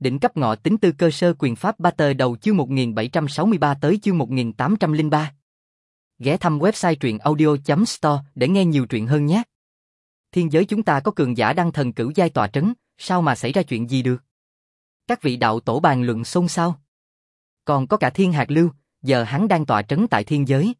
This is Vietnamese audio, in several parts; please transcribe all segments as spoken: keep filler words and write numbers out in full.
Đỉnh cấp ngọ tính tư cơ sơ quyền pháp ba tờ đầu chương một nghìn bảy trăm sáu mươi ba tới chương một nghìn tám trăm lẻ ba. Ghé thăm website truyện audio chấm store để nghe nhiều truyện hơn nhé. Thiên giới chúng ta có cường giả đăng thần cửu giai tọa trấn, sao mà xảy ra chuyện gì được? Các vị đạo tổ bàn luận xôn xao. Còn có cả Thiên Hạc Lưu, giờ hắn đang tọa trấn tại thiên giới.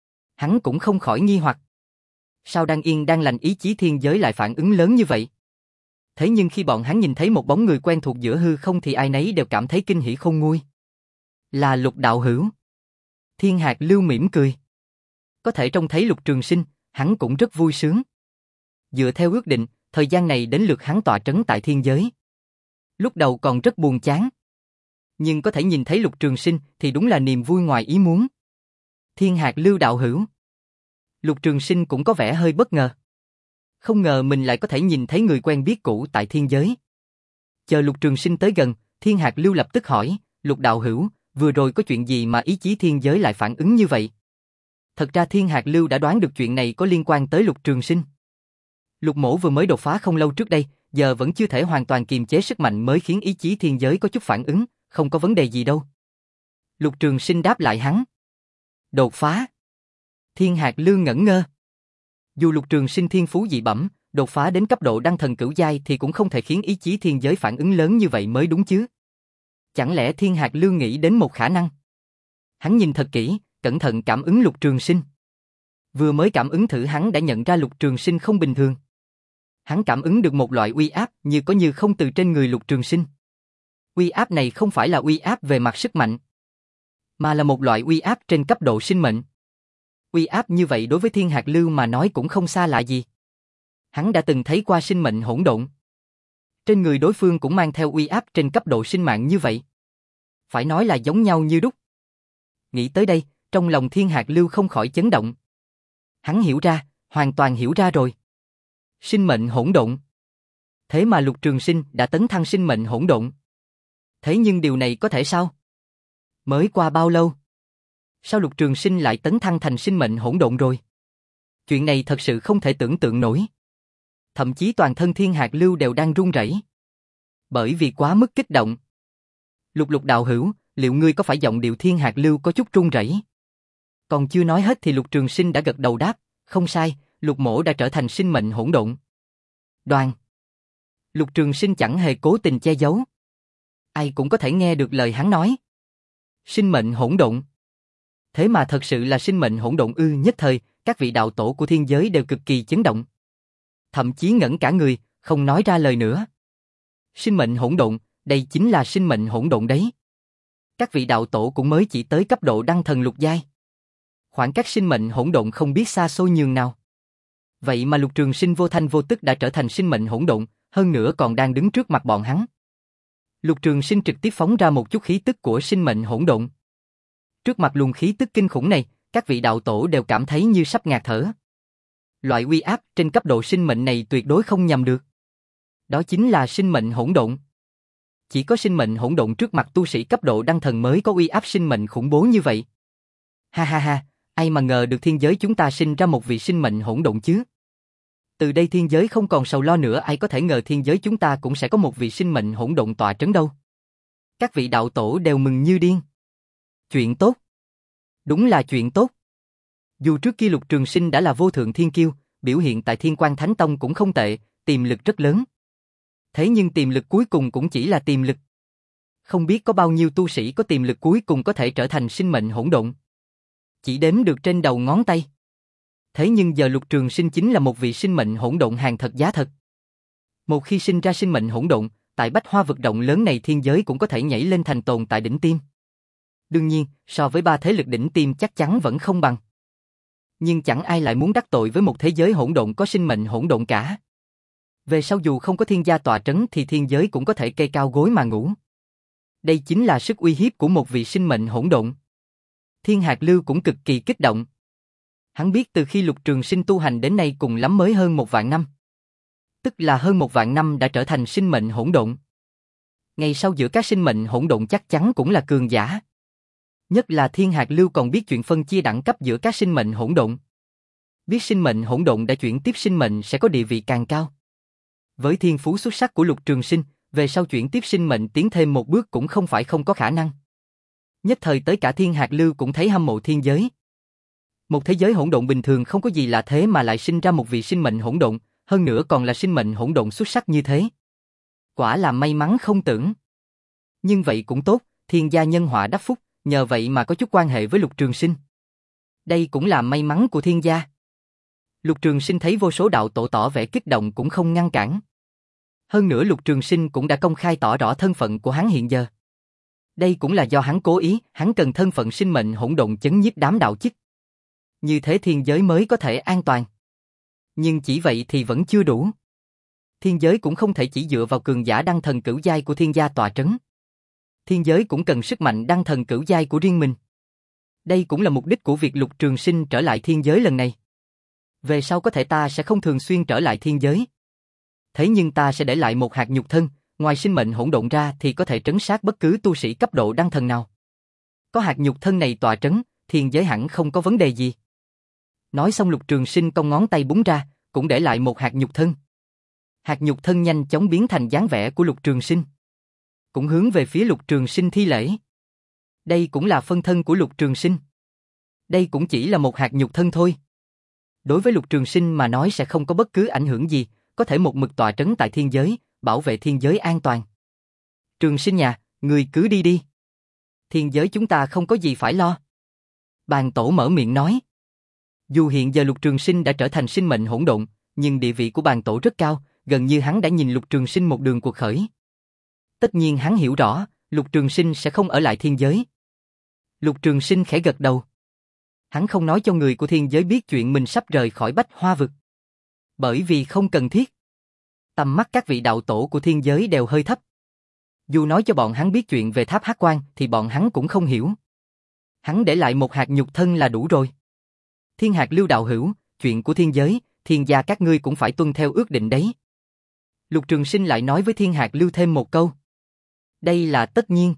Hắn cũng không khỏi nghi hoặc. Sao đang yên đang lành ý chí thiên giới lại phản ứng lớn như vậy? Thế nhưng khi bọn hắn nhìn thấy một bóng người quen thuộc giữa hư không thì ai nấy đều cảm thấy kinh hỉ khôn nguôi. Là Lục đạo hữu. Thiên Hạc Lưu mỉm cười. Có thể trông thấy Lục Trường Sinh, hắn cũng rất vui sướng. Dựa theo ước định, thời gian này đến lượt hắn tọa trấn tại thiên giới. Lúc đầu còn rất buồn chán. Nhưng có thể nhìn thấy Lục Trường Sinh thì đúng là niềm vui ngoài ý muốn. Thiên Hạc Lưu đạo hữu. Lục Trường Sinh cũng có vẻ hơi bất ngờ. Không ngờ mình lại có thể nhìn thấy người quen biết cũ tại thiên giới. Chờ Lục Trường Sinh tới gần, Thiên Hạc Lưu lập tức hỏi, Lục đạo hữu, vừa rồi có chuyện gì mà ý chí thiên giới lại phản ứng như vậy? Thật ra Thiên Hạc Lưu đã đoán được chuyện này có liên quan tới Lục Trường Sinh. Lục Mỗ vừa mới đột phá không lâu trước đây, giờ vẫn chưa thể hoàn toàn kiềm chế sức mạnh mới khiến ý chí thiên giới có chút phản ứng, không có vấn đề gì đâu. Lục Trường Sinh đáp lại hắn. Đột phá? Thiên Hạc Lưu ngẩn ngơ. Dù Lục Trường Sinh thiên phú dị bẩm, đột phá đến cấp độ đăng thần cửu giai thì cũng không thể khiến ý chí thiên giới phản ứng lớn như vậy mới đúng chứ. Chẳng lẽ Thiên Hạc Lưu nghĩ đến một khả năng? Hắn nhìn thật kỹ, cẩn thận cảm ứng Lục Trường Sinh. Vừa mới cảm ứng thử hắn đã nhận ra Lục Trường Sinh không bình thường. Hắn cảm ứng được một loại uy áp như có như không từ trên người Lục Trường Sinh. Uy áp này không phải là uy áp về mặt sức mạnh, mà là một loại uy áp trên cấp độ sinh mệnh. Uy áp như vậy đối với Thiên Hạc Lưu mà nói cũng không xa lạ gì. Hắn đã từng thấy qua sinh mệnh hỗn độn. Trên người đối phương cũng mang theo uy áp trên cấp độ sinh mạng như vậy. Phải nói là giống nhau như đúc. Nghĩ tới đây, trong lòng Thiên Hạc Lưu không khỏi chấn động. Hắn hiểu ra, hoàn toàn hiểu ra rồi. Sinh mệnh hỗn độn. Thế mà Lục Trường Sinh đã tấn thăng sinh mệnh hỗn độn. Thế nhưng điều này có thể sao? Mới qua bao lâu? Sao Lục Trường Sinh lại tấn thăng thành sinh mệnh hỗn độn rồi? Chuyện này thật sự không thể tưởng tượng nổi. Thậm chí toàn thân Thiên Hạc Lưu đều đang run rẩy. Bởi vì quá mức kích động. Lục Lục đạo hữu, liệu ngươi có phải giọng điệu Thiên Hạc Lưu có chút run rẩy? Còn chưa nói hết thì Lục Trường Sinh đã gật đầu đáp, không sai, Lục Mỗ đã trở thành sinh mệnh hỗn độn. Đoàn. Lục Trường Sinh chẳng hề cố tình che giấu. Ai cũng có thể nghe được lời hắn nói. Sinh mệnh hỗn độn. Thế mà thật sự là sinh mệnh hỗn độn ư? Nhất thời, các vị đạo tổ của thiên giới đều cực kỳ chấn động. Thậm chí ngẩn cả người, không nói ra lời nữa. Sinh mệnh hỗn độn, đây chính là sinh mệnh hỗn độn đấy. Các vị đạo tổ cũng mới chỉ tới cấp độ đăng thần lục giai. Khoảng cách sinh mệnh hỗn độn không biết xa xôi nhường nào. Vậy mà Lục Trường Sinh vô thanh vô tức đã trở thành sinh mệnh hỗn độn, hơn nữa còn đang đứng trước mặt bọn hắn. Lục Trường Sinh trực tiếp phóng ra một chút khí tức của sinh mệnh hỗn độn. Trước mặt luồng khí tức kinh khủng này, các vị đạo tổ đều cảm thấy như sắp ngạt thở. Loại uy áp trên cấp độ sinh mệnh này tuyệt đối không nhầm được. Đó chính là sinh mệnh hỗn độn. Chỉ có sinh mệnh hỗn độn trước mặt tu sĩ cấp độ đăng thần mới có uy áp sinh mệnh khủng bố như vậy. Ha ha ha, ai mà ngờ được thiên giới chúng ta sinh ra một vị sinh mệnh hỗn độn chứ. Từ đây thiên giới không còn sầu lo nữa, ai có thể ngờ thiên giới chúng ta cũng sẽ có một vị sinh mệnh hỗn độn tọa trấn đâu. Các vị đạo tổ đều mừng như điên. Chuyện tốt. Đúng là chuyện tốt. Dù trước kia Lục Trường Sinh đã là vô thượng thiên kiêu, biểu hiện tại Thiên Quang Thánh Tông cũng không tệ, tiềm lực rất lớn. Thế nhưng tiềm lực cuối cùng cũng chỉ là tiềm lực. Không biết có bao nhiêu tu sĩ có tiềm lực cuối cùng có thể trở thành sinh mệnh hỗn độn. Chỉ đếm được trên đầu ngón tay. Thế nhưng giờ Lục Trường Sinh chính là một vị sinh mệnh hỗn độn hàng thật giá thật. Một khi sinh ra sinh mệnh hỗn độn, tại bách hoa vực động lớn này thiên giới cũng có thể nhảy lên thành tồn tại đỉnh tiêm. Đương nhiên, so với ba thế lực đỉnh tiêm chắc chắn vẫn không bằng. Nhưng chẳng ai lại muốn đắc tội với một thế giới hỗn độn có sinh mệnh hỗn độn cả. Về sau dù không có thiên gia tọa trấn thì thiên giới cũng có thể kê cao gối mà ngủ. Đây chính là sức uy hiếp của một vị sinh mệnh hỗn độn. Thiên Hạc Lưu cũng cực kỳ kích động. Hắn biết từ khi Lục Trường Sinh tu hành đến nay cùng lắm mới hơn một vạn năm. Tức là hơn một vạn năm đã trở thành sinh mệnh hỗn độn. Ngày sau giữa các sinh mệnh hỗn độn chắc chắn cũng là cường giả. Nhất là Thiên Hạc Lưu còn biết chuyện phân chia đẳng cấp giữa các sinh mệnh hỗn độn. Biết sinh mệnh hỗn độn đã chuyển tiếp sinh mệnh sẽ có địa vị càng cao. Với thiên phú xuất sắc của Lục Trường Sinh, về sau chuyển tiếp sinh mệnh tiến thêm một bước cũng không phải không có khả năng. Nhất thời tới cả Thiên Hạt Lưu cũng thấy hâm mộ thiên giới. Một thế giới hỗn độn bình thường không có gì lạ thế mà lại sinh ra một vị sinh mệnh hỗn độn, hơn nữa còn là sinh mệnh hỗn độn xuất sắc như thế. Quả là may mắn không tưởng. Nhưng vậy cũng tốt, thiên gia nhân họa đắc phúc, nhờ vậy mà có chút quan hệ với Lục Trường Sinh. Đây cũng là may mắn của thiên gia. Lục Trường Sinh thấy vô số đạo tổ tỏ vẻ kích động cũng không ngăn cản. Hơn nữa Lục Trường Sinh cũng đã công khai tỏ rõ thân phận của hắn hiện giờ. Đây cũng là do hắn cố ý, hắn cần thân phận sinh mệnh hỗn độn chấn nhiếp đám đạo chức. Như thế thiên giới mới có thể an toàn. Nhưng chỉ vậy thì vẫn chưa đủ. Thiên giới cũng không thể chỉ dựa vào cường giả đăng thần cửu giai của thiên gia tọa trấn. Thiên giới cũng cần sức mạnh đăng thần cửu giai của riêng mình. Đây cũng là mục đích của việc Lục Trường Sinh trở lại thiên giới lần này. Về sau có thể ta sẽ không thường xuyên trở lại thiên giới. Thế nhưng ta sẽ để lại một hạt nhục thân, ngoài sinh mệnh hỗn độn ra thì có thể trấn sát bất cứ tu sĩ cấp độ đăng thần nào. Có hạt nhục thân này tọa trấn, thiên giới hẳn không có vấn đề gì. Nói xong Lục Trường Sinh cong ngón tay búng ra, cũng để lại một hạt nhục thân. Hạt nhục thân nhanh chóng biến thành dáng vẻ của Lục Trường Sinh. Cũng hướng về phía Lục Trường Sinh thi lễ. Đây cũng là phân thân của Lục Trường Sinh. Đây cũng chỉ là một hạt nhục thân thôi. Đối với Lục Trường Sinh mà nói sẽ không có bất cứ ảnh hưởng gì, có thể một mực tọa trấn tại thiên giới, bảo vệ thiên giới an toàn. Trường Sinh nhà, người cứ đi đi. Thiên giới chúng ta không có gì phải lo. Bàn tổ mở miệng nói. Dù hiện giờ Lục Trường Sinh đã trở thành sinh mệnh hỗn độn, nhưng địa vị của bàn tổ rất cao, gần như hắn đã nhìn Lục Trường Sinh một đường cuộc khởi. Tất nhiên hắn hiểu rõ, Lục Trường Sinh sẽ không ở lại thiên giới. Lục Trường Sinh khẽ gật đầu. Hắn không nói cho người của thiên giới biết chuyện mình sắp rời khỏi Bách Hoa Vực. Bởi vì không cần thiết. Tầm mắt các vị đạo tổ của thiên giới đều hơi thấp. Dù nói cho bọn hắn biết chuyện về tháp Hắc Quan thì bọn hắn cũng không hiểu. Hắn để lại một hạt nhục thân là đủ rồi. Thiên Hạt Lưu đạo hữu, chuyện của thiên giới, thiên gia các ngươi cũng phải tuân theo ước định đấy. Lục Trường Sinh lại nói với Thiên Hạt Lưu thêm một câu. Đây là tất nhiên.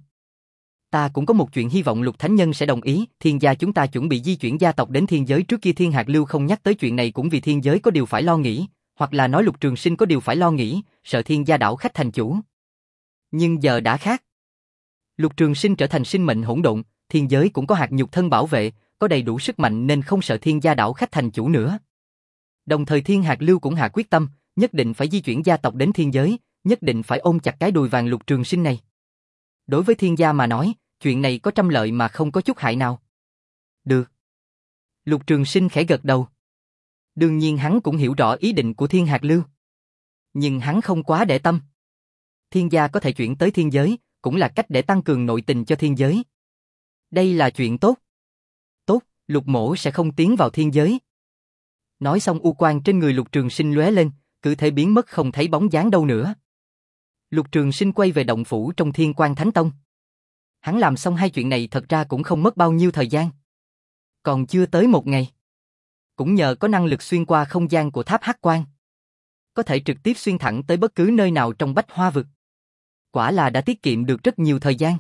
Ta cũng có một chuyện hy vọng Lục Thánh Nhân sẽ đồng ý, thiên gia chúng ta chuẩn bị di chuyển gia tộc đến thiên giới trước kia Thiên Hạt Lưu không nhắc tới chuyện này cũng vì thiên giới có điều phải lo nghĩ, hoặc là nói Lục Trường Sinh có điều phải lo nghĩ, sợ thiên gia đảo khách thành chủ. Nhưng giờ đã khác. Lục Trường Sinh trở thành sinh mệnh hỗn độn, thiên giới cũng có hạt nhục thân bảo vệ, có đầy đủ sức mạnh nên không sợ thiên gia đảo khách thành chủ nữa. Đồng thời Thiên Hạt Lưu cũng hạ quyết tâm, nhất định phải di chuyển gia tộc đến thiên giới, nhất định phải ôm chặt cái đùi vàng Lục Trường Sinh này. Đối với thiên gia mà nói, chuyện này có trăm lợi mà không có chút hại nào. Được. Lục Trường Sinh khẽ gật đầu. Đương nhiên hắn cũng hiểu rõ ý định của Thiên Hạt Lưu. Nhưng hắn không quá để tâm. Thiên gia có thể chuyển tới thiên giới, cũng là cách để tăng cường nội tình cho thiên giới. Đây là chuyện tốt. Tốt, Lục mỗ sẽ không tiến vào thiên giới. Nói xong u quang trên người Lục Trường Sinh lóe lên, cứ thế biến mất không thấy bóng dáng đâu nữa. Lục Trường Sinh quay về động phủ trong Thiên Quang Thánh Tông. Hắn làm xong hai chuyện này thật ra cũng không mất bao nhiêu thời gian. Còn chưa tới một ngày. Cũng nhờ có năng lực xuyên qua không gian của tháp Hắc Quan, có thể trực tiếp xuyên thẳng tới bất cứ nơi nào trong Bách Hoa Vực. Quả là đã tiết kiệm được rất nhiều thời gian.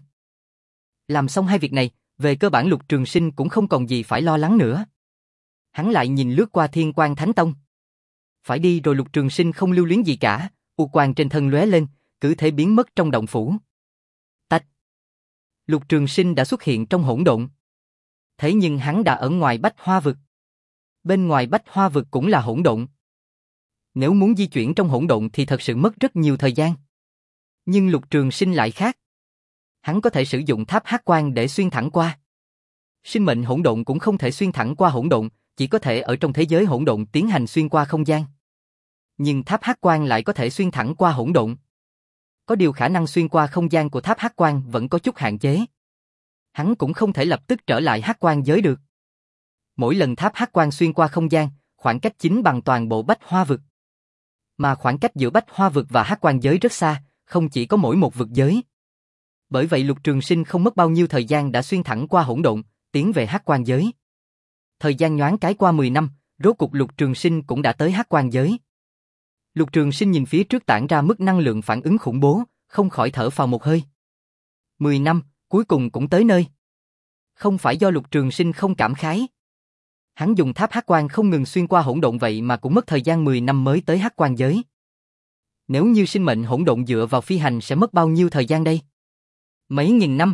Làm xong hai việc này, về cơ bản Lục Trường Sinh cũng không còn gì phải lo lắng nữa. Hắn lại nhìn lướt qua Thiên Quang Thánh Tông. Phải đi rồi Lục Trường Sinh không lưu luyến gì cả, u quang trên thân lóe lên, cứ thế biến mất trong động phủ. Tách. Lục Trường Sinh đã xuất hiện trong hỗn độn. Thế nhưng hắn đã ở ngoài Bách Hoa Vực. Bên ngoài Bách Hoa Vực cũng là hỗn độn. Nếu muốn di chuyển trong hỗn độn thì thật sự mất rất nhiều thời gian. Nhưng Lục Trường Sinh lại khác. Hắn có thể sử dụng tháp Hắc Quan để xuyên thẳng qua. Sinh mệnh hỗn độn cũng không thể xuyên thẳng qua hỗn độn, chỉ có thể ở trong thế giới hỗn độn tiến hành xuyên qua không gian. Nhưng tháp Hắc Quan lại có thể xuyên thẳng qua hỗn độn. Có điều khả năng xuyên qua không gian của tháp Hắc Quan vẫn có chút hạn chế. Hắn cũng không thể lập tức trở lại Hắc Quan giới được. Mỗi lần tháp Hắc Quan xuyên qua không gian, khoảng cách chính bằng toàn bộ Bách Hoa Vực. Mà khoảng cách giữa Bách Hoa Vực và Hắc Quan giới rất xa, không chỉ có mỗi một vực giới. Bởi vậy Lục Trường Sinh không mất bao nhiêu thời gian đã xuyên thẳng qua hỗn độn, tiến về Hắc Quan giới. Thời gian nhoáng cái qua mười năm, rốt cục Lục Trường Sinh cũng đã tới Hắc Quan giới. Lục Trường Sinh nhìn phía trước tản ra mức năng lượng phản ứng khủng bố, không khỏi thở phào một hơi. Mười năm, cuối cùng cũng tới nơi. Không phải do Lục Trường Sinh không cảm khái. Hắn dùng tháp Hắc Quan không ngừng xuyên qua hỗn độn vậy mà cũng mất thời gian mười năm mới tới Hắc Quan giới. Nếu như sinh mệnh hỗn độn dựa vào phi hành sẽ mất bao nhiêu thời gian đây? Mấy nghìn năm?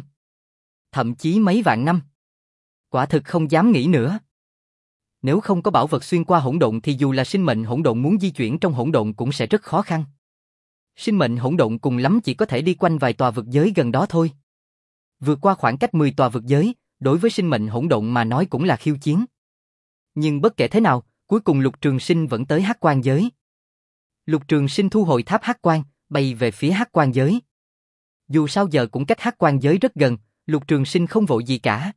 Thậm chí mấy vạn năm? Quả thực không dám nghĩ nữa. Nếu không có bảo vật xuyên qua hỗn độn thì dù là sinh mệnh hỗn độn muốn di chuyển trong hỗn độn cũng sẽ rất khó khăn. Sinh mệnh hỗn độn cùng lắm chỉ có thể đi quanh vài tòa vực giới gần đó thôi. Vượt qua khoảng cách mười tòa vực giới, đối với sinh mệnh hỗn độn mà nói cũng là khiêu chiến. Nhưng bất kể thế nào, cuối cùng Lục Trường Sinh vẫn tới Hắc Quan giới. Lục Trường Sinh thu hồi tháp Hắc Quan, bay về phía Hắc Quan giới. Dù sao giờ cũng cách Hắc Quan giới rất gần, Lục Trường Sinh không vội gì cả.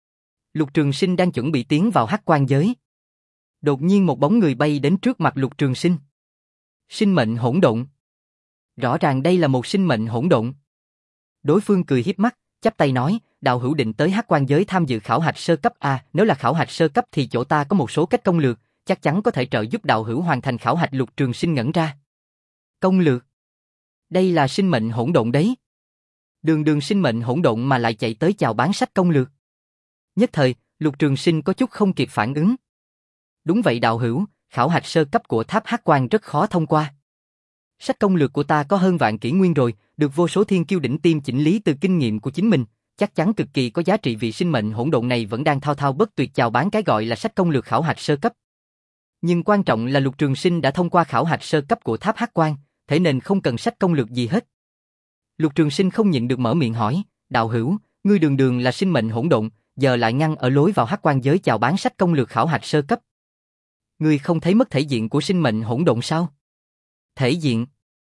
Lục Trường Sinh đang chuẩn bị tiến vào Hắc Quan giới. Đột nhiên một bóng người bay đến trước mặt Lục Trường Sinh. Sinh mệnh hỗn độn. Rõ ràng đây là một sinh mệnh hỗn độn. Đối phương cười hiếp mắt, chắp tay nói, đạo hữu định tới Hắc Quan giới tham dự khảo hạch sơ cấp à, nếu là khảo hạch sơ cấp thì chỗ ta có một số cách công lược, chắc chắn có thể trợ giúp đạo hữu hoàn thành khảo hạch. Lục Trường Sinh ngẩn ra. Công lược? Đây là sinh mệnh hỗn độn đấy. Đường đường sinh mệnh hỗn độn mà lại chạy tới chào bán sách công lược. Nhất thời, Lục Trường Sinh có chút không kịp phản ứng. Đúng vậy đạo hữu, khảo hạch sơ cấp của tháp Hắc Quan rất khó thông qua. Sách công lược của ta có hơn vạn kỷ nguyên rồi, được vô số thiên kiêu đỉnh tiêm chỉnh lý từ kinh nghiệm của chính mình, chắc chắn cực kỳ có giá trị. Vị sinh mệnh hỗn độn này vẫn đang thao thao bất tuyệt chào bán cái gọi là sách công lược khảo hạch sơ cấp. Nhưng quan trọng là Lục Trường Sinh đã thông qua khảo hạch sơ cấp của tháp Hắc Quan, thế nên không cần sách công lược gì hết. Lục Trường Sinh không nhịn được mở miệng hỏi, đạo hữu, ngươi đường đường là sinh mệnh hỗn độn, giờ lại ngăn ở lối vào Hắc Quan giới chào bán sách công lược khảo hạch sơ cấp. Ngươi không thấy mất thể diện của sinh mệnh hỗn độn sao? Thể diện?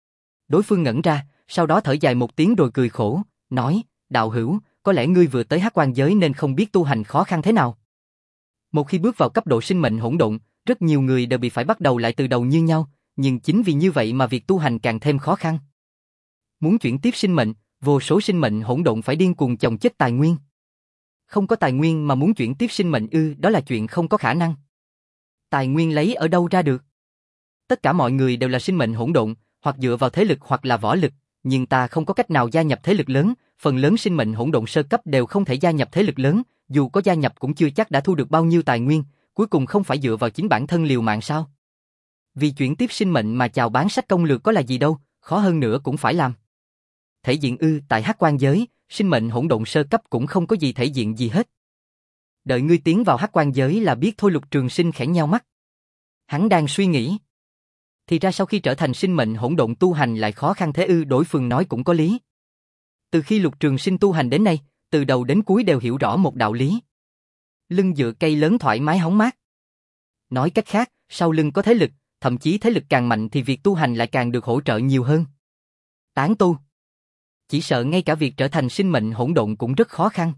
Đối phương ngẩn ra, sau đó thở dài một tiếng rồi cười khổ, nói, đạo hữu, có lẽ ngươi vừa tới Hắc Quan giới nên không biết tu hành khó khăn thế nào. Một khi bước vào cấp độ sinh mệnh hỗn độn, rất nhiều người đều bị phải bắt đầu lại từ đầu như nhau, nhưng chính vì như vậy mà việc tu hành càng thêm khó khăn. Muốn chuyển tiếp sinh mệnh, vô số sinh mệnh hỗn độn phải điên cuồng chồng chất tài nguyên. Không có tài nguyên mà muốn chuyển tiếp sinh mệnh ư, đó là chuyện không có khả năng. Tài nguyên lấy ở đâu ra được? Tất cả mọi người đều là sinh mệnh hỗn độn, hoặc dựa vào thế lực hoặc là võ lực, nhưng ta không có cách nào gia nhập thế lực lớn, phần lớn sinh mệnh hỗn độn sơ cấp đều không thể gia nhập thế lực lớn, dù có gia nhập cũng chưa chắc đã thu được bao nhiêu tài nguyên, cuối cùng không phải dựa vào chính bản thân liều mạng sao? Vì chuyển tiếp sinh mệnh mà chào bán sách công lược có là gì đâu, khó hơn nữa cũng phải làm. Thể diện ư? Tại Hắc Quan giới, sinh mệnh hỗn độn sơ cấp cũng không có gì thể diện gì hết. Đợi ngươi tiến vào Hắc Quan giới là biết thôi. Lục Trường Sinh khẽ nheo mắt. Hắn đang suy nghĩ. Thì ra sau khi trở thành sinh mệnh hỗn độn tu hành lại khó khăn thế ư? Đối phương nói cũng có lý. Từ khi Lục Trường Sinh tu hành đến nay, từ đầu đến cuối đều hiểu rõ một đạo lý. Lưng dựa cây lớn thoải mái hóng mát. Nói cách khác, sau lưng có thế lực, thậm chí thế lực càng mạnh thì việc tu hành lại càng được hỗ trợ nhiều hơn. Tán tu. Chỉ sợ ngay cả việc trở thành sinh mệnh hỗn độn cũng rất khó khăn.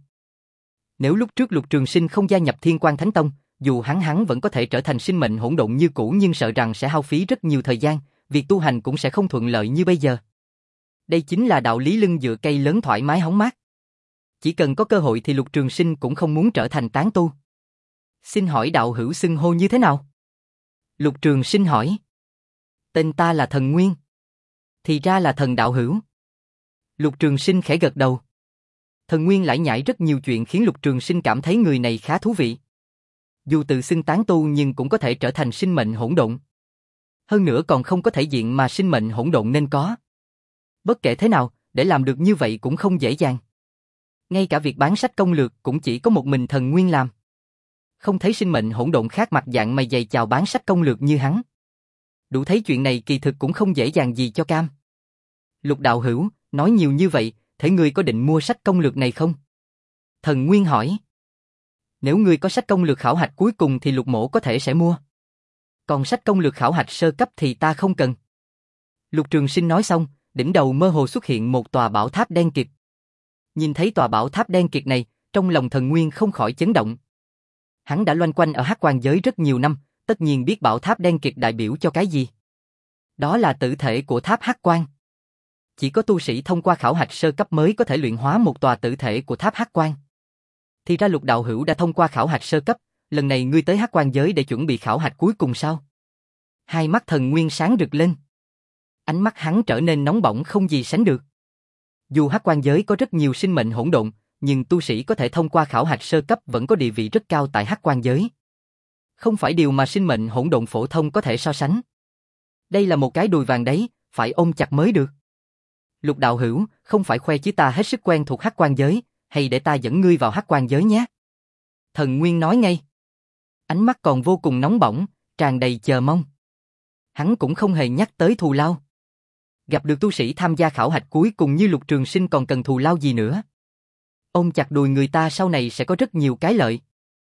Nếu lúc trước Lục Trường Sinh không gia nhập Thiên Quang Thánh Tông, dù hắn hắn vẫn có thể trở thành sinh mệnh hỗn độn như cũ, nhưng sợ rằng sẽ hao phí rất nhiều thời gian, việc tu hành cũng sẽ không thuận lợi như bây giờ. Đây chính là đạo lý lưng dựa cây lớn thoải mái hóng mát. Chỉ cần có cơ hội thì Lục Trường Sinh cũng không muốn trở thành tán tu. Xin hỏi đạo hữu xưng hô như thế nào? Lục Trường Sinh hỏi. Tên ta là Thần Nguyên. Thì ra là Thần đạo hữu. Lục Trường Sinh khẽ gật đầu. Thần Nguyên lải nhải rất nhiều chuyện khiến Lục Trường Sinh cảm thấy người này khá thú vị. Dù tự xưng tán tu nhưng cũng có thể trở thành sinh mệnh hỗn độn. Hơn nữa còn không có thể diện mà sinh mệnh hỗn độn nên có. Bất kể thế nào, để làm được như vậy cũng không dễ dàng. Ngay cả việc bán sách công lược cũng chỉ có một mình Thần Nguyên làm. Không thấy sinh mệnh hỗn độn khác mặt dạng mày dày chào bán sách công lược như hắn. Đủ thấy chuyện này kỳ thực cũng không dễ dàng gì cho cam. Lục đạo hữu, nói nhiều như vậy, thế ngươi có định mua sách công lược này không? Thần Nguyên hỏi. Nếu ngươi có sách công lược khảo hạch cuối cùng thì Lục mỗ có thể sẽ mua. Còn sách công lược khảo hạch sơ cấp thì ta không cần. Lục Trường Sinh nói xong, đỉnh đầu mơ hồ xuất hiện một tòa bảo tháp đen kịt. Nhìn thấy tòa bảo tháp đen kịt này, trong lòng Thần Nguyên không khỏi chấn động. Hắn đã loanh quanh ở Hắc Quan giới rất nhiều năm, tất nhiên biết bảo tháp đen kịt đại biểu cho cái gì. Đó là tử thể của tháp Hắc Quan. Chỉ có tu sĩ thông qua khảo hạch sơ cấp mới có thể luyện hóa một tòa tử thể của tháp Hắc Quan. Thì ra Lục đạo hữu đã thông qua khảo hạch sơ cấp, lần này ngươi tới Hắc Quan giới để chuẩn bị khảo hạch cuối cùng sao? Hai mắt Thần Nguyên sáng rực lên. Ánh mắt hắn trở nên nóng bỏng không gì sánh được. Dù Hắc Quan giới có rất nhiều sinh mệnh hỗn độn, nhưng tu sĩ có thể thông qua khảo hạch sơ cấp vẫn có địa vị rất cao tại Hắc Quan giới. Không phải điều mà sinh mệnh hỗn độn phổ thông có thể so sánh. Đây là một cái đùi vàng đấy, phải ôm chặt mới được. Lục đạo hữu, không phải khoe chứ ta hết sức quen thuộc hắc quan giới, hay để ta dẫn ngươi vào hắc quan giới nhé. Thần Nguyên nói ngay. Ánh mắt còn vô cùng nóng bỏng, tràn đầy chờ mong. Hắn cũng không hề nhắc tới thù lao. Gặp được tu sĩ tham gia khảo hạch cuối cùng như Lục Trường Sinh còn cần thù lao gì nữa. Ôm chặt đùi người ta sau này sẽ có rất nhiều cái lợi.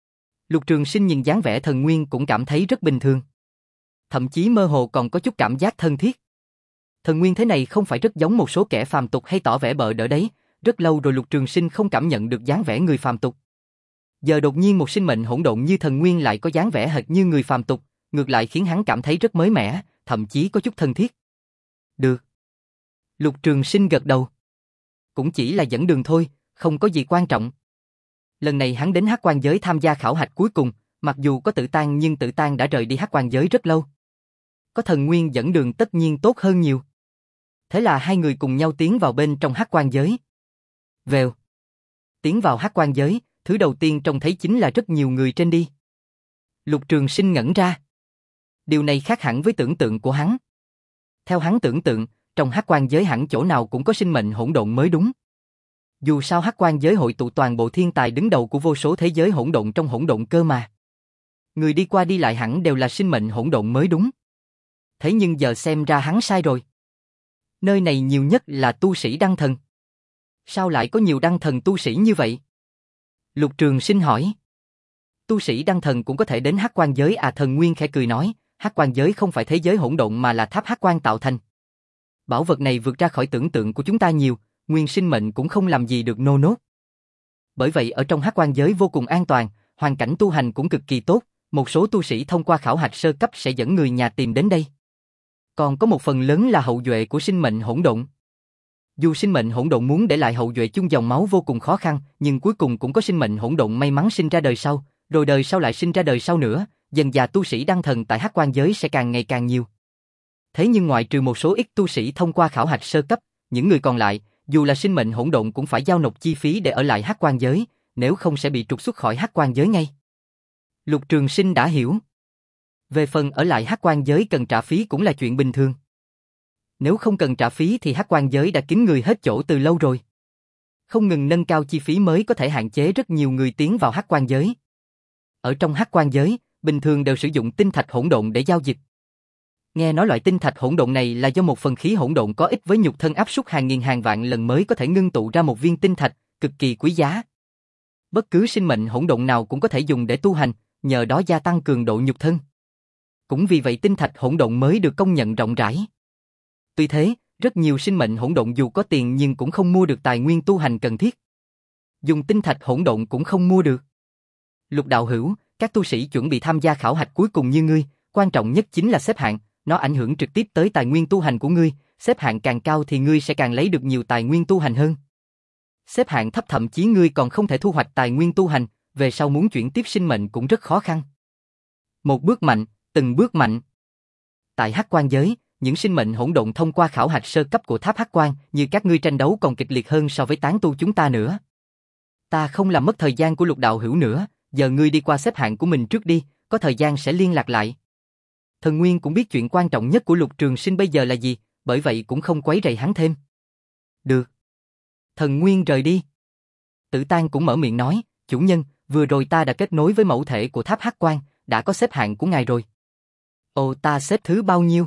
Lục Trường Sinh nhìn dáng vẻ Thần Nguyên cũng cảm thấy rất bình thường. Thậm chí mơ hồ còn có chút cảm giác thân thiết. Thần Nguyên thế này không phải rất giống một số kẻ phàm tục hay tỏ vẻ bợ đỡ đấy, rất lâu rồi Lục Trường Sinh không cảm nhận được dáng vẻ người phàm tục. Giờ đột nhiên một sinh mệnh hỗn độn như Thần Nguyên lại có dáng vẻ hệt như người phàm tục, ngược lại khiến hắn cảm thấy rất mới mẻ, thậm chí có chút thân thiết. Được. Lục Trường Sinh gật đầu. Cũng chỉ là dẫn đường thôi, không có gì quan trọng. Lần này hắn đến Hắc Quan giới tham gia khảo hạch cuối cùng, mặc dù có Tự Tan nhưng Tự Tan đã rời đi Hắc Quan giới rất lâu. Có Thần Nguyên dẫn đường tất nhiên tốt hơn nhiều. Thế là hai người cùng nhau tiến vào bên trong Hắc Quan giới. Vèo. Tiến vào Hắc Quan giới, thứ đầu tiên trông thấy chính là rất nhiều người trên đi. Lục Trường Sinh ngẩn ra. Điều này khác hẳn với tưởng tượng của hắn. Theo hắn tưởng tượng, trong Hắc Quan giới hẳn chỗ nào cũng có sinh mệnh hỗn độn mới đúng. Dù sao Hắc Quan giới hội tụ toàn bộ thiên tài đứng đầu của vô số thế giới hỗn độn trong hỗn độn cơ mà. Người đi qua đi lại hẳn đều là sinh mệnh hỗn độn mới đúng. Thế nhưng giờ xem ra hắn sai rồi. Nơi này nhiều nhất là tu sĩ đăng thần. Sao lại có nhiều đăng thần tu sĩ như vậy? Lục Trường Sinh hỏi. Tu sĩ đăng thần cũng có thể đến Hắc Quan giới à? Thần Nguyên khẽ cười nói, Hắc Quan giới không phải thế giới hỗn độn mà là tháp Hắc Quan tạo thành. Bảo vật này vượt ra khỏi tưởng tượng của chúng ta nhiều, nguyên sinh mệnh cũng không làm gì được nô nốt. Bởi vậy ở trong Hắc Quan giới vô cùng an toàn, hoàn cảnh tu hành cũng cực kỳ tốt, một số tu sĩ thông qua khảo hạch sơ cấp sẽ dẫn người nhà tìm đến đây. Còn có một phần lớn là hậu duệ của sinh mệnh hỗn độn. Dù sinh mệnh hỗn độn muốn để lại hậu duệ chung dòng máu vô cùng khó khăn, nhưng cuối cùng cũng có sinh mệnh hỗn độn may mắn sinh ra đời sau, rồi đời sau lại sinh ra đời sau nữa, dần dà tu sĩ đăng thần tại Hắc Quan giới sẽ càng ngày càng nhiều. Thế nhưng ngoại trừ một số ít tu sĩ thông qua khảo hạch sơ cấp, những người còn lại, dù là sinh mệnh hỗn độn cũng phải giao nộp chi phí để ở lại Hắc Quan giới, nếu không sẽ bị trục xuất khỏi Hắc Quan giới ngay. Lục Trường Sinh đã hiểu. Về phần ở lại Hắc Quan giới cần trả phí cũng là chuyện bình thường. Nếu không cần trả phí thì Hắc Quan giới đã kín người hết chỗ từ lâu rồi. Không ngừng nâng cao chi phí mới có thể hạn chế rất nhiều người tiến vào Hắc Quan giới. Ở trong Hắc Quan giới, bình thường đều sử dụng tinh thạch hỗn độn để giao dịch. Nghe nói loại tinh thạch hỗn độn này là do một phần khí hỗn độn có ích với nhục thân áp suất hàng nghìn hàng vạn lần mới có thể ngưng tụ ra một viên tinh thạch, cực kỳ quý giá. Bất cứ sinh mệnh hỗn độn nào cũng có thể dùng để tu hành, nhờ đó gia tăng cường độ nhục thân. Cũng vì vậy tinh thạch hỗn độn mới được công nhận rộng rãi. Tuy thế, rất nhiều sinh mệnh hỗn độn dù có tiền nhưng cũng không mua được tài nguyên tu hành cần thiết. Dùng tinh thạch hỗn độn cũng không mua được. Lục đạo hữu, các tu sĩ chuẩn bị tham gia khảo hạch cuối cùng như ngươi, quan trọng nhất chính là xếp hạng, nó ảnh hưởng trực tiếp tới tài nguyên tu hành của ngươi, xếp hạng càng cao thì ngươi sẽ càng lấy được nhiều tài nguyên tu hành hơn. Xếp hạng thấp thậm chí ngươi còn không thể thu hoạch tài nguyên tu hành, về sau muốn chuyển tiếp sinh mệnh cũng rất khó khăn. Một bước mạnh, từng bước mạnh. Tại Hắc Quan giới, những sinh mệnh hỗn độn thông qua khảo hạch sơ cấp của tháp Hắc Quan, như các ngươi tranh đấu còn kịch liệt hơn so với tán tu chúng ta nữa. Ta không làm mất thời gian của Lục đạo hữu nữa, giờ ngươi đi qua xếp hạng của mình trước đi, có thời gian sẽ liên lạc lại. Thần Nguyên cũng biết chuyện quan trọng nhất của Lục Trường Sinh bây giờ là gì, bởi vậy cũng không quấy rầy hắn thêm. Được. Thần Nguyên rời đi. Tử Tan cũng mở miệng nói, chủ nhân, vừa rồi ta đã kết nối với mẫu thể của tháp Hắc Quan, đã có xếp hạng của ngài rồi. Ồ, ta xếp thứ bao nhiêu?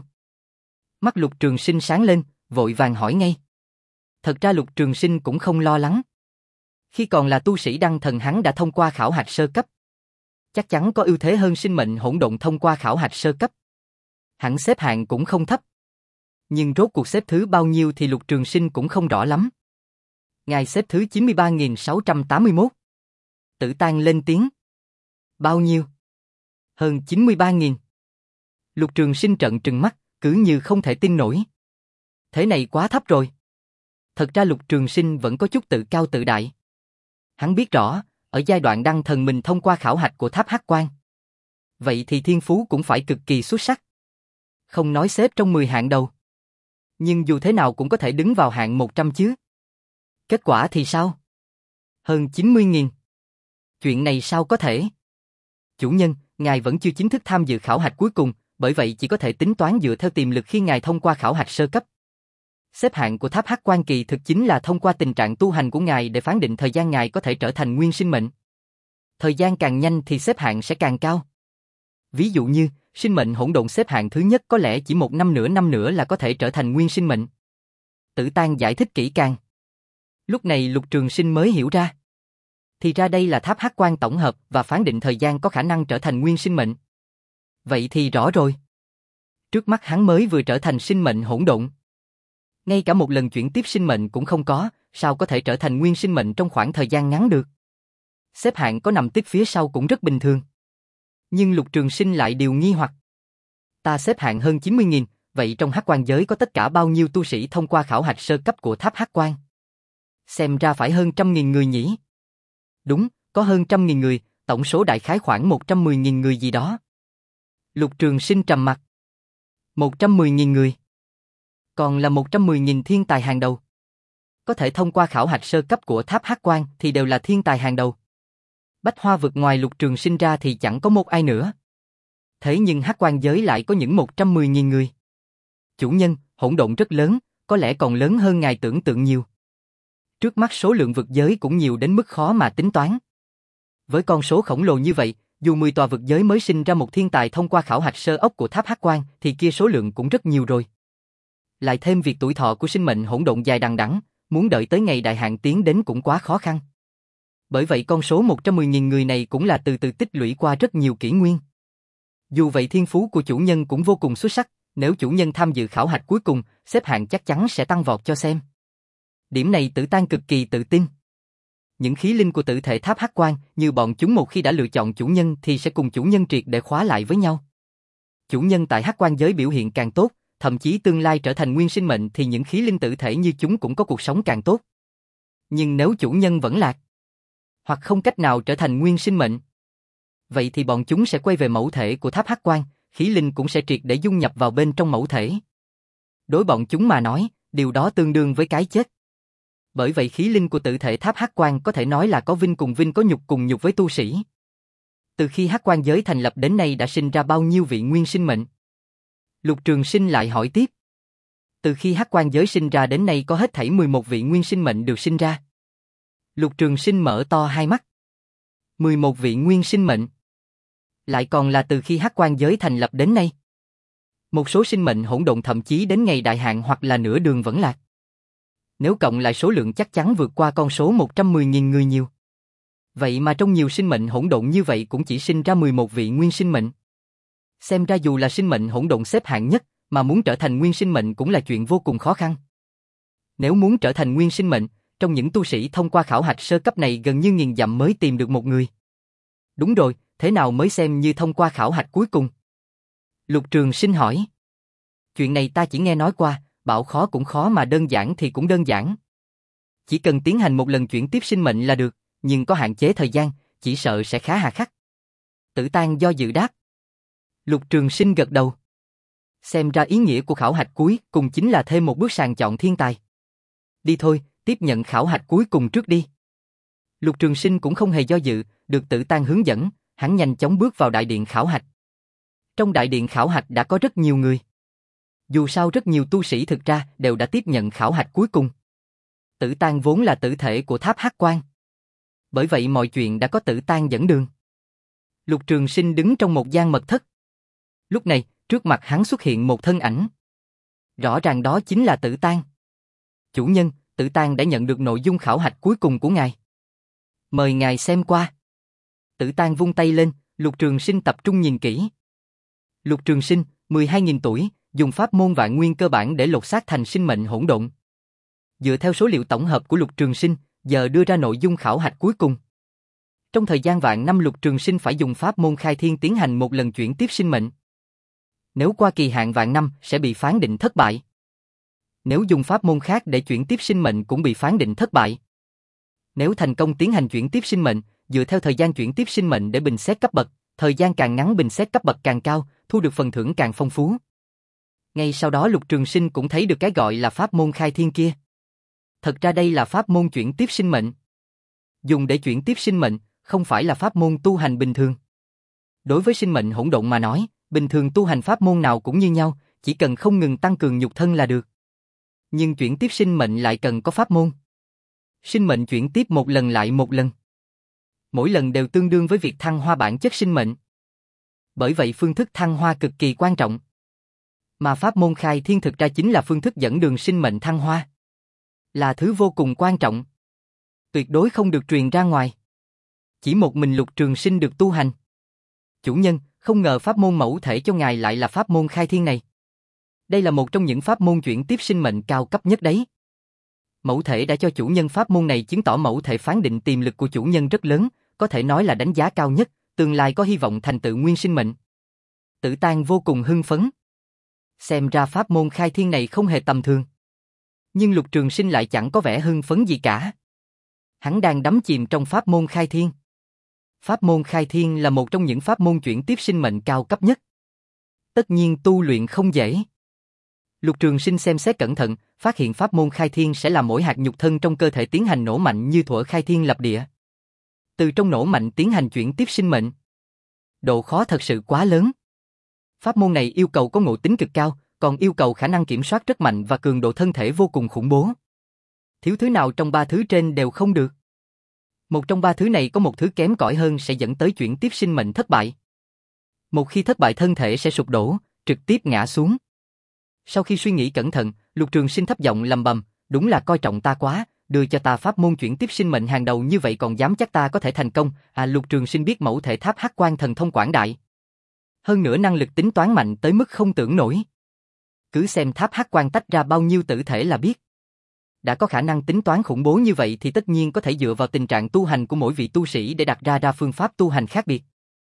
Mắt Lục Trường Sinh sáng lên, vội vàng hỏi ngay. Thật ra Lục Trường Sinh cũng không lo lắng. Khi còn là tu sĩ đăng thần hắn đã thông qua khảo hạch sơ cấp. Chắc chắn có ưu thế hơn sinh mệnh hỗn độn thông qua khảo hạch sơ cấp. Hẳn xếp hạng cũng không thấp. Nhưng rốt cuộc xếp thứ bao nhiêu thì Lục Trường Sinh cũng không rõ lắm. Ngài xếp thứ chín mươi ba nghìn sáu trăm tám mươi mốt. Tử Tan lên tiếng. Bao nhiêu? Hơn chín mươi ba nghìn. Lục Trường Sinh trợn trừng mắt, cứ như không thể tin nổi. Thế này quá thấp rồi. Thật ra Lục Trường Sinh vẫn có chút tự cao tự đại. Hắn biết rõ, ở giai đoạn đăng thần mình thông qua khảo hạch của tháp Hắc Quan. Vậy thì thiên phú cũng phải cực kỳ xuất sắc. Không nói xếp trong mười hạng đầu. Nhưng dù thế nào cũng có thể đứng vào hạng một trăm chứ. Kết quả thì sao? Hơn chín mươi nghìn. Chuyện này sao có thể? Chủ nhân, ngài vẫn chưa chính thức tham dự khảo hạch cuối cùng, bởi vậy chỉ có thể tính toán dựa theo tiềm lực khi ngài thông qua khảo hạch sơ cấp. Xếp hạng của tháp Hắc Quan kỳ thực chính là thông qua tình trạng tu hành của ngài để phán định thời gian ngài có thể trở thành nguyên sinh mệnh. Thời gian càng nhanh thì xếp hạng sẽ càng cao. Ví dụ như, sinh mệnh hỗn độn xếp hạng thứ nhất có lẽ chỉ một năm nửa năm nữa là có thể trở thành nguyên sinh mệnh. Tử Tang giải thích kỹ càng. Lúc này Lục Trường Sinh mới hiểu ra. Thì ra đây là tháp Hắc Quan tổng hợp và phán định thời gian có khả năng trở thành nguyên sinh mệnh. Vậy thì rõ rồi. Trước mắt hắn mới vừa trở thành sinh mệnh hỗn độn. Ngay cả một lần chuyển tiếp sinh mệnh cũng không có, sao có thể trở thành nguyên sinh mệnh trong khoảng thời gian ngắn được. Xếp hạng có nằm tiếp phía sau cũng rất bình thường. Nhưng Lục Trường Sinh lại điều nghi hoặc. Ta xếp hạng hơn chín mươi nghìn, vậy trong Hắc Quan giới có tất cả bao nhiêu tu sĩ thông qua khảo hạch sơ cấp của tháp Hắc Quan? Xem ra phải hơn trăm nghìn người nhỉ? Đúng, có hơn trăm nghìn người, tổng số đại khái khoảng một trăm mười nghìn người gì đó. Lục Trường Sinh trầm mặt. một trăm mười nghìn người. Còn là một trăm mười nghìn thiên tài hàng đầu. Có thể thông qua khảo hạch sơ cấp của tháp Hắc Quan thì đều là thiên tài hàng đầu. Bách Hoa vực ngoài Lục Trường Sinh ra thì chẳng có một ai nữa. Thế nhưng Hắc Quan giới lại có những một trăm mười nghìn người. Chủ nhân, hỗn độn rất lớn, có lẽ còn lớn hơn ngài tưởng tượng nhiều. Trước mắt số lượng vực giới cũng nhiều đến mức khó mà tính toán. Với con số khổng lồ như vậy, dù mười tòa vực giới mới sinh ra một thiên tài thông qua khảo hạch sơ ốc của tháp Hắc Quan thì kia số lượng cũng rất nhiều rồi. Lại thêm việc tuổi thọ của sinh mệnh hỗn độn dài đằng đẵng, muốn đợi tới ngày đại hạn tiến đến cũng quá khó khăn. Bởi vậy con số một trăm mười nghìn người này cũng là từ từ tích lũy qua rất nhiều kỷ nguyên. Dù vậy thiên phú của chủ nhân cũng vô cùng xuất sắc, nếu chủ nhân tham dự khảo hạch cuối cùng, xếp hạng chắc chắn sẽ tăng vọt cho xem. Điểm này Tử Tang cực kỳ tự tin. Những khí linh của tử thể tháp Hắc Quan, như bọn chúng một khi đã lựa chọn chủ nhân thì sẽ cùng chủ nhân triệt để khóa lại với nhau. Chủ nhân tại Hắc Quan giới biểu hiện càng tốt, thậm chí tương lai trở thành nguyên sinh mệnh thì những khí linh tử thể như chúng cũng có cuộc sống càng tốt. Nhưng nếu chủ nhân vẫn lạc, hoặc không cách nào trở thành nguyên sinh mệnh, vậy thì bọn chúng sẽ quay về mẫu thể của tháp Hắc Quan, khí linh cũng sẽ triệt để dung nhập vào bên trong mẫu thể. Đối bọn chúng mà nói, điều đó tương đương với cái chết. Bởi vậy khí linh của tự thể tháp Hắc Quan có thể nói là có vinh cùng vinh, có nhục cùng nhục với tu sĩ. Từ khi Hắc Quan giới thành lập đến nay đã sinh ra bao nhiêu vị nguyên sinh mệnh? Lục Trường Sinh lại hỏi tiếp. Từ khi Hắc Quan giới sinh ra đến nay có hết thảy mười một vị nguyên sinh mệnh được sinh ra. Lục Trường Sinh mở to hai mắt. mười một vị nguyên sinh mệnh. Lại còn là từ khi Hắc Quan giới thành lập đến nay. Một số sinh mệnh hỗn độn thậm chí đến ngày đại hạn hoặc là nửa đường vẫn lạc. Nếu cộng lại số lượng chắc chắn vượt qua con số một trăm mười nghìn người nhiều. Vậy mà trong nhiều sinh mệnh hỗn độn như vậy cũng chỉ sinh ra mười một vị nguyên sinh mệnh. Xem ra dù là sinh mệnh hỗn độn xếp hạng nhất, mà muốn trở thành nguyên sinh mệnh cũng là chuyện vô cùng khó khăn. Nếu muốn trở thành nguyên sinh mệnh, trong những tu sĩ thông qua khảo hạch sơ cấp này gần như nghìn dặm mới tìm được một người. Đúng rồi, thế nào mới xem như thông qua khảo hạch cuối cùng? Lục Trường Sinh hỏi. Chuyện này ta chỉ nghe nói qua, bảo khó cũng khó mà đơn giản thì cũng đơn giản. Chỉ cần tiến hành một lần chuyển tiếp sinh mệnh là được, nhưng có hạn chế thời gian, chỉ sợ sẽ khá hà khắc. Tử Tang do dự đáp. Lục Trường Sinh gật đầu. Xem ra ý nghĩa của khảo hạch cuối cùng chính là thêm một bước sàng chọn thiên tài. Đi thôi, tiếp nhận khảo hạch cuối cùng trước đi. Lục Trường Sinh cũng không hề do dự, được Tử Tang hướng dẫn, hắn nhanh chóng bước vào đại điện khảo hạch. Trong đại điện khảo hạch đã có rất nhiều người. Dù sao rất nhiều tu sĩ thực ra đều đã tiếp nhận khảo hạch cuối cùng. Tử Tang vốn là tử thể của tháp Hắc Quan. Bởi vậy mọi chuyện đã có Tử Tang dẫn đường. Lục Trường Sinh đứng trong một gian mật thất. Lúc này, trước mặt hắn xuất hiện một thân ảnh. Rõ ràng đó chính là Tử Tang. Chủ nhân, Tử Tang đã nhận được nội dung khảo hạch cuối cùng của ngài. Mời ngài xem qua. Tử Tang vung tay lên, Lục Trường Sinh tập trung nhìn kỹ. Lục Trường Sinh, mười hai nghìn tuổi, dùng pháp môn vạn nguyên cơ bản để lột xác thành sinh mệnh hỗn độn. Dựa theo số liệu tổng hợp của Lục Trường Sinh, giờ đưa ra nội dung khảo hạch cuối cùng. Trong thời gian vạn năm Lục Trường Sinh phải dùng pháp môn khai thiên tiến hành một lần chuyển tiếp sinh mệnh. Nếu qua kỳ hạn vạn năm sẽ bị phán định thất bại. Nếu dùng pháp môn khác để chuyển tiếp sinh mệnh cũng bị phán định thất bại. Nếu thành công tiến hành chuyển tiếp sinh mệnh, dựa theo thời gian chuyển tiếp sinh mệnh để bình xét cấp bậc, thời gian càng ngắn bình xét cấp bậc càng cao, thu được phần thưởng càng phong phú. Ngay sau đó Lục Trường Sinh cũng thấy được cái gọi là pháp môn khai thiên kia. Thật ra đây là pháp môn chuyển tiếp sinh mệnh. Dùng để chuyển tiếp sinh mệnh, không phải là pháp môn tu hành bình thường. Đối với sinh mệnh hỗn độn mà nói, bình thường tu hành pháp môn nào cũng như nhau, chỉ cần không ngừng tăng cường nhục thân là được. Nhưng chuyển tiếp sinh mệnh lại cần có pháp môn. Sinh mệnh chuyển tiếp một lần lại một lần. Mỗi lần đều tương đương với việc thăng hoa bản chất sinh mệnh. Bởi vậy phương thức thăng hoa cực kỳ quan trọng. Mà pháp môn khai thiên thực ra chính là phương thức dẫn đường sinh mệnh thăng hoa. Là thứ vô cùng quan trọng. Tuyệt đối không được truyền ra ngoài. Chỉ một mình Lục Trường Sinh được tu hành. Chủ nhân, không ngờ pháp môn mẫu thể cho ngài lại là pháp môn khai thiên này. Đây là một trong những pháp môn chuyển tiếp sinh mệnh cao cấp nhất đấy. Mẫu thể đã cho chủ nhân pháp môn này, chứng tỏ mẫu thể phán định tiềm lực của chủ nhân rất lớn, có thể nói là đánh giá cao nhất, tương lai có hy vọng thành tựu nguyên sinh mệnh. Tử Tang vô cùng hưng phấn. Xem ra pháp môn khai thiên này không hề tầm thường. Nhưng Lục Trường Sinh lại chẳng có vẻ hưng phấn gì cả. Hắn đang đắm chìm trong pháp môn khai thiên. Pháp môn khai thiên là một trong những pháp môn chuyển tiếp sinh mệnh cao cấp nhất. Tất nhiên tu luyện không dễ. Lục Trường Sinh xem xét cẩn thận, phát hiện pháp môn khai thiên sẽ làm mỗi hạt nhục thân trong cơ thể tiến hành nổ mạnh như thuở khai thiên lập địa. Từ trong nổ mạnh tiến hành chuyển tiếp sinh mệnh. Độ khó thật sự quá lớn. Pháp môn này yêu cầu có ngộ tính cực cao, còn yêu cầu khả năng kiểm soát rất mạnh và cường độ thân thể vô cùng khủng bố. Thiếu thứ nào trong ba thứ trên đều không được. Một trong ba thứ này có một thứ kém cỏi hơn sẽ dẫn tới chuyển tiếp sinh mệnh thất bại. Một khi thất bại thân thể sẽ sụp đổ, trực tiếp ngã xuống. Sau khi suy nghĩ cẩn thận, Lục Trường Sinh thấp giọng lầm bầm, đúng là coi trọng ta quá, đưa cho ta pháp môn chuyển tiếp sinh mệnh hàng đầu như vậy còn dám chắc ta có thể thành công. À, Lục Trường Sinh biết mẫu thể tháp Hắc Quan thần thông quảng đại. Hơn nữa năng lực tính toán mạnh tới mức không tưởng nổi. Cứ xem tháp Hắc Quan tách ra bao nhiêu tử thể là biết. Đã có khả năng tính toán khủng bố như vậy thì tất nhiên có thể dựa vào tình trạng tu hành của mỗi vị tu sĩ để đặt ra ra phương pháp tu hành khác biệt.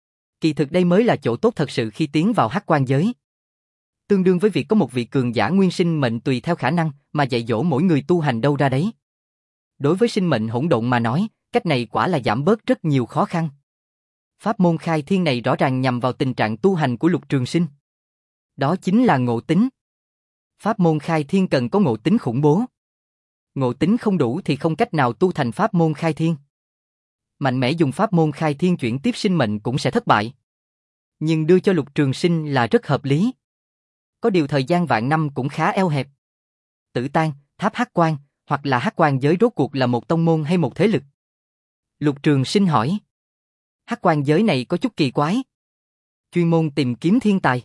Kỳ thực đây mới là chỗ tốt thật sự khi tiến vào Hắc Quan giới. Tương đương với việc có một vị cường giả nguyên sinh mệnh tùy theo khả năng mà dạy dỗ mỗi người tu hành đâu ra đấy. Đối với sinh mệnh hỗn độn mà nói, cách này quả là giảm bớt rất nhiều khó khăn. Pháp môn khai thiên này rõ ràng nhằm vào tình trạng tu hành của Lục Trường Sinh. Đó chính là ngộ tính. Pháp môn khai thiên cần có ngộ tính khủng bố. Ngộ tính không đủ thì không cách nào tu thành pháp môn khai thiên. Mạnh mẽ dùng pháp môn khai thiên chuyển tiếp sinh mệnh cũng sẽ thất bại. Nhưng đưa cho Lục Trường Sinh là rất hợp lý. Có điều thời gian vạn năm cũng khá eo hẹp. Tử Tang, tháp Hắc Quan, hoặc là Hắc Quan giới rốt cuộc là một tông môn hay một thế lực? Lục Trường Sinh hỏi. Hắc Quan giới này có chút kỳ quái. Chuyên môn tìm kiếm thiên tài.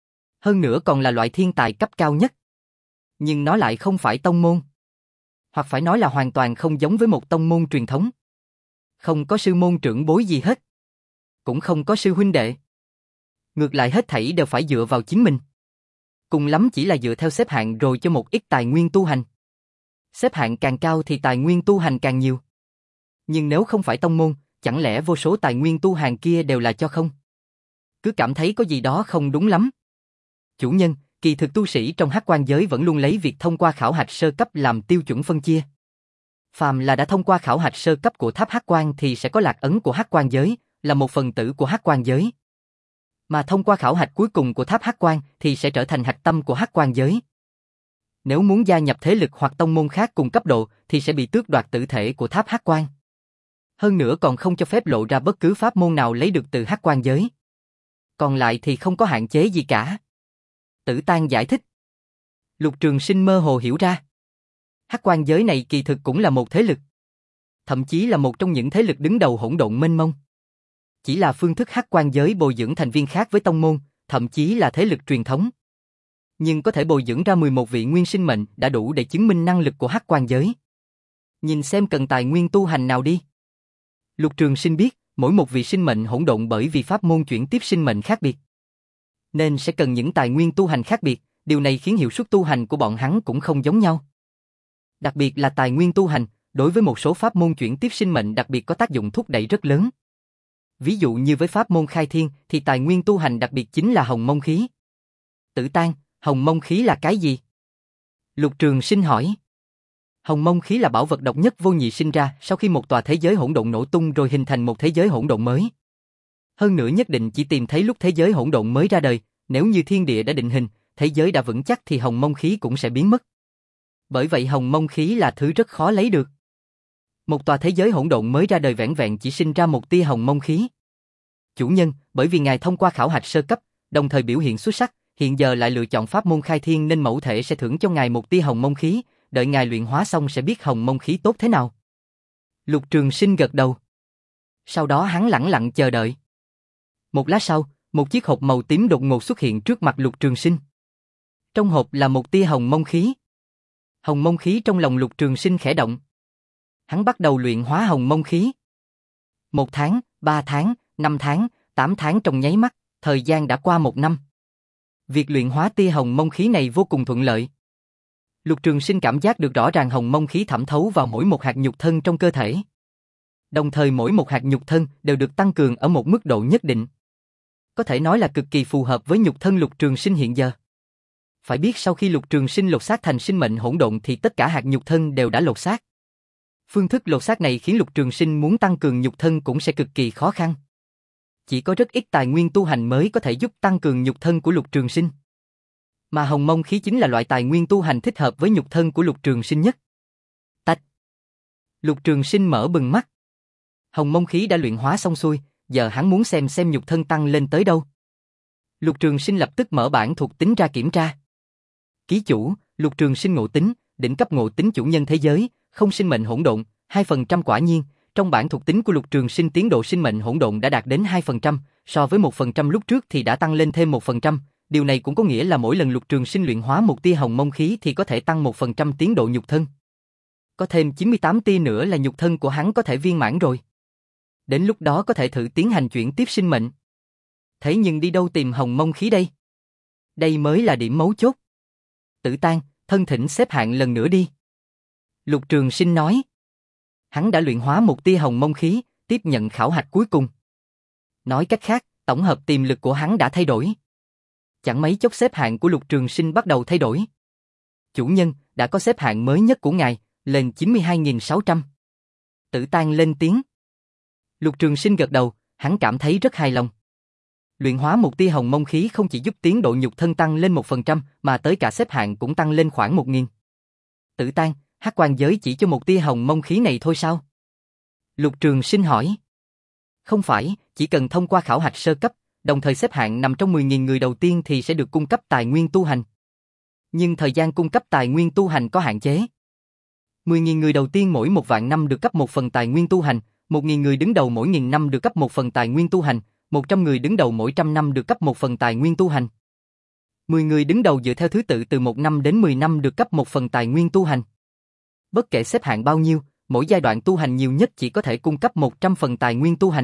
Hơn nữa còn là loại thiên tài cấp cao nhất. Nhưng nó lại không phải tông môn. Hoặc phải nói là hoàn toàn không giống với một tông môn truyền thống. Không có sư môn trưởng bối gì hết. Cũng không có sư huynh đệ. Ngược lại hết thảy đều phải dựa vào chính mình. Cùng lắm chỉ là dựa theo xếp hạng rồi cho một ít tài nguyên tu hành. Xếp hạng càng cao thì tài nguyên tu hành càng nhiều. Nhưng nếu không phải tông môn, chẳng lẽ vô số tài nguyên tu hành kia đều là cho không? Cứ cảm thấy có gì đó không đúng lắm. Chủ nhân, kỳ thực tu sĩ trong Hắc Quan giới vẫn luôn lấy việc thông qua khảo hạch sơ cấp làm tiêu chuẩn phân chia. Phàm là đã thông qua khảo hạch sơ cấp của tháp Hắc Quan thì sẽ có lạc ấn của Hắc Quan giới, là một phần tử của Hắc Quan giới. Mà thông qua khảo hạch cuối cùng của tháp Hắc Quan thì sẽ trở thành hạch tâm của Hắc Quan giới. Nếu muốn gia nhập thế lực hoặc tông môn khác cùng cấp độ thì sẽ bị tước đoạt tử thể của tháp Hắc Quan. Hơn nữa còn không cho phép lộ ra bất cứ pháp môn nào lấy được từ Hắc Quan giới. Còn lại thì không có hạn chế gì cả. Tử Tang giải thích. Lục Trường Sinh mơ hồ hiểu ra. Hắc Quan giới này kỳ thực cũng là một thế lực. Thậm chí là một trong những thế lực đứng đầu hỗn độn mênh mông. Chỉ là phương thức Hắc Quan giới bồi dưỡng thành viên khác với tông môn, thậm chí là thế lực truyền thống. Nhưng có thể bồi dưỡng ra mười một vị nguyên sinh mệnh đã đủ để chứng minh năng lực của Hắc Quan giới. Nhìn xem cần tài nguyên tu hành nào đi. Lục Trường Sinh biết, mỗi một vị sinh mệnh hỗn độn bởi vì pháp môn chuyển tiếp sinh mệnh khác biệt. Nên sẽ cần những tài nguyên tu hành khác biệt, điều này khiến hiệu suất tu hành của bọn hắn cũng không giống nhau. Đặc biệt là tài nguyên tu hành, đối với một số pháp môn chuyển tiếp sinh mệnh đặc biệt có tác dụng thúc đẩy rất lớn. Ví dụ như với pháp môn khai thiên thì tài nguyên tu hành đặc biệt chính là hồng mông khí. Tử Tang, hồng mông khí là cái gì? Lục Trường Sinh hỏi. Hồng mông khí là bảo vật độc nhất vô nhị sinh ra sau khi một tòa thế giới hỗn độn nổ tung rồi hình thành một thế giới hỗn độn mới. Hơn nữa nhất định chỉ tìm thấy lúc thế giới hỗn độn mới ra đời, nếu như thiên địa đã định hình, thế giới đã vững chắc thì hồng mông khí cũng sẽ biến mất. Bởi vậy hồng mông khí là thứ rất khó lấy được. Một tòa thế giới hỗn độn mới ra đời vẻn vẹn chỉ sinh ra một tia hồng mông khí. Chủ nhân, bởi vì ngài thông qua khảo hạch sơ cấp, đồng thời biểu hiện xuất sắc, Hiện giờ lại lựa chọn pháp môn khai thiên nên mẫu thể sẽ thưởng cho ngài một tia hồng mông khí, đợi ngài luyện hóa xong sẽ biết hồng mông khí tốt thế nào. Lục Trường Sinh gật đầu. Sau đó hắn lẳng lặng chờ đợi. Một lát sau, một chiếc hộp màu tím đột ngột xuất hiện trước mặt Lục Trường Sinh. Trong hộp là một tia hồng mông khí. Hồng mông khí trong lòng Lục Trường Sinh khẽ động. Hắn bắt đầu luyện hóa hồng mông khí. Một tháng, ba tháng, năm tháng, tám tháng trong nháy mắt, thời gian đã qua một năm. Việc luyện hóa tia hồng mông khí này vô cùng thuận lợi. Lục Trường Sinh cảm giác được rõ ràng hồng mông khí thẩm thấu vào mỗi một hạt nhục thân trong cơ thể. Đồng thời mỗi một hạt nhục thân đều được tăng cường ở một mức độ nhất định. Có thể nói là cực kỳ phù hợp với nhục thân Lục Trường Sinh hiện giờ. Phải biết sau khi Lục Trường Sinh lột xác thành sinh mệnh hỗn độn thì tất cả hạt nhục thân đều đã lột xác. Phương thức lột xác này khiến Lục Trường Sinh muốn tăng cường nhục thân cũng sẽ cực kỳ khó khăn. Chỉ có rất ít tài nguyên tu hành mới có thể giúp tăng cường nhục thân của Lục Trường Sinh. Mà hồng mông khí chính là loại tài nguyên tu hành thích hợp với nhục thân của Lục Trường Sinh nhất. Tạch. Lục Trường Sinh mở bừng mắt. Hồng mông khí đã luyện hóa xong xuôi, giờ hắn muốn xem xem nhục thân tăng lên tới đâu. Lục Trường Sinh lập tức mở bản thuộc tính ra kiểm tra. Ký chủ, Lục Trường Sinh ngộ tính, đỉnh cấp ngộ tính chủ nhân thế giới, không sinh mệnh hỗn độn, hai phần trăm quả nhiên, trong bản thuộc tính của Lục Trường Sinh tiến độ sinh mệnh hỗn độn đã đạt đến hai phần trăm, so với một phần trăm lúc trước thì đã tăng lên thêm một phần trăm, điều này cũng có nghĩa là mỗi lần Lục Trường Sinh luyện hóa một tia hồng mông khí thì có thể tăng một phần trăm tiến độ nhục thân. Có thêm chín mươi tám tia nữa là nhục thân của hắn có thể viên mãn rồi. Đến lúc đó có thể thử tiến hành chuyển tiếp sinh mệnh. Thế nhưng đi đâu tìm hồng mông khí đây? Đây mới là điểm mấu chốt. Tử Tang, thân thỉnh xếp hạng lần nữa đi. Lục Trường Sinh nói. Hắn đã luyện hóa một tia hồng mông khí, tiếp nhận khảo hạch cuối cùng. Nói cách khác, tổng hợp tiềm lực của hắn đã thay đổi. Chẳng mấy chốc xếp hạng của Lục Trường Sinh bắt đầu thay đổi. Chủ nhân, đã có xếp hạng mới nhất của ngài, lên chín mươi hai nghìn sáu trăm. Tử Tang lên tiếng. Lục Trường Sinh gật đầu, hắn cảm thấy rất hài lòng. Luyện hóa một tia hồng mông khí không chỉ giúp tiến độ nhục thân tăng lên một phần trăm, mà tới cả xếp hạng cũng tăng lên khoảng một nghìn. Tử Tang, Hắc Quan giới chỉ cho một tia hồng mông khí này thôi sao? Lục Trường Sinh hỏi. Không phải, chỉ cần thông qua khảo hạch sơ cấp, đồng thời xếp hạng nằm trong mười nghìn người đầu tiên thì sẽ được cung cấp tài nguyên tu hành. Nhưng thời gian cung cấp tài nguyên tu hành có hạn chế. mười nghìn người đầu tiên mỗi một vạn năm được cấp một phần tài nguyên tu hành, một nghìn người đứng đầu mỗi nghìn năm được cấp một phần tài nguyên tu hành, một trăm người đứng đầu mỗi trăm năm được cấp một phần tài nguyên tu hành. mười người đứng đầu dựa theo thứ tự từ một năm đến mười năm được cấp một phần tài nguyên tu hành. Bất kể xếp hạng bao nhiêu, mỗi giai đoạn tu hành nhiều nhất chỉ có thể cung cấp một trăm phần tài nguyên tu hành.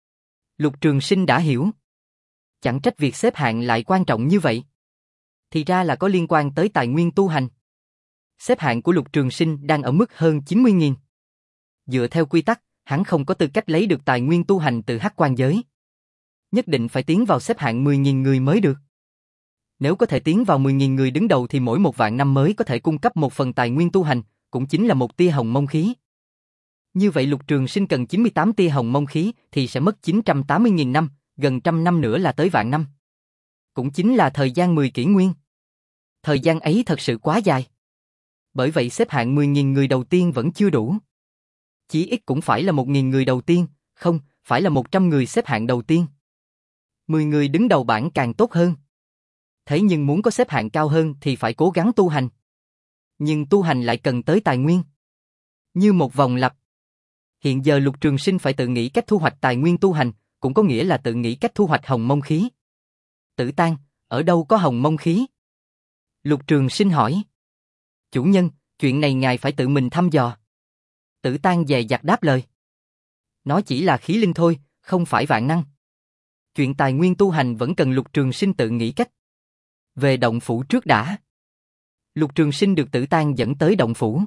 Lục Trường Sinh đã hiểu. Chẳng trách việc xếp hạng lại quan trọng như vậy. Thì ra là có liên quan tới tài nguyên tu hành. Xếp hạng của Lục Trường Sinh đang ở mức hơn chín mươi nghìn. Dựa theo quy tắc, hắn không có tư cách lấy được tài nguyên tu hành từ Hắc Quan giới. Nhất định phải tiến vào xếp hạng mười nghìn người mới được. Nếu có thể tiến vào mười nghìn người đứng đầu thì mỗi một vạn năm mới có thể cung cấp một phần tài nguyên tu hành, cũng chính là một tia hồng mông khí. Như vậy Lục Trường Sinh cần chín mươi tám tia hồng mông khí thì sẽ mất chín trăm tám mươi nghìn năm, gần trăm năm nữa là tới vạn năm. Cũng chính là thời gian mười kỷ nguyên. Thời gian ấy thật sự quá dài. Bởi vậy xếp hạng mười nghìn người đầu tiên vẫn chưa đủ. Chí ít cũng phải là một nghìn người đầu tiên, không, phải là một trăm người xếp hạng đầu tiên. mười người đứng đầu bảng càng tốt hơn. Thế nhưng muốn có xếp hạng cao hơn thì phải cố gắng tu hành. Nhưng tu hành lại cần tới tài nguyên. Như một vòng lặp. Hiện giờ Lục Trường Sinh phải tự nghĩ cách thu hoạch tài nguyên tu hành, cũng có nghĩa là tự nghĩ cách thu hoạch hồng mông khí. Tử Tang, ở đâu có hồng mông khí? Lục Trường Sinh hỏi. Chủ nhân, chuyện này ngài phải tự mình thăm dò. Tử Tang dè dặt đáp lời. Nó chỉ là khí linh thôi, không phải vạn năng. Chuyện tài nguyên tu hành vẫn cần Lục Trường Sinh tự nghĩ cách. Về động phủ trước đã. Lục Trường Sinh được Tử Tang dẫn tới động phủ.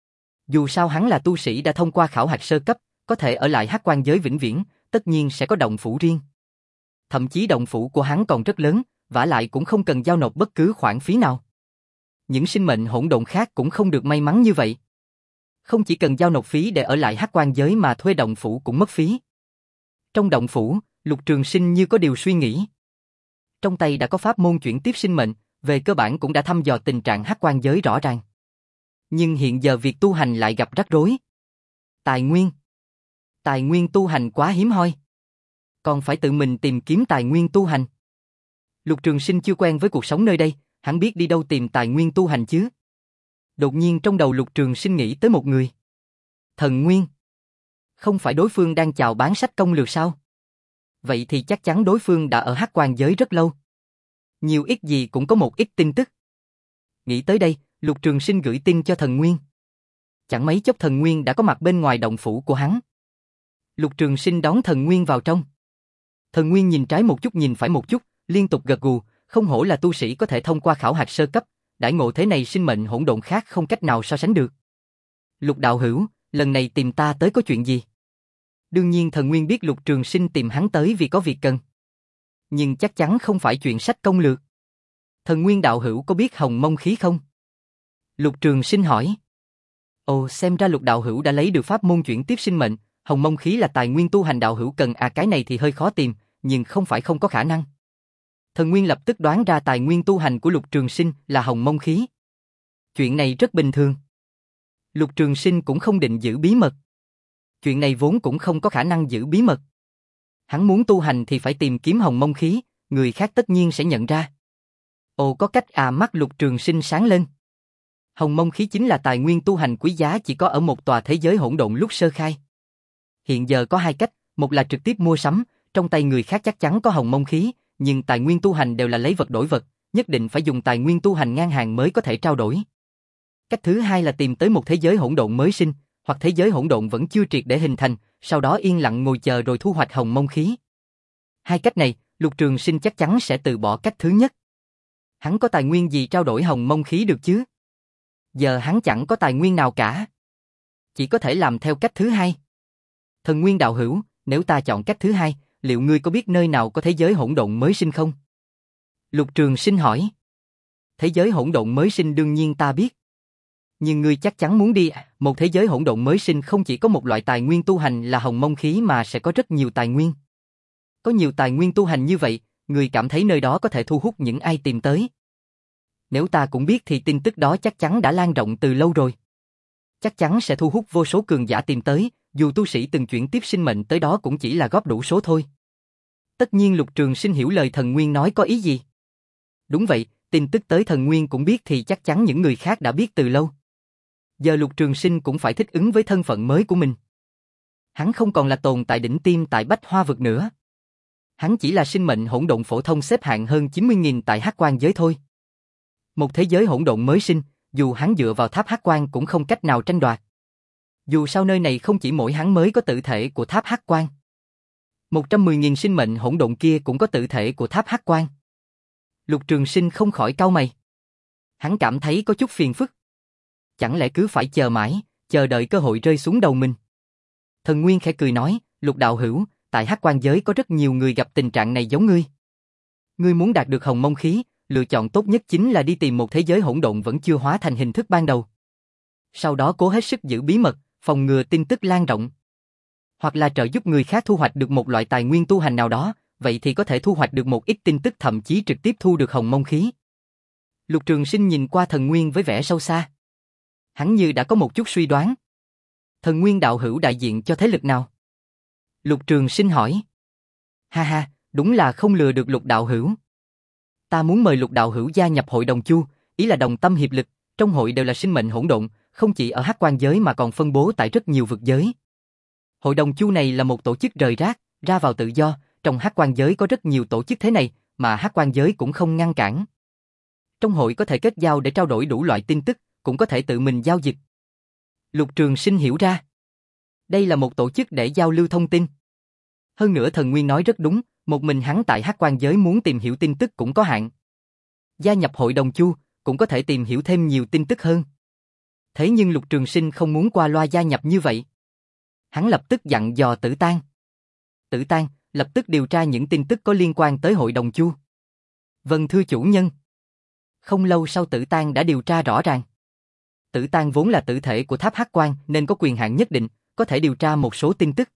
Dù sao hắn là tu sĩ đã thông qua khảo hạch sơ cấp, có thể ở lại Hắc Quan giới vĩnh viễn, tất nhiên sẽ có động phủ riêng. Thậm chí động phủ của hắn còn rất lớn, vả lại cũng không cần giao nộp bất cứ khoản phí nào. Những sinh mệnh hỗn độn khác cũng không được may mắn như vậy. Không chỉ cần giao nộp phí để ở lại Hắc Quan giới mà thuê động phủ cũng mất phí. Trong động phủ, Lục Trường Sinh như có điều suy nghĩ. Trong tay đã có pháp môn chuyển tiếp sinh mệnh, về cơ bản cũng đã thăm dò tình trạng Hắc Quan giới rõ ràng. Nhưng hiện giờ việc tu hành lại gặp rắc rối. Tài nguyên. Tài nguyên tu hành quá hiếm hoi. Còn phải tự mình tìm kiếm tài nguyên tu hành. Lục Trường Sinh chưa quen với cuộc sống nơi đây, hắn biết đi đâu tìm tài nguyên tu hành chứ. Đột nhiên trong đầu Lục Trường Sinh nghĩ tới một người. Thần Nguyên. Không phải đối phương đang chào bán sách công lược sao? Vậy thì chắc chắn đối phương đã ở Hắc Quan giới rất lâu. Nhiều ít gì cũng có một ít tin tức. Nghĩ tới đây, Lục Trường Sinh gửi tin cho Thần Nguyên. Chẳng mấy chốc Thần Nguyên đã có mặt bên ngoài động phủ của hắn. Lục Trường Sinh đón Thần Nguyên vào trong. Thần Nguyên nhìn trái một chút nhìn phải một chút, liên tục gật gù, không hổ là tu sĩ có thể thông qua khảo hạch sơ cấp, đãi ngộ thế này sinh mệnh hỗn độn khác không cách nào so sánh được. Lục đạo hữu, lần này tìm ta tới có chuyện gì? Đương nhiên Thần Nguyên biết Lục Trường Sinh tìm hắn tới vì có việc cần. Nhưng chắc chắn không phải chuyện sách công lược. Thần Nguyên đạo hữu có biết Hồng Mông khí không? Lục Trường Sinh hỏi. Ồ, xem ra Lục đạo hữu đã lấy được pháp môn chuyển tiếp sinh mệnh, Hồng Mông khí là tài nguyên tu hành đạo hữu cần à, cái này thì hơi khó tìm, nhưng không phải không có khả năng. Thần Nguyên lập tức đoán ra tài nguyên tu hành của Lục Trường Sinh là Hồng Mông khí. Chuyện này rất bình thường. Lục Trường Sinh cũng không định giữ bí mật. Chuyện này vốn cũng không có khả năng giữ bí mật. Hắn muốn tu hành thì phải tìm kiếm Hồng Mông khí, người khác tất nhiên sẽ nhận ra. Ồ, có cách à, mắt Lục Trường Sinh sáng lên. Hồng Mông khí chính là tài nguyên tu hành quý giá chỉ có ở một tòa thế giới hỗn độn lúc sơ khai. Hiện giờ có hai cách, một là trực tiếp mua sắm, trong tay người khác chắc chắn có Hồng Mông khí, nhưng tài nguyên tu hành đều là lấy vật đổi vật, nhất định phải dùng tài nguyên tu hành ngang hàng mới có thể trao đổi. Cách thứ hai là tìm tới một thế giới hỗn độn mới sinh, hoặc thế giới hỗn độn vẫn chưa triệt để hình thành, sau đó yên lặng ngồi chờ rồi thu hoạch Hồng Mông khí. Hai cách này, Lục Trường Sinh chắc chắn sẽ từ bỏ cách thứ nhất. Hắn có tài nguyên gì trao đổi Hồng Mông khí được chứ? Giờ hắn chẳng có tài nguyên nào cả. Chỉ có thể làm theo cách thứ hai. Thần Nguyên đạo hữu, nếu ta chọn cách thứ hai, liệu ngươi có biết nơi nào có thế giới hỗn độn mới sinh không? Lục Trường Sinh hỏi. Thế giới hỗn độn mới sinh đương nhiên ta biết. Nhưng ngươi chắc chắn muốn đi, một thế giới hỗn độn mới sinh không chỉ có một loại tài nguyên tu hành là Hồng Mông khí mà sẽ có rất nhiều tài nguyên. Có nhiều tài nguyên tu hành như vậy, ngươi cảm thấy nơi đó có thể thu hút những ai tìm tới. Nếu ta cũng biết thì tin tức đó chắc chắn đã lan rộng từ lâu rồi. Chắc chắn sẽ thu hút vô số cường giả tìm tới, dù tu sĩ từng chuyển tiếp sinh mệnh tới đó cũng chỉ là góp đủ số thôi. Tất nhiên Lục Trường Sinh hiểu lời Thần Nguyên nói có ý gì. Đúng vậy, tin tức tới Thần Nguyên cũng biết thì chắc chắn những người khác đã biết từ lâu. Giờ Lục Trường Sinh cũng phải thích ứng với thân phận mới của mình. Hắn không còn là tồn tại đỉnh tiêm tại Bách Hoa vực nữa. Hắn chỉ là sinh mệnh hỗn độn phổ thông xếp hạng hơn chín mươi nghìn tại Hắc Quan giới thôi. Một thế giới hỗn độn mới sinh, dù hắn dựa vào tháp Hắc Quan cũng không cách nào tranh đoạt. Dù sao nơi này không chỉ mỗi hắn mới có tự thể của tháp Hắc Quan. một trăm mười nghìn sinh mệnh hỗn độn kia cũng có tự thể của tháp Hắc Quan. Lục Trường Sinh không khỏi cau mày. Hắn cảm thấy có chút phiền phức. Chẳng lẽ cứ phải chờ mãi, chờ đợi cơ hội rơi xuống đầu mình? Thần Nguyên khẽ cười nói, Lục đạo hữu, tại Hắc Quan giới có rất nhiều người gặp tình trạng này giống ngươi. Ngươi muốn đạt được Hồng Mông khí, lựa chọn tốt nhất chính là đi tìm một thế giới hỗn độn vẫn chưa hóa thành hình thức ban đầu. Sau đó cố hết sức giữ bí mật, phòng ngừa tin tức lan rộng. Hoặc là trợ giúp người khác thu hoạch được một loại tài nguyên tu hành nào đó, vậy thì có thể thu hoạch được một ít tin tức thậm chí trực tiếp thu được Hồng Mông khí. Lục Trường Sinh nhìn qua Thần Nguyên với vẻ sâu xa. Hắn như đã có một chút suy đoán. Thần Nguyên đạo hữu đại diện cho thế lực nào? Lục Trường Sinh hỏi. Ha ha, đúng là không lừa được Lục đạo hữu. Ta muốn mời Lục đạo hữu gia nhập hội đồng Chu, ý là đồng tâm hiệp lực, trong hội đều là sinh mệnh hỗn độn, không chỉ ở Hắc Quan giới mà còn phân bố tại rất nhiều vực giới. Hội đồng Chu này là một tổ chức rời rác, ra vào tự do, trong Hắc Quan giới có rất nhiều tổ chức thế này, mà Hắc Quan giới cũng không ngăn cản. Trong hội có thể kết giao để trao đổi đủ loại tin tức, cũng có thể tự mình giao dịch. Lục Trường Sinh hiểu ra. Đây là một tổ chức để giao lưu thông tin. Hơn nữa Thần Nguyên nói rất đúng, một mình hắn tại Hắc Quan giới muốn tìm hiểu tin tức cũng có hạn. Gia nhập hội đồng Chu, cũng có thể tìm hiểu thêm nhiều tin tức hơn. Thế nhưng Lục Trường Sinh không muốn qua loa gia nhập như vậy. Hắn lập tức dặn dò Tử Tang. Tử Tang, lập tức điều tra những tin tức có liên quan tới hội đồng Chu. Vâng thưa chủ nhân. Không lâu sau Tử Tang đã điều tra rõ ràng. Tử Tang vốn là tử thể của tháp Hắc Quan nên có quyền hạn nhất định, có thể điều tra một số tin tức.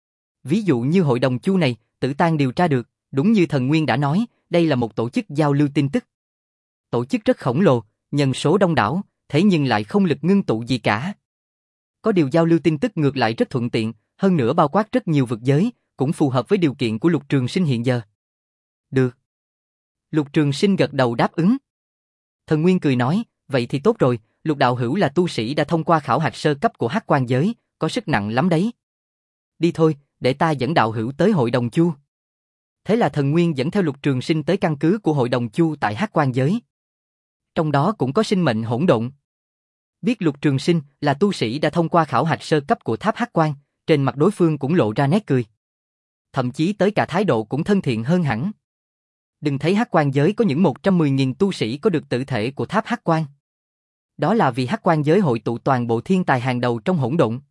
Ví dụ như hội đồng Chu này, Tử Tang điều tra được, đúng như Thần Nguyên đã nói, đây là một tổ chức giao lưu tin tức. Tổ chức rất khổng lồ, nhân số đông đảo, thế nhưng lại không lực ngưng tụ gì cả. Có điều giao lưu tin tức ngược lại rất thuận tiện, hơn nữa bao quát rất nhiều vực giới, cũng phù hợp với điều kiện của Lục Trường Sinh hiện giờ. Được. Lục Trường Sinh gật đầu đáp ứng. Thần Nguyên cười nói, vậy thì tốt rồi, Lục đạo hữu là tu sĩ đã thông qua khảo hạch sơ cấp của Hắc Quan giới, có sức nặng lắm đấy. Đi thôi, để ta dẫn đạo hữu tới hội đồng Chu. Thế là Thần Nguyên dẫn theo Lục Trường Sinh tới căn cứ của hội đồng Chu tại Hắc Quan giới. Trong đó cũng có sinh mệnh hỗn độn. Biết Lục Trường Sinh là tu sĩ đã thông qua khảo hạch sơ cấp của tháp Hắc Quan, trên mặt đối phương cũng lộ ra nét cười. Thậm chí tới cả thái độ cũng thân thiện hơn hẳn. Đừng thấy Hắc Quan giới có những một trăm mười nghìn tu sĩ có được tự thể của tháp Hắc Quan. Đó là vì Hắc Quan giới hội tụ toàn bộ thiên tài hàng đầu trong hỗn độn.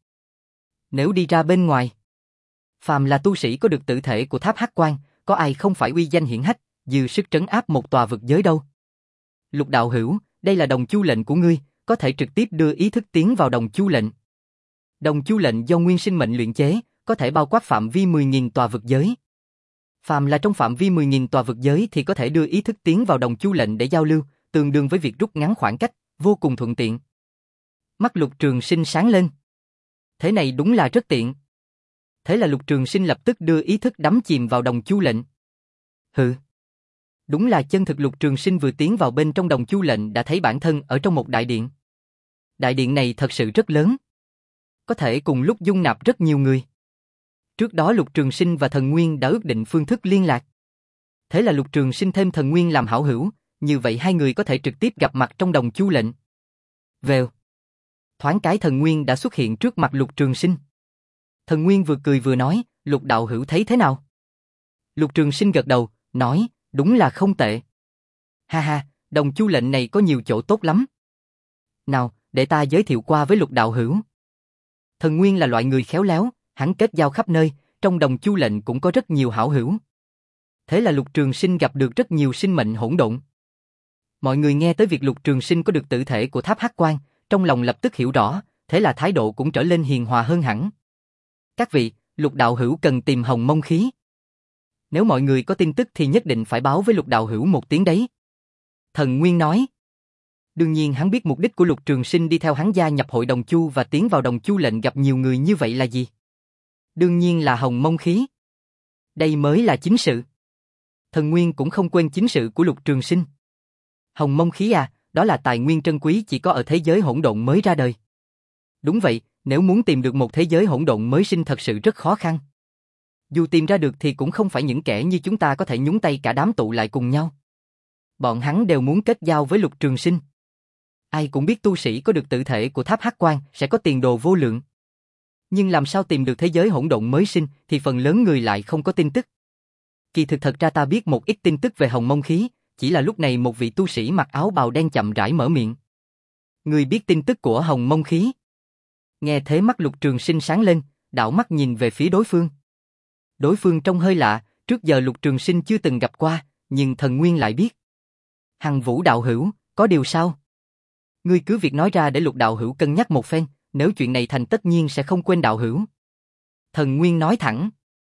Nếu đi ra bên ngoài, phàm là tu sĩ có được tự thể của tháp Hắc Quan, có ai không phải uy danh hiển hách, dư sức trấn áp một tòa vực giới đâu. Lục đạo hữu, đây là đồng chu lệnh của ngươi, có thể trực tiếp đưa ý thức tiến vào đồng chu lệnh. Đồng chu lệnh do nguyên sinh mệnh luyện chế, có thể bao quát phạm vi mười nghìn tòa vực giới. Phàm là trong phạm vi mười nghìn tòa vực giới thì có thể đưa ý thức tiến vào đồng chu lệnh để giao lưu, tương đương với việc rút ngắn khoảng cách, vô cùng thuận tiện. Mắt Lục Trường Sinh sáng lên. Thế này đúng là rất tiện. Thế là Lục Trường Sinh lập tức đưa ý thức đắm chìm vào đồng chu lệnh. Hừ. Đúng là chân thực. Lục Trường Sinh vừa tiến vào bên trong đồng chu lệnh đã thấy bản thân ở trong một đại điện. Đại điện này thật sự rất lớn, có thể cùng lúc dung nạp rất nhiều người. Trước đó Lục Trường Sinh và Thần Nguyên đã ước định phương thức liên lạc. Thế là Lục Trường Sinh thêm Thần Nguyên làm hảo hữu, như vậy hai người có thể trực tiếp gặp mặt trong đồng chu lệnh. Vèo. Thoáng cái Thần Nguyên đã xuất hiện trước mặt Lục Trường Sinh. Thần Nguyên vừa cười vừa nói, Lục đạo hữu thấy thế nào? Lục Trường Sinh gật đầu, nói, đúng là không tệ. Ha ha, đồng chu lệnh này có nhiều chỗ tốt lắm. Nào, để ta giới thiệu qua với Lục đạo hữu. Thần Nguyên là loại người khéo léo, hắn kết giao khắp nơi, trong đồng chu lệnh cũng có rất nhiều hảo hữu. Thế là Lục Trường Sinh gặp được rất nhiều sinh mệnh hỗn độn. Mọi người nghe tới việc Lục Trường Sinh có được tự thể của tháp Hắc Quan, trong lòng lập tức hiểu rõ, thế là thái độ cũng trở lên hiền hòa hơn hẳn. Các vị, Lục đạo hữu cần tìm hồng mông khí. Nếu mọi người có tin tức thì nhất định phải báo với Lục đạo hữu một tiếng đấy. Thần Nguyên nói. Đương nhiên hắn biết mục đích của Lục Trường Sinh đi theo hắn gia nhập hội đồng Chu và tiến vào đồng chu lệnh gặp nhiều người như vậy là gì? Đương nhiên là hồng mông khí. Đây mới là chính sự. Thần Nguyên cũng không quên chính sự của Lục Trường Sinh. Hồng mông khí à, đó là tài nguyên trân quý chỉ có ở thế giới hỗn độn mới ra đời. Đúng vậy, nếu muốn tìm được một thế giới hỗn độn mới sinh thật sự rất khó khăn. Dù tìm ra được thì cũng không phải những kẻ như chúng ta có thể nhúng tay cả đám tụ lại cùng nhau. Bọn hắn đều muốn kết giao với Lục Trường Sinh. Ai cũng biết tu sĩ có được tự thể của tháp Hắc Quan sẽ có tiền đồ vô lượng. Nhưng làm sao tìm được thế giới hỗn độn mới sinh thì phần lớn người lại không có tin tức. Kỳ thực thật ra ta biết một ít tin tức về hồng mông khí, chỉ là lúc này một vị tu sĩ mặc áo bào đen chậm rãi mở miệng. Người biết tin tức của hồng mông khí? Nghe thế mắt Lục Trường Sinh sáng lên, đảo mắt nhìn về phía đối phương. Đối phương trông hơi lạ, trước giờ Lục Trường Sinh chưa từng gặp qua, nhưng Thần Nguyên lại biết. Hằng Vũ đạo hữu, có điều sao? Ngươi cứ việc nói ra để Lục đạo hữu cân nhắc một phen, nếu chuyện này thành tất nhiên sẽ không quên đạo hữu. Thần Nguyên nói thẳng.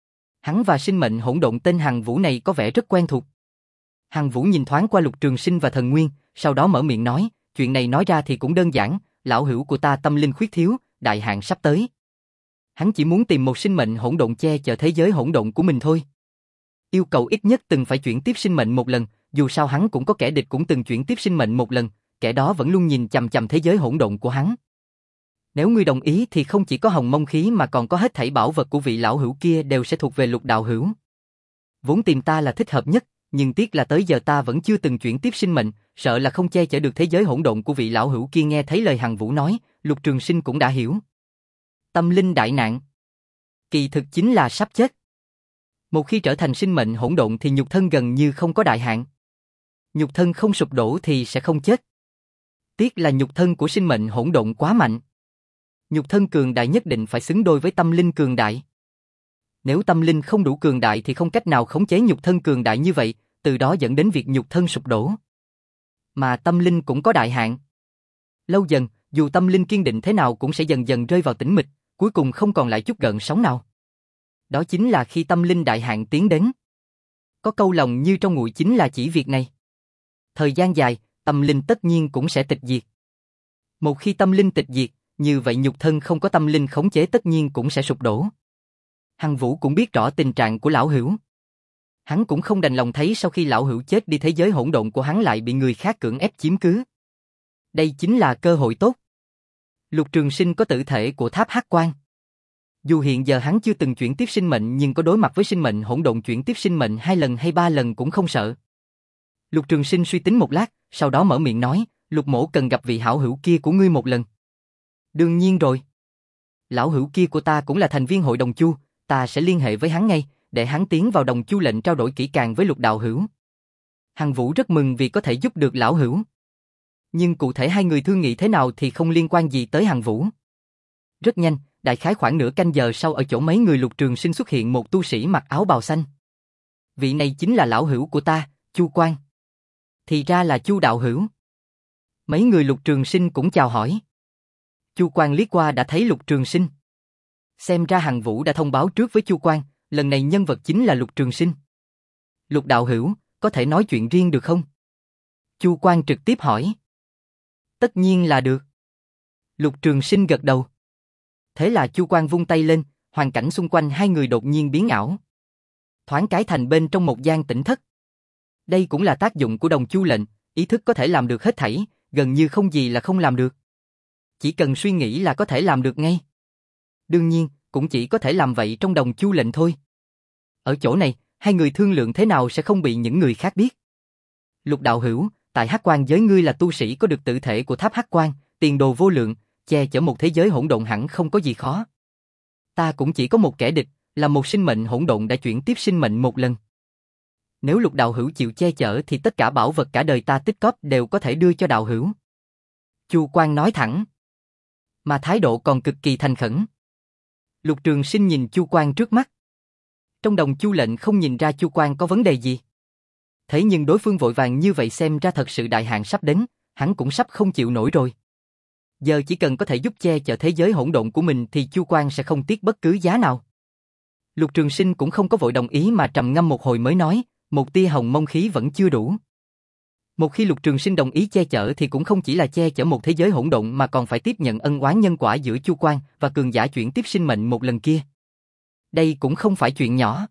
Hắn và sinh mệnh hỗn độn tên Hằng Vũ này có vẻ rất quen thuộc. Hằng Vũ nhìn thoáng qua Lục Trường Sinh và Thần Nguyên, sau đó mở miệng nói, chuyện này nói ra thì cũng đơn giản, lão hữu của ta tâm linh khuyết thiếu, đại hạn sắp tới. Hắn chỉ muốn tìm một sinh mệnh hỗn độn che chở thế giới hỗn độn của mình thôi. Yêu cầu ít nhất từng phải chuyển tiếp sinh mệnh một lần, dù sao hắn cũng có kẻ địch cũng từng chuyển tiếp sinh mệnh một lần, kẻ đó vẫn luôn nhìn chằm chằm thế giới hỗn độn của hắn. Nếu ngươi đồng ý thì không chỉ có hồng mông khí mà còn có hết thảy bảo vật của vị lão hữu kia đều sẽ thuộc về Lục đạo hữu. Vốn tìm ta là thích hợp nhất, nhưng tiếc là tới giờ ta vẫn chưa từng chuyển tiếp sinh mệnh, sợ là không che chở được thế giới hỗn độn của vị lão hữu kia. Nghe thấy lời Hằng Vũ nói, Lục Trường Sinh cũng đã hiểu. Tâm linh đại nạn. Kỳ thực chính là sắp chết. Một khi trở thành sinh mệnh hỗn độn thì nhục thân gần như không có đại hạn. Nhục thân không sụp đổ thì sẽ không chết. Tiếc là nhục thân của sinh mệnh hỗn độn quá mạnh. Nhục thân cường đại nhất định phải xứng đôi với tâm linh cường đại. Nếu tâm linh không đủ cường đại thì không cách nào khống chế nhục thân cường đại như vậy, từ đó dẫn đến việc nhục thân sụp đổ. Mà tâm linh cũng có đại hạn. Lâu dần, dù tâm linh kiên định thế nào cũng sẽ dần dần rơi vào tĩnh mịch, cuối cùng không còn lại chút gợn sóng nào. Đó chính là khi tâm linh đại hạn tiến đến. Có câu lòng như trong nguội chính là chỉ việc này. Thời gian dài, tâm linh tất nhiên cũng sẽ tịch diệt. Một khi tâm linh tịch diệt, như vậy nhục thân không có tâm linh khống chế tất nhiên cũng sẽ sụp đổ. Hằng Vũ cũng biết rõ tình trạng của lão hữu. Hắn cũng không đành lòng thấy sau khi lão hữu chết đi thế giới hỗn độn của hắn lại bị người khác cưỡng ép chiếm cứ. Đây chính là cơ hội tốt. Lục Trường Sinh có tự thể của tháp Hắc Quan. Dù hiện giờ hắn chưa từng chuyển tiếp sinh mệnh nhưng có đối mặt với sinh mệnh hỗn độn chuyển tiếp sinh mệnh hai lần hay ba lần cũng không sợ. Lục Trường Sinh suy tính một lát, sau đó mở miệng nói, Lục mỗ cần gặp vị hảo hữu kia của ngươi một lần. Đương nhiên rồi. Lão hữu kia của ta cũng là thành viên hội đồng Chu, ta sẽ liên hệ với hắn ngay, để hắn tiến vào đồng Chu lệnh trao đổi kỹ càng với Lục đạo hữu. Hằng Vũ rất mừng vì có thể giúp được lão hữu. Nhưng cụ thể hai người thương nghị thế nào thì không liên quan gì tới Hằng Vũ. Rất nhanh, đại khái khoảng nửa canh giờ sau ở chỗ mấy người Lục Trường Sinh xuất hiện một tu sĩ mặc áo bào xanh. Vị này chính là lão hữu của ta, Chu Quan. Thì ra là Chu đạo hữu. Mấy người Lục Trường Sinh cũng chào hỏi. Chu Quan liếc qua đã thấy Lục Trường Sinh. Xem ra Hằng Vũ đã thông báo trước với Chu Quan, lần này nhân vật chính là Lục Trường Sinh. Lục đạo hữu, có thể nói chuyện riêng được không? Chu Quan trực tiếp hỏi. Tất nhiên là được. Lục Trường Sinh gật đầu. Thế là Chu Quan vung tay lên, hoàn cảnh xung quanh hai người đột nhiên biến ảo. Thoáng cái thành bên trong một gian tĩnh thất. Đây cũng là tác dụng của đồng Chu lệnh, ý thức có thể làm được hết thảy, gần như không gì là không làm được. Chỉ cần suy nghĩ là có thể làm được ngay. Đương nhiên, cũng chỉ có thể làm vậy trong đồng Chu lệnh thôi. Ở chỗ này, hai người thương lượng thế nào sẽ không bị những người khác biết. Lục đạo hữu, tại Hắc Quan giới ngươi là tu sĩ có được tự thể của tháp Hắc Quan, tiền đồ vô lượng, che chở một thế giới hỗn độn hẳn không có gì khó. Ta cũng chỉ có một kẻ địch, là một sinh mệnh hỗn độn đã chuyển tiếp sinh mệnh một lần. Nếu Lục đạo hữu chịu che chở thì tất cả bảo vật cả đời ta tích cóp đều có thể đưa cho đạo hữu. Chu Quan nói thẳng, mà thái độ còn cực kỳ thành khẩn. Lục Trường Sinh nhìn Chu Quan trước mắt. Trong đồng Chu lệnh không nhìn ra Chu Quan có vấn đề gì. Thế nhưng đối phương vội vàng như vậy xem ra thật sự đại hạn sắp đến, hắn cũng sắp không chịu nổi rồi. Giờ chỉ cần có thể giúp che chở thế giới hỗn độn của mình thì Chu Quan sẽ không tiếc bất cứ giá nào. Lục Trường Sinh cũng không có vội đồng ý mà trầm ngâm một hồi mới nói, một tia hồng mông khí vẫn chưa đủ. Một khi Lục Trường Sinh đồng ý che chở thì cũng không chỉ là che chở một thế giới hỗn độn mà còn phải tiếp nhận ân oán nhân quả giữa Chu Quan và cường giả chuyển tiếp sinh mệnh một lần kia. Đây cũng không phải chuyện nhỏ.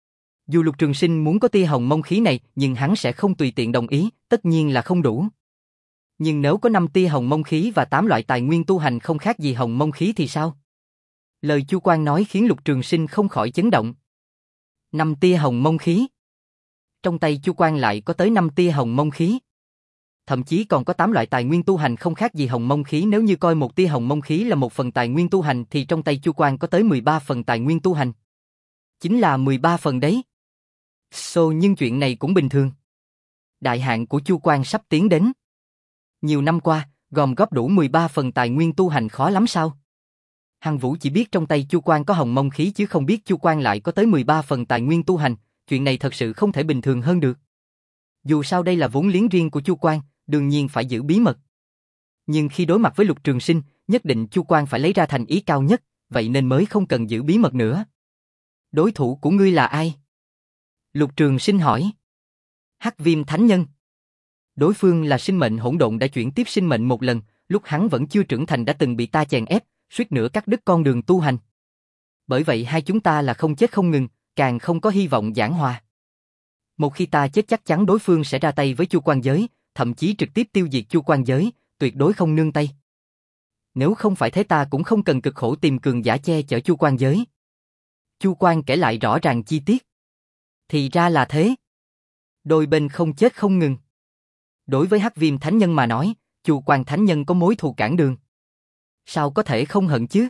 Dù Lục Trường Sinh muốn có tia hồng mông khí này nhưng hắn sẽ không tùy tiện đồng ý, tất nhiên là không đủ. Nhưng nếu có năm tia hồng mông khí và tám loại tài nguyên tu hành không khác gì hồng mông khí thì sao? Lời Chu Quan nói khiến Lục Trường Sinh không khỏi chấn động. Năm tia hồng mông khí. Trong tay Chu Quan lại có tới năm tia hồng mông khí. Thậm chí còn có tám loại tài nguyên tu hành không khác gì hồng mông khí, nếu như coi một tia hồng mông khí là một phần tài nguyên tu hành thì trong tay Chu Quan có tới mười ba phần tài nguyên tu hành. Chính là mười ba phần đấy. So, nhưng chuyện này cũng bình thường. Đại hạn của Chu Quan sắp tiến đến. Nhiều năm qua, gom góp đủ mười ba phần tài nguyên tu hành khó lắm sao? Hằng Vũ chỉ biết trong tay Chu Quan có hồng mông khí chứ không biết Chu Quan lại có tới mười ba phần tài nguyên tu hành, chuyện này thật sự không thể bình thường hơn được. Dù sao đây là vốn liếng riêng của Chu Quan, đương nhiên phải giữ bí mật. Nhưng khi đối mặt với Lục Trường Sinh, nhất định Chu Quan phải lấy ra thành ý cao nhất, vậy nên mới không cần giữ bí mật nữa. Đối thủ của ngươi là ai? Lục Trường Sinh hỏi. Hắc Viêm Thánh Nhân. Đối phương là sinh mệnh hỗn độn đã chuyển tiếp sinh mệnh một lần, lúc hắn vẫn chưa trưởng thành đã từng bị ta chèn ép, suýt nữa cắt đứt con đường tu hành. Bởi vậy hai chúng ta là không chết không ngừng, càng không có hy vọng giảng hòa. Một khi ta chết chắc chắn đối phương sẽ ra tay với Chu Quan giới, thậm chí trực tiếp tiêu diệt Chu Quan giới, tuyệt đối không nương tay. Nếu không phải thế ta cũng không cần cực khổ tìm cường giả che chở Chu Quan giới. Chu Quan kể lại rõ ràng chi tiết. Thì ra là thế. Đôi bên không chết không ngừng. Đối với Hắc Viêm Thánh Nhân mà nói, Chu Quan Thánh Nhân có mối thù cản đường. Sao có thể không hận chứ?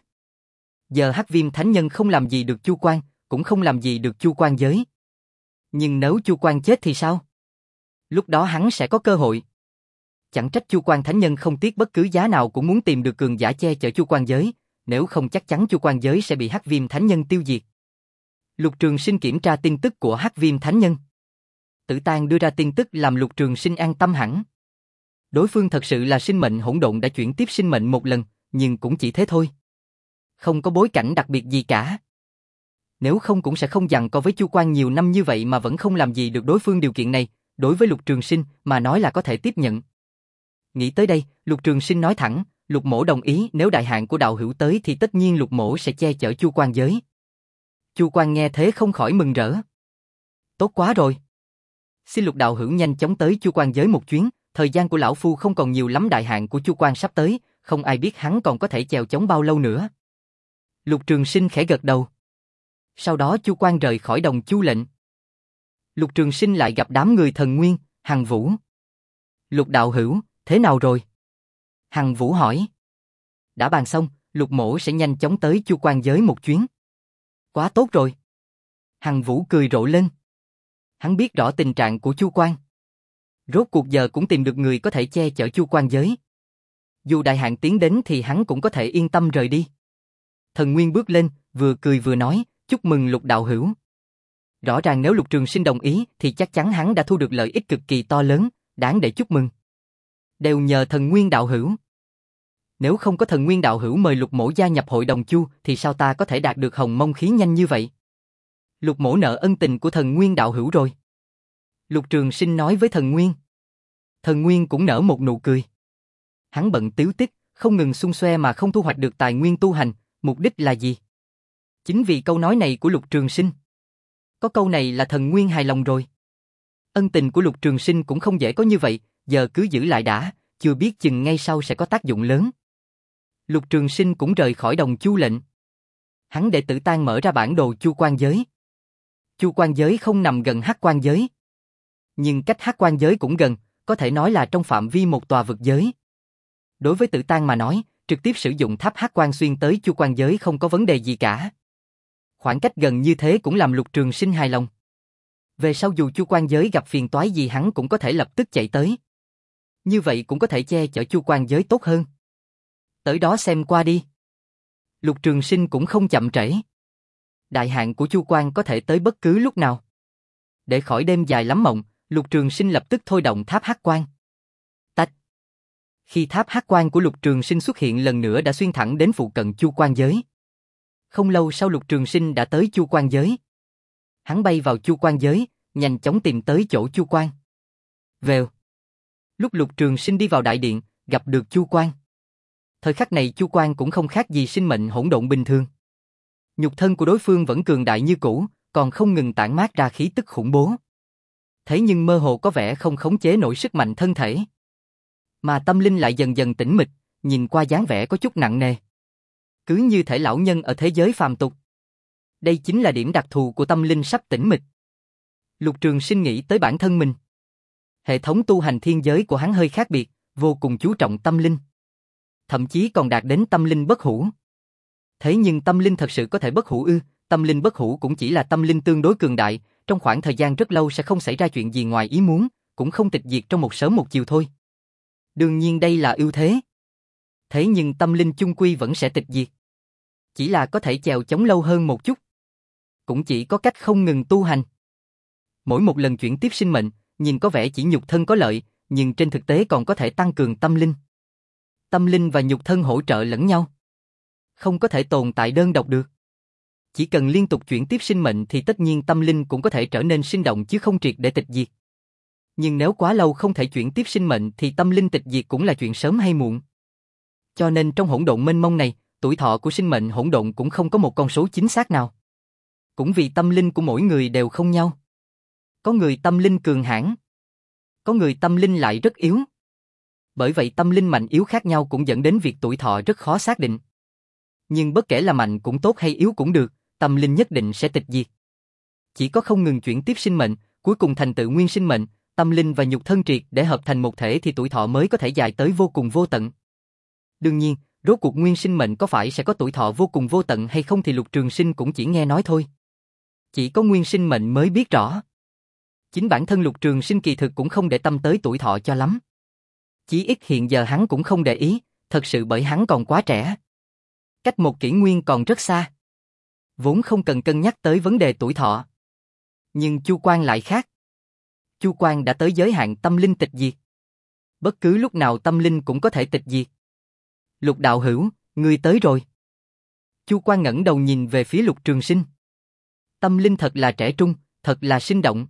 Giờ Hắc Viêm Thánh Nhân không làm gì được Chu Quan, cũng không làm gì được Chu Quan giới. Nhưng nếu Chu Quan chết thì sao? Lúc đó hắn sẽ có cơ hội. Chẳng trách Chu Quan Thánh Nhân không tiếc bất cứ giá nào cũng muốn tìm được cường giả che chở Chu Quan giới, nếu không chắc chắn Chu Quan giới sẽ bị Hắc Viêm Thánh Nhân tiêu diệt. Lục Trường Sinh kiểm tra tin tức của Hắc Viêm Thánh Nhân. Tử Tang đưa ra tin tức làm Lục Trường Sinh an tâm hẳn. Đối phương thật sự là sinh mệnh hỗn độn đã chuyển tiếp sinh mệnh một lần, nhưng cũng chỉ thế thôi. Không có bối cảnh đặc biệt gì cả. Nếu không cũng sẽ không giằng co với Chu Quan nhiều năm như vậy mà vẫn không làm gì được đối phương, điều kiện này, đối với Lục Trường Sinh mà nói là có thể tiếp nhận. Nghĩ tới đây, Lục Trường Sinh nói thẳng, Lục mỗ đồng ý, nếu đại hạn của đạo hữu tới thì tất nhiên Lục mỗ sẽ che chở Chu Quan giới. Chu Quan nghe thế không khỏi mừng rỡ. Tốt quá rồi. Xin Lục đạo hữu nhanh chóng tới Chu Quan giới một chuyến, thời gian của lão phu không còn nhiều lắm, đại hạn của Chu Quan sắp tới, không ai biết hắn còn có thể chèo chống bao lâu nữa. Lục Trường Sinh khẽ gật đầu. Sau đó Chu Quan rời khỏi Đồng Chu lệnh. Lục Trường Sinh lại gặp đám người Thần Nguyên, Hằng Vũ. Lục đạo hữu, thế nào rồi? Hằng Vũ hỏi. Đã bàn xong, Lục mỗ sẽ nhanh chóng tới Chu Quan giới một chuyến. Quá tốt rồi. Hằng Vũ cười rộ lên. Hắn biết rõ tình trạng của Chu Quan. Rốt cuộc giờ cũng tìm được người có thể che chở Chu Quan giới. Dù đại hạn tiến đến thì hắn cũng có thể yên tâm rời đi. Thần Nguyên bước lên, vừa cười vừa nói, chúc mừng Lục đạo hữu. Rõ ràng nếu Lục Trường Sinh đồng ý thì chắc chắn hắn đã thu được lợi ích cực kỳ to lớn, đáng để chúc mừng. Đều nhờ Thần Nguyên đạo hữu. Nếu không có Thần Nguyên đạo hữu mời Lục mỗ gia nhập hội đồng Chu thì sao ta có thể đạt được hồng mông khí nhanh như vậy? Lục mỗ nợ ân tình của Thần Nguyên đạo hữu rồi. Lục Trường Sinh nói với Thần Nguyên. Thần Nguyên cũng nở một nụ cười. Hắn bận tíu tích, không ngừng xung xoe mà không thu hoạch được tài nguyên tu hành, mục đích là gì? Chính vì câu nói này của Lục Trường Sinh. Có câu này là Thần Nguyên hài lòng rồi. Ân tình của Lục Trường Sinh cũng không dễ có như vậy, giờ cứ giữ lại đã, chưa biết chừng ngay sau sẽ có tác dụng lớn. Lục Trường Sinh cũng rời khỏi Đồng Chu lệnh. Hắn để Tử Tang mở ra bản đồ Chu Quan giới. Chu Quan giới không nằm gần Hắc Quan giới, nhưng cách Hắc Quan giới cũng gần, có thể nói là trong phạm vi một tòa vực giới. Đối với Tử Tang mà nói, trực tiếp sử dụng tháp Hắc Quan xuyên tới Chu Quan giới không có vấn đề gì cả. Khoảng cách gần như thế cũng làm Lục Trường Sinh hài lòng. Về sau dù Chu Quan giới gặp phiền toái gì hắn cũng có thể lập tức chạy tới. Như vậy cũng có thể che chở Chu Quan giới tốt hơn. Tới đó xem qua đi. Lục Trường Sinh cũng không chậm trễ. Đại hạn của Chu Quan có thể tới bất cứ lúc nào. Để khỏi đêm dài lắm mộng, Lục Trường Sinh lập tức thôi động tháp Hắc Quan. Tách. Khi tháp Hắc Quan của Lục Trường Sinh xuất hiện lần nữa đã xuyên thẳng đến phụ cận Chu Quan giới. Không lâu sau Lục Trường Sinh đã tới Chu Quan giới. Hắn bay vào Chu Quan giới, nhanh chóng tìm tới chỗ Chu Quan. Vèo. Lúc Lục Trường Sinh đi vào đại điện, gặp được Chu Quan. Thời khắc này Chu Quan cũng không khác gì sinh mệnh hỗn độn bình thường. Nhục thân của đối phương vẫn cường đại như cũ, còn không ngừng tản mát ra khí tức khủng bố. Thế nhưng mơ hồ có vẻ không khống chế nổi sức mạnh thân thể. Mà tâm linh lại dần dần tĩnh mịch, nhìn qua dáng vẻ có chút nặng nề. Cứ như thể lão nhân ở thế giới phàm tục. Đây chính là điểm đặc thù của tâm linh sắp tĩnh mịch. Lục Trường Sinh nghĩ tới bản thân mình. Hệ thống tu hành thiên giới của hắn hơi khác biệt, vô cùng chú trọng tâm linh. Thậm chí còn đạt đến tâm linh bất hủ. Thế nhưng tâm linh thật sự có thể bất hủ ư? Tâm linh bất hủ cũng chỉ là tâm linh tương đối cường đại, trong khoảng thời gian rất lâu sẽ không xảy ra chuyện gì ngoài ý muốn, cũng không tịch diệt trong một sớm một chiều thôi. Đương nhiên đây là ưu thế. Thế nhưng tâm linh chung quy vẫn sẽ tịch diệt. Chỉ là có thể chèo chống lâu hơn một chút. Cũng chỉ có cách không ngừng tu hành. Mỗi một lần chuyển tiếp sinh mệnh, nhìn có vẻ chỉ nhục thân có lợi, nhưng trên thực tế còn có thể tăng cường tâm linh. Tâm linh và nhục thân hỗ trợ lẫn nhau. Không có thể tồn tại đơn độc được. Chỉ cần liên tục chuyển tiếp sinh mệnh thì tất nhiên tâm linh cũng có thể trở nên sinh động chứ không triệt để tịch diệt. Nhưng nếu quá lâu không thể chuyển tiếp sinh mệnh thì tâm linh tịch diệt cũng là chuyện sớm hay muộn. Cho nên trong hỗn độn mênh mông này, tuổi thọ của sinh mệnh hỗn độn cũng không có một con số chính xác nào. Cũng vì tâm linh của mỗi người đều không nhau. Có người tâm linh cường hãn, có người tâm linh lại rất yếu. Bởi vậy tâm linh mạnh yếu khác nhau cũng dẫn đến việc tuổi thọ rất khó xác định. Nhưng bất kể là mạnh cũng tốt hay yếu cũng được, tâm linh nhất định sẽ tịch diệt. Chỉ có không ngừng chuyển tiếp sinh mệnh, cuối cùng thành tựu nguyên sinh mệnh, tâm linh và nhục thân triệt để hợp thành một thể thì tuổi thọ mới có thể dài tới vô cùng vô tận. Đương nhiên, rốt cuộc nguyên sinh mệnh có phải sẽ có tuổi thọ vô cùng vô tận hay không thì Lục Trường Sinh cũng chỉ nghe nói thôi. Chỉ có nguyên sinh mệnh mới biết rõ. Chính bản thân Lục Trường Sinh kỳ thực cũng không để tâm tới tuổi thọ cho lắm. Chí ít hiện giờ hắn cũng không để ý, thật sự bởi hắn còn quá trẻ. Cách một kỷ nguyên còn rất xa. Vốn không cần cân nhắc tới vấn đề tuổi thọ. Nhưng Chu Quan lại khác. Chu Quan đã tới giới hạn tâm linh tịch diệt. Bất cứ lúc nào tâm linh cũng có thể tịch diệt. Lục đạo hữu, ngươi tới rồi. Chu Quan ngẩng đầu nhìn về phía Lục Trường Sinh. Tâm linh thật là trẻ trung, thật là sinh động.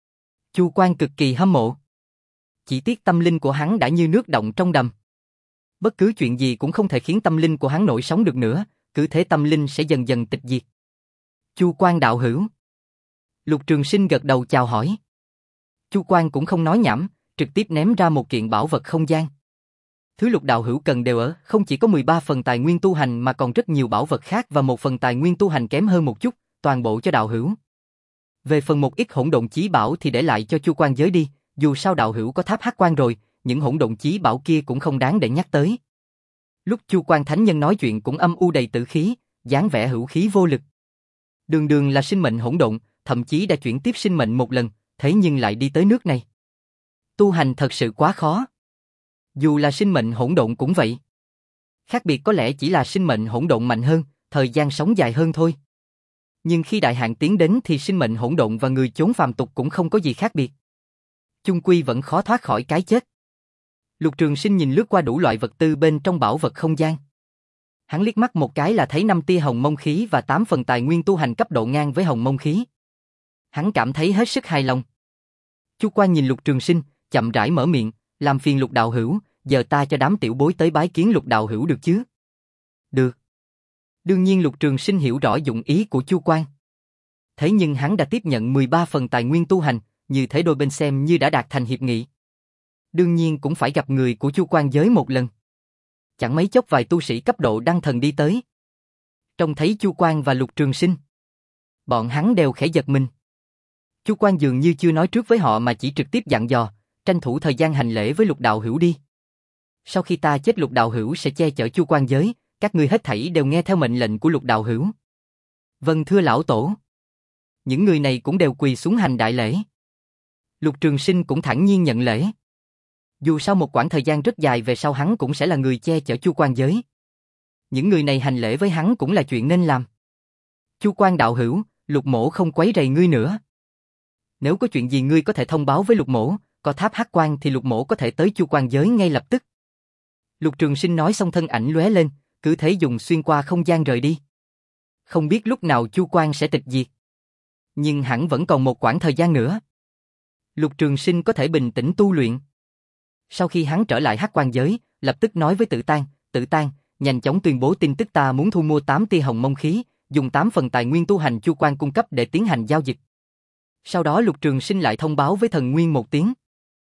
Chu Quan cực kỳ hâm mộ. Chỉ tiếc tâm linh của hắn đã như nước động trong đầm. Bất cứ chuyện gì cũng không thể khiến tâm linh của hắn nổi sóng được nữa, cứ thế tâm linh sẽ dần dần tịch diệt. Chu Quan đạo hữu. Lục Trường Sinh gật đầu chào hỏi. Chu Quan cũng không nói nhảm, trực tiếp ném ra một kiện bảo vật không gian. Thứ Lục đạo hữu cần đều ở, không chỉ có mười ba phần tài nguyên tu hành mà còn rất nhiều bảo vật khác và một phần tài nguyên tu hành kém hơn một chút, toàn bộ cho đạo hữu. Về phần một ít hỗn độn chí bảo thì để lại cho Chu Quan giới đi, dù sao đạo hữu có tháp hắc quan rồi, những hỗn độn chí bảo kia cũng không đáng để nhắc tới. Lúc Chu Quan thánh nhân nói chuyện cũng âm u đầy tử khí, dáng vẻ hữu khí vô lực. Đường đường là sinh mệnh hỗn độn, thậm chí đã chuyển tiếp sinh mệnh một lần, thế nhưng lại đi tới nước này. Tu hành thật sự quá khó. Dù là sinh mệnh hỗn độn cũng vậy. Khác biệt có lẽ chỉ là sinh mệnh hỗn độn mạnh hơn, thời gian sống dài hơn thôi. Nhưng khi đại hạn tiến đến thì sinh mệnh hỗn độn và người chốn phàm tục cũng không có gì khác biệt. Chung quy vẫn khó thoát khỏi cái chết. Lục Trường Sinh nhìn lướt qua đủ loại vật tư bên trong bảo vật không gian. Hắn liếc mắt một cái là thấy năm tia hồng mông khí và tám phần tài nguyên tu hành cấp độ ngang với hồng mông khí. Hắn cảm thấy hết sức hài lòng. Chu Quan nhìn Lục Trường Sinh, chậm rãi mở miệng, làm phiền Lục đạo hữu, giờ ta cho đám tiểu bối tới bái kiến Lục đạo hữu được chứ? Được. Đương nhiên Lục Trường Sinh hiểu rõ dụng ý của Chu Quan. Thế nhưng hắn đã tiếp nhận mười ba phần tài nguyên tu hành, như thế đôi bên xem như đã đạt thành hiệp nghị. Đương nhiên cũng phải gặp người của Chu Quan giới một lần. Chẳng mấy chốc vài tu sĩ cấp độ đăng thần đi tới. Trông thấy Chu Quan và Lục Trường Sinh, bọn hắn đều khẽ giật mình. Chu Quan dường như chưa nói trước với họ mà chỉ trực tiếp dặn dò, tranh thủ thời gian hành lễ với Lục đạo hữu đi. Sau khi ta chết Lục đạo hữu sẽ che chở Chu Quan giới, các ngươi hết thảy đều nghe theo mệnh lệnh của Lục đạo hữu. Vâng thưa lão tổ. Những người này cũng đều quỳ xuống hành đại lễ. Lục Trường Sinh cũng thản nhiên nhận lễ. Dù sau một quãng thời gian rất dài về sau hắn cũng sẽ là người che chở Chu Quan giới. Những người này hành lễ với hắn cũng là chuyện nên làm. Chu Quan đạo hữu, Lục mỗ không quấy rầy ngươi nữa. Nếu có chuyện gì ngươi có thể thông báo với Lục mỗ, có tháp hắc quan thì Lục mỗ có thể tới Chu Quan giới ngay lập tức. Lục Trường Sinh nói xong thân ảnh lóe lên, cứ thế dùng xuyên qua không gian rời đi. Không biết lúc nào Chu Quan sẽ tịch diệt. Nhưng hẳn vẫn còn một quãng thời gian nữa. Lục Trường Sinh có thể bình tĩnh tu luyện. Sau khi hắn trở lại hắc quan giới, lập tức nói với Tự Tan, Tự Tan, nhanh chóng tuyên bố tin tức ta muốn thu mua tám tia hồng mông khí, dùng tám phần tài nguyên tu hành Chu Quan cung cấp để tiến hành giao dịch. Sau đó Lục Trường Sinh lại thông báo với Thần Nguyên một tiếng.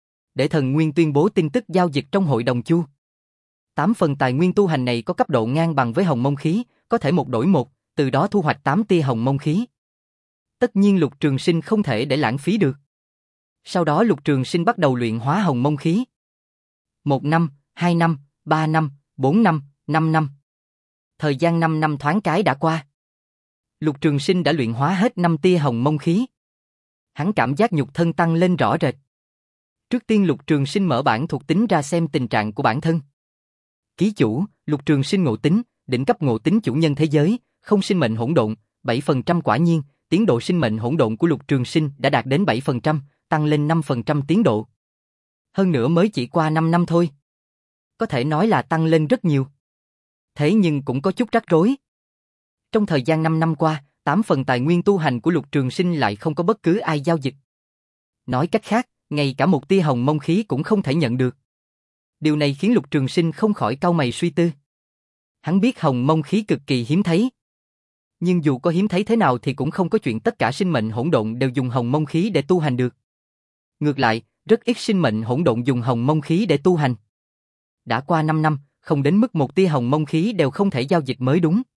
Để Thần Nguyên tuyên bố tin tức giao dịch trong hội đồng Chu. Tám phần tài nguyên tu hành này có cấp độ ngang bằng với hồng mông khí, có thể một đổi một, từ đó thu hoạch tám tia hồng mông khí. Tất nhiên Lục Trường Sinh không thể để lãng phí được. Sau đó Lục Trường Sinh bắt đầu luyện hóa hồng mông khí. Một năm, hai năm, ba năm, bốn năm, năm năm. Thời gian năm năm thoáng cái đã qua. Lục Trường Sinh đã luyện hóa hết năm tia hồng mông khí. Hắn cảm giác nhục thân tăng lên rõ rệt. Trước tiên Lục Trường Sinh mở bản thuộc tính ra xem tình trạng của bản thân. Ký chủ, Lục Trường Sinh ngộ tính, đỉnh cấp ngộ tính chủ nhân thế giới, không sinh mệnh hỗn độn, bảy phần trăm quả nhiên, tiến độ sinh mệnh hỗn độn của Lục Trường Sinh đã đạt đến bảy phần trăm, tăng lên năm phần trăm tiến độ. Hơn nữa mới chỉ qua năm năm thôi. Có thể nói là tăng lên rất nhiều. Thế nhưng cũng có chút rắc rối. Trong thời gian năm năm qua, tám phần tài nguyên tu hành của Lục Trường Sinh lại không có bất cứ ai giao dịch. Nói cách khác, ngay cả một tia hồng mông khí cũng không thể nhận được. Điều này khiến Lục Trường Sinh không khỏi cau mày suy tư. Hắn biết hồng mông khí cực kỳ hiếm thấy. Nhưng dù có hiếm thấy thế nào thì cũng không có chuyện tất cả sinh mệnh hỗn độn đều dùng hồng mông khí để tu hành được. Ngược lại, rất ít sinh mệnh hỗn độn dùng hồng mông khí để tu hành. Đã qua năm năm, không đến mức một tia hồng mông khí đều không thể giao dịch mới đúng.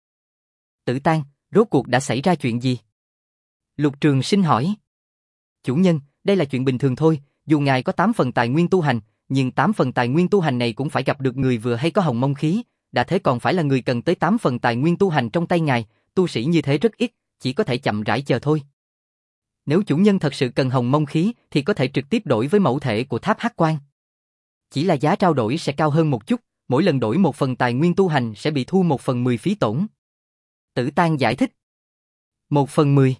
Tử Tan, rốt cuộc đã xảy ra chuyện gì? Lục Trường Sinh hỏi. Chủ nhân, đây là chuyện bình thường thôi, dù ngài có tám phần tài nguyên tu hành, nhưng tám phần tài nguyên tu hành này cũng phải gặp được người vừa hay có hồng mông khí, đã thế còn phải là người cần tới tám phần tài nguyên tu hành trong tay ngài, tu sĩ như thế rất ít, chỉ có thể chậm rãi chờ thôi. Nếu chủ nhân thật sự cần hồng mông khí thì có thể trực tiếp đổi với mẫu thể của tháp hắc quan. Chỉ là giá trao đổi sẽ cao hơn một chút, mỗi lần đổi một phần tài nguyên tu hành sẽ bị thu một phần mười phí tổn. Tử Tan giải thích. Một phần mười.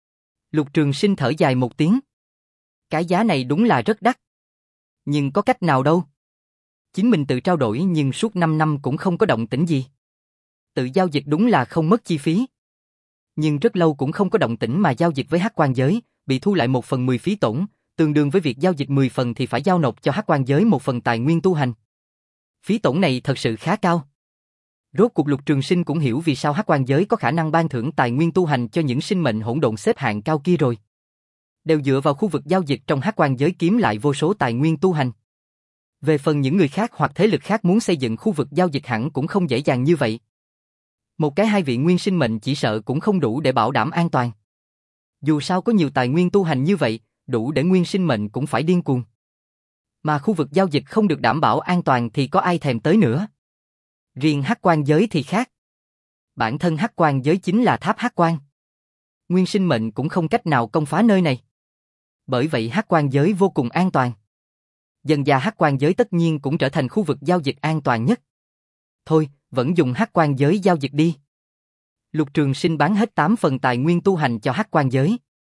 Lục Trường Sinh thở dài một tiếng. Cái giá này đúng là rất đắt. Nhưng có cách nào đâu. Chính mình tự trao đổi nhưng suốt năm năm cũng không có động tĩnh gì. Tự giao dịch đúng là không mất chi phí. Nhưng rất lâu cũng không có động tĩnh mà giao dịch với hắc quan giới, bị thu lại một phần mười phí tổn, tương đương với việc giao dịch mười phần thì phải giao nộp cho hắc quan giới một phần tài nguyên tu hành. Phí tổn này thật sự khá cao. Rốt cuộc Lục Trường Sinh cũng hiểu vì sao hắc quan giới có khả năng ban thưởng tài nguyên tu hành cho những sinh mệnh hỗn độn xếp hạng cao kia rồi. đều dựa vào khu vực giao dịch trong hắc quan giới kiếm lại vô số tài nguyên tu hành. Về phần những người khác hoặc thế lực khác muốn xây dựng khu vực giao dịch hẳn cũng không dễ dàng như vậy. Một cái hai vị nguyên sinh mệnh chỉ sợ cũng không đủ để bảo đảm an toàn. Dù sao có nhiều tài nguyên tu hành như vậy, đủ để nguyên sinh mệnh cũng phải điên cuồng. Mà khu vực giao dịch không được đảm bảo an toàn thì có ai thèm tới nữa. Riêng hắc quan giới thì khác. Bản thân hắc quan giới chính là tháp hắc quan. Nguyên sinh mệnh cũng không cách nào công phá nơi này. Bởi vậy hắc quan giới vô cùng an toàn. Dần dà hắc quan giới tất nhiên cũng trở thành khu vực giao dịch an toàn nhất. Thôi, vẫn dùng hắc quan giới giao dịch đi. Lục Trường Sinh bán hết tám phần tài nguyên tu hành cho hắc quan giới.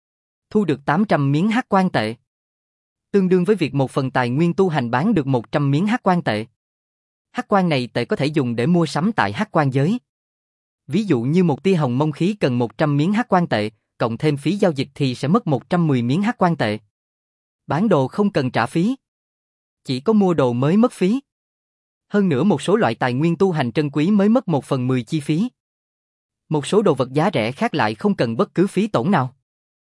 Thu được tám trăm miếng hắc quan tệ. Tương đương với việc một phần tài nguyên tu hành bán được một trăm miếng hắc quan tệ. Hắc quan này tệ có thể dùng để mua sắm tại hắc quan giới. Ví dụ như một tia hồng mông khí cần một trăm miếng hắc quan tệ, cộng thêm phí giao dịch thì sẽ mất một trăm mười miếng hắc quan tệ. Bán đồ không cần trả phí. Chỉ có mua đồ mới mất phí. Hơn nữa một số loại tài nguyên tu hành trân quý mới mất một phần mười chi phí. Một số đồ vật giá rẻ khác lại không cần bất cứ phí tổn nào.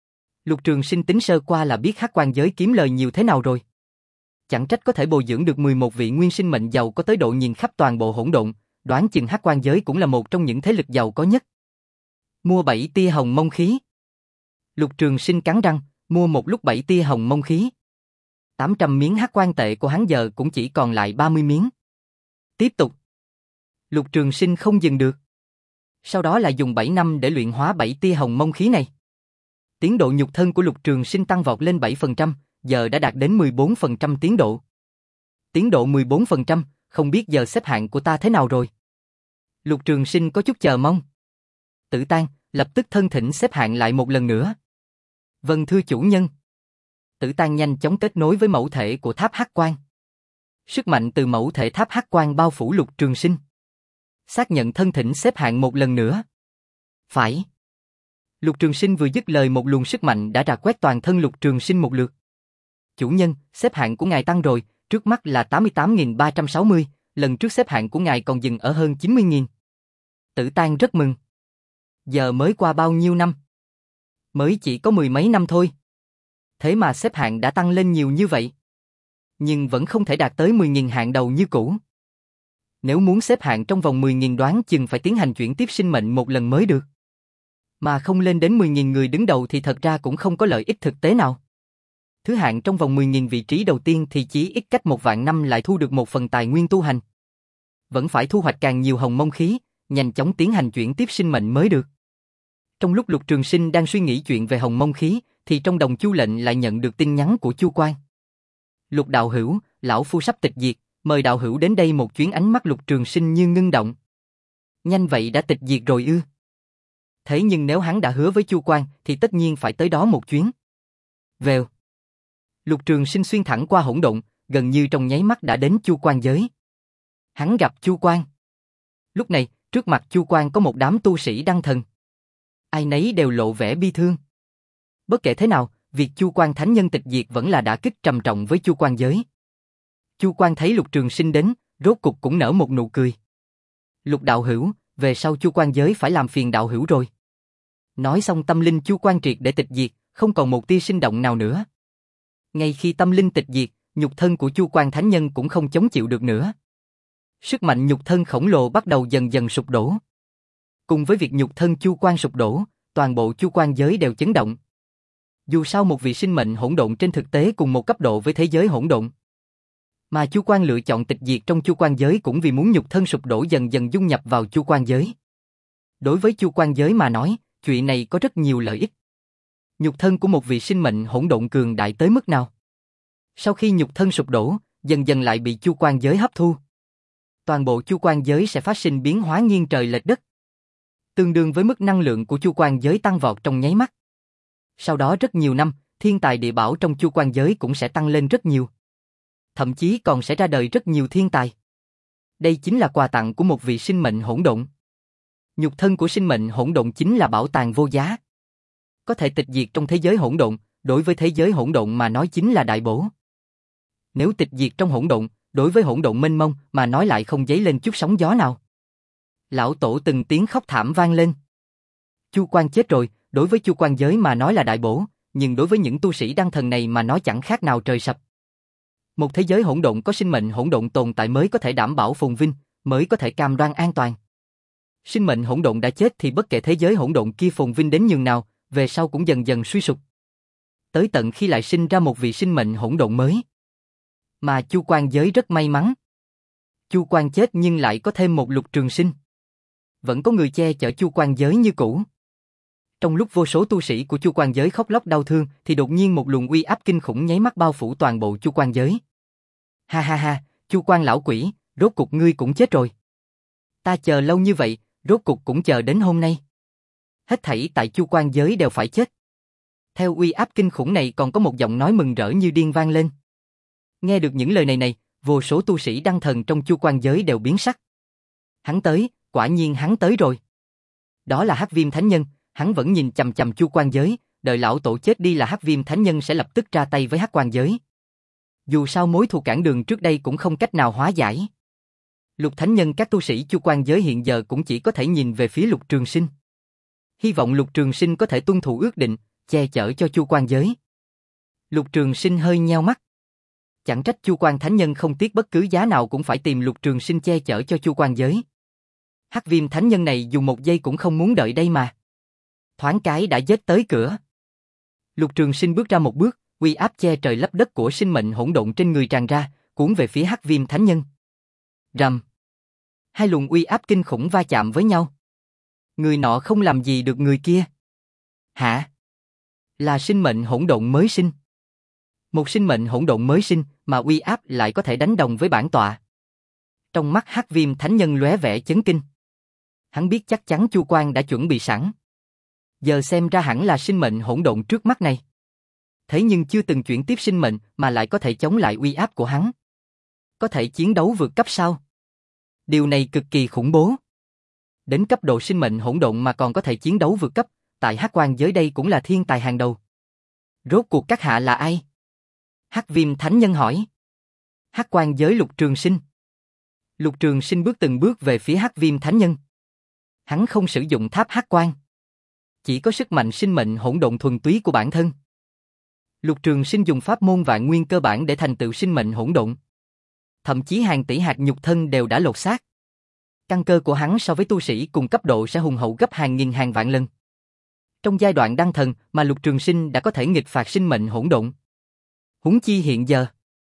Lục Trường Sinh tính sơ qua là biết hắc quan giới kiếm lời nhiều thế nào rồi. Chẳng trách có thể bồi dưỡng được mười một vị nguyên sinh mệnh giàu có tới độ nhìn khắp toàn bộ hỗn độn, đoán chừng hắc quan giới cũng là một trong những thế lực giàu có nhất. Mua bảy tia hồng mông khí. Lục Trường Sinh cắn răng, mua một lúc bảy tia hồng mông khí. tám trăm miếng hắc quan tệ của hắn giờ cũng chỉ còn lại ba mươi miếng. Tiếp tục. Lục Trường Sinh không dừng được. Sau đó là dùng bảy năm để luyện hóa bảy tia hồng mông khí này. Tiến độ nhục thân của Lục Trường Sinh tăng vọt lên bảy phần trăm, giờ đã đạt đến mười bốn phần trăm tiến độ. Tiến độ mười bốn phần trăm, không biết giờ xếp hạng của ta thế nào rồi. Lục Trường Sinh có chút chờ mong. Tử Tang, lập tức thân thỉnh xếp hạng lại một lần nữa. Vâng thưa chủ nhân. Tử Tang nhanh chóng kết nối với mẫu thể của tháp hắc quan. Sức mạnh từ mẫu thể tháp hắc quan bao phủ Lục Trường Sinh. Xác nhận thân thỉnh xếp hạng một lần nữa. Phải. Lục Trường Sinh vừa dứt lời một luồng sức mạnh đã rà quét toàn thân Lục Trường Sinh một lượt. Chủ nhân, xếp hạng của ngài tăng rồi, trước mắt là tám mươi tám nghìn ba trăm sáu mươi, lần trước xếp hạng của ngài còn dừng ở hơn chín mươi nghìn. Tử Tang rất mừng. Giờ mới qua bao nhiêu năm? Mới chỉ có mười mấy năm thôi. Thế mà xếp hạng đã tăng lên nhiều như vậy. Nhưng vẫn không thể đạt tới mười nghìn hạng đầu như cũ. Nếu muốn xếp hạng trong vòng mười nghìn đoán chừng phải tiến hành chuyển tiếp sinh mệnh một lần mới được. Mà không lên đến mười nghìn người đứng đầu thì thật ra cũng không có lợi ích thực tế nào. Thứ hạng trong vòng mười nghìn vị trí đầu tiên thì chỉ ít cách một vạn năm lại thu được một phần tài nguyên tu hành. Vẫn phải thu hoạch càng nhiều hồng mông khí, nhanh chóng tiến hành chuyển tiếp sinh mệnh mới được. Trong lúc Lục Trường Sinh đang suy nghĩ chuyện về hồng mông khí, thì trong đồng chu lệnh lại nhận được tin nhắn của Chu Quan. Lục đạo hữu, lão phu sắp tịch diệt, mời đạo hữu đến đây một chuyến. Ánh mắt Lục Trường Sinh như ngưng động. Nhanh vậy đã tịch diệt rồi ư? Thế nhưng nếu hắn đã hứa với Chu Quan thì tất nhiên phải tới đó một chuyến. Vèo. Lục Trường Sinh xuyên thẳng qua hỗn độn, gần như trong nháy mắt đã đến Chu Quan giới. Hắn gặp Chu Quan. Lúc này, trước mặt Chu Quan có một đám tu sĩ đăng thần. Ai nấy đều lộ vẻ bi thương. Bất kể thế nào, việc Chu Quan thánh nhân tịch diệt vẫn là đả kích trầm trọng với Chu Quan giới. Chu Quan thấy Lục Trường Sinh đến, rốt cục cũng nở một nụ cười. Lục đạo hữu, về sau Chu Quan giới phải làm phiền đạo hữu rồi. Nói xong tâm linh Chu Quan triệt để tịch diệt, không còn một tia sinh động nào nữa. Ngay khi tâm linh tịch diệt, nhục thân của Chu Quan thánh nhân cũng không chống chịu được nữa. Sức mạnh nhục thân khổng lồ bắt đầu dần dần sụp đổ. Cùng với việc nhục thân Chu Quan sụp đổ, toàn bộ Chu Quan giới đều chấn động. Dù sao một vị sinh mệnh hỗn độn trên thực tế cùng một cấp độ với thế giới hỗn độn. Mà Chu Quan lựa chọn tịch diệt trong Chu Quan giới cũng vì muốn nhục thân sụp đổ dần dần dung nhập vào Chu Quan giới. Đối với Chu Quan giới mà nói, chuyện này có rất nhiều lợi ích. Nhục thân của một vị sinh mệnh hỗn độn cường đại tới mức nào? Sau khi nhục thân sụp đổ, dần dần lại bị Chu Quan giới hấp thu. Toàn bộ Chu Quan giới sẽ phát sinh biến hóa nghiêng trời lệch đất. Tương đương với mức năng lượng của Chu Quan giới tăng vọt trong nháy mắt. Sau đó rất nhiều năm, thiên tài địa bảo trong Chu Quan giới cũng sẽ tăng lên rất nhiều. Thậm chí còn sẽ ra đời rất nhiều thiên tài. Đây chính là quà tặng của một vị sinh mệnh hỗn độn. Nhục thân của sinh mệnh hỗn độn chính là bảo tàng vô giá. Có thể tịch diệt trong thế giới hỗn độn, đối với thế giới hỗn độn mà nói chính là đại bổ. Nếu tịch diệt trong hỗn độn, đối với hỗn độn mênh mông mà nói lại không dấy lên chút sóng gió nào. Lão tổ từng tiếng khóc thảm vang lên. Chu Quan chết rồi, đối với Chu Quan giới mà nói là đại bổ, nhưng đối với những tu sĩ đăng thần này mà nói chẳng khác nào trời sập. Một thế giới hỗn độn có sinh mệnh hỗn độn tồn tại mới có thể đảm bảo phồn vinh, mới có thể cam đoan an toàn. Sinh mệnh hỗn độn đã chết thì bất kể thế giới hỗn độn kia phồn vinh đến nhường nào, về sau cũng dần dần suy sụp. Tới tận khi lại sinh ra một vị sinh mệnh hỗn độn mới. Mà Chu Quan Giới rất may mắn. Chu Quan chết nhưng lại có thêm một Lục Trường Sinh. Vẫn có người che chở Chu Quan Giới như cũ. Trong lúc vô số tu sĩ của Chu Quan Giới khóc lóc đau thương, thì đột nhiên một luồng uy áp kinh khủng nháy mắt bao phủ toàn bộ Chu Quan Giới. Ha ha ha, Chu Quan lão quỷ, rốt cục ngươi cũng chết rồi. Ta chờ lâu như vậy, rốt cục cũng chờ đến hôm nay. Hết thảy tại Chu Quan Giới đều phải chết. Theo uy áp kinh khủng này còn có một giọng nói mừng rỡ như điên vang lên. Nghe được những lời này này, vô số tu sĩ đăng thần trong Chu Quan Giới đều biến sắc. Hắn tới, quả nhiên hắn tới rồi. Đó là Hắc Viêm Thánh Nhân, hắn vẫn nhìn chằm chằm Chu Quan Giới, đợi lão tổ chết đi là Hắc Viêm Thánh Nhân sẽ lập tức ra tay với Hắc Quan Giới. Dù sao mối thù cản đường trước đây cũng không cách nào hóa giải. Lục Thánh Nhân các tu sĩ Chu Quan Giới hiện giờ cũng chỉ có thể nhìn về phía Lục Trường Sinh. Hy vọng Lục Trường Sinh có thể tuân thủ ước định, che chở cho Chu Quan Giới. Lục Trường Sinh hơi nheo mắt. Chẳng trách Chu Quan Thánh Nhân không tiếc bất cứ giá nào cũng phải tìm Lục Trường Sinh che chở cho Chu Quan Giới. Hắc Viêm Thánh Nhân này dùng một giây cũng không muốn đợi đây mà. Thoáng cái đã giết tới cửa. Lục Trường Sinh bước ra một bước, uy áp che trời lấp đất của sinh mệnh hỗn độn trên người tràn ra, cuốn về phía Hắc Viêm Thánh Nhân. Rầm. Hai luồng uy áp kinh khủng va chạm với nhau. Người nọ không làm gì được người kia. Hả? Là sinh mệnh hỗn độn mới sinh. Một sinh mệnh hỗn độn mới sinh mà uy áp lại có thể đánh đồng với bản tọa. Trong mắt Hắc Viêm Thánh Nhân lóe vẻ chấn kinh. Hắn biết chắc chắn Chu Quan đã chuẩn bị sẵn. Giờ xem ra hẳn là sinh mệnh hỗn độn trước mắt này. Thế nhưng chưa từng chuyển tiếp sinh mệnh mà lại có thể chống lại uy áp của hắn. Có thể chiến đấu vượt cấp sao? Điều này cực kỳ khủng bố. Đến cấp độ sinh mệnh hỗn độn mà còn có thể chiến đấu vượt cấp, tại Hắc Quan Giới đây cũng là thiên tài hàng đầu. Rốt cuộc các hạ là ai? Hắc Viêm Thánh Nhân hỏi. Hắc Quan Giới Lục Trường Sinh. Lục Trường Sinh bước từng bước về phía Hắc Viêm Thánh Nhân. Hắn không sử dụng tháp Hắc Quan. Chỉ có sức mạnh sinh mệnh hỗn độn thuần túy của bản thân. Lục Trường Sinh dùng pháp môn vạn nguyên cơ bản để thành tựu sinh mệnh hỗn độn. Thậm chí hàng tỷ hạt nhục thân đều đã lột xác. Căn cơ của hắn so với tu sĩ cùng cấp độ sẽ hùng hậu gấp hàng nghìn hàng vạn lần. Trong giai đoạn đăng thần mà Lục Trường Sinh đã có thể nghịch phạt sinh mệnh hỗn độn. Huống chi hiện giờ.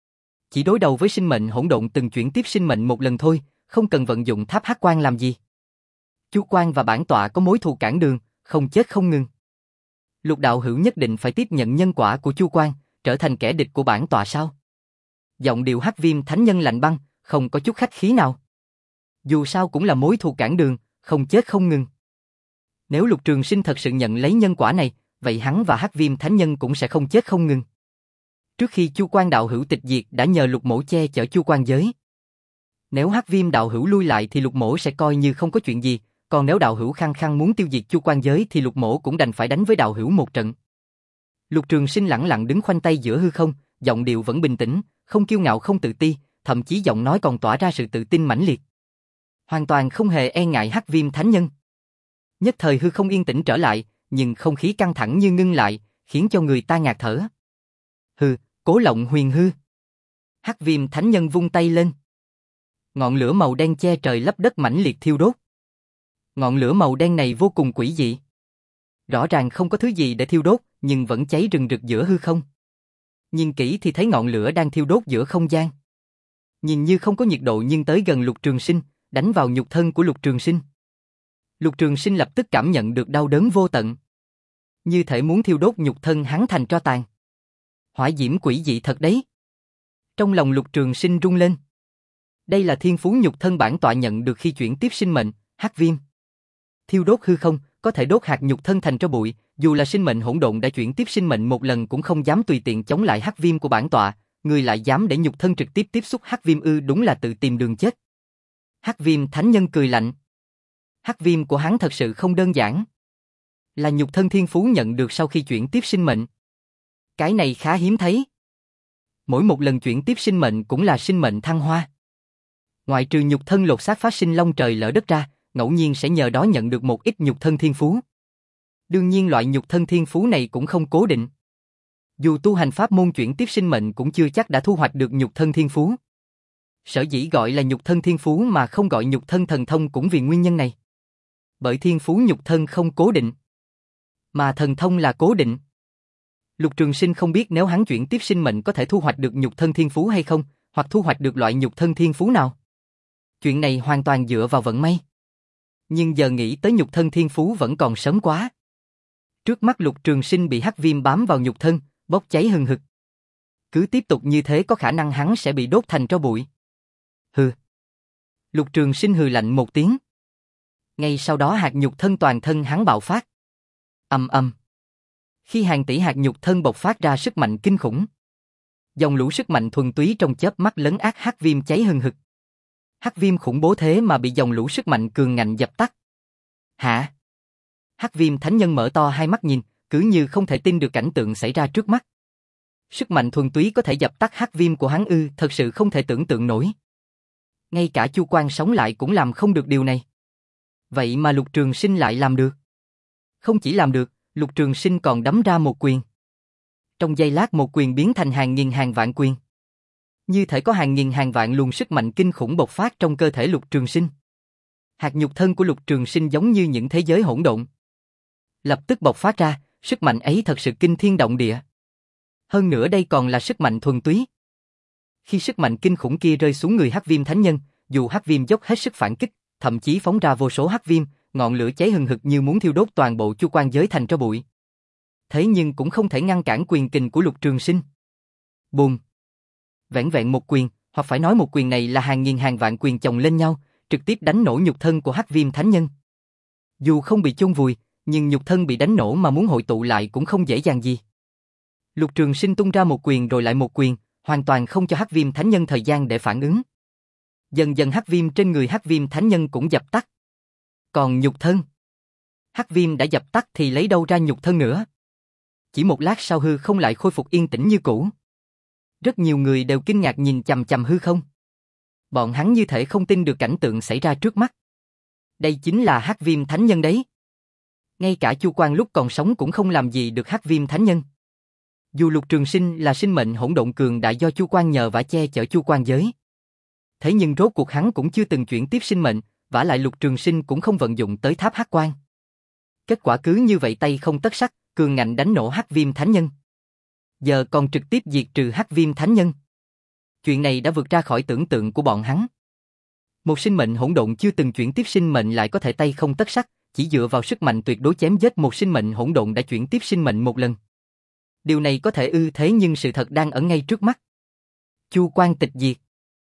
Chỉ đối đầu với sinh mệnh hỗn độn từng chuyển tiếp sinh mệnh một lần thôi, không cần vận dụng tháp Hắc Quan làm gì. Chu Quan và bản tọa có mối thù cản đường, không chết không ngừng. Lục đạo hữu nhất định phải tiếp nhận nhân quả của Chu Quan, trở thành kẻ địch của bản tọa sao? Giọng điệu Hắc Viêm Thánh Nhân lạnh băng, không có chút khách khí nào. Dù sao cũng là mối thù cản đường, không chết không ngừng. Nếu Lục Trường Sinh thật sự nhận lấy nhân quả này, vậy hắn và Hắc Viêm Thánh Nhân cũng sẽ không chết không ngừng. Trước khi Chu Quan đạo hữu tịch diệt đã nhờ Lục Mỗ che chở Chu Quan Giới. Nếu Hắc Viêm đạo hữu lui lại thì Lục Mỗ sẽ coi như không có chuyện gì, còn nếu đạo hữu khăng khăng muốn tiêu diệt Chu Quan Giới thì Lục Mỗ cũng đành phải đánh với đạo hữu một trận. Lục Trường Sinh lẳng lặng đứng khoanh tay giữa hư không, giọng điệu vẫn bình tĩnh, không kiêu ngạo không tự ti, thậm chí giọng nói còn tỏa ra sự tự tin mãnh liệt. Hoàn toàn không hề e ngại Hắc Viêm Thánh Nhân. Nhất thời hư không yên tĩnh trở lại, nhưng không khí căng thẳng như ngưng lại, khiến cho người ta ngạt thở. Hừ, Cố Lộng Huyền Hư. Hắc Viêm Thánh Nhân vung tay lên. Ngọn lửa màu đen che trời lấp đất mãnh liệt thiêu đốt. Ngọn lửa màu đen này vô cùng quỷ dị. Rõ ràng không có thứ gì để thiêu đốt, nhưng vẫn cháy rừng rực giữa hư không. Nhìn kỹ thì thấy ngọn lửa đang thiêu đốt giữa không gian. Nhìn như không có nhiệt độ nhưng tới gần Lục Trường Sinh, đánh vào nhục thân của Lục Trường Sinh. Lục Trường Sinh lập tức cảm nhận được đau đớn vô tận. Như thể muốn thiêu đốt nhục thân hắn thành tro tàn. Hỏa diễm quỷ dị thật đấy. Trong lòng Lục Trường Sinh rung lên. Đây là thiên phú nhục thân bản tọa nhận được khi chuyển tiếp sinh mệnh, Hắc Viêm. Thiêu đốt hư không, có thể đốt hạt nhục thân thành tro bụi, dù là sinh mệnh hỗn độn đã chuyển tiếp sinh mệnh một lần cũng không dám tùy tiện chống lại Hắc Viêm của bản tọa, người lại dám để nhục thân trực tiếp tiếp xúc Hắc Viêm ư, đúng là tự tìm đường chết. Hắc Viêm Thánh Nhân cười lạnh. Hắc Viêm của hắn thật sự không đơn giản. Là nhục thân thiên phú nhận được sau khi chuyển tiếp sinh mệnh. Cái này khá hiếm thấy. Mỗi một lần chuyển tiếp sinh mệnh cũng là sinh mệnh thăng hoa. Ngoại trừ nhục thân lột xác phát sinh long trời lỡ đất ra, ngẫu nhiên sẽ nhờ đó nhận được một ít nhục thân thiên phú. Đương nhiên loại nhục thân thiên phú này cũng không cố định. Dù tu hành pháp môn chuyển tiếp sinh mệnh cũng chưa chắc đã thu hoạch được nhục thân thiên phú. Sở dĩ gọi là nhục thân thiên phú mà không gọi nhục thân thần thông cũng vì nguyên nhân này. Bởi thiên phú nhục thân không cố định, mà thần thông là cố định. Lục Trường Sinh không biết nếu hắn chuyển tiếp sinh mệnh có thể thu hoạch được nhục thân thiên phú hay không, hoặc thu hoạch được loại nhục thân thiên phú nào. Chuyện này hoàn toàn dựa vào vận may. Nhưng giờ nghĩ tới nhục thân thiên phú vẫn còn sớm quá. Trước mắt Lục Trường Sinh bị hắc viêm bám vào nhục thân, bốc cháy hừng hực. Cứ tiếp tục như thế có khả năng hắn sẽ bị đốt thành tro bụi. Hừ. Lục Trường Sinh hừ lạnh một tiếng. Ngay sau đó hạt nhục thân toàn thân hắn bạo phát. Ầm ầm. Khi hàng tỷ hạt nhục thân bộc phát ra sức mạnh kinh khủng, dòng lũ sức mạnh thuần túy trong chớp mắt lấn át hắc viêm cháy hừng hực. Hắc viêm khủng bố thế mà bị dòng lũ sức mạnh cường ngạnh dập tắt. Hả? Hắc viêm thánh nhân mở to hai mắt nhìn, cứ như không thể tin được cảnh tượng xảy ra trước mắt. Sức mạnh thuần túy có thể dập tắt hắc viêm của hắn ư? Thật sự không thể tưởng tượng nổi. Ngay cả Chu Quan sống lại cũng làm không được điều này. Vậy mà Lục Trường Sinh lại làm được. Không chỉ làm được, Lục Trường Sinh còn đấm ra một quyền. Trong giây lát một quyền biến thành hàng nghìn hàng vạn quyền. Như thể có hàng nghìn hàng vạn luồng sức mạnh kinh khủng bộc phát trong cơ thể Lục Trường Sinh. Hạt nhục thân của Lục Trường Sinh giống như những thế giới hỗn độn. Lập tức bộc phát ra, sức mạnh ấy thật sự kinh thiên động địa. Hơn nữa đây còn là sức mạnh thuần túy. Khi sức mạnh kinh khủng kia rơi xuống người hắc viêm thánh nhân, dù hắc viêm dốc hết sức phản kích, thậm chí phóng ra vô số hắc viêm, ngọn lửa cháy hừng hực như muốn thiêu đốt toàn bộ Chu Quan giới thành tro bụi. Thế nhưng cũng không thể ngăn cản quyền kình của Lục Trường Sinh. Bùm! Vẻn vẹn một quyền, hoặc phải nói một quyền này là hàng nghìn hàng vạn quyền chồng lên nhau, trực tiếp đánh nổ nhục thân của hắc viêm thánh nhân. Dù không bị chôn vùi, nhưng nhục thân bị đánh nổ mà muốn hội tụ lại cũng không dễ dàng gì. Lục Trường Sinh tung ra một quyền rồi lại một quyền, hoàn toàn không cho hắc viêm thánh nhân thời gian để phản ứng. Dần dần hắc viêm trên người hắc viêm thánh nhân cũng dập tắt. Còn nhục thân? Hắc viêm đã dập tắt thì lấy đâu ra nhục thân nữa? Chỉ một lát sau hư không lại khôi phục yên tĩnh như cũ. Rất nhiều người đều kinh ngạc nhìn chằm chằm hư không. Bọn hắn như thể không tin được cảnh tượng xảy ra trước mắt. Đây chính là hắc viêm thánh nhân đấy. Ngay cả Chu Quan lúc còn sống cũng không làm gì được hắc viêm thánh nhân. Dù Lục Trường Sinh là sinh mệnh hỗn độn cường đại do Chu Quan nhờ vả che chở Chu Quan giới. Thế nhưng rốt cuộc hắn cũng chưa từng chuyển tiếp sinh mệnh, vả lại Lục Trường Sinh cũng không vận dụng tới tháp hắc quan. Kết quả cứ như vậy tay không tất sắt, cường ngạnh đánh nổ hắc viêm thánh nhân. Giờ còn trực tiếp diệt trừ hắc viêm thánh nhân. Chuyện này đã vượt ra khỏi tưởng tượng của bọn hắn. Một sinh mệnh hỗn độn chưa từng chuyển tiếp sinh mệnh lại có thể tay không tất sắt, chỉ dựa vào sức mạnh tuyệt đối chém giết một sinh mệnh hỗn độn đã chuyển tiếp sinh mệnh một lần. Điều này có thể ư, thế nhưng sự thật đang ở ngay trước mắt. Chu Quan tịch diệt.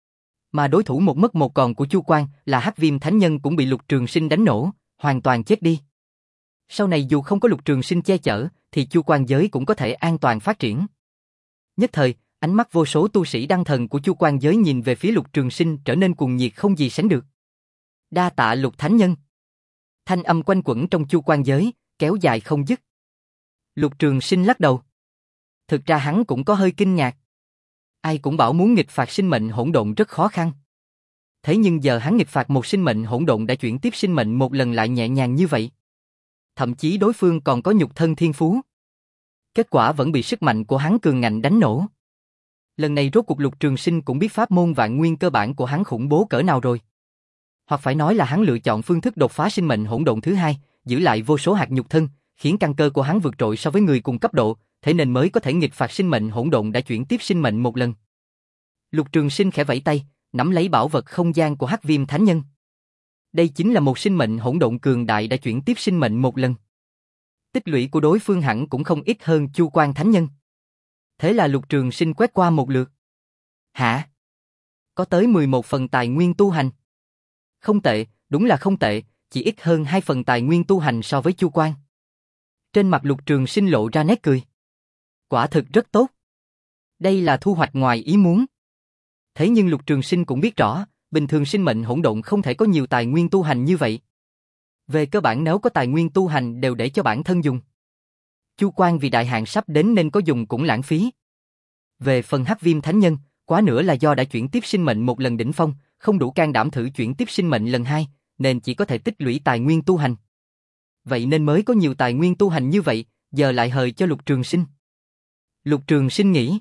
Mà đối thủ một mất một còn của Chu Quan là hắc viêm thánh nhân cũng bị Lục Trường Sinh đánh nổ, hoàn toàn chết đi. Sau này dù không có Lục Trường Sinh che chở, thì Chu Quan giới cũng có thể an toàn phát triển. Nhất thời, ánh mắt vô số tu sĩ đăng thần của Chu Quan giới nhìn về phía Lục Trường Sinh trở nên cuồng nhiệt không gì sánh được. Đa tạ Lục Thánh Nhân. Thanh âm quanh quẩn trong Chu Quan giới, kéo dài không dứt. Lục Trường Sinh lắc đầu. Thực ra hắn cũng có hơi kinh ngạc. Ai cũng bảo muốn nghịch phạt sinh mệnh hỗn độn rất khó khăn. Thế nhưng giờ hắn nghịch phạt một sinh mệnh hỗn độn đã chuyển tiếp sinh mệnh một lần lại nhẹ nhàng như vậy. Thậm chí đối phương còn có nhục thân thiên phú. Kết quả vẫn bị sức mạnh của hắn cường ngạnh đánh nổ. Lần này rốt cuộc Lục Trường Sinh cũng biết pháp môn vạn nguyên cơ bản của hắn khủng bố cỡ nào rồi. Hoặc phải nói là hắn lựa chọn phương thức đột phá sinh mệnh hỗn độn thứ hai, giữ lại vô số hạt nhục thân, khiến căn cơ của hắn vượt trội so với người cùng cấp độ, thế nên mới có thể nghịch phạt sinh mệnh hỗn độn đã chuyển tiếp sinh mệnh một lần. Lục Trường Sinh khẽ vẫy tay, nắm lấy bảo vật không gian của hắc viêm thánh nhân. Đây chính là một sinh mệnh hỗn độn cường đại đã chuyển tiếp sinh mệnh một lần. Tích lũy của đối phương hẳn cũng không ít hơn Chu Quan thánh nhân. Thế là Lục Trường Sinh quét qua một lượt. Hả? Có tới mười một phần tài nguyên tu hành. Không tệ, đúng là không tệ, chỉ ít hơn hai phần tài nguyên tu hành so với Chu Quan. Trên mặt Lục Trường Sinh lộ ra nét cười. Quả thực rất tốt. Đây là thu hoạch ngoài ý muốn. Thế nhưng Lục Trường Sinh cũng biết rõ, bình thường sinh mệnh hỗn độn không thể có nhiều tài nguyên tu hành như vậy. Về cơ bản nếu có tài nguyên tu hành đều để cho bản thân dùng. Chu Quan vì đại hạn sắp đến nên có dùng cũng lãng phí. Về phần hắc viêm thánh nhân, quá nữa là do đã chuyển tiếp sinh mệnh một lần đỉnh phong, không đủ can đảm thử chuyển tiếp sinh mệnh lần hai, nên chỉ có thể tích lũy tài nguyên tu hành. Vậy nên mới có nhiều tài nguyên tu hành như vậy, giờ lại hời cho Lục Trường Sinh. Lục Trường Sinh nghĩ.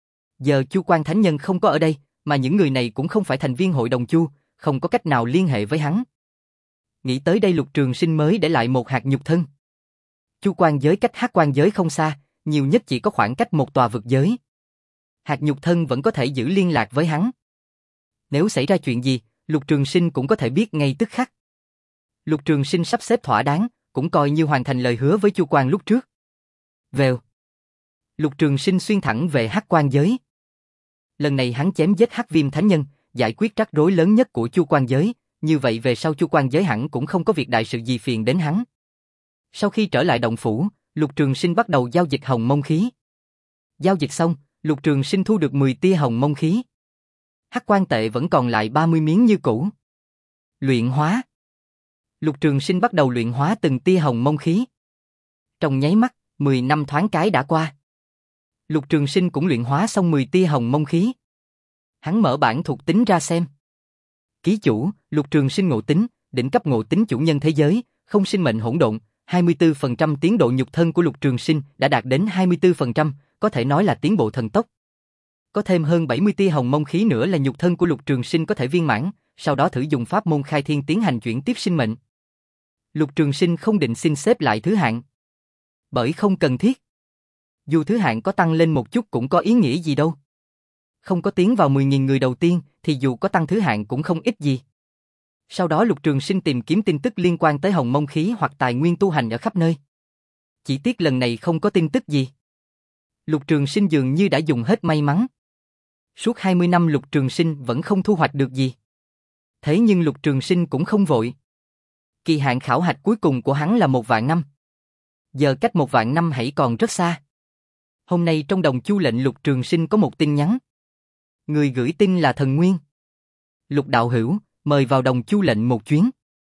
Giờ Chu Quan Thánh Nhân không có ở đây, mà những người này cũng không phải thành viên hội đồng Chu, không có cách nào liên hệ với hắn. Nghĩ tới đây Lục Trường Sinh mới để lại một hạt nhục thân. Chu Quan giới cách Hắc Quan giới không xa, nhiều nhất chỉ có khoảng cách một tòa vực giới. Hạt nhục thân vẫn có thể giữ liên lạc với hắn. Nếu xảy ra chuyện gì, Lục Trường Sinh cũng có thể biết ngay tức khắc. Lục Trường Sinh sắp xếp thỏa đáng, cũng coi như hoàn thành lời hứa với Chu Quan lúc trước. Vèo. Lục Trường Sinh xuyên thẳng về Hắc Quan giới. Lần này hắn chém giết Hắc Viêm Thánh Nhân, giải quyết rắc rối lớn nhất của Chu Quan giới, như vậy về sau Chu Quan giới hẳn cũng không có việc đại sự gì phiền đến hắn. Sau khi trở lại động phủ, Lục Trường Sinh bắt đầu giao dịch hồng mông khí. Giao dịch xong, Lục Trường Sinh thu được mười tia hồng mông khí. Hắc quan tệ vẫn còn lại ba mươi miếng như cũ. Luyện hóa. Lục Trường Sinh bắt đầu luyện hóa từng tia hồng mông khí. Trong nháy mắt, mười năm thoáng cái đã qua. Lục Trường Sinh cũng luyện hóa xong mười tia hồng mông khí. Hắn mở bản thuộc tính ra xem. Ký chủ, Lục Trường Sinh ngộ tính, đỉnh cấp ngộ tính chủ nhân thế giới, không sinh mệnh hỗn độn, hai mươi tư phần trăm tiến độ nhục thân của Lục Trường Sinh đã đạt đến hai mươi tư phần trăm, có thể nói là tiến bộ thần tốc. Có thêm hơn bảy mươi tia hồng mông khí nữa là nhục thân của Lục Trường Sinh có thể viên mãn, sau đó thử dùng pháp môn khai thiên tiến hành chuyển tiếp sinh mệnh. Lục Trường Sinh không định xin xếp lại thứ hạng, bởi không cần thiết. Dù thứ hạng có tăng lên một chút cũng có ý nghĩa gì đâu. Không có tiến vào mười nghìn người đầu tiên thì dù có tăng thứ hạng cũng không ít gì. Sau đó Lục Trường Sinh tìm kiếm tin tức liên quan tới hồng mông khí hoặc tài nguyên tu hành ở khắp nơi. Chỉ tiếc lần này không có tin tức gì. Lục Trường Sinh dường như đã dùng hết may mắn. Suốt hai mươi năm Lục Trường Sinh vẫn không thu hoạch được gì. Thế nhưng Lục Trường Sinh cũng không vội. Kỳ hạn khảo hạch cuối cùng của hắn là một vạn năm. Giờ cách một vạn năm hãy còn rất xa. Hôm nay trong đồng chu lệnh Lục Trường Sinh có một tin nhắn. Người gửi tin là Thần Nguyên. Lục đạo hữu, mời vào đồng chu lệnh một chuyến.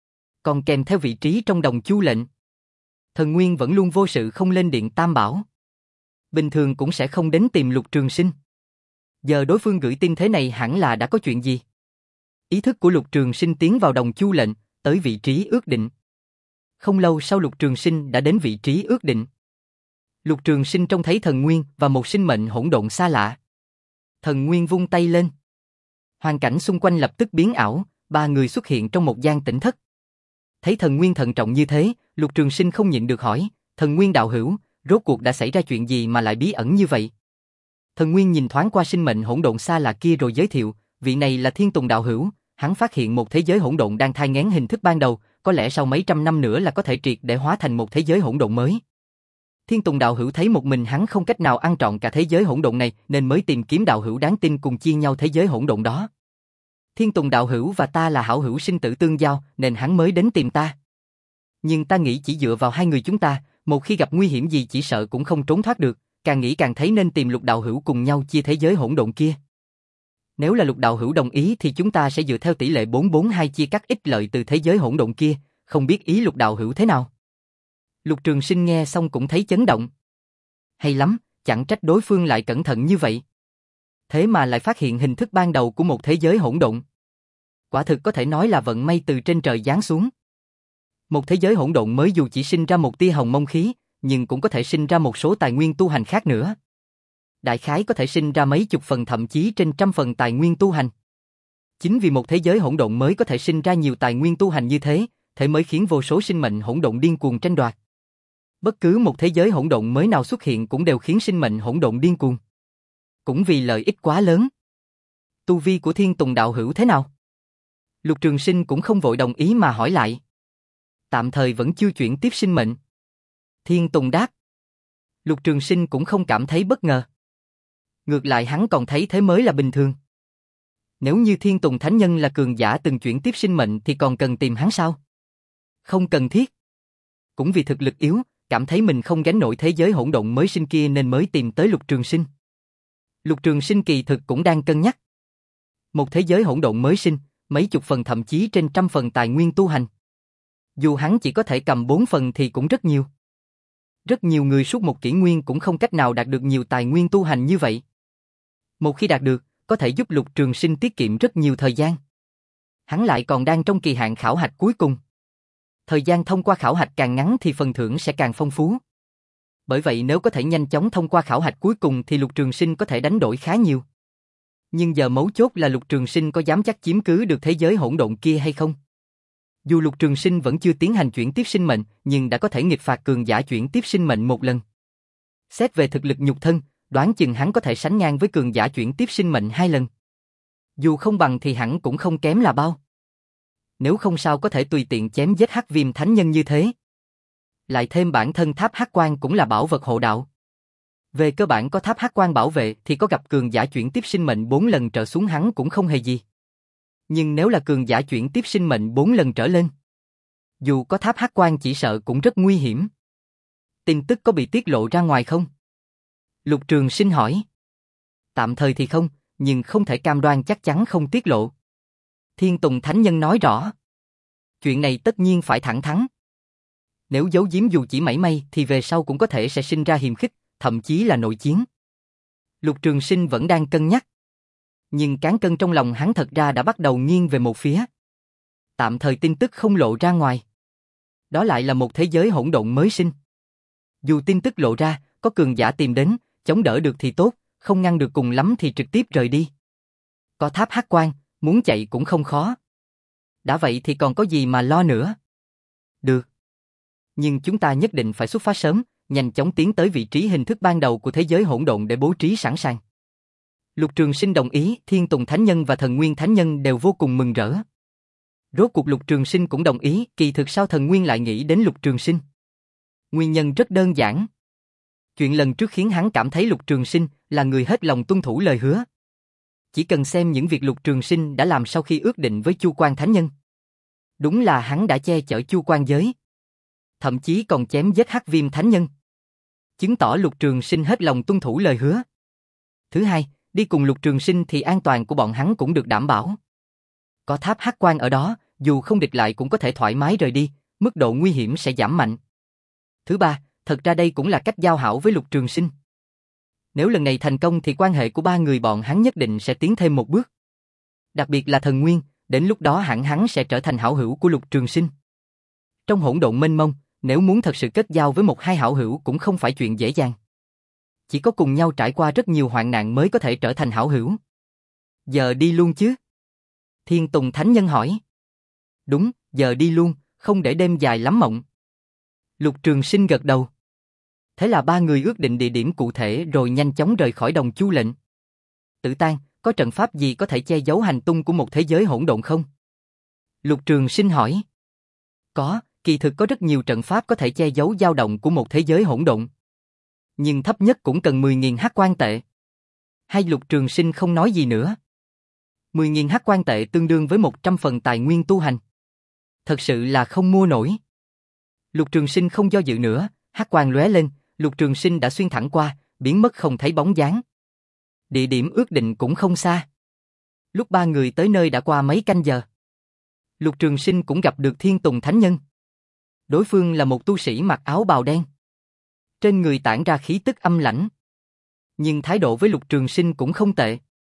Còn kèm theo vị trí trong đồng chu lệnh. Thần Nguyên vẫn luôn vô sự không lên điện Tam Bảo. Bình thường cũng sẽ không đến tìm Lục Trường Sinh. Giờ đối phương gửi tin thế này hẳn là đã có chuyện gì. Ý thức của Lục Trường Sinh tiến vào đồng chu lệnh, tới vị trí ước định. Không lâu sau Lục Trường Sinh đã đến vị trí ước định. Lục Trường Sinh trông thấy Thần Nguyên và một sinh mệnh hỗn độn xa lạ. Thần Nguyên vung tay lên. Hoàn cảnh xung quanh lập tức biến ảo, ba người xuất hiện trong một gian tĩnh thất. Thấy Thần Nguyên thận trọng như thế, Lục Trường Sinh không nhịn được hỏi, Thần Nguyên đạo hữu, rốt cuộc đã xảy ra chuyện gì mà lại bí ẩn như vậy? Thần Nguyên nhìn thoáng qua sinh mệnh hỗn độn xa lạ kia rồi giới thiệu, vị này là Thiên Tùng đạo hữu, hắn phát hiện một thế giới hỗn độn đang thai nghén hình thức ban đầu, có lẽ sau mấy trăm năm nữa là có thể triệt để hóa thành một thế giới hỗn độn mới. Thiên Tùng đạo hữu thấy một mình hắn không cách nào ăn trọn cả thế giới hỗn độn này nên mới tìm kiếm đạo hữu đáng tin cùng chia nhau thế giới hỗn độn đó. Thiên Tùng đạo hữu và ta là hảo hữu sinh tử tương giao nên hắn mới đến tìm ta. Nhưng ta nghĩ chỉ dựa vào hai người chúng ta, một khi gặp nguy hiểm gì chỉ sợ cũng không trốn thoát được, càng nghĩ càng thấy nên tìm Lục đạo hữu cùng nhau chia thế giới hỗn độn kia. Nếu là Lục đạo hữu đồng ý thì chúng ta sẽ dựa theo tỷ lệ bốn bốn hai chia cắt ích lợi từ thế giới hỗn độn kia, không biết ý Lục đạo hữu thế nào. Lục Trường Sinh nghe xong cũng thấy chấn động. Hay lắm, chẳng trách đối phương lại cẩn thận như vậy. Thế mà lại phát hiện hình thức ban đầu của một thế giới hỗn độn. Quả thực có thể nói là vận may từ trên trời giáng xuống. Một thế giới hỗn độn mới dù chỉ sinh ra một tia hồng mông khí, nhưng cũng có thể sinh ra một số tài nguyên tu hành khác nữa. Đại khái có thể sinh ra mấy chục phần thậm chí trên trăm phần tài nguyên tu hành. Chính vì một thế giới hỗn độn mới có thể sinh ra nhiều tài nguyên tu hành như thế, thế mới khiến vô số sinh mệnh hỗn độn điên cuồng tranh đoạt. Bất cứ một thế giới hỗn độn mới nào xuất hiện cũng đều khiến sinh mệnh hỗn độn điên cuồng. Cũng vì lợi ích quá lớn. Tu vi của Thiên Tùng đạo hữu thế nào? Lục Trường Sinh cũng không vội đồng ý mà hỏi lại. Tạm thời vẫn chưa chuyển tiếp sinh mệnh. Thiên Tùng đáp. Lục Trường Sinh cũng không cảm thấy bất ngờ. Ngược lại hắn còn thấy thế mới là bình thường. Nếu như Thiên Tùng Thánh Nhân là cường giả từng chuyển tiếp sinh mệnh thì còn cần tìm hắn sao? Không cần thiết. Cũng vì thực lực yếu, cảm thấy mình không gánh nổi thế giới hỗn độn mới sinh kia nên mới tìm tới Lục Trường Sinh. Lục Trường Sinh kỳ thực cũng đang cân nhắc. Một thế giới hỗn độn mới sinh, mấy chục phần thậm chí trên trăm phần tài nguyên tu hành. Dù hắn chỉ có thể cầm bốn phần thì cũng rất nhiều. Rất nhiều người suốt một kỷ nguyên cũng không cách nào đạt được nhiều tài nguyên tu hành như vậy. Một khi đạt được, có thể giúp Lục Trường Sinh tiết kiệm rất nhiều thời gian. Hắn lại còn đang trong kỳ hạn khảo hạch cuối cùng. Thời gian thông qua khảo hạch càng ngắn thì phần thưởng sẽ càng phong phú. Bởi vậy nếu có thể nhanh chóng thông qua khảo hạch cuối cùng thì Lục Trường Sinh có thể đánh đổi khá nhiều. Nhưng giờ mấu chốt là Lục Trường Sinh có dám chắc chiếm cứ được thế giới hỗn độn kia hay không? Dù Lục Trường Sinh vẫn chưa tiến hành chuyển tiếp sinh mệnh, nhưng đã có thể nghịch phạt cường giả chuyển tiếp sinh mệnh một lần. Xét về thực lực nhục thân, đoán chừng hắn có thể sánh ngang với cường giả chuyển tiếp sinh mệnh hai lần. Dù không bằng thì hẳn cũng không kém là bao. Nếu không sao có thể tùy tiện chém giết Hắc Viêm Thánh Nhân như thế. Lại thêm bản thân tháp Hắc Quan cũng là bảo vật hộ đạo. Về cơ bản có tháp Hắc Quan bảo vệ thì có gặp cường giả chuyển tiếp sinh mệnh bốn lần trở xuống hắn cũng không hề gì. Nhưng nếu là cường giả chuyển tiếp sinh mệnh bốn lần trở lên, dù có tháp Hắc Quan chỉ sợ cũng rất nguy hiểm. Tin tức có bị tiết lộ ra ngoài không? Lục Trường Sinh hỏi. Tạm thời thì không, nhưng không thể cam đoan chắc chắn không tiết lộ. Thiên Tùng Thánh Nhân nói rõ. Chuyện này tất nhiên phải thẳng thắn. Nếu giấu giếm dù chỉ mảy may thì về sau cũng có thể sẽ sinh ra hiềm khích, thậm chí là nội chiến. Lục Trường Sinh vẫn đang cân nhắc. Nhưng cán cân trong lòng hắn thật ra đã bắt đầu nghiêng về một phía. Tạm thời tin tức không lộ ra ngoài. Đó lại là một thế giới hỗn độn mới sinh. Dù tin tức lộ ra, có cường giả tìm đến, chống đỡ được thì tốt, không ngăn được cùng lắm thì trực tiếp rời đi. Có tháp Hắc Quan, muốn chạy cũng không khó. Đã vậy thì còn có gì mà lo nữa. Được. Nhưng chúng ta nhất định phải xuất phát sớm, nhanh chóng tiến tới vị trí hình thức ban đầu của thế giới hỗn độn để bố trí sẵn sàng. Lục Trường Sinh đồng ý, Thiên Tùng Thánh Nhân và Thần Nguyên Thánh Nhân đều vô cùng mừng rỡ. Rốt cuộc Lục Trường Sinh cũng đồng ý, kỳ thực sao Thần Nguyên lại nghĩ đến Lục Trường Sinh? Nguyên nhân rất đơn giản. Chuyện lần trước khiến hắn cảm thấy Lục Trường Sinh là người hết lòng tuân thủ lời hứa. Chỉ cần xem những việc Lục Trường Sinh đã làm sau khi ước định với Chu Quan Thánh Nhân. Đúng là hắn đã che chở Chu Quan giới. Thậm chí còn chém giết Hắc Viêm Thánh Nhân. Chứng tỏ Lục Trường Sinh hết lòng tuân thủ lời hứa. Thứ hai, đi cùng Lục Trường Sinh thì an toàn của bọn hắn cũng được đảm bảo. Có tháp Hắc Quan ở đó, dù không địch lại cũng có thể thoải mái rời đi, mức độ nguy hiểm sẽ giảm mạnh. Thứ ba, thật ra đây cũng là cách giao hảo với Lục Trường Sinh. Nếu lần này thành công thì quan hệ của ba người bọn hắn nhất định sẽ tiến thêm một bước. Đặc biệt là Thần Nguyên, đến lúc đó hẳn hắn sẽ trở thành hảo hữu của Lục Trường Sinh. Trong hỗn độn mênh mông, nếu muốn thật sự kết giao với một hai hảo hữu cũng không phải chuyện dễ dàng. Chỉ có cùng nhau trải qua rất nhiều hoạn nạn mới có thể trở thành hảo hữu. Giờ đi luôn chứ? Thiên Tùng Thánh Nhân hỏi. Đúng, giờ đi luôn, không để đêm dài lắm mộng. Lục Trường Sinh gật đầu. Thế là ba người ước định địa điểm cụ thể rồi nhanh chóng rời khỏi Đồng Chu lệnh. Tử Tang, có trận pháp gì có thể che giấu hành tung của một thế giới hỗn độn không? Lục Trường Sinh hỏi. Có, kỳ thực có rất nhiều trận pháp có thể che giấu dao động của một thế giới hỗn độn. Nhưng thấp nhất cũng cần mười nghìn hắc quan tệ. Hay Lục Trường Sinh không nói gì nữa. mười nghìn hắc quan tệ tương đương với một trăm phần tài nguyên tu hành. Thật sự là không mua nổi. Lục Trường Sinh không do dự nữa, hắc quang lóe lên, Lục Trường Sinh đã xuyên thẳng qua, biến mất không thấy bóng dáng. Địa điểm ước định cũng không xa. Lúc ba người tới nơi đã qua mấy canh giờ. Lục Trường Sinh cũng gặp được Thiên Tùng Thánh Nhân. Đối phương là một tu sĩ mặc áo bào đen. Trên người tản ra khí tức âm lãnh. Nhưng thái độ với Lục Trường Sinh cũng không tệ.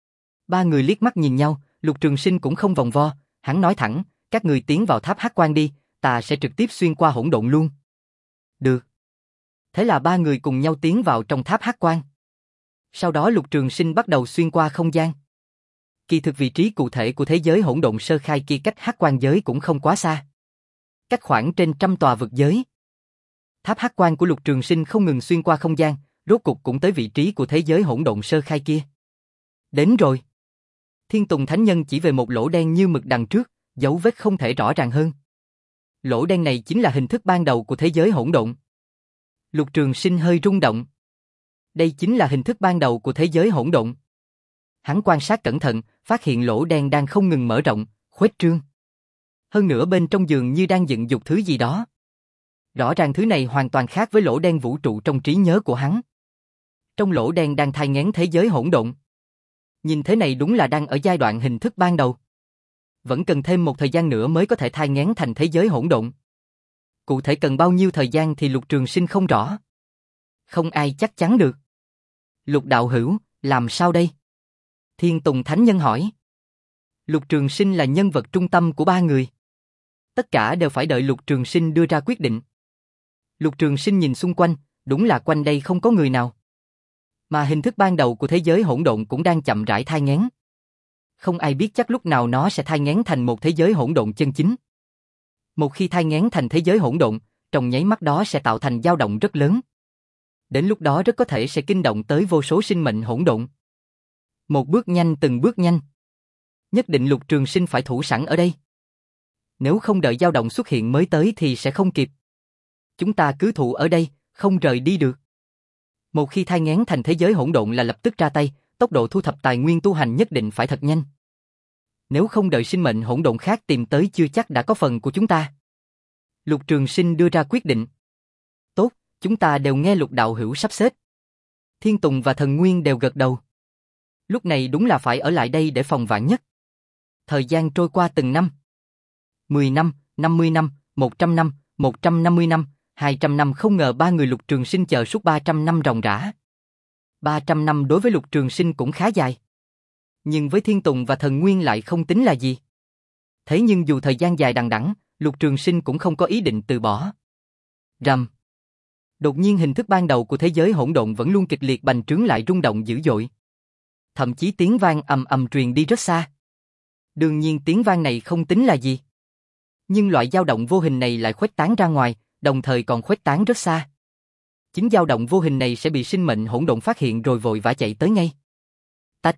Ba người liếc mắt nhìn nhau, Lục Trường Sinh cũng không vòng vo, hắn nói thẳng, các người tiến vào tháp Hắc Quan đi, ta sẽ trực tiếp xuyên qua hỗn độn luôn. Được. Thế là ba người cùng nhau tiến vào trong tháp Hắc Quan. Sau đó Lục Trường Sinh bắt đầu xuyên qua không gian. Kỳ thực vị trí cụ thể của thế giới hỗn độn sơ khai kia cách Hắc Quan giới cũng không quá xa. Cách khoảng trên trăm tòa vực giới. Tháp Hắc Quan của Lục Trường Sinh không ngừng xuyên qua không gian, rốt cục cũng tới vị trí của thế giới hỗn độn sơ khai kia. Đến rồi. Thiên Tùng Thánh Nhân chỉ về một lỗ đen như mực đằng trước, dấu vết không thể rõ ràng hơn. Lỗ đen này chính là hình thức ban đầu của thế giới hỗn độn. Lục Trường Sinh hơi rung động. Đây chính là hình thức ban đầu của thế giới hỗn độn. Hắn quan sát cẩn thận, phát hiện lỗ đen đang không ngừng mở rộng, khuếch trương. Hơn nữa bên trong dường như đang dựng dục thứ gì đó. Rõ ràng thứ này hoàn toàn khác với lỗ đen vũ trụ trong trí nhớ của hắn. Trong lỗ đen đang thai nghén thế giới hỗn độn. Nhìn thế này đúng là đang ở giai đoạn hình thức ban đầu. Vẫn cần thêm một thời gian nữa mới có thể thai nghén thành thế giới hỗn độn. Cụ thể cần bao nhiêu thời gian thì Lục Trường Sinh không rõ. Không ai chắc chắn được. Lục đạo hữu, làm sao đây? Thiên Tùng Thánh Nhân hỏi. Lục Trường Sinh là nhân vật trung tâm của ba người. Tất cả đều phải đợi Lục Trường Sinh đưa ra quyết định. Lục Trường Sinh nhìn xung quanh, Đúng là quanh đây không có người nào. Mà hình thức ban đầu của thế giới hỗn độn cũng đang chậm rãi thai nghén. Không ai biết chắc lúc nào nó sẽ thai nghén thành một thế giới hỗn độn chân chính. Một khi thai nghén thành thế giới hỗn độn, trong nháy mắt đó sẽ tạo thành dao động rất lớn. Đến lúc đó rất có thể sẽ kinh động tới vô số sinh mệnh hỗn độn. Một bước nhanh từng bước nhanh. Nhất định Lục Trường Sinh phải thủ sẵn ở đây. Nếu không đợi dao động xuất hiện mới tới thì sẽ không kịp. Chúng ta cứ thủ ở đây, không rời đi được. Một khi thai nghén thành thế giới hỗn độn là lập tức ra tay, tốc độ thu thập tài nguyên tu hành nhất định phải thật nhanh. Nếu không đợi sinh mệnh hỗn độn khác tìm tới chưa chắc đã có phần của chúng ta. Lục Trường Sinh đưa ra quyết định. Tốt, chúng ta đều nghe Lục đạo hữu sắp xếp. Thiên Tùng và Thần Nguyên đều gật đầu. Lúc này đúng là phải ở lại đây để phòng vạn nhất. Thời gian trôi qua từng năm. mười năm, năm mươi năm, một trăm năm, một trăm năm mươi năm, hai trăm năm, không ngờ ba người Lục Trường Sinh chờ suốt ba trăm năm ròng rã. ba trăm năm đối với Lục Trường Sinh cũng khá dài. Nhưng với Thiên Tùng và Thần Nguyên lại không tính là gì. Thế nhưng dù thời gian dài đằng đẵng, Lục Trường Sinh cũng không có ý định từ bỏ. Rầm. Đột nhiên hình thức ban đầu của thế giới hỗn độn vẫn luôn kịch liệt bành trướng lại rung động dữ dội. Thậm chí tiếng vang ầm ầm truyền đi rất xa. Đương nhiên tiếng vang này không tính là gì. Nhưng loại dao động vô hình này lại khuếch tán ra ngoài, đồng thời còn khuếch tán rất xa. Chính dao động vô hình này sẽ bị sinh mệnh hỗn độn phát hiện rồi vội vã chạy tới ngay. Tách.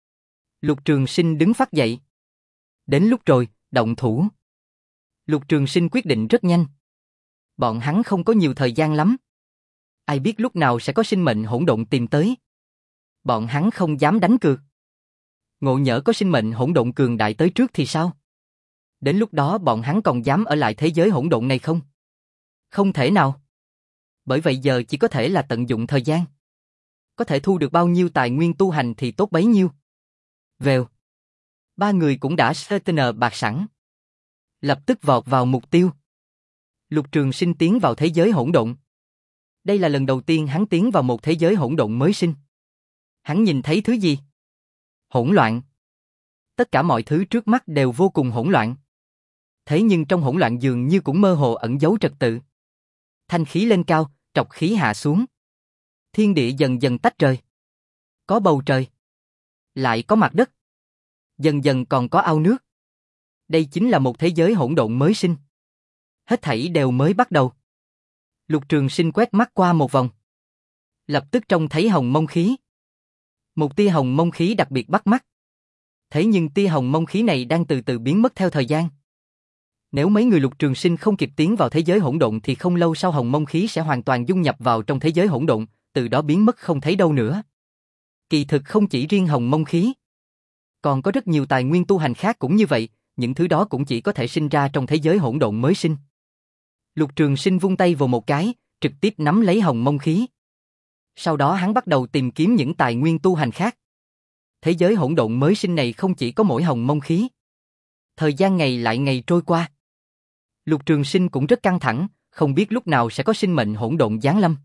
Lục Trường Sinh đứng phát dậy. Đến lúc rồi, động thủ. Lục Trường Sinh quyết định rất nhanh. Bọn hắn không có nhiều thời gian lắm. Ai biết lúc nào sẽ có sinh mệnh hỗn độn tìm tới. Bọn hắn không dám đánh cược. Ngộ nhỡ có sinh mệnh hỗn độn cường đại tới trước thì sao? Đến lúc đó bọn hắn còn dám ở lại thế giới hỗn độn này không? Không thể nào. Bởi vậy giờ chỉ có thể là tận dụng thời gian. Có thể thu được bao nhiêu tài nguyên tu hành thì tốt bấy nhiêu. Vèo. Ba người cũng đã certain bạc sẵn. Lập tức vọt vào mục tiêu. Lục Trường Sinh tiến vào thế giới hỗn độn. Đây là lần đầu tiên hắn tiến vào một thế giới hỗn độn mới sinh. Hắn nhìn thấy thứ gì? Hỗn loạn. Tất cả mọi thứ trước mắt đều vô cùng hỗn loạn. Thế nhưng trong hỗn loạn dường như cũng mơ hồ ẩn giấu trật tự. Thanh khí lên cao, trọc khí hạ xuống. Thiên địa dần dần tách rời. Có bầu trời. Lại có mặt đất. Dần dần còn có ao nước. Đây chính là một thế giới hỗn độn mới sinh. Hết thảy đều mới bắt đầu. Lục Trường Sinh quét mắt qua một vòng. Lập tức trông thấy hồng mông khí. Một tia hồng mông khí đặc biệt bắt mắt. Thế nhưng tia hồng mông khí này đang từ từ biến mất theo thời gian. Nếu mấy người Lục Trường Sinh không kịp tiến vào thế giới hỗn độn thì không lâu sau hồng mông khí sẽ hoàn toàn dung nhập vào trong thế giới hỗn độn, từ đó biến mất không thấy đâu nữa. Kỳ thực không chỉ riêng hồng mông khí. Còn có rất nhiều tài nguyên tu hành khác cũng như vậy, những thứ đó cũng chỉ có thể sinh ra trong thế giới hỗn độn mới sinh. Lục Trường Sinh vung tay vào một cái, trực tiếp nắm lấy hồng mông khí. Sau đó hắn bắt đầu tìm kiếm những tài nguyên tu hành khác. Thế giới hỗn độn mới sinh này không chỉ có mỗi hồng mông khí. Thời gian ngày lại ngày trôi qua. Lục Trường Sinh cũng rất căng thẳng, không biết lúc nào sẽ có sinh mệnh hỗn độn giáng lâm.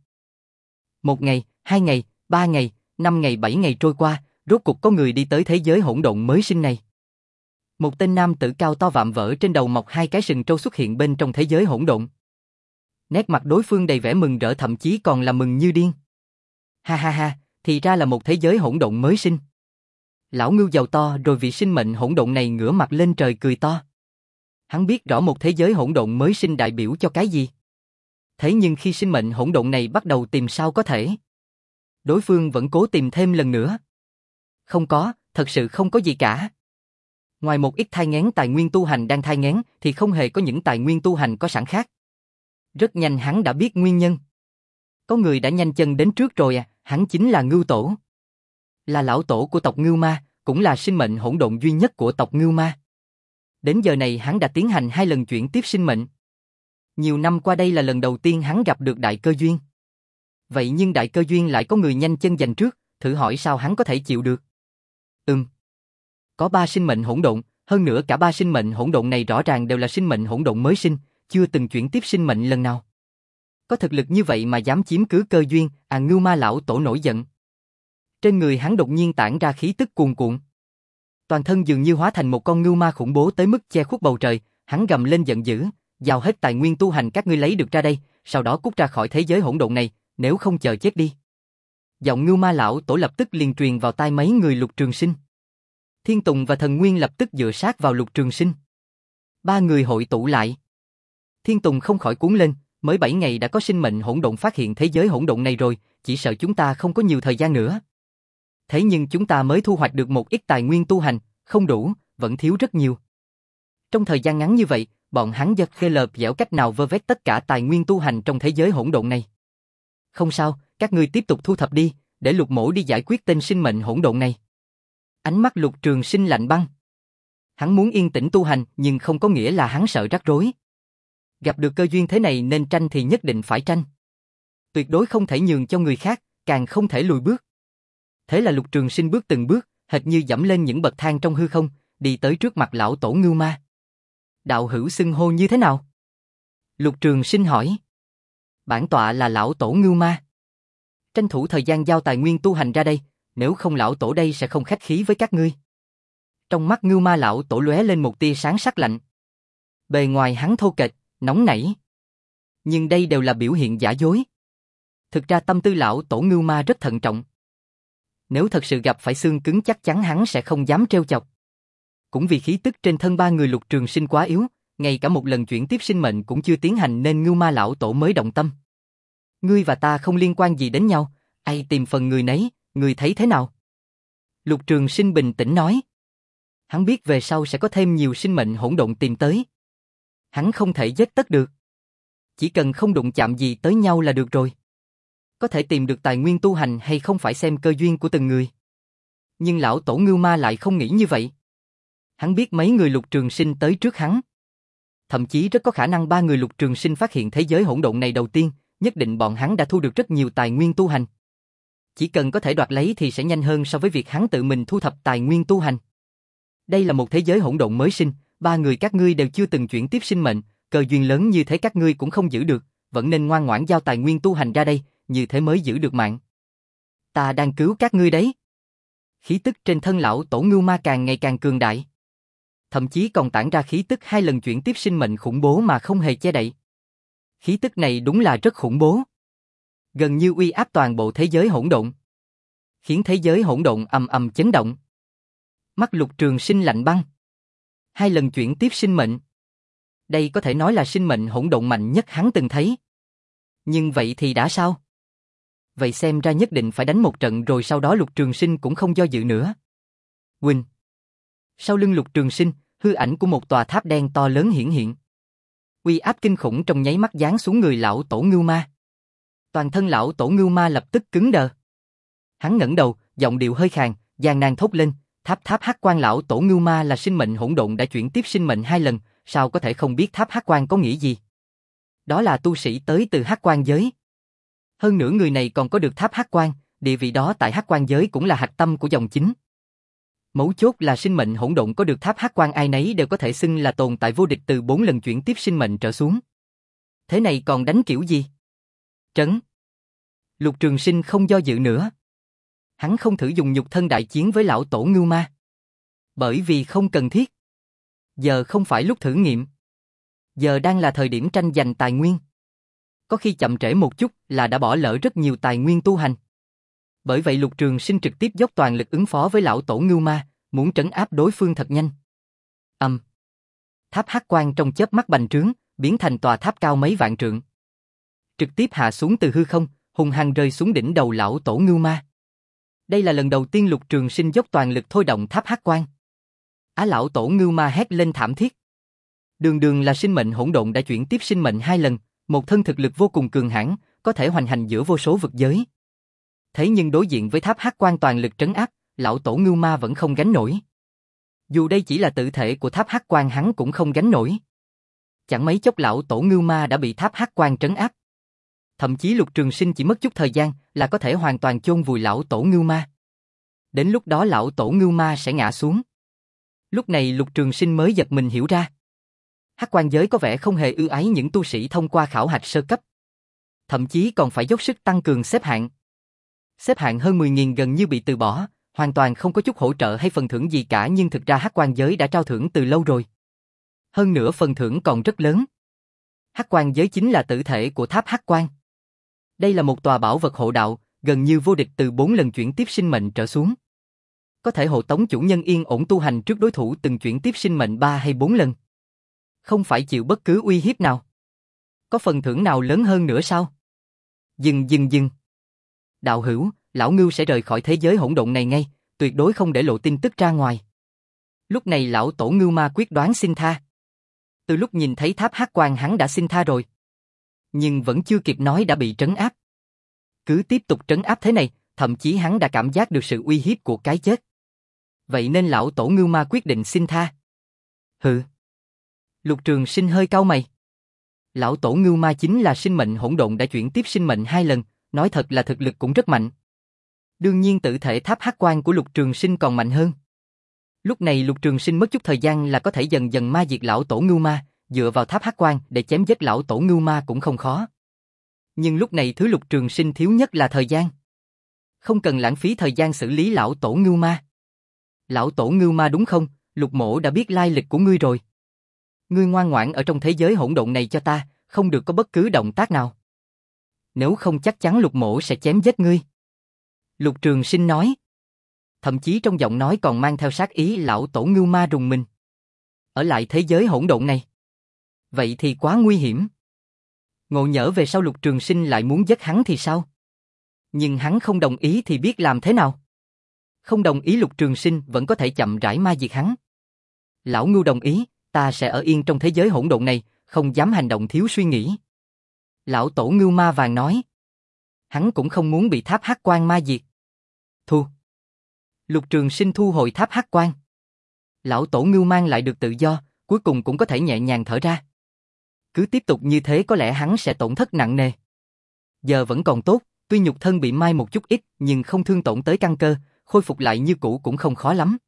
Một ngày, hai ngày, ba ngày, năm ngày, bảy ngày trôi qua, rốt cục có người đi tới thế giới hỗn độn mới sinh này. Một tên nam tử cao to vạm vỡ trên đầu mọc hai cái sừng trâu xuất hiện bên trong thế giới hỗn độn. Nét mặt đối phương đầy vẻ mừng rỡ, thậm chí còn là mừng như điên. Ha ha ha, thì ra là một thế giới hỗn độn mới sinh. Lão ngưu giàu to rồi vị sinh mệnh hỗn độn này ngửa mặt lên trời cười to. Hắn biết rõ một thế giới hỗn độn mới sinh đại biểu cho cái gì. Thế nhưng khi sinh mệnh hỗn độn này bắt đầu tìm sao có thể. Đối phương vẫn cố tìm thêm lần nữa. Không có, thật sự không có gì cả. Ngoài một ít thai nghén tài nguyên tu hành đang thai nghén thì không hề có những tài nguyên tu hành có sẵn khác. Rất nhanh hắn đã biết nguyên nhân. Có người đã nhanh chân đến trước rồi à, hắn chính là Ngưu Tổ. Là lão tổ của tộc Ngưu Ma, cũng là sinh mệnh hỗn độn duy nhất của tộc Ngưu Ma. Đến giờ này hắn đã tiến hành hai lần chuyển tiếp sinh mệnh. Nhiều năm qua đây là lần đầu tiên hắn gặp được đại cơ duyên. Vậy nhưng đại cơ duyên lại có người nhanh chân giành trước, thử hỏi sao hắn có thể chịu được. Ừm. Có ba sinh mệnh hỗn độn, hơn nữa cả ba sinh mệnh hỗn độn này rõ ràng đều là sinh mệnh hỗn độn mới sinh, chưa từng chuyển tiếp sinh mệnh lần nào. Có thực lực như vậy mà dám chiếm cứ cơ duyên, à Ngưu Ma lão tổ nổi giận. Trên người hắn đột nhiên tản ra khí tức cuồn cuộn. Toàn thân dường như hóa thành một con ngưu ma khủng bố tới mức che khuất bầu trời, hắn gầm lên giận dữ, giao hết tài nguyên tu hành các ngươi lấy được ra đây, sau đó cút ra khỏi thế giới hỗn độn này, nếu không chờ chết đi. Giọng Ngưu Ma lão tổ lập tức liền truyền vào tai mấy người Lục Trường Sinh. Thiên Tùng và Thần Nguyên lập tức dựa sát vào Lục Trường Sinh. Ba người hội tụ lại. Thiên Tùng không khỏi cuốn lên, mới bảy ngày đã có sinh mệnh hỗn độn phát hiện thế giới hỗn độn này rồi, chỉ sợ chúng ta không có nhiều thời gian nữa. Thế nhưng chúng ta mới thu hoạch được một ít tài nguyên tu hành, không đủ, vẫn thiếu rất nhiều. Trong thời gian ngắn như vậy, bọn hắn giật khê lợp dẻo cách nào vơ vét tất cả tài nguyên tu hành trong thế giới hỗn độn này. Không sao, các ngươi tiếp tục thu thập đi, để Lục Mỗ đi giải quyết tên sinh mệnh hỗn độn này. Ánh mắt Lục Trường Sinh lạnh băng. Hắn muốn yên tĩnh tu hành, nhưng không có nghĩa là hắn sợ rắc rối. Gặp được cơ duyên thế này nên tranh thì nhất định phải tranh. Tuyệt đối không thể nhường cho người khác, càng không thể lùi bước. Thế là Lục Trường Sinh bước từng bước, hệt như dẫm lên những bậc thang trong hư không, đi tới trước mặt lão tổ Ngưu Ma. Đạo hữu xưng hô như thế nào? Lục Trường Sinh hỏi. Bản tọa là lão tổ Ngưu Ma. Tranh thủ thời gian giao tài nguyên tu hành ra đây, nếu không lão tổ đây sẽ không khách khí với các ngươi. Trong mắt Ngưu Ma lão tổ lóe lên một tia sáng sắc lạnh. Bề ngoài hắn thô kệch, nóng nảy. Nhưng đây đều là biểu hiện giả dối. Thực ra tâm tư lão tổ Ngưu Ma rất thận trọng. Nếu thật sự gặp phải xương cứng chắc chắn hắn sẽ không dám trêu chọc. Cũng vì khí tức trên thân ba người Lục Trường Sinh quá yếu, ngay cả một lần chuyển tiếp sinh mệnh cũng chưa tiến hành nên Ngưu Ma lão tổ mới động tâm. Ngươi và ta không liên quan gì đến nhau, ai tìm phần người nấy, ngươi thấy thế nào? Lục Trường Sinh bình tĩnh nói. Hắn biết về sau sẽ có thêm nhiều sinh mệnh hỗn độn tìm tới. Hắn không thể giết tất được. Chỉ cần không đụng chạm gì tới nhau là được rồi. Có thể tìm được tài nguyên tu hành hay không phải xem cơ duyên của từng người. Nhưng lão tổ Ngưu Ma lại không nghĩ như vậy. Hắn biết mấy người Lục Trường Sinh tới trước hắn. Thậm chí rất có khả năng ba người Lục Trường Sinh phát hiện thế giới hỗn độn này đầu tiên, nhất định bọn hắn đã thu được rất nhiều tài nguyên tu hành. Chỉ cần có thể đoạt lấy thì sẽ nhanh hơn so với việc hắn tự mình thu thập tài nguyên tu hành. Đây là một thế giới hỗn độn mới sinh, ba người các ngươi đều chưa từng chuyển tiếp sinh mệnh, cơ duyên lớn như thế các ngươi cũng không giữ được, vẫn nên ngoan ngoãn giao tài nguyên tu hành ra đây, như thế mới giữ được mạng. Ta đang cứu các ngươi đấy. Khí tức trên thân lão tổ Ngưu Ma càng ngày càng cường đại. Thậm chí còn tản ra khí tức hai lần chuyển tiếp sinh mệnh khủng bố mà không hề che đậy. Khí tức này đúng là rất khủng bố. Gần như uy áp toàn bộ thế giới hỗn độn. Khiến thế giới hỗn độn ầm ầm chấn động. Mắt Lục Trường Sinh lạnh băng. Hai lần chuyển tiếp sinh mệnh. Đây có thể nói là sinh mệnh hỗn độn mạnh nhất hắn từng thấy. Nhưng vậy thì đã sao? Vậy xem ra nhất định phải đánh một trận rồi sau đó Lục Trường Sinh cũng không do dự nữa. Quỳnh. Sau lưng Lục Trường Sinh, hư ảnh của một tòa tháp đen to lớn hiển hiện. Uy áp kinh khủng trong nháy mắt giáng xuống người lão tổ Ngưu Ma. Toàn thân lão tổ Ngưu Ma lập tức cứng đờ. Hắn ngẩng đầu, giọng điệu hơi khàn, gian nan thốt lên, tháp tháp hắc quan lão tổ Ngưu Ma là sinh mệnh hỗn độn đã chuyển tiếp sinh mệnh hai lần, sao có thể không biết tháp hắc quan có nghĩa gì? Đó là tu sĩ tới từ hắc quan giới. Hơn nữa người này còn có được tháp hắc quan, địa vị đó tại hắc quan giới cũng là hạch tâm của dòng chính. Mấu chốt là sinh mệnh hỗn độn có được tháp hắc quan ai nấy đều có thể xưng là tồn tại vô địch từ bốn lần chuyển tiếp sinh mệnh trở xuống. Thế này còn đánh kiểu gì? Trấn. Lục Trường Sinh không do dự nữa. Hắn không thử dùng nhục thân đại chiến với lão tổ Ngưu Ma. Bởi vì không cần thiết. Giờ không phải lúc thử nghiệm. Giờ đang là thời điểm tranh giành tài nguyên. Có khi chậm trễ một chút là đã bỏ lỡ rất nhiều tài nguyên tu hành. Bởi vậy Lục Trường Sinh trực tiếp dốc toàn lực ứng phó với lão tổ Ngưu Ma, muốn trấn áp đối phương thật nhanh. Ầm. Um. Tháp hắc quan trong chớp mắt bành trướng, biến thành tòa tháp cao mấy vạn trượng. Trực tiếp hạ xuống từ hư không, hùng hăng rơi xuống đỉnh đầu lão tổ Ngưu Ma. Đây là lần đầu tiên Lục Trường Sinh dốc toàn lực thôi động tháp hắc quan. Á lão tổ Ngưu Ma hét lên thảm thiết. Đường đường là sinh mệnh hỗn độn đã chuyển tiếp sinh mệnh hai lần, một thân thực lực vô cùng cường hãn, có thể hoành hành giữa vô số vực giới. Thế nhưng đối diện với tháp hắc quan toàn lực trấn áp, lão tổ Ngưu Ma vẫn không gánh nổi. Dù đây chỉ là tự thể của tháp hắc quan hắn cũng không gánh nổi. Chẳng mấy chốc lão tổ Ngưu Ma đã bị tháp hắc quan trấn áp. Thậm chí Lục Trường Sinh chỉ mất chút thời gian là có thể hoàn toàn chôn vùi lão tổ Ngưu Ma. Đến lúc đó lão tổ Ngưu Ma sẽ ngã xuống. Lúc này Lục Trường Sinh mới giật mình hiểu ra. Hắc quan giới có vẻ không hề ưu ái những tu sĩ thông qua khảo hạch sơ cấp. Thậm chí còn phải dốc sức tăng cường xếp hạng. Xếp hạng hơn mười nghìn gần như bị từ bỏ, hoàn toàn không có chút hỗ trợ hay phần thưởng gì cả nhưng thực ra Hắc quan giới đã trao thưởng từ lâu rồi. Hơn nữa phần thưởng còn rất lớn. Hắc quan giới chính là tử thể của tháp hắc quan. Đây là một tòa bảo vật hộ đạo, gần như vô địch từ bốn lần chuyển tiếp sinh mệnh trở xuống. Có thể hộ tống chủ nhân yên ổn tu hành trước đối thủ từng chuyển tiếp sinh mệnh ba hay bốn lần. Không phải chịu bất cứ uy hiếp nào. Có phần thưởng nào lớn hơn nữa sao? Dừng dừng dừng. Đạo hữu, lão Ngưu sẽ rời khỏi thế giới hỗn độn này ngay, tuyệt đối không để lộ tin tức ra ngoài. Lúc này lão tổ Ngưu Ma quyết đoán xin tha. Từ lúc nhìn thấy tháp hắc quang hắn đã xin tha rồi. Nhưng vẫn chưa kịp nói đã bị trấn áp. Cứ tiếp tục trấn áp thế này, thậm chí hắn đã cảm giác được sự uy hiếp của cái chết. Vậy nên lão tổ Ngưu Ma quyết định xin tha. Hừ. Lục Trường Sinh hơi cau mày. Lão tổ Ngưu Ma chính là sinh mệnh hỗn độn đã chuyển tiếp sinh mệnh hai lần, nói thật là thực lực cũng rất mạnh. Đương nhiên tự thể tháp hắc quang của Lục Trường Sinh còn mạnh hơn. Lúc này Lục Trường Sinh mất chút thời gian là có thể dần dần ma diệt lão tổ Ngưu Ma, dựa vào tháp hắc quang để chém giết lão tổ Ngưu Ma cũng không khó. Nhưng lúc này thứ Lục Trường Sinh thiếu nhất là thời gian. Không cần lãng phí thời gian xử lý lão tổ Ngưu Ma. Lão tổ Ngưu Ma đúng không? Lục mỗ đã biết lai lịch của ngươi rồi. Ngươi ngoan ngoãn ở trong thế giới hỗn độn này cho ta, không được có bất cứ động tác nào. Nếu không chắc chắn Lục mỗ sẽ chém giết ngươi. Lục Trường Sinh nói. Thậm chí trong giọng nói còn mang theo sát ý. Lão tổ Ngưu Ma rùng mình. Ở lại thế giới hỗn độn này. Vậy thì quá nguy hiểm. Ngộ nhỡ về sau Lục Trường Sinh lại muốn giết hắn thì sao? Nhưng hắn không đồng ý thì biết làm thế nào? Không đồng ý Lục Trường Sinh vẫn có thể chậm rãi ma diệt hắn. Lão Ngưu đồng ý, ta sẽ ở yên trong thế giới hỗn độn này, không dám hành động thiếu suy nghĩ. Lão tổ Ngưu Ma vàng nói. Hắn cũng không muốn bị tháp hắc quang ma diệt. Thu. Lục Trường Sinh thu hồi tháp hắc quang. Lão tổ Ngưu mang lại được tự do, cuối cùng cũng có thể nhẹ nhàng thở ra. Cứ tiếp tục như thế có lẽ hắn sẽ tổn thất nặng nề. Giờ vẫn còn tốt, tuy nhục thân bị mai một chút ít nhưng không thương tổn tới căn cơ, khôi phục lại như cũ cũng không khó lắm.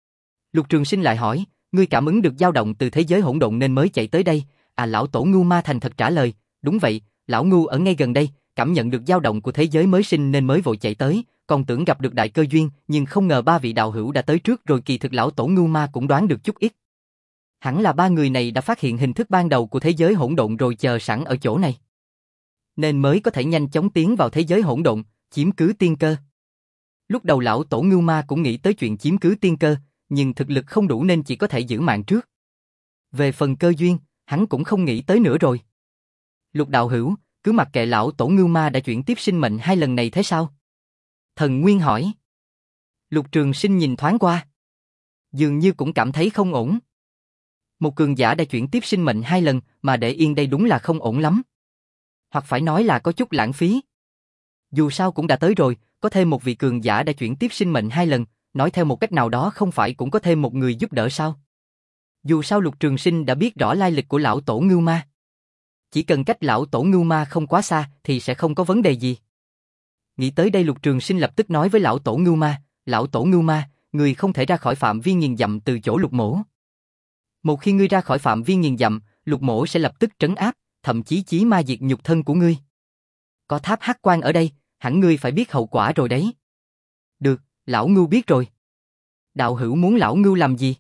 Lục Trường Sinh lại hỏi, ngươi cảm ứng được dao động từ thế giới hỗn độn nên mới chạy tới đây? À, lão tổ Ngưu Ma thành thật trả lời, đúng vậy, lão Ngưu ở ngay gần đây, cảm nhận được dao động của thế giới mới sinh nên mới vội chạy tới, còn tưởng gặp được đại cơ duyên, nhưng không ngờ ba vị đạo hữu đã tới trước rồi. Kỳ thực lão tổ Ngưu Ma cũng đoán được chút ít. Hẳn là ba người này đã phát hiện hình thức ban đầu của thế giới hỗn độn rồi chờ sẵn ở chỗ này, nên mới có thể nhanh chóng tiến vào thế giới hỗn độn, chiếm cứ tiên cơ. Lúc đầu lão tổ Ngưu Ma cũng nghĩ tới chuyện chiếm cứ tiên cơ, nhưng thực lực không đủ nên chỉ có thể giữ mạng trước. Về phần cơ duyên, hắn cũng không nghĩ tới nữa rồi. Lục đạo hữu, cứ mặc kệ lão tổ Ngưu Ma đã chuyển tiếp sinh mệnh hai lần này thế sao? Thần Nguyên hỏi. Lục Trường Sinh nhìn thoáng qua, dường như cũng cảm thấy không ổn. Một cường giả đã chuyển tiếp sinh mệnh hai lần mà để yên đây đúng là không ổn lắm. Hoặc phải nói là có chút lãng phí. Dù sao cũng đã tới rồi, có thêm một vị cường giả đã chuyển tiếp sinh mệnh hai lần, nói theo một cách nào đó không phải cũng có thêm một người giúp đỡ sao? Dù sao Lục Trường Sinh đã biết rõ lai lịch của lão tổ Ngưu Ma. Chỉ cần cách lão tổ Ngưu Ma không quá xa thì sẽ không có vấn đề gì. Nghĩ tới đây Lục Trường Sinh lập tức nói với lão tổ Ngưu Ma, lão tổ Ngưu Ma, người không thể ra khỏi phạm vi nghìn dặm từ chỗ Lục mỗ. Một khi ngươi ra khỏi phạm vi nghìn dặm, Lục mỗ sẽ lập tức trấn áp, thậm chí chí ma diệt nhục thân của ngươi. Có tháp hắc quang ở đây, hẳn ngươi phải biết hậu quả rồi đấy. Được, lão Ngưu biết rồi. Đạo hữu muốn lão Ngưu làm gì?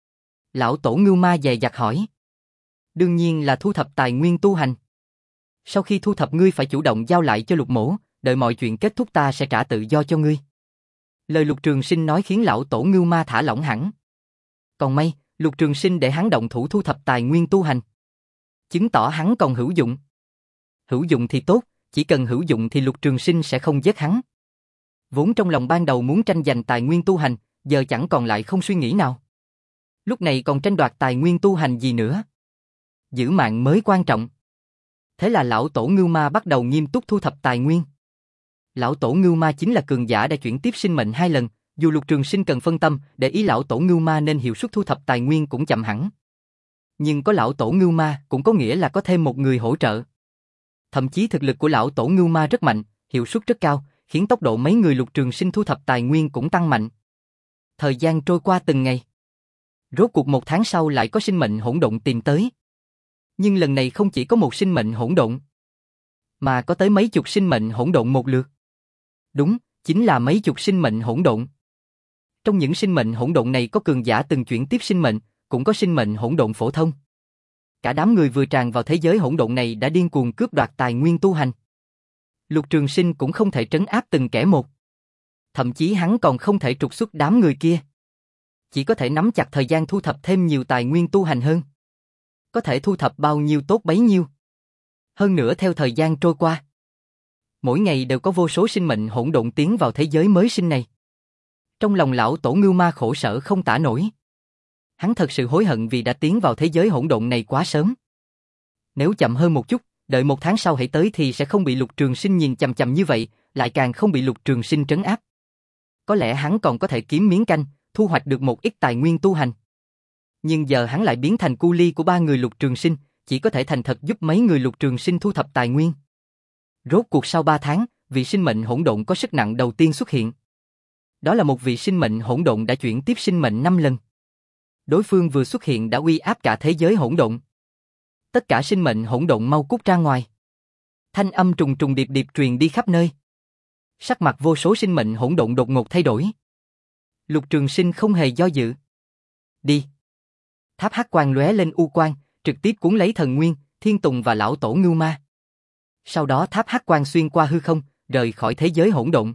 Lão tổ Ngưu Ma dè dặt hỏi. Đương nhiên là thu thập tài nguyên tu hành. Sau khi thu thập ngươi phải chủ động giao lại cho Lục mỗ, đợi mọi chuyện kết thúc ta sẽ trả tự do cho ngươi. Lời Lục Trường Sinh nói khiến lão tổ Ngưu Ma thả lỏng hẳn. Còn may, Lục Trường Sinh để hắn động thủ thu thập tài nguyên tu hành, chứng tỏ hắn còn hữu dụng. Hữu dụng thì tốt, chỉ cần hữu dụng thì Lục Trường Sinh sẽ không giết hắn. Vốn trong lòng ban đầu muốn tranh giành tài nguyên tu hành, giờ chẳng còn lại không suy nghĩ nào. Lúc này còn tranh đoạt tài nguyên tu hành gì nữa? Giữ mạng mới quan trọng. Thế là lão tổ Ngưu Ma bắt đầu nghiêm túc thu thập tài nguyên. Lão tổ Ngưu Ma chính là cường giả đã chuyển tiếp sinh mệnh hai lần, dù Lục Trường Sinh cần phân tâm để ý lão tổ Ngưu Ma nên hiệu suất thu thập tài nguyên cũng chậm hẳn. Nhưng có lão tổ Ngưu Ma cũng có nghĩa là có thêm một người hỗ trợ. Thậm chí thực lực của lão tổ Ngưu Ma rất mạnh, hiệu suất rất cao, khiến tốc độ mấy người Lục Trường Sinh thu thập tài nguyên cũng tăng mạnh. Thời gian trôi qua từng ngày. Rốt cuộc một tháng sau lại có sinh mệnh hỗn độn tìm tới. Nhưng lần này không chỉ có một sinh mệnh hỗn độn, mà có tới mấy chục sinh mệnh hỗn độn một lượt. Đúng, chính là mấy chục sinh mệnh hỗn độn. Trong những sinh mệnh hỗn độn này có cường giả từng chuyển tiếp sinh mệnh, cũng có sinh mệnh hỗn độn phổ thông. Cả đám người vừa tràn vào thế giới hỗn độn này đã điên cuồng cướp đoạt tài nguyên tu hành. Lục Trường Sinh cũng không thể trấn áp từng kẻ một. Thậm chí hắn còn không thể trục xuất đám người kia. Chỉ có thể nắm chặt thời gian thu thập thêm nhiều tài nguyên tu hành hơn. Có thể thu thập bao nhiêu tốt bấy nhiêu. Hơn nữa theo thời gian trôi qua, mỗi ngày đều có vô số sinh mệnh hỗn độn tiến vào thế giới mới sinh này. Trong lòng lão tổ Ngưu Ma khổ sở không tả nổi. Hắn thật sự hối hận vì đã tiến vào thế giới hỗn độn này quá sớm. Nếu chậm hơn một chút, đợi một tháng sau hãy tới thì sẽ không bị Lục Trường Sinh nhìn chằm chằm như vậy, lại càng không bị Lục Trường Sinh trấn áp. Có lẽ hắn còn có thể kiếm miếng canh, thu hoạch được một ít tài nguyên tu hành. Nhưng giờ hắn lại biến thành cu ly của ba người Lục Trường Sinh, chỉ có thể thành thật giúp mấy người Lục Trường Sinh thu thập tài nguyên. Rốt cuộc sau ba tháng, vị sinh mệnh hỗn độn có sức nặng đầu tiên xuất hiện. Đó là một vị sinh mệnh hỗn độn đã chuyển tiếp sinh mệnh năm lần. Đối phương vừa xuất hiện đã uy áp cả thế giới hỗn độn. Tất cả sinh mệnh hỗn độn mau cút ra ngoài. Thanh âm trùng trùng điệp điệp truyền đi khắp nơi. Sắc mặt vô số sinh mệnh hỗn độn đột ngột thay đổi. Lục Trường Sinh không hề do dự. Đi. Tháp hắc quang lóe lên u quang, trực tiếp cuốn lấy Thần Nguyên, Thiên Tùng và lão tổ Ngưu Ma. Sau đó tháp hắc quang xuyên qua hư không, rời khỏi thế giới hỗn độn.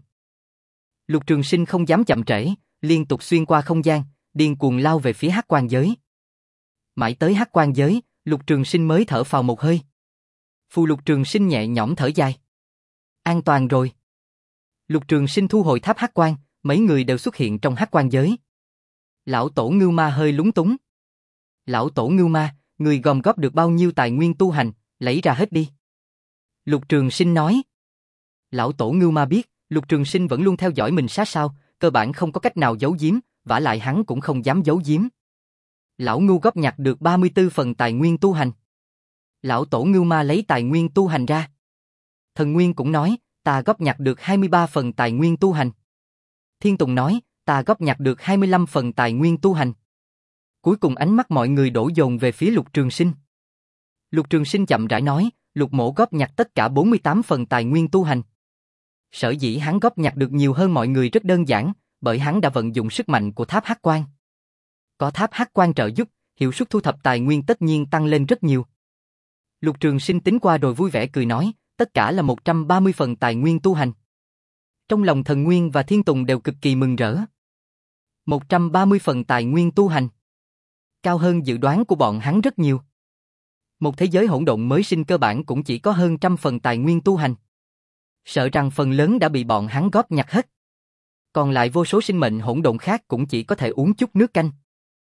Lục Trường Sinh không dám chậm trễ, liên tục xuyên qua không gian, điên cuồng lao về phía hắc quang giới. Mãi tới hắc quang giới, Lục Trường Sinh mới thở phào một hơi. Phù Lục Trường Sinh nhẹ nhõm thở dài. An toàn rồi. Lục Trường Sinh thu hồi tháp hắc quang, mấy người đều xuất hiện trong hắc quang giới. Lão tổ Ngưu Ma hơi lúng túng. Lão tổ Ngưu Ma, người gom góp được bao nhiêu tài nguyên tu hành, lấy ra hết đi. Lục Trường Sinh nói. Lão tổ Ngưu Ma biết, Lục Trường Sinh vẫn luôn theo dõi mình sát sao, cơ bản không có cách nào giấu giếm, vả lại hắn cũng không dám giấu giếm. Lão Ngưu góp nhặt được ba mươi tư phần tài nguyên tu hành. Lão tổ Ngưu Ma lấy tài nguyên tu hành ra. Thần Nguyên cũng nói, ta góp nhặt được hai mươi ba phần tài nguyên tu hành. Thiên Tùng nói, ta góp nhặt được hai mươi lăm phần tài nguyên tu hành. Cuối cùng ánh mắt mọi người đổ dồn về phía Lục Trường Sinh. Lục Trường Sinh chậm rãi nói, Lục Mỗ góp nhặt tất cả bốn mươi tám phần tài nguyên tu hành. Sở dĩ hắn góp nhặt được nhiều hơn mọi người rất đơn giản, bởi hắn đã vận dụng sức mạnh của tháp hắc quang. Có tháp hắc quang trợ giúp, hiệu suất thu thập tài nguyên tất nhiên tăng lên rất nhiều. Lục Trường Sinh tính qua rồi vui vẻ cười nói, tất cả là một trăm ba mươi phần tài nguyên tu hành. Trong lòng Thần Nguyên và Thiên Tùng đều cực kỳ mừng rỡ. một trăm ba mươi phần tài nguyên tu hành. Cao hơn dự đoán của bọn hắn rất nhiều. Một thế giới hỗn độn mới sinh cơ bản cũng chỉ có hơn trăm phần tài nguyên tu hành. Sợ rằng phần lớn đã bị bọn hắn góp nhặt hết. Còn lại vô số sinh mệnh hỗn độn khác cũng chỉ có thể uống chút nước canh.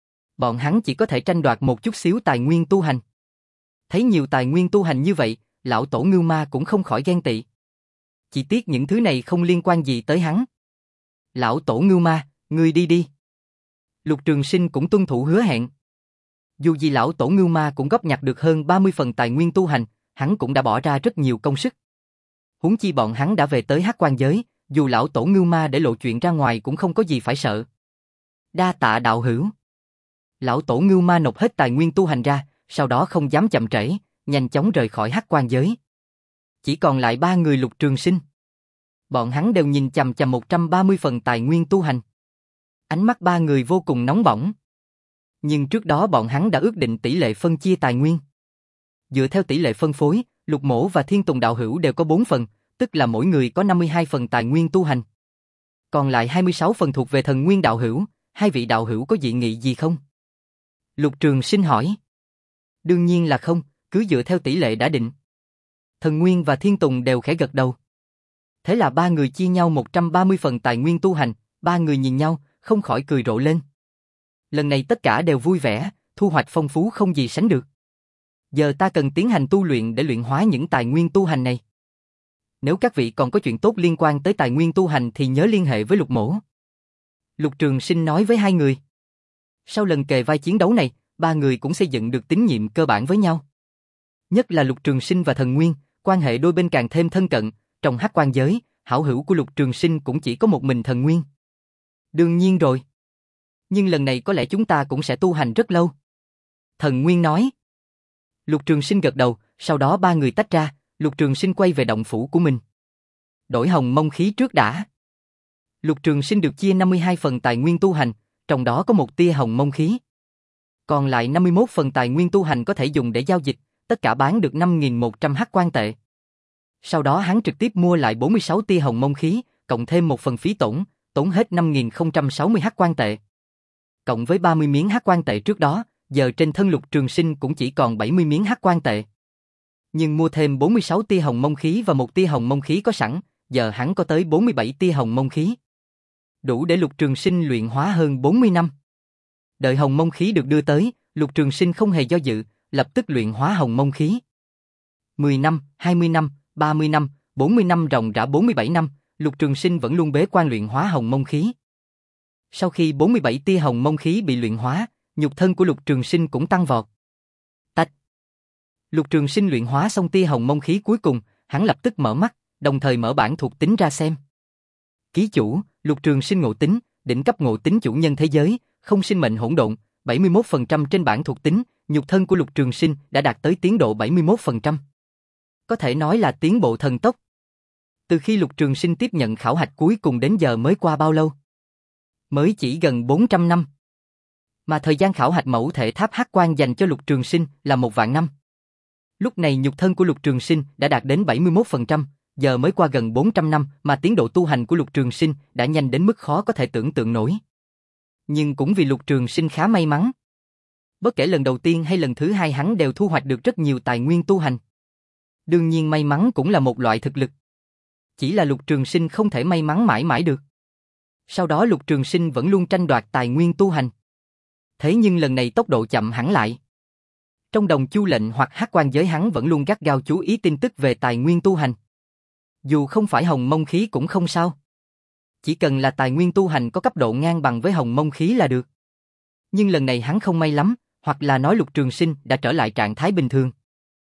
Bọn hắn chỉ có thể tranh đoạt một chút xíu tài nguyên tu hành. Thấy nhiều tài nguyên tu hành như vậy, lão tổ Ngưu Ma cũng không khỏi ghen tị. Chỉ tiếc những thứ này không liên quan gì tới hắn. Lão tổ Ngưu Ma, ngươi đi đi. Lục Trường Sinh cũng tuân thủ hứa hẹn. Dù gì lão tổ Ngưu Ma cũng góp nhặt được hơn ba mươi phần tài nguyên tu hành, hắn cũng đã bỏ ra rất nhiều công sức. Huống chi bọn hắn đã về tới hắc quan giới, dù lão tổ Ngưu Ma để lộ chuyện ra ngoài cũng không có gì phải sợ. Đa tạ đạo hữu. Lão tổ Ngưu Ma nộp hết tài nguyên tu hành ra, sau đó không dám chậm trễ, nhanh chóng rời khỏi hắc quan giới. Chỉ còn lại ba người Lục Trường Sinh. Bọn hắn đều nhìn chằm chằm một trăm ba mươi phần tài nguyên tu hành. Ánh mắt ba người vô cùng nóng bỏng. Nhưng trước đó bọn hắn đã ước định tỷ lệ phân chia tài nguyên. Dựa theo tỷ lệ phân phối, Lục Mỗ và Thiên Tùng đạo hữu đều có bốn phần, tức là mỗi người có năm mươi hai phần tài nguyên tu hành. Còn lại hai mươi sáu phần thuộc về Thần Nguyên đạo hữu, hai vị đạo hữu có dị nghị gì không? Lục Trường Sinh hỏi. Đương nhiên là không, cứ dựa theo tỷ lệ đã định. Thần Nguyên và Thiên Tùng đều khẽ gật đầu. Thế là ba người chia nhau một trăm ba mươi phần tài nguyên tu hành, ba người nhìn nhau, không khỏi cười rộ lên. Lần này tất cả đều vui vẻ, thu hoạch phong phú không gì sánh được. Giờ ta cần tiến hành tu luyện để luyện hóa những tài nguyên tu hành này. Nếu các vị còn có chuyện tốt liên quan tới tài nguyên tu hành thì nhớ liên hệ với Lục Mỗ. Lục Trường Sinh nói với hai người. Sau lần kề vai chiến đấu này, ba người cũng xây dựng được tín nhiệm cơ bản với nhau. Nhất là Lục Trường Sinh và Thần Nguyên, quan hệ đôi bên càng thêm thân cận, trong hắc quan giới, hảo hữu của Lục Trường Sinh cũng chỉ có một mình Thần Nguyên. Đương nhiên rồi. Nhưng lần này có lẽ chúng ta cũng sẽ tu hành rất lâu. Thần Nguyên nói. Lục Trường Sinh gật đầu, sau đó ba người tách ra, Lục Trường Sinh quay về động phủ của mình. Đổi hồng mông khí trước đã. Lục Trường Sinh được chia năm mươi hai phần tài nguyên tu hành, trong đó có một tia hồng mông khí. Còn lại năm mươi mốt phần tài nguyên tu hành có thể dùng để giao dịch, tất cả bán được năm nghìn một trăm hắc quan tệ. Sau đó hắn trực tiếp mua lại bốn mươi sáu tia hồng mông khí, cộng thêm một phần phí tổn, tốn hết năm nghìn không trăm sáu mươi hắc quan tệ. Cộng với ba mươi miếng hắc quan tệ trước đó, giờ trên thân Lục Trường Sinh cũng chỉ còn bảy mươi miếng hắc quan tệ. Nhưng mua thêm bốn mươi sáu tia hồng mông khí và một tia hồng mông khí có sẵn, giờ hắn có tới bốn mươi bảy tia hồng mông khí. Đủ để Lục Trường Sinh luyện hóa hơn bốn mươi năm. Đợi hồng mông khí được đưa tới, Lục Trường Sinh không hề do dự, lập tức luyện hóa hồng mông khí. mười năm, hai mươi năm, ba mươi năm, bốn mươi năm ròng rã bốn mươi bảy năm, Lục Trường Sinh vẫn luôn bế quan luyện hóa hồng mông khí. Sau khi bốn mươi bảy tia hồng mông khí bị luyện hóa, nhục thân của Lục Trường Sinh cũng tăng vọt. Tách. Lục Trường Sinh luyện hóa xong tia hồng mông khí cuối cùng, hắn lập tức mở mắt, đồng thời mở bản thuộc tính ra xem. Ký chủ, Lục Trường Sinh ngộ tính, đỉnh cấp ngộ tính chủ nhân thế giới, không sinh mệnh hỗn độn, bảy mươi mốt phần trăm trên bản thuộc tính, nhục thân của Lục Trường Sinh đã đạt tới tiến độ bảy mươi mốt phần trăm. Có thể nói là tiến bộ thần tốc. Từ khi Lục Trường Sinh tiếp nhận khảo hạch cuối cùng đến giờ mới qua bao lâu? Mới chỉ gần bốn trăm năm. Mà thời gian khảo hạch mẫu thể tháp hắc quan dành cho Lục Trường Sinh là một vạn năm. Lúc này nhục thân của Lục Trường Sinh đã đạt đến bảy mươi mốt phần trăm, giờ mới qua gần bốn trăm năm mà tiến độ tu hành của Lục Trường Sinh đã nhanh đến mức khó có thể tưởng tượng nổi. Nhưng cũng vì Lục Trường Sinh khá may mắn. Bất kể lần đầu tiên hay lần thứ hai hắn đều thu hoạch được rất nhiều tài nguyên tu hành. Đương nhiên may mắn cũng là một loại thực lực. Chỉ là Lục Trường Sinh không thể may mắn mãi mãi được. Sau đó Lục Trường Sinh vẫn luôn tranh đoạt tài nguyên tu hành. Thế nhưng lần này tốc độ chậm hẳn lại. Trong đồng chu lệnh hoặc hắc quan giới hắn vẫn luôn gắt gao chú ý tin tức về tài nguyên tu hành. Dù không phải hồng mông khí cũng không sao. Chỉ cần là tài nguyên tu hành có cấp độ ngang bằng với hồng mông khí là được. Nhưng lần này hắn không may lắm, hoặc là nói Lục Trường Sinh đã trở lại trạng thái bình thường.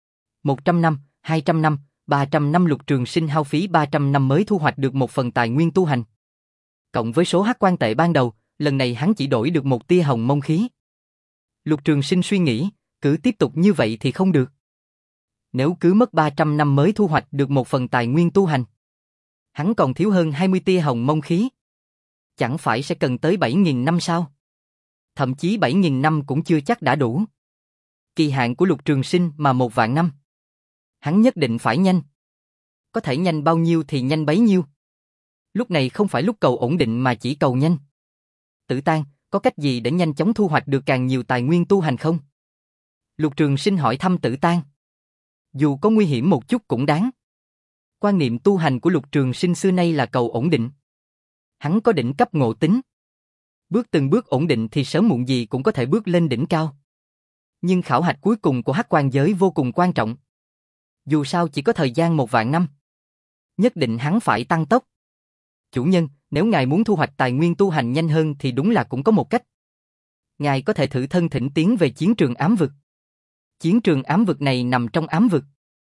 một trăm năm, hai trăm năm, ba trăm năm Lục Trường Sinh hao phí ba trăm năm mới thu hoạch được một phần tài nguyên tu hành. Cộng với số hắc quan tệ ban đầu, lần này hắn chỉ đổi được một tia hồng mông khí. Lục Trường Sinh suy nghĩ, cứ tiếp tục như vậy thì không được. Nếu cứ mất ba trăm năm mới thu hoạch được một phần tài nguyên tu hành, hắn còn thiếu hơn hai mươi tia hồng mông khí. Chẳng phải sẽ cần tới bảy nghìn năm sao? Thậm chí bảy nghìn năm cũng chưa chắc đã đủ. Kỳ hạn của Lục Trường Sinh mà một vạn năm. Hắn nhất định phải nhanh. Có thể nhanh bao nhiêu thì nhanh bấy nhiêu. Lúc này không phải lúc cầu ổn định mà chỉ cầu nhanh. Tử Tang, có cách gì để nhanh chóng thu hoạch được càng nhiều tài nguyên tu hành không? Lục Trường Sinh hỏi thăm Tử Tang. Dù có nguy hiểm một chút cũng đáng. Quan niệm tu hành của Lục Trường Sinh xưa nay là cầu ổn định. Hắn có đỉnh cấp ngộ tính. Bước từng bước ổn định thì sớm muộn gì cũng có thể bước lên đỉnh cao. Nhưng khảo hạch cuối cùng của hắc quan giới vô cùng quan trọng. Dù sao chỉ có thời gian một vạn năm. Nhất định hắn phải tăng tốc. Chủ nhân, nếu ngài muốn thu hoạch tài nguyên tu hành nhanh hơn thì đúng là cũng có một cách. Ngài có thể thử thân thỉnh tiến về chiến trường ám vực. Chiến trường ám vực này nằm trong ám vực.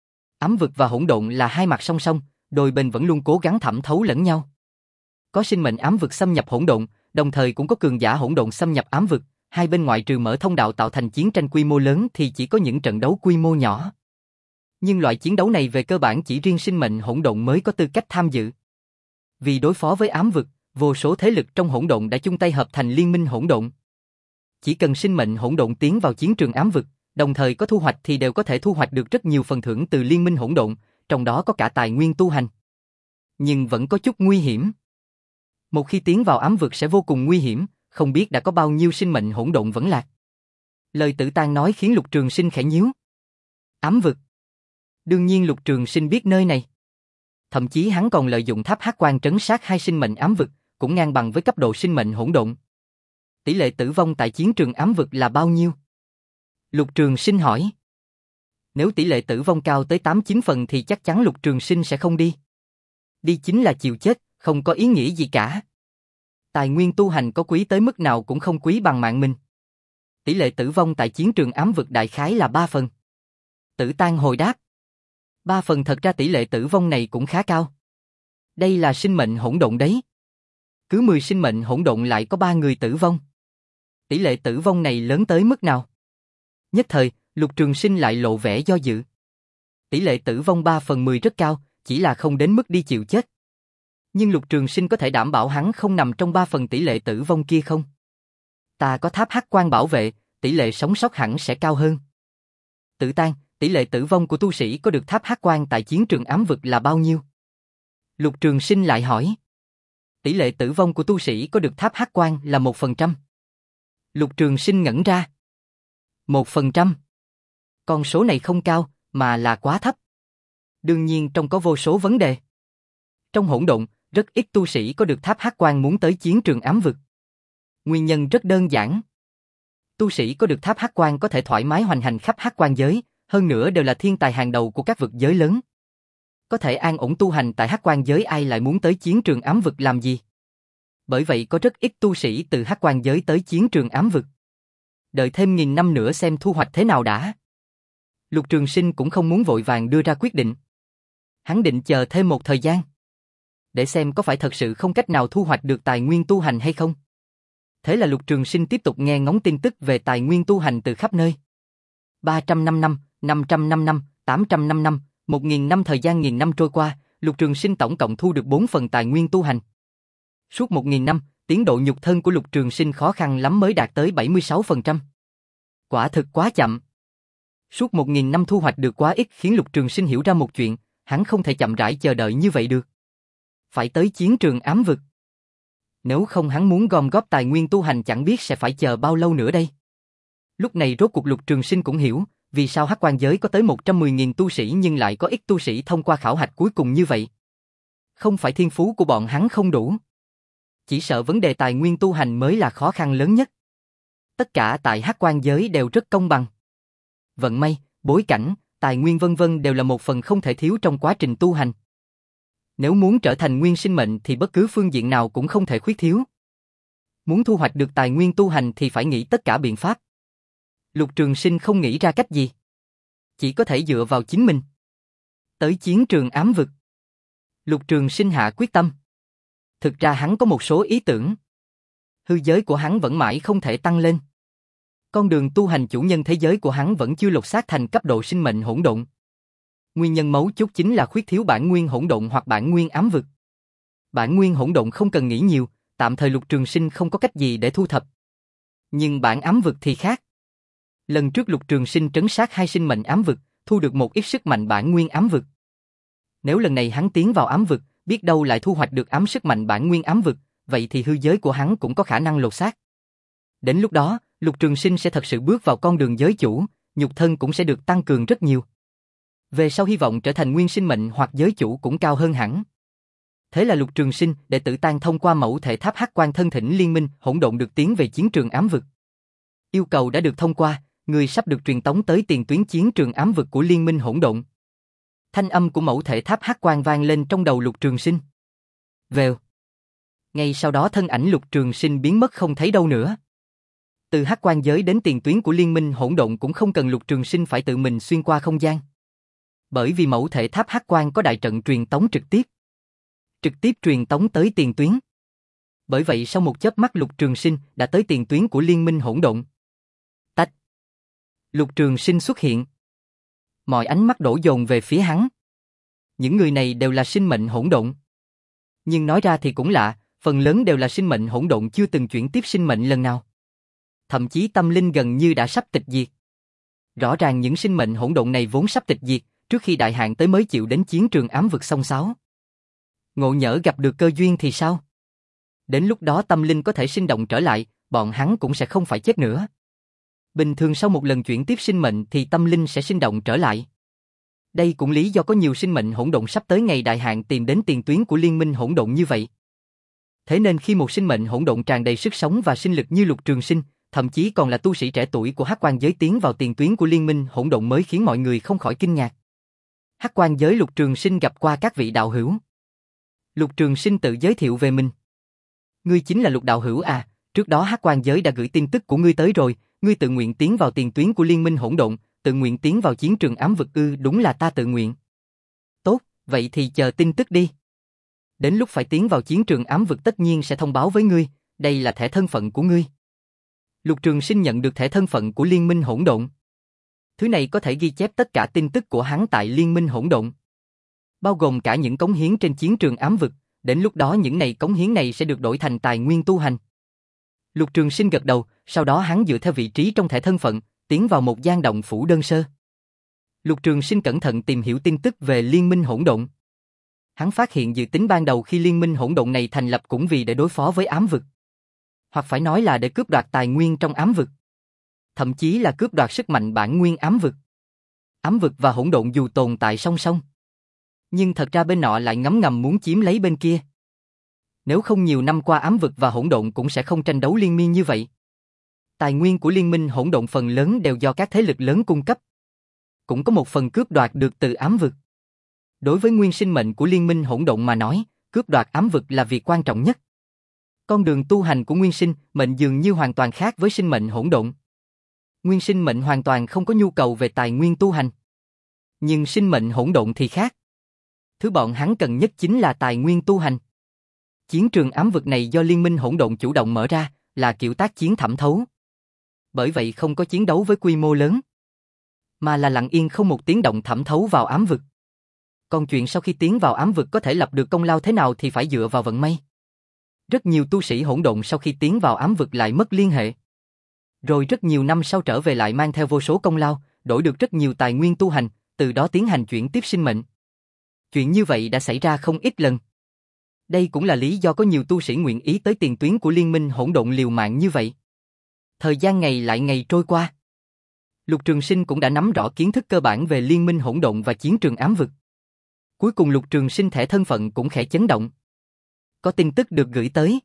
Ám vực và hỗn độn là hai mặt song song, đôi bên vẫn luôn cố gắng thẩm thấu lẫn nhau. Có sinh mệnh ám vực xâm nhập hỗn độn, đồng thời cũng có cường giả hỗn độn xâm nhập ám vực, hai bên ngoại trừ mở thông đạo tạo thành chiến tranh quy mô lớn thì chỉ có những trận đấu quy mô nhỏ. Nhưng loại chiến đấu này về cơ bản chỉ riêng sinh mệnh hỗn độn mới có tư cách tham dự. Vì đối phó với ám vực, vô số thế lực trong hỗn độn đã chung tay hợp thành liên minh hỗn độn. Chỉ cần sinh mệnh hỗn độn tiến vào chiến trường ám vực, đồng thời có thu hoạch thì đều có thể thu hoạch được rất nhiều phần thưởng từ liên minh hỗn độn, trong đó có cả tài nguyên tu hành. Nhưng vẫn có chút nguy hiểm. Một khi tiến vào ám vực sẽ vô cùng nguy hiểm, không biết đã có bao nhiêu sinh mệnh hỗn độn vẫn lạc. Lời Tử Tang nói khiến Lục Trường Sinh khẽ nhíu. Ám vực. Đương nhiên Lục Trường Sinh biết nơi này. Thậm chí hắn còn lợi dụng tháp hắc quan trấn sát hai sinh mệnh ám vực, cũng ngang bằng với cấp độ sinh mệnh hỗn độn. Tỷ lệ tử vong tại chiến trường ám vực là bao nhiêu? Lục Trường Sinh hỏi. Nếu tỷ lệ tử vong cao tới tám chín phần thì chắc chắn Lục Trường Sinh sẽ không đi. Đi chính là chịu chết, không có ý nghĩa gì cả. Tài nguyên tu hành có quý tới mức nào cũng không quý bằng mạng mình. Tỷ lệ tử vong tại chiến trường ám vực đại khái là ba phần. Tử Tang hồi đáp. ba phần thật ra tỷ lệ tử vong này cũng khá cao. Đây là sinh mệnh hỗn độn đấy. Cứ mười sinh mệnh hỗn độn lại có ba người tử vong. Tỷ lệ tử vong này lớn tới mức nào? Nhất thời, Lục Trường Sinh lại lộ vẻ do dự. Tỷ lệ tử vong ba phần mười rất cao, chỉ là không đến mức đi chịu chết. Nhưng Lục Trường Sinh có thể đảm bảo hắn không nằm trong ba phần tỷ lệ tử vong kia không? Ta có tháp hắc quan bảo vệ, tỷ lệ sống sót hẳn sẽ cao hơn. Tử Tang, Tỷ lệ tử vong của tu sĩ có được tháp hắc quang tại chiến trường ám vực là bao nhiêu? Lục Trường Sinh lại hỏi. Tỷ lệ tử vong của tu sĩ có được tháp hắc quang là một phần trăm. Lục Trường Sinh ngẩn ra. Một phần trăm. Con số này không cao, mà là quá thấp. Đương nhiên trong có vô số vấn đề. Trong hỗn độn, rất ít tu sĩ có được tháp hắc quang muốn tới chiến trường ám vực. Nguyên nhân rất đơn giản. Tu sĩ có được tháp hắc quang có thể thoải mái hoành hành khắp hắc quang giới, hơn nữa đều là thiên tài hàng đầu của các vực giới lớn. Có thể an ổn tu hành tại hắc quang giới, ai lại muốn tới chiến trường ám vực làm gì? Bởi vậy có rất ít tu sĩ từ hắc quang giới tới chiến trường ám vực. Đợi thêm nghìn năm nữa xem thu hoạch thế nào đã. Lục Trường Sinh cũng không muốn vội vàng đưa ra quyết định. Hắn định chờ thêm một thời gian, để xem có phải thật sự không cách nào thu hoạch được tài nguyên tu hành hay không. Thế là Lục Trường Sinh tiếp tục nghe ngóng tin tức về tài nguyên tu hành từ khắp nơi. ba trăm năm năm, năm trăm năm năm, tám trăm năm năm, một nghìn năm, thời gian nghìn năm trôi qua, Lục Trường Sinh tổng cộng thu được bốn phần tài nguyên tu hành. Suốt một nghìn năm, tiến độ nhục thân của Lục Trường Sinh khó khăn lắm mới đạt tới bảy mươi sáu phần trăm. Quả thực quá chậm. Suốt một nghìn năm thu hoạch được quá ít khiến Lục Trường Sinh hiểu ra một chuyện, hắn không thể chậm rãi chờ đợi như vậy được. Phải tới chiến trường ám vực. Nếu không hắn muốn gom góp tài nguyên tu hành chẳng biết sẽ phải chờ bao lâu nữa đây. Lúc này rốt cuộc Lục Trường Sinh cũng hiểu, vì sao hắc quan giới có tới một trăm mười nghìn tu sĩ nhưng lại có ít tu sĩ thông qua khảo hạch cuối cùng như vậy. Không phải thiên phú của bọn hắn không đủ. Chỉ sợ vấn đề tài nguyên tu hành mới là khó khăn lớn nhất. Tất cả tại hắc quan giới đều rất công bằng. Vận may, bối cảnh, tài nguyên vân vân đều là một phần không thể thiếu trong quá trình tu hành. Nếu muốn trở thành nguyên sinh mệnh thì bất cứ phương diện nào cũng không thể khuyết thiếu. Muốn thu hoạch được tài nguyên tu hành thì phải nghĩ tất cả biện pháp. Lục Trường Sinh không nghĩ ra cách gì. Chỉ có thể dựa vào chính mình. Tới chiến trường ám vực. Lục Trường Sinh hạ quyết tâm. Thực ra hắn có một số ý tưởng. Hư giới của hắn vẫn mãi không thể tăng lên. Con đường tu hành chủ nhân thế giới của hắn vẫn chưa lột xác thành cấp độ sinh mệnh hỗn độn. Nguyên nhân mấu chốt chính là khuyết thiếu bản nguyên hỗn độn hoặc bản nguyên ám vực. Bản nguyên hỗn độn không cần nghĩ nhiều, tạm thời Lục Trường Sinh không có cách gì để thu thập. Nhưng bản ám vực thì khác. Lần trước Lục Trường Sinh trấn sát hai sinh mệnh ám vực, thu được một ít sức mạnh bản nguyên ám vực. Nếu lần này hắn tiến vào ám vực, biết đâu lại thu hoạch được ám sức mạnh bản nguyên ám vực, vậy thì hư giới của hắn cũng có khả năng lột xác. Đến lúc đó, Lục Trường Sinh sẽ thật sự bước vào con đường giới chủ, nhục thân cũng sẽ được tăng cường rất nhiều. Về sau hy vọng trở thành nguyên sinh mệnh hoặc giới chủ cũng cao hơn hẳn. Thế là Lục Trường Sinh, đệ tử Tan thông qua mẫu thể tháp hắc quan thân thỉnh liên minh hỗn độn được tiến về chiến trường ám vực. Yêu cầu đã được thông qua, người sắp được truyền tống tới tiền tuyến chiến trường ám vực của liên minh hỗn độn. Thanh âm của mẫu thể tháp hắc quan vang lên trong đầu Lục Trường Sinh. Vèo. Ngay sau đó thân ảnh Lục Trường Sinh biến mất không thấy đâu nữa. Từ hắc quan giới đến tiền tuyến của liên minh hỗn độn cũng không cần Lục Trường Sinh phải tự mình xuyên qua không gian. Bởi vì mẫu thể tháp hắc quan có đại trận truyền tống trực tiếp. Trực tiếp truyền tống tới tiền tuyến. Bởi vậy sau một chớp mắt Lục Trường Sinh đã tới tiền tuyến của liên minh hỗn độn. Tách. Lục Trường Sinh xuất hiện. Mọi ánh mắt đổ dồn về phía hắn. Những người này đều là sinh mệnh hỗn độn. Nhưng nói ra thì cũng lạ, phần lớn đều là sinh mệnh hỗn độn chưa từng chuyển tiếp sinh mệnh lần nào. Thậm chí tâm linh gần như đã sắp tịch diệt. Rõ ràng những sinh mệnh hỗn độn này vốn sắp tịch diệt, trước khi đại hạn tới mới chịu đến chiến trường ám vực xông xáo. Ngộ nhỡ gặp được cơ duyên thì sao? Đến lúc đó tâm linh có thể sinh động trở lại, bọn hắn cũng sẽ không phải chết nữa. Bình thường sau một lần chuyển tiếp sinh mệnh thì tâm linh sẽ sinh động trở lại. Đây cũng lý do có nhiều sinh mệnh hỗn độn sắp tới ngày đại hạn tìm đến tiền tuyến của liên minh hỗn độn như vậy. Thế nên khi một sinh mệnh hỗn độn tràn đầy sức sống và sinh lực như Lục Trường Sinh, thậm chí còn là tu sĩ trẻ tuổi của hắc quan giới tiến vào tiền tuyến của liên minh hỗn độn mới khiến mọi người không khỏi kinh ngạc. Hắc quan giới Lục Trường Sinh gặp qua các vị đạo hữu. Lục Trường Sinh tự giới thiệu về mình. Ngươi chính là Lục đạo hữu à, trước đó hắc quan giới đã gửi tin tức của ngươi tới rồi, ngươi tự nguyện tiến vào tiền tuyến của liên minh hỗn độn, tự nguyện tiến vào chiến trường ám vực ư? Đúng là ta tự nguyện. Tốt, vậy thì chờ tin tức đi. Đến lúc phải tiến vào chiến trường ám vực tất nhiên sẽ thông báo với ngươi, đây là thẻ thân phận của ngươi. Lục Trường Sinh nhận được thẻ thân phận của liên minh hỗn độn. Thứ này có thể ghi chép tất cả tin tức của hắn tại liên minh hỗn độn, bao gồm cả những cống hiến trên chiến trường ám vực, đến lúc đó những này cống hiến này sẽ được đổi thành tài nguyên tu hành. Lục Trường Sinh gật đầu, sau đó hắn dựa theo vị trí trong thẻ thân phận, tiến vào một gian động phủ đơn sơ. Lục Trường Sinh cẩn thận tìm hiểu tin tức về Liên minh hỗn độn. Hắn phát hiện dự tính ban đầu khi Liên minh hỗn độn này thành lập cũng vì để đối phó với ám vực. Hoặc phải nói là để cướp đoạt tài nguyên trong ám vực. Thậm chí là cướp đoạt sức mạnh bản nguyên ám vực. Ám vực và hỗn độn dù tồn tại song song, nhưng thật ra bên nọ lại ngấm ngầm muốn chiếm lấy bên kia. Nếu không nhiều năm qua ám vực và hỗn độn cũng sẽ không tranh đấu liên miên như vậy. Tài nguyên của liên minh hỗn độn phần lớn đều do các thế lực lớn cung cấp. Cũng có một phần cướp đoạt được từ ám vực. Đối với nguyên sinh mệnh của liên minh hỗn độn mà nói, cướp đoạt ám vực là việc quan trọng nhất. Con đường tu hành của nguyên sinh mệnh dường như hoàn toàn khác với sinh mệnh hỗn độn. Nguyên sinh mệnh hoàn toàn không có nhu cầu về tài nguyên tu hành. Nhưng sinh mệnh hỗn độn thì khác. Thứ bọn hắn cần nhất chính là tài nguyên tu hành. Chiến trường ám vực này do liên minh hỗn độn chủ động mở ra, là kiểu tác chiến thẩm thấu. Bởi vậy không có chiến đấu với quy mô lớn, mà là lặng yên không một tiếng động thẩm thấu vào ám vực. Còn chuyện sau khi tiến vào ám vực có thể lập được công lao thế nào thì phải dựa vào vận may. Rất nhiều tu sĩ hỗn độn sau khi tiến vào ám vực lại mất liên hệ. Rồi rất nhiều năm sau trở về lại mang theo vô số công lao, đổi được rất nhiều tài nguyên tu hành, từ đó tiến hành chuyển tiếp sinh mệnh. Chuyện như vậy đã xảy ra không ít lần. Đây cũng là lý do có nhiều tu sĩ nguyện ý tới tiền tuyến của liên minh hỗn độn liều mạng như vậy. Thời gian ngày lại ngày trôi qua. Lục Trường Sinh cũng đã nắm rõ kiến thức cơ bản về liên minh hỗn độn và chiến trường ám vực. Cuối cùng Lục Trường Sinh thẻ thân phận cũng khẽ chấn động. Có tin tức được gửi tới.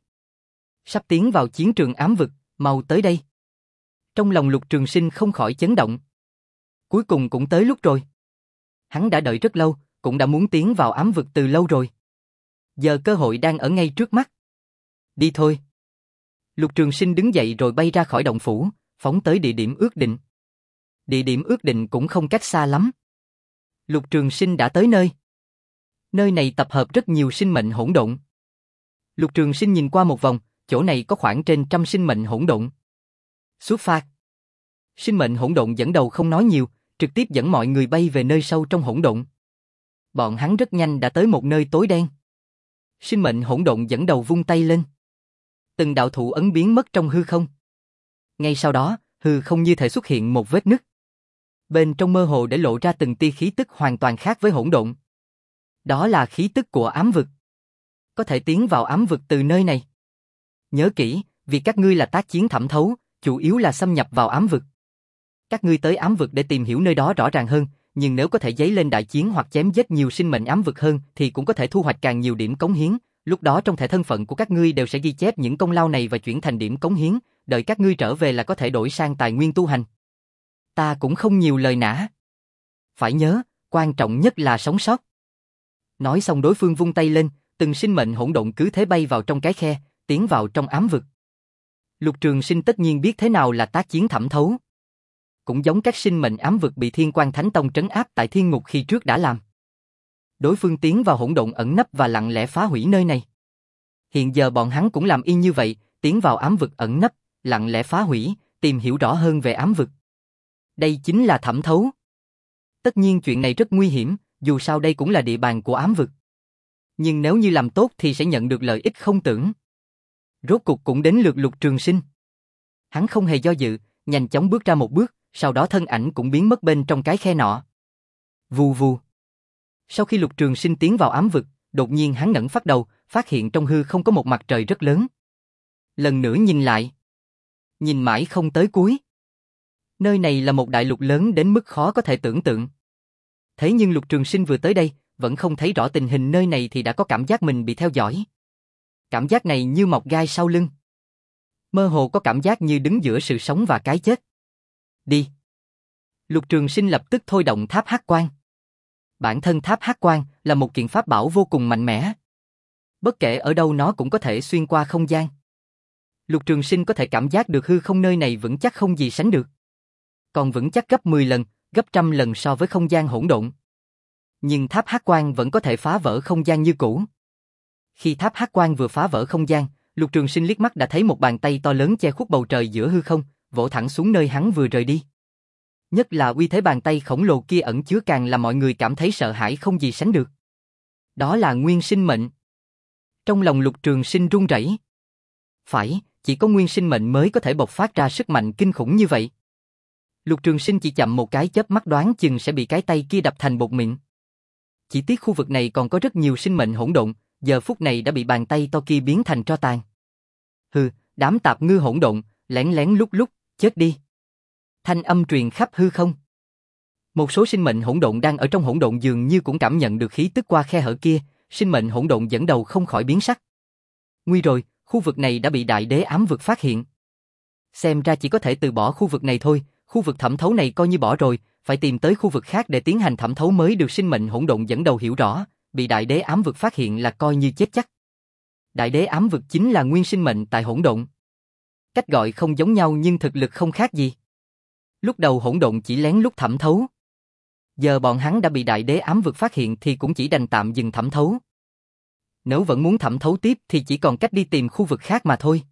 Sắp tiến vào chiến trường ám vực, mau tới đây. Trong lòng Lục Trường Sinh không khỏi chấn động. Cuối cùng cũng tới lúc rồi. Hắn đã đợi rất lâu, cũng đã muốn tiến vào ám vực từ lâu rồi. Giờ cơ hội đang ở ngay trước mắt. Đi thôi. Lục Trường Sinh đứng dậy rồi bay ra khỏi động phủ, phóng tới địa điểm ước định. Địa điểm ước định cũng không cách xa lắm. Lục Trường Sinh đã tới nơi. Nơi này tập hợp rất nhiều sinh mệnh hỗn độn. Lục Trường Sinh nhìn qua một vòng, chỗ này có khoảng trên trăm sinh mệnh hỗn độn. Xuất phát. Sinh mệnh hỗn độn dẫn đầu không nói nhiều, trực tiếp dẫn mọi người bay về nơi sâu trong hỗn độn. Bọn hắn rất nhanh đã tới một nơi tối đen. Sinh mệnh hỗn độn dẫn đầu vung tay lên. Từng đạo thủ ấn biến mất trong hư không. Ngay sau đó, hư không như thể xuất hiện một vết nứt. Bên trong mơ hồ để lộ ra từng tia khí tức hoàn toàn khác với hỗn độn. Đó là khí tức của ám vực. Có thể tiến vào ám vực từ nơi này. Nhớ kỹ, vì các ngươi là tác chiến thẩm thấu, chủ yếu là xâm nhập vào ám vực. Các ngươi tới ám vực để tìm hiểu nơi đó rõ ràng hơn, nhưng nếu có thể dấy lên đại chiến hoặc chém giết nhiều sinh mệnh ám vực hơn thì cũng có thể thu hoạch càng nhiều điểm cống hiến, lúc đó trong thẻ thân phận của các ngươi đều sẽ ghi chép những công lao này và chuyển thành điểm cống hiến, đợi các ngươi trở về là có thể đổi sang tài nguyên tu hành. Ta cũng không nhiều lời nã. Phải nhớ, quan trọng nhất là sống sót. Nói xong đối phương vung tay lên, từng sinh mệnh hỗn độn cứ thế bay vào trong cái khe, tiến vào trong ám vực. Lục Trường Sinh tất nhiên biết thế nào là tác chiến thẩm thấu. Cũng giống các sinh mệnh ám vực bị Thiên Quan Thánh Tông trấn áp tại thiên ngục khi trước đã làm. Đối phương tiến vào hỗn độn ẩn nấp và lặng lẽ phá hủy nơi này. Hiện giờ bọn hắn cũng làm y như vậy, tiến vào ám vực ẩn nấp, lặng lẽ phá hủy, tìm hiểu rõ hơn về ám vực. Đây chính là thẩm thấu. Tất nhiên chuyện này rất nguy hiểm, dù sao đây cũng là địa bàn của ám vực. Nhưng nếu như làm tốt thì sẽ nhận được lợi ích không tưởng. Rốt cục cũng đến lượt Lục Trường Sinh. Hắn không hề do dự, nhanh chóng bước ra một bước, sau đó thân ảnh cũng biến mất bên trong cái khe nọ. Vù vù. Sau khi Lục Trường Sinh tiến vào ám vực, đột nhiên hắn ngẩng phát đầu, phát hiện trong hư không có một mặt trời rất lớn. Lần nữa nhìn lại. Nhìn mãi không tới cuối. Nơi này là một đại lục lớn đến mức khó có thể tưởng tượng. Thế nhưng Lục Trường Sinh vừa tới đây, vẫn không thấy rõ tình hình nơi này thì đã có cảm giác mình bị theo dõi. Cảm giác này như mọc gai sau lưng. Mơ hồ có cảm giác như đứng giữa sự sống và cái chết. Đi. Lục Trường Sinh lập tức thôi động tháp hắc quang. Bản thân tháp hắc quang là một kiện pháp bảo vô cùng mạnh mẽ. Bất kể ở đâu nó cũng có thể xuyên qua không gian. Lục Trường Sinh có thể cảm giác được hư không nơi này vững chắc không gì sánh được. Còn vững chắc gấp mười lần, gấp trăm lần so với không gian hỗn độn. Nhưng tháp hắc quang vẫn có thể phá vỡ không gian như cũ. Khi tháp hắc quang vừa phá vỡ không gian, Lục Trường Sinh liếc mắt đã thấy một bàn tay to lớn che khuất bầu trời giữa hư không, vỗ thẳng xuống nơi hắn vừa rời đi. Nhất là uy thế bàn tay khổng lồ kia ẩn chứa càng làm mọi người cảm thấy sợ hãi không gì sánh được. Đó là nguyên sinh mệnh. Trong lòng Lục Trường Sinh run rẩy. Phải, chỉ có nguyên sinh mệnh mới có thể bộc phát ra sức mạnh kinh khủng như vậy. Lục Trường Sinh chỉ chậm một cái chớp mắt đoán chừng sẽ bị cái tay kia đập thành bột mịn. Chỉ tiếc khu vực này còn có rất nhiều sinh mệnh hỗn độn, giờ phút này đã bị bàn tay to kia biến thành tro tàn. Hừ, đám tạp ngư hỗn độn, lén lén lúc lúc, chết đi. Thanh âm truyền khắp hư không. Một số sinh mệnh hỗn độn đang ở trong hỗn độn dường như cũng cảm nhận được khí tức qua khe hở kia, sinh mệnh hỗn độn dẫn đầu không khỏi biến sắc. Nguy rồi, khu vực này đã bị đại đế ám vực phát hiện. Xem ra chỉ có thể từ bỏ khu vực này thôi, khu vực thẩm thấu này coi như bỏ rồi, phải tìm tới khu vực khác để tiến hành thẩm thấu mới được. Sinh mệnh hỗn độn dẫn đầu hiểu rõ, bị đại đế ám vực phát hiện là coi như chết chắc. Đại đế ám vực chính là nguyên sinh mệnh tại hỗn độn. Cách gọi không giống nhau nhưng thực lực không khác gì. Lúc đầu hỗn độn chỉ lén lút thẩm thấu. Giờ bọn hắn đã bị đại đế ám vực phát hiện thì cũng chỉ đành tạm dừng thẩm thấu. Nếu vẫn muốn thẩm thấu tiếp thì chỉ còn cách đi tìm khu vực khác mà thôi.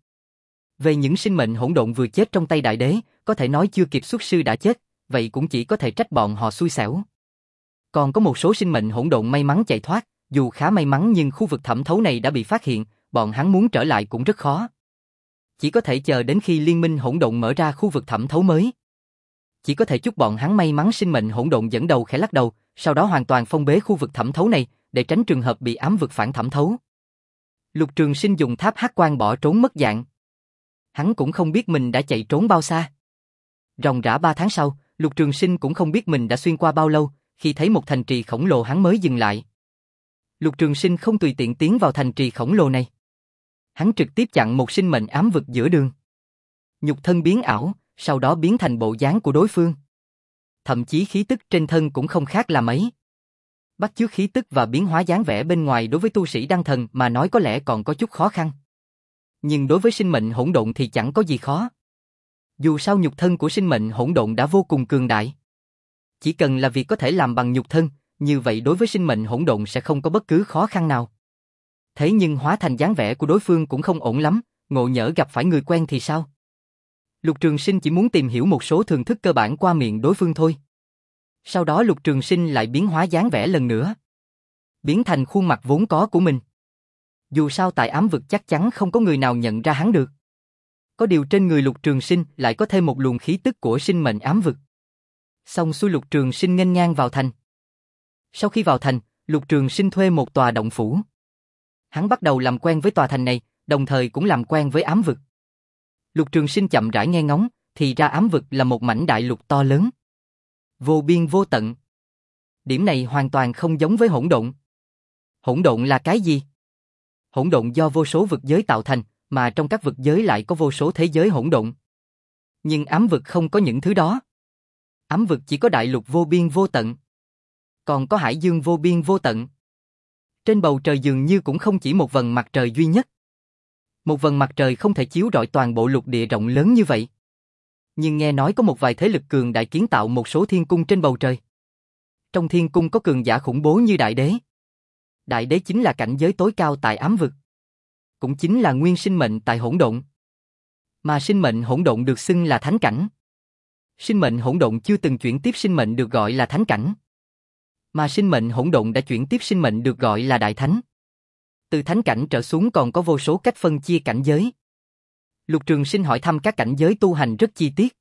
Về những sinh mệnh hỗn độn vừa chết trong tay đại đế, có thể nói chưa kịp xuất sư đã chết, vậy cũng chỉ có thể trách bọn họ xui xẻo. Còn có một số sinh mệnh hỗn độn may mắn chạy thoát, dù khá may mắn nhưng khu vực thẩm thấu này đã bị phát hiện, bọn hắn muốn trở lại cũng rất khó. Chỉ có thể chờ đến khi liên minh hỗn độn mở ra khu vực thẩm thấu mới. Chỉ có thể chúc bọn hắn may mắn. Sinh mệnh hỗn độn dẫn đầu khẽ lắc đầu, sau đó hoàn toàn phong bế khu vực thẩm thấu này, để tránh trường hợp bị ám vực phản thẩm thấu. Lục Trường Sinh dùng tháp hắc quang bỏ trốn mất dạng. Hắn cũng không biết mình đã chạy trốn bao xa. Ròng rã ba tháng sau, Lục Trường Sinh cũng không biết mình đã xuyên qua bao lâu, khi thấy một thành trì khổng lồ hắn mới dừng lại. Lục Trường Sinh không tùy tiện tiến vào thành trì khổng lồ này. Hắn trực tiếp chặn một sinh mệnh ám vực giữa đường. Nhục thân biến ảo, sau đó biến thành bộ dáng của đối phương. Thậm chí khí tức trên thân cũng không khác là mấy. Bắt chước khí tức và biến hóa dáng vẻ bên ngoài đối với tu sĩ đăng thần mà nói có lẽ còn có chút khó khăn. Nhưng đối với sinh mệnh hỗn độn thì chẳng có gì khó. Dù sao nhục thân của sinh mệnh hỗn độn đã vô cùng cường đại. Chỉ cần là việc có thể làm bằng nhục thân, như vậy đối với sinh mệnh hỗn độn sẽ không có bất cứ khó khăn nào. Thế nhưng hóa thành dáng vẻ của đối phương cũng không ổn lắm, ngộ nhỡ gặp phải người quen thì sao? Lục Trường Sinh chỉ muốn tìm hiểu một số thường thức cơ bản qua miệng đối phương thôi. Sau đó Lục Trường Sinh lại biến hóa dáng vẻ lần nữa. Biến thành khuôn mặt vốn có của mình. Dù sao tại ám vực chắc chắn không có người nào nhận ra hắn được. Có điều trên người Lục Trường Sinh lại có thêm một luồng khí tức của sinh mệnh ám vực. Xong xuôi Lục Trường Sinh nghênh ngang vào thành. Sau khi vào thành, Lục Trường Sinh thuê một tòa động phủ. Hắn bắt đầu làm quen với tòa thành này, đồng thời cũng làm quen với ám vực. Lục Trường Sinh chậm rãi nghe ngóng, thì ra ám vực là một mảnh đại lục to lớn. Vô biên vô tận. Điểm này hoàn toàn không giống với hỗn độn. Hỗn độn là cái gì? Hỗn độn do vô số vực giới tạo thành, mà trong các vực giới lại có vô số thế giới hỗn độn. Nhưng ám vực không có những thứ đó. Ám vực chỉ có đại lục vô biên vô tận. Còn có hải dương vô biên vô tận. Trên bầu trời dường như cũng không chỉ một vầng mặt trời duy nhất. Một vầng mặt trời không thể chiếu rọi toàn bộ lục địa rộng lớn như vậy. Nhưng nghe nói có một vài thế lực cường đại kiến tạo một số thiên cung trên bầu trời. Trong thiên cung có cường giả khủng bố như đại đế. Đại đế chính là cảnh giới tối cao tại ám vực. Cũng chính là nguyên sinh mệnh tại hỗn độn. Mà sinh mệnh hỗn độn được xưng là thánh cảnh. Sinh mệnh hỗn độn chưa từng chuyển tiếp sinh mệnh được gọi là thánh cảnh. Mà sinh mệnh hỗn độn đã chuyển tiếp sinh mệnh được gọi là đại thánh. Từ thánh cảnh trở xuống còn có vô số cách phân chia cảnh giới. Lục Trường Sinh hỏi thăm các cảnh giới tu hành rất chi tiết.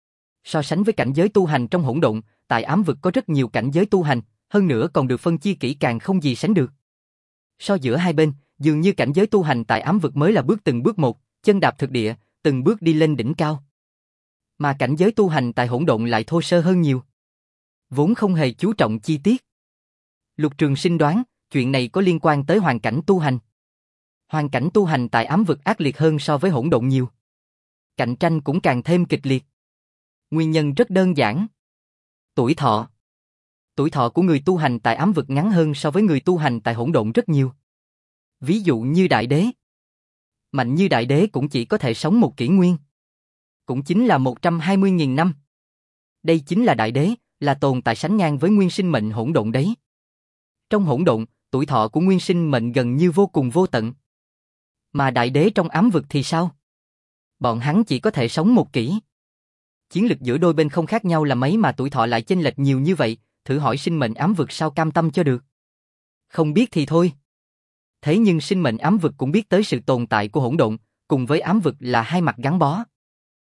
So sánh với cảnh giới tu hành trong hỗn độn, tại ám vực có rất nhiều cảnh giới tu hành, hơn nữa còn được phân chia kỹ càng không gì sánh được. So giữa hai bên, dường như cảnh giới tu hành tại ám vực mới là bước từng bước một, chân đạp thực địa, từng bước đi lên đỉnh cao. Mà cảnh giới tu hành tại hỗn độn lại thô sơ hơn nhiều. Vốn không hề chú trọng chi tiết. Lục Trường Sinh đoán, chuyện này có liên quan tới hoàn cảnh tu hành. Hoàn cảnh tu hành tại ám vực ác liệt hơn so với hỗn độn nhiều. Cạnh tranh cũng càng thêm kịch liệt. Nguyên nhân rất đơn giản. Tuổi thọ. Tuổi thọ của người tu hành tại ám vực ngắn hơn so với người tu hành tại hỗn độn rất nhiều. Ví dụ như đại đế. Mạnh như đại đế cũng chỉ có thể sống một kỷ nguyên. Cũng chính là một trăm hai mươi nghìn năm. Đây chính là đại đế, là tồn tại sánh ngang với nguyên sinh mệnh hỗn độn đấy. Trong hỗn độn, tuổi thọ của nguyên sinh mệnh gần như vô cùng vô tận. Mà đại đế trong ám vực thì sao? Bọn hắn chỉ có thể sống một kỷ. Chiến lực giữa đôi bên không khác nhau là mấy mà tuổi thọ lại chênh lệch nhiều như vậy, thử hỏi sinh mệnh ám vực sao cam tâm cho được. Không biết thì thôi. Thế nhưng sinh mệnh ám vực cũng biết tới sự tồn tại của hỗn độn, cùng với ám vực là hai mặt gắn bó.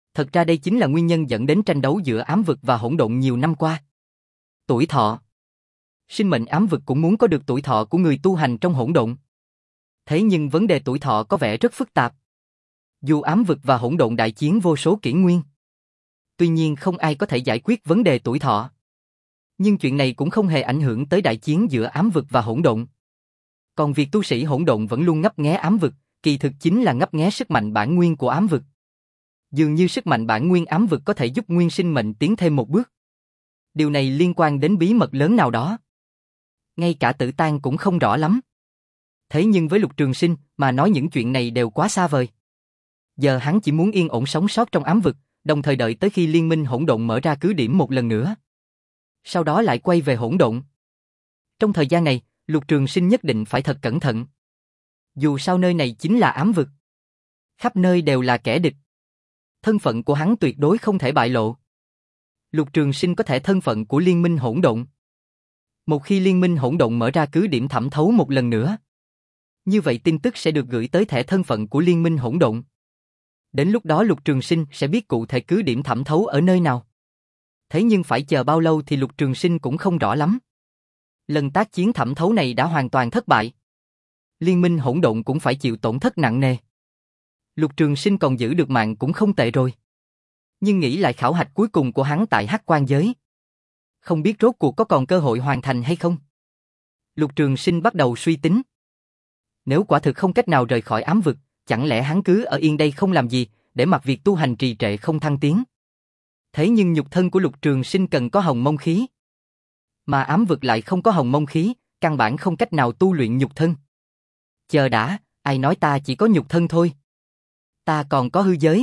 Thật ra đây chính là nguyên nhân dẫn đến tranh đấu giữa ám vực và hỗn độn nhiều năm qua. Tuổi thọ. Sinh mệnh ám vực cũng muốn có được tuổi thọ của người tu hành trong hỗn độn. Thế nhưng vấn đề tuổi thọ có vẻ rất phức tạp. Dù ám vực và hỗn độn đại chiến vô số kỷ nguyên, tuy nhiên không ai có thể giải quyết vấn đề tuổi thọ. Nhưng chuyện này cũng không hề ảnh hưởng tới đại chiến giữa ám vực và hỗn độn. Còn việc tu sĩ hỗn độn vẫn luôn ngấp nghé ám vực, kỳ thực chính là ngấp nghé sức mạnh bản nguyên của ám vực. Dường như sức mạnh bản nguyên ám vực có thể giúp nguyên sinh mệnh tiến thêm một bước. Điều này liên quan đến bí mật lớn nào đó. Ngay cả Tử Tang cũng không rõ lắm. Thế nhưng với Lục Trường Sinh mà nói những chuyện này đều quá xa vời. Giờ hắn chỉ muốn yên ổn sống sót trong ám vực, đồng thời đợi tới khi liên minh hỗn độn mở ra cứ điểm một lần nữa. Sau đó lại quay về hỗn độn. Trong thời gian này, Lục Trường Sinh nhất định phải thật cẩn thận. Dù sao nơi này chính là ám vực. Khắp nơi đều là kẻ địch. Thân phận của hắn tuyệt đối không thể bại lộ. Lục Trường Sinh có thể thân phận của liên minh hỗn độn. Một khi liên minh hỗn độn mở ra cứ điểm thẩm thấu một lần nữa, như vậy tin tức sẽ được gửi tới thẻ thân phận của liên minh hỗn độn. Đến lúc đó Lục Trường Sinh sẽ biết cụ thể cứ điểm thẩm thấu ở nơi nào. Thế nhưng phải chờ bao lâu thì Lục Trường Sinh cũng không rõ lắm. Lần tác chiến thẩm thấu này đã hoàn toàn thất bại. Liên minh hỗn độn cũng phải chịu tổn thất nặng nề. Lục Trường Sinh còn giữ được mạng cũng không tệ rồi. Nhưng nghĩ lại khảo hạch cuối cùng của hắn tại Hắc Quan giới, không biết rốt cuộc có còn cơ hội hoàn thành hay không. Lục Trường Sinh bắt đầu suy tính. Nếu quả thực không cách nào rời khỏi ám vực, chẳng lẽ hắn cứ ở yên đây không làm gì, để mặc việc tu hành trì trệ không thăng tiến. Thế nhưng nhục thân của Lục Trường Sinh cần có hồng mông khí. Mà ám vực lại không có hồng mông khí, căn bản không cách nào tu luyện nhục thân. Chờ đã, ai nói ta chỉ có nhục thân thôi? Ta còn có hư giới.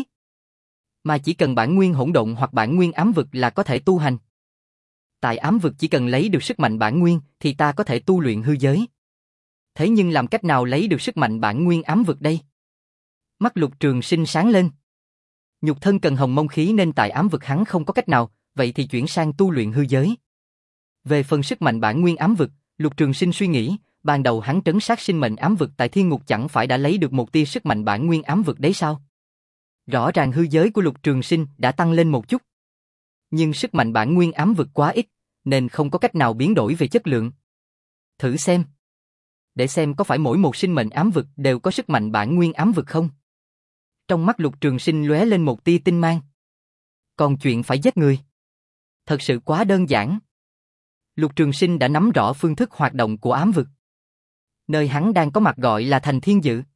Mà chỉ cần bản nguyên hỗn độn hoặc bản nguyên ám vực là có thể tu hành. Tại ám vực chỉ cần lấy được sức mạnh bản nguyên thì ta có thể tu luyện hư giới. Thế nhưng làm cách nào lấy được sức mạnh bản nguyên ám vực đây? Mắt Lục Trường Sinh sáng lên. Nhục thân cần hồng mông khí nên tại ám vực hắn không có cách nào, vậy thì chuyển sang tu luyện hư giới. Về phần sức mạnh bản nguyên ám vực, Lục Trường Sinh suy nghĩ, ban đầu hắn trấn sát sinh mệnh ám vực tại thiên ngục chẳng phải đã lấy được một tia sức mạnh bản nguyên ám vực đấy sao? Rõ ràng hư giới của Lục Trường Sinh đã tăng lên một chút. Nhưng sức mạnh bản nguyên ám vực quá ít, nên không có cách nào biến đổi về chất lượng. Thử xem. Để xem có phải mỗi một sinh mệnh ám vực đều có sức mạnh bản nguyên ám vực không? Trong mắt Lục Trường Sinh lóe lên một tia tinh mang. Còn chuyện phải giết người, thật sự quá đơn giản. Lục Trường Sinh đã nắm rõ phương thức hoạt động của ám vực. Nơi hắn đang có mặt gọi là Thành Thiên Dự.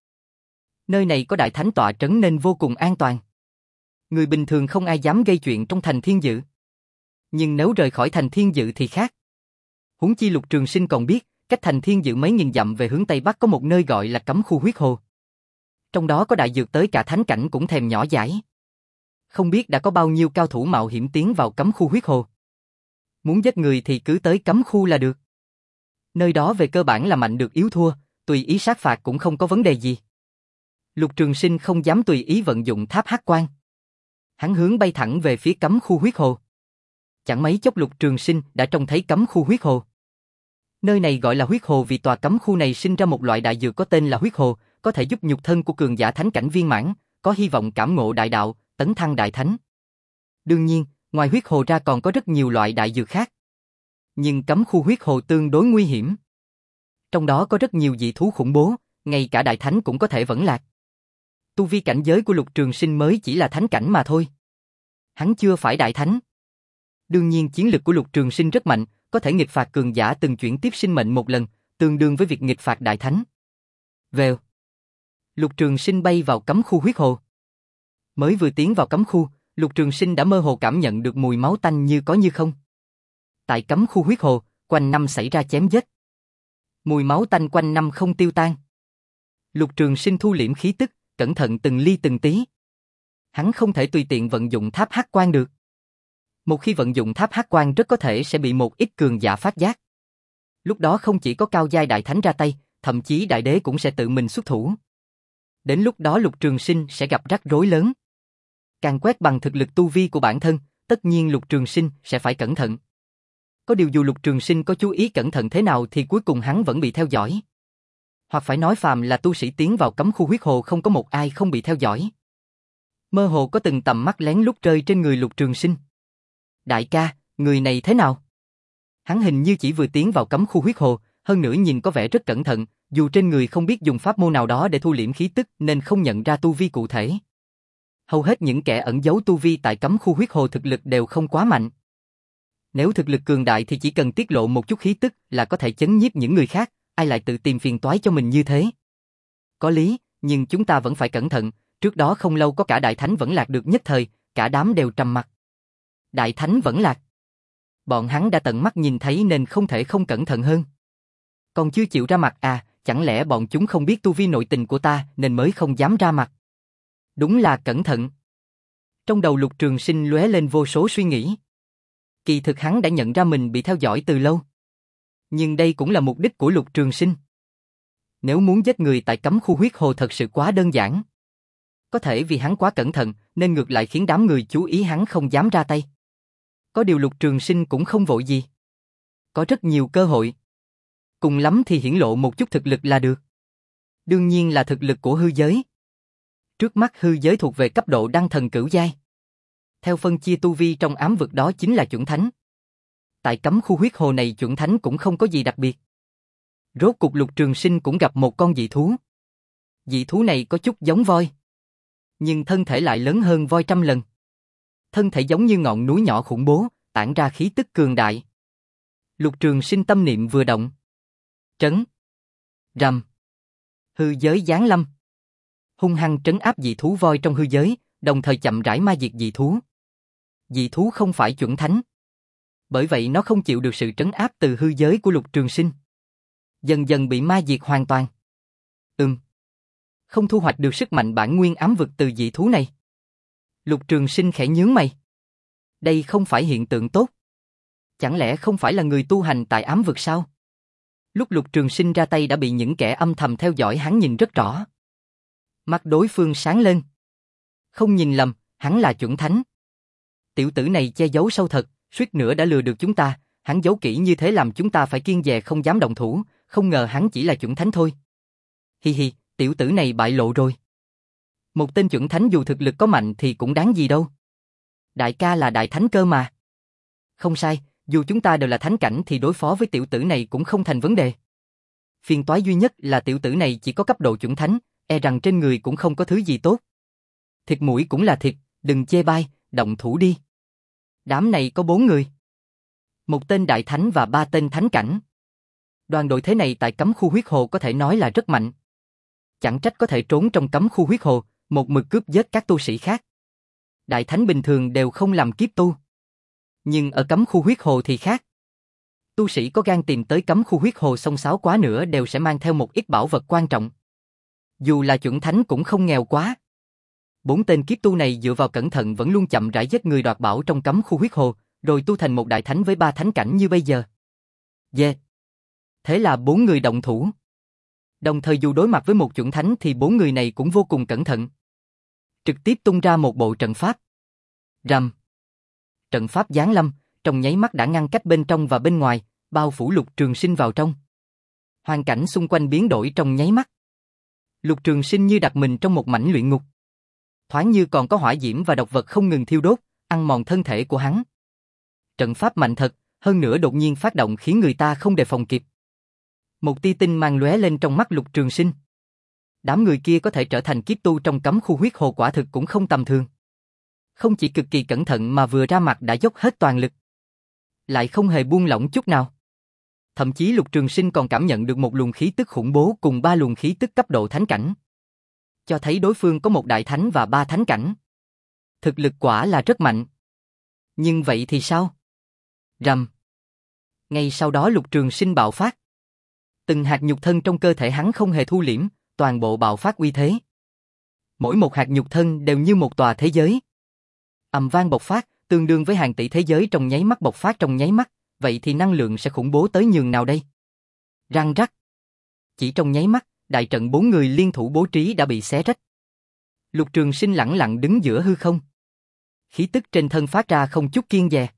Nơi này có đại thánh tọa trấn nên vô cùng an toàn. Người bình thường không ai dám gây chuyện trong Thành Thiên Dự. Nhưng nếu rời khỏi Thành Thiên Dự thì khác. Huống chi Lục Trường Sinh còn biết, cách Thành Thiên Dự mấy nghìn dặm về hướng Tây Bắc có một nơi gọi là Cấm Khu Huyết Hồ. Trong đó có đại dược tới cả thánh cảnh cũng thèm nhỏ dãi. Không biết đã có bao nhiêu cao thủ mạo hiểm tiến vào Cấm Khu Huyết Hồ. Muốn giết người thì cứ tới Cấm Khu là được. Nơi đó về cơ bản là mạnh được yếu thua, tùy ý sát phạt cũng không có vấn đề gì. Lục Trường Sinh không dám tùy ý vận dụng tháp Hắc Quan. Hắn hướng bay thẳng về phía Cấm Khu Huyết Hồ. Chẳng mấy chốc Lục Trường Sinh đã trông thấy Cấm Khu Huyết Hồ. Nơi này gọi là huyết hồ vì tòa cấm khu này sinh ra một loại đại dược có tên là huyết hồ, có thể giúp nhục thân của cường giả thánh cảnh viên mãn, có hy vọng cảm ngộ đại đạo, tấn thăng đại thánh. Đương nhiên, ngoài huyết hồ ra còn có rất nhiều loại đại dược khác. Nhưng cấm khu huyết hồ tương đối nguy hiểm. Trong đó có rất nhiều dị thú khủng bố, ngay cả đại thánh cũng có thể vẫn lạc. Tu vi cảnh giới của Lục Trường Sinh mới chỉ là thánh cảnh mà thôi. Hắn chưa phải đại thánh. Đương nhiên chiến lực của Lục Trường Sinh rất mạnh, có thể nghịch phạt cường giả từng chuyển tiếp sinh mệnh một lần, tương đương với việc nghịch phạt đại thánh. Vèo. Lục Trường Sinh bay vào cấm khu huyết hồ. Mới vừa tiến vào cấm khu, Lục Trường Sinh đã mơ hồ cảm nhận được mùi máu tanh như có như không. Tại cấm khu huyết hồ, quanh năm xảy ra chém giết. Mùi máu tanh quanh năm không tiêu tan. Lục Trường Sinh thu liễm khí tức, cẩn thận từng ly từng tí. Hắn không thể tùy tiện vận dụng tháp Hắc Quan được. Một khi vận dụng tháp Hắc Quan rất có thể sẽ bị một ít cường giả phát giác. Lúc đó không chỉ có cao giai đại thánh ra tay, thậm chí đại đế cũng sẽ tự mình xuất thủ. Đến lúc đó Lục Trường Sinh sẽ gặp rắc rối lớn. Càng quét bằng thực lực tu vi của bản thân, tất nhiên Lục Trường Sinh sẽ phải cẩn thận. Có điều dù Lục Trường Sinh có chú ý cẩn thận thế nào thì cuối cùng hắn vẫn bị theo dõi. Hoặc phải nói phàm là tu sĩ tiến vào cấm khu huyết hồ không có một ai không bị theo dõi. Mơ hồ có từng tầm mắt lén lút rơi trên người Lục Trường Sinh. Đại ca, người này thế nào? Hắn hình như chỉ vừa tiến vào cấm khu huyết hồ, hơn nữa nhìn có vẻ rất cẩn thận, dù trên người không biết dùng pháp môn nào đó để thu liễm khí tức nên không nhận ra tu vi cụ thể. Hầu hết những kẻ ẩn giấu tu vi tại cấm khu huyết hồ thực lực đều không quá mạnh. Nếu thực lực cường đại thì chỉ cần tiết lộ một chút khí tức là có thể chấn nhiếp những người khác, ai lại tự tìm phiền toái cho mình như thế. Có lý, nhưng chúng ta vẫn phải cẩn thận, trước đó không lâu có cả Đại Thánh vẫn lạc được nhất thời, cả đám đều trầm mặc. Đại Thánh vẫn lạc. Bọn hắn đã tận mắt nhìn thấy nên không thể không cẩn thận hơn. Còn chưa chịu ra mặt à, chẳng lẽ bọn chúng không biết tu vi nội tình của ta nên mới không dám ra mặt. Đúng là cẩn thận. Trong đầu Lục Trường Sinh lóe lên vô số suy nghĩ. Kỳ thực hắn đã nhận ra mình bị theo dõi từ lâu. Nhưng đây cũng là mục đích của Lục Trường Sinh. Nếu muốn giết người tại cấm khu huyết hồ thật sự quá đơn giản. Có thể vì hắn quá cẩn thận nên ngược lại khiến đám người chú ý hắn không dám ra tay. Có điều Lục Trường Sinh cũng không vội gì. Có rất nhiều cơ hội. Cùng lắm thì hiển lộ một chút thực lực là được. Đương nhiên là thực lực của hư giới. Trước mắt hư giới thuộc về cấp độ đăng thần cửu giai. Theo phân chia tu vi trong ám vực đó chính là chuẩn thánh. Tại cấm khu huyết hồ này chuẩn thánh cũng không có gì đặc biệt. Rốt cục Lục Trường Sinh cũng gặp một con dị thú. Dị thú này có chút giống voi. Nhưng thân thể lại lớn hơn voi trăm lần. Thân thể giống như ngọn núi nhỏ khủng bố, tản ra khí tức cường đại. Lục Trường Sinh tâm niệm vừa động. Trấn. Rầm. Hư giới giáng lâm. Hung hăng trấn áp dị thú voi trong hư giới, đồng thời chậm rãi ma diệt dị thú. Dị thú không phải chuẩn thánh. Bởi vậy nó không chịu được sự trấn áp từ hư giới của Lục Trường Sinh. Dần dần bị ma diệt hoàn toàn. Ừm. Không thu hoạch được sức mạnh bản nguyên ám vực từ dị thú này. Lục Trường Sinh khẽ nhướng mày. Đây không phải hiện tượng tốt. Chẳng lẽ không phải là người tu hành tại ám vực sao? Lúc Lục Trường Sinh ra tay đã bị những kẻ âm thầm theo dõi hắn nhìn rất rõ. Mắt đối phương sáng lên. Không nhìn lầm, hắn là chuẩn thánh. Tiểu tử này che giấu sâu thật, suýt nữa đã lừa được chúng ta, hắn giấu kỹ như thế làm chúng ta phải kiêng dè không dám động thủ, không ngờ hắn chỉ là chuẩn thánh thôi. Hi hi, tiểu tử này bại lộ rồi. Một tên chuẩn thánh dù thực lực có mạnh thì cũng đáng gì đâu. Đại ca là đại thánh cơ mà. Không sai, dù chúng ta đều là thánh cảnh thì đối phó với tiểu tử này cũng không thành vấn đề. Phiền toái duy nhất là tiểu tử này chỉ có cấp độ chuẩn thánh, e rằng trên người cũng không có thứ gì tốt. Thịt mũi cũng là thịt, đừng chê bai, động thủ đi. Đám này có bốn người. Một tên đại thánh và ba tên thánh cảnh. Đoàn đội thế này tại cấm khu huyết hồ có thể nói là rất mạnh. Chẳng trách có thể trốn trong cấm khu huyết hồ, một mực cướp giết các tu sĩ khác. Đại thánh bình thường đều không làm kiếp tu. Nhưng ở cấm khu huyết hồ thì khác. Tu sĩ có gan tìm tới cấm khu huyết hồ xông xáo quá nữa đều sẽ mang theo một ít bảo vật quan trọng. Dù là chuẩn thánh cũng không nghèo quá. Bốn tên kiếp tu này dựa vào cẩn thận vẫn luôn chậm rãi giết người đoạt bảo trong cấm khu huyết hồ, rồi tu thành một đại thánh với ba thánh cảnh như bây giờ. Yeah. Thế là bốn người động thủ. Đồng thời dù đối mặt với một chuẩn thánh thì bốn người này cũng vô cùng cẩn thận. Trực tiếp tung ra một bộ trận pháp. Rầm. Trận pháp giáng lâm, trong nháy mắt đã ngăn cách bên trong và bên ngoài, bao phủ Lục Trường Sinh vào trong. Hoàn cảnh xung quanh biến đổi trong nháy mắt. Lục Trường Sinh như đặt mình trong một mảnh luyện ngục. Thoáng như còn có hỏa diễm và độc vật không ngừng thiêu đốt, ăn mòn thân thể của hắn. Trận pháp mạnh thật, hơn nữa đột nhiên phát động khiến người ta không đề phòng kịp. Một tia tinh mang lóe lên trong mắt Lục Trường Sinh. Đám người kia có thể trở thành kiếp tu trong cấm khu huyết hồ quả thực cũng không tầm thường. Không chỉ cực kỳ cẩn thận mà vừa ra mặt đã dốc hết toàn lực. Lại không hề buông lỏng chút nào. Thậm chí Lục Trường Sinh còn cảm nhận được một luồng khí tức khủng bố cùng ba luồng khí tức cấp độ thánh cảnh. Cho thấy đối phương có một đại thánh và ba thánh cảnh. Thực lực quả là rất mạnh. Nhưng vậy thì sao? Rầm. Ngay sau đó Lục Trường Sinh bạo phát. Từng hạt nhục thân trong cơ thể hắn không hề thu liễm, toàn bộ bạo phát uy thế. Mỗi một hạt nhục thân đều như một tòa thế giới. Ầm vang bộc phát, tương đương với hàng tỷ thế giới trong nháy mắt bộc phát trong nháy mắt, vậy thì năng lượng sẽ khủng bố tới nhường nào đây? Răng rắc. Chỉ trong nháy mắt, đại trận bốn người liên thủ bố trí đã bị xé rách. Lục Trường Sinh lẳng lặng đứng giữa hư không. Khí tức trên thân phát ra không chút kiêng dè.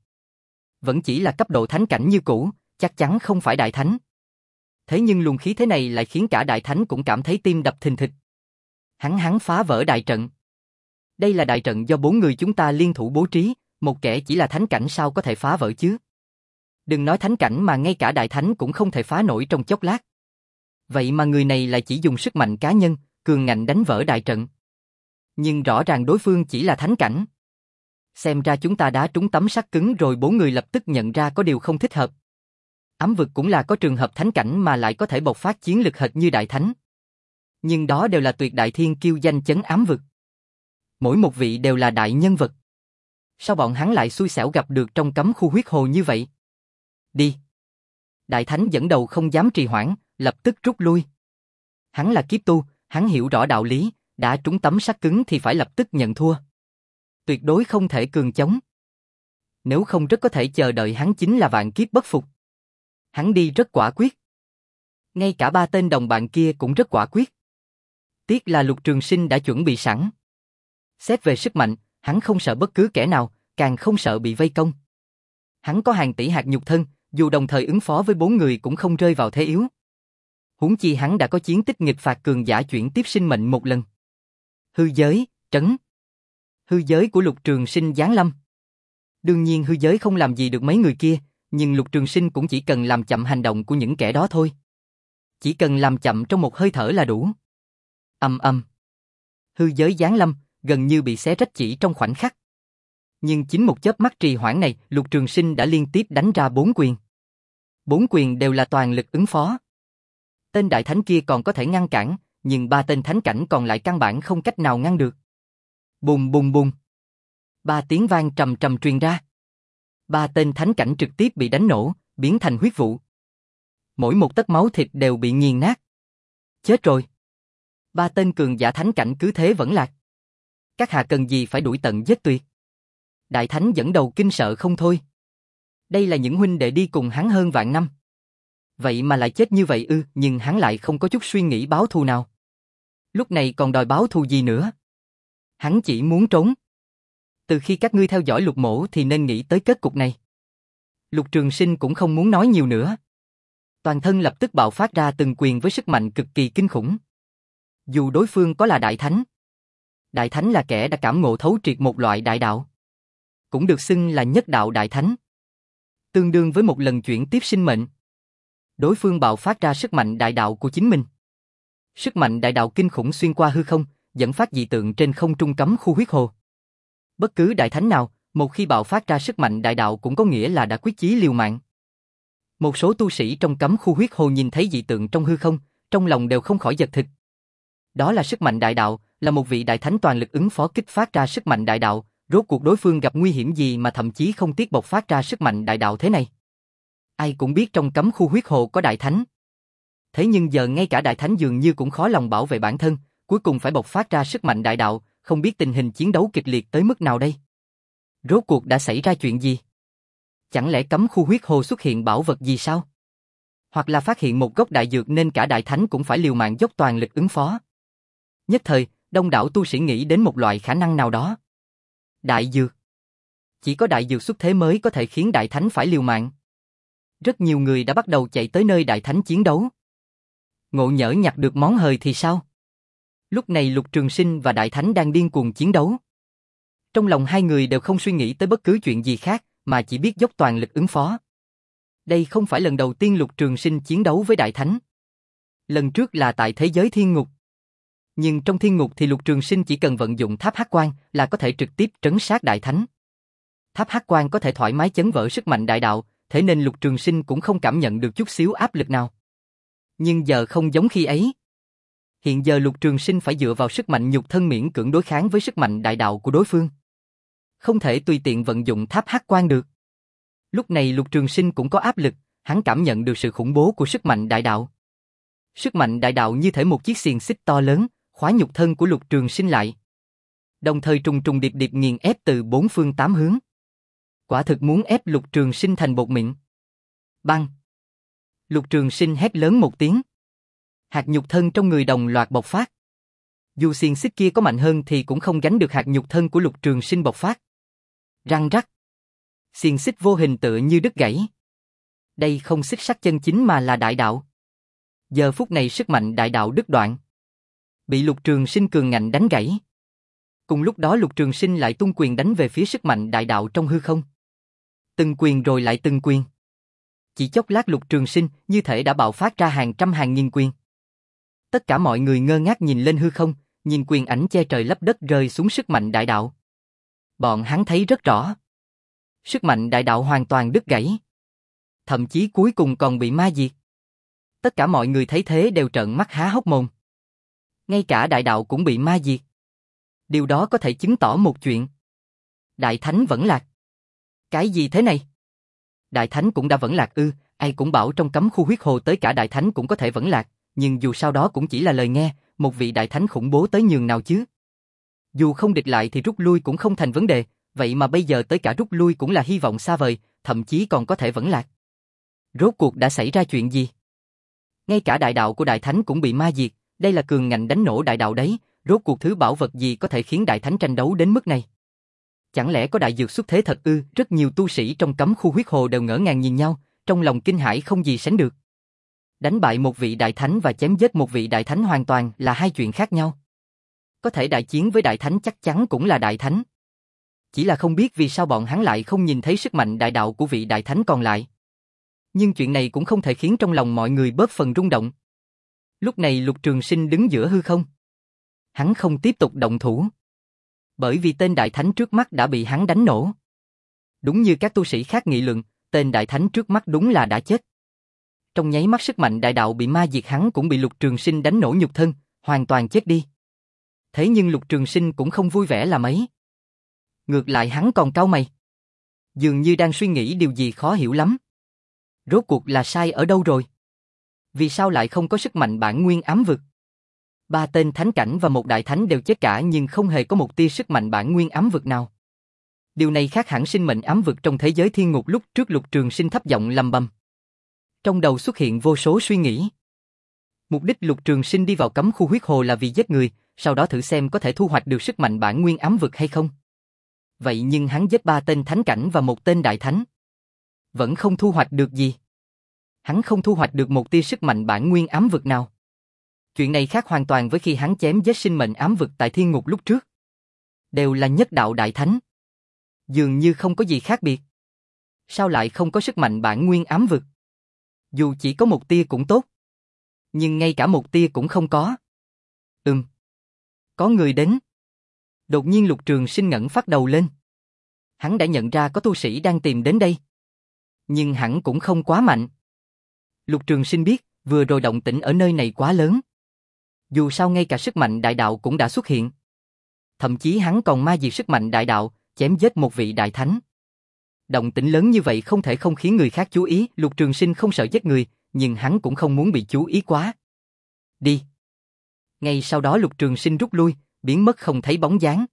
Vẫn chỉ là cấp độ thánh cảnh như cũ, chắc chắn không phải đại thánh. Thế nhưng luồng khí thế này lại khiến cả đại thánh cũng cảm thấy tim đập thình thịch. Hắn hắn phá vỡ đại trận. Đây là đại trận do bốn người chúng ta liên thủ bố trí, một kẻ chỉ là thánh cảnh sao có thể phá vỡ chứ? Đừng nói thánh cảnh mà ngay cả đại thánh cũng không thể phá nổi trong chốc lát. Vậy mà người này lại chỉ dùng sức mạnh cá nhân, cường ngạnh đánh vỡ đại trận. Nhưng rõ ràng đối phương chỉ là thánh cảnh. Xem ra chúng ta đã trúng tấm sắt cứng rồi. Bốn người lập tức nhận ra có điều không thích hợp. Ám vực cũng là có trường hợp thánh cảnh mà lại có thể bộc phát chiến lực hệt như đại thánh. Nhưng đó đều là tuyệt đại thiên kiêu danh chấn ám vực. Mỗi một vị đều là đại nhân vật. Sao bọn hắn lại xui xẻo gặp được trong cấm khu huyết hồ như vậy? Đi. Đại thánh dẫn đầu không dám trì hoãn, lập tức rút lui. Hắn là kiếp tu, hắn hiểu rõ đạo lý, đã trúng tấm sắt cứng thì phải lập tức nhận thua. Tuyệt đối không thể cường chống. Nếu không rất có thể chờ đợi hắn chính là vạn kiếp bất phục. Hắn đi rất quả quyết. Ngay cả ba tên đồng bạn kia cũng rất quả quyết. Tiếc là Lục Trường Sinh đã chuẩn bị sẵn. Xét về sức mạnh, hắn không sợ bất cứ kẻ nào, càng không sợ bị vây công. Hắn có hàng tỷ hạt nhục thân, dù đồng thời ứng phó với bốn người cũng không rơi vào thế yếu. Huống chi hắn đã có chiến tích nghịch phạt cường giả chuyển tiếp sinh mệnh một lần. Hư giới, trấn. Hư giới của Lục Trường Sinh giáng lâm. Đương nhiên hư giới không làm gì được mấy người kia, nhưng Lục Trường Sinh cũng chỉ cần làm chậm hành động của những kẻ đó thôi. Chỉ cần làm chậm trong một hơi thở là đủ. Ầm ầm. Hư giới giáng lâm, gần như bị xé rách chỉ trong khoảnh khắc. Nhưng chính một chớp mắt trì hoãn này, Lục Trường Sinh đã liên tiếp đánh ra bốn quyền. Bốn quyền đều là toàn lực ứng phó. Tên đại thánh kia còn có thể ngăn cản, nhưng ba tên thánh cảnh còn lại căn bản không cách nào ngăn được. Bùng bùng bùng. Ba tiếng vang trầm trầm truyền ra. Ba tên thánh cảnh trực tiếp bị đánh nổ, biến thành huyết vụ. Mỗi một tấc máu thịt đều bị nghiền nát. Chết rồi. Ba tên cường giả thánh cảnh cứ thế vẫn lạc. Các hạ cần gì phải đuổi tận giết tuyệt. Đại thánh dẫn đầu kinh sợ không thôi. Đây là những huynh đệ đi cùng hắn hơn vạn năm. Vậy mà lại chết như vậy ư, nhưng hắn lại không có chút suy nghĩ báo thù nào. Lúc này còn đòi báo thù gì nữa. Hắn chỉ muốn trốn. Từ khi các ngươi theo dõi Lục Mỗ thì nên nghĩ tới kết cục này. Lục Trường Sinh cũng không muốn nói nhiều nữa. Toàn thân lập tức bạo phát ra từng quyền với sức mạnh cực kỳ kinh khủng. Dù đối phương có là đại thánh. Đại thánh là kẻ đã cảm ngộ thấu triệt một loại đại đạo. Cũng được xưng là nhất đạo đại thánh. Tương đương với một lần chuyển tiếp sinh mệnh. Đối phương bạo phát ra sức mạnh đại đạo của chính mình. Sức mạnh đại đạo kinh khủng xuyên qua hư không, dẫn phát dị tượng trên không trung cấm khu huyết hồ. Bất cứ đại thánh nào, một khi bạo phát ra sức mạnh đại đạo cũng có nghĩa là đã quyết chí liều mạng. Một số tu sĩ trong cấm khu huyết hồ nhìn thấy dị tượng trong hư không, trong lòng đều không khỏi giật thịt. Đó là sức mạnh đại đạo, là một vị đại thánh toàn lực ứng phó kích phát ra sức mạnh đại đạo, rốt cuộc đối phương gặp nguy hiểm gì mà thậm chí không tiếc bộc phát ra sức mạnh đại đạo thế này. Ai cũng biết trong cấm khu huyết hồ có đại thánh. Thế nhưng giờ ngay cả đại thánh dường như cũng khó lòng bảo vệ bản thân, cuối cùng phải bộc phát ra sức mạnh đại đạo, không biết tình hình chiến đấu kịch liệt tới mức nào đây. Rốt cuộc đã xảy ra chuyện gì? Chẳng lẽ cấm khu huyết hồ xuất hiện bảo vật gì sao? Hoặc là phát hiện một gốc đại dược nên cả đại thánh cũng phải liều mạng dốc toàn lực ứng phó. Nhất thời, đông đảo tu sĩ nghĩ đến một loại khả năng nào đó. Đại dược. Chỉ có đại dược xuất thế mới có thể khiến đại thánh phải liều mạng. Rất nhiều người đã bắt đầu chạy tới nơi đại thánh chiến đấu. Ngộ nhỡ nhặt được món hời thì sao? Lúc này Lục Trường Sinh và đại thánh đang điên cuồng chiến đấu. Trong lòng hai người đều không suy nghĩ tới bất cứ chuyện gì khác, mà chỉ biết dốc toàn lực ứng phó. Đây không phải lần đầu tiên Lục Trường Sinh chiến đấu với đại thánh. Lần trước là tại thế giới thiên ngục. Nhưng trong thiên ngục thì Lục Trường Sinh chỉ cần vận dụng tháp hắc quan là có thể trực tiếp trấn sát đại thánh. Tháp hắc quan có thể thoải mái chấn vỡ sức mạnh đại đạo, thế nên Lục Trường Sinh cũng không cảm nhận được chút xíu áp lực nào. Nhưng giờ không giống khi ấy. Hiện giờ Lục Trường Sinh phải dựa vào sức mạnh nhục thân miễn cưỡng đối kháng với sức mạnh đại đạo của đối phương. Không thể tùy tiện vận dụng tháp hắc quan được. Lúc này Lục Trường Sinh cũng có áp lực, hắn cảm nhận được sự khủng bố của sức mạnh đại đạo. Sức mạnh đại đạo như thể một chiếc xiềng xích to lớn, khóa nhục thân của Lục Trường Sinh lại. Đồng thời trùng trùng điệp điệp nghiền ép từ bốn phương tám hướng. Quả thực muốn ép Lục Trường Sinh thành bột mịn. Bang! Lục Trường Sinh hét lớn một tiếng. Hạt nhục thân trong người đồng loạt bộc phát. Dù xiềng xích kia có mạnh hơn thì cũng không gánh được hạt nhục thân của Lục Trường Sinh bộc phát. Răng rắc. Xiềng xích vô hình tựa như đứt gãy. Đây không xích sắt chân chính mà là đại đạo. Giờ phút này sức mạnh đại đạo đứt đoạn. Bị Lục Trường Sinh cường ngạnh đánh gãy. Cùng lúc đó Lục Trường Sinh lại tung quyền đánh về phía sức mạnh đại đạo trong hư không. Từng quyền rồi lại từng quyền. Chỉ chốc lát Lục Trường Sinh như thể đã bạo phát ra hàng trăm hàng nghìn quyền. Tất cả mọi người ngơ ngác nhìn lên hư không, nhìn quyền ảnh che trời lấp đất rơi xuống sức mạnh đại đạo. Bọn hắn thấy rất rõ. Sức mạnh đại đạo hoàn toàn đứt gãy. Thậm chí cuối cùng còn bị ma diệt. Tất cả mọi người thấy thế đều trợn mắt há hốc mồm. Ngay cả đại đạo cũng bị ma diệt. Điều đó có thể chứng tỏ một chuyện. Đại Thánh vẫn lạc. Cái gì thế này? Đại Thánh cũng đã vẫn lạc ư? Ai cũng bảo trong cấm khu huyết hồ tới cả Đại Thánh cũng có thể vẫn lạc, nhưng dù sao đó cũng chỉ là lời nghe, một vị Đại Thánh khủng bố tới nhường nào chứ? Dù không địch lại thì rút lui cũng không thành vấn đề, vậy mà bây giờ tới cả rút lui cũng là hy vọng xa vời, thậm chí còn có thể vẫn lạc. Rốt cuộc đã xảy ra chuyện gì? Ngay cả đại đạo của Đại Thánh cũng bị ma diệt, đây là cường ngạnh đánh nổ đại đạo đấy, rốt cuộc thứ bảo vật gì có thể khiến Đại Thánh tranh đấu đến mức này? Chẳng lẽ có đại dược xuất thế thật ư? Rất nhiều tu sĩ trong cấm khu huyết hồ đều ngỡ ngàng nhìn nhau, trong lòng kinh hãi không gì sánh được. Đánh bại một vị Đại Thánh và chém giết một vị Đại Thánh hoàn toàn là hai chuyện khác nhau. Có thể đại chiến với Đại Thánh chắc chắn cũng là Đại Thánh. Chỉ là không biết vì sao bọn hắn lại không nhìn thấy sức mạnh đại đạo của vị Đại Thánh còn lại. Nhưng chuyện này cũng không thể khiến trong lòng mọi người bớt phần rung động. Lúc này Lục Trường Sinh đứng giữa hư không. Hắn không tiếp tục động thủ. Bởi vì tên Đại Thánh trước mắt đã bị hắn đánh nổ. Đúng như các tu sĩ khác nghị luận, tên Đại Thánh trước mắt đúng là đã chết. Trong nháy mắt sức mạnh đại đạo bị ma diệt, hắn cũng bị Lục Trường Sinh đánh nổ nhục thân, hoàn toàn chết đi. Thế nhưng Lục Trường Sinh cũng không vui vẻ là mấy. Ngược lại hắn còn cau mày. Dường như đang suy nghĩ điều gì khó hiểu lắm. Rốt cuộc là sai ở đâu rồi? Vì sao lại không có sức mạnh bản nguyên ám vực? Ba tên thánh cảnh và một đại thánh đều chết cả nhưng không hề có một tia sức mạnh bản nguyên ám vực nào. Điều này khác hẳn sinh mệnh ám vực trong thế giới thiên ngục lúc trước. Lục Trường Sinh thấp giọng lầm bầm. Trong đầu xuất hiện vô số suy nghĩ. Mục đích Lục Trường Sinh đi vào cấm khu huyết hồ là vì giết người, sau đó thử xem có thể thu hoạch được sức mạnh bản nguyên ám vực hay không. Vậy nhưng hắn giết ba tên thánh cảnh và một tên đại thánh. Vẫn không thu hoạch được gì. Hắn không thu hoạch được một tia sức mạnh bản nguyên ám vực nào. Chuyện này khác hoàn toàn với khi hắn chém giết sinh mệnh ám vực tại thiên ngục lúc trước. Đều là nhất đạo đại thánh. Dường như không có gì khác biệt. Sao lại không có sức mạnh bản nguyên ám vực? Dù chỉ có một tia cũng tốt. Nhưng ngay cả một tia cũng không có. Ừm. Có người đến. Đột nhiên Lục Trường Sinh ngẩng phát đầu lên. Hắn đã nhận ra có tu sĩ đang tìm đến đây. Nhưng hẳn cũng không quá mạnh. Lục Trường Sinh biết, vừa rồi động tĩnh ở nơi này quá lớn. Dù sao ngay cả sức mạnh đại đạo cũng đã xuất hiện. Thậm chí hắn còn ma diệt sức mạnh đại đạo, chém giết một vị đại thánh. Động tĩnh lớn như vậy không thể không khiến người khác chú ý. Lục Trường Sinh không sợ giết người, nhưng hắn cũng không muốn bị chú ý quá. Đi. Ngay sau đó Lục Trường Sinh rút lui, biến mất không thấy bóng dáng.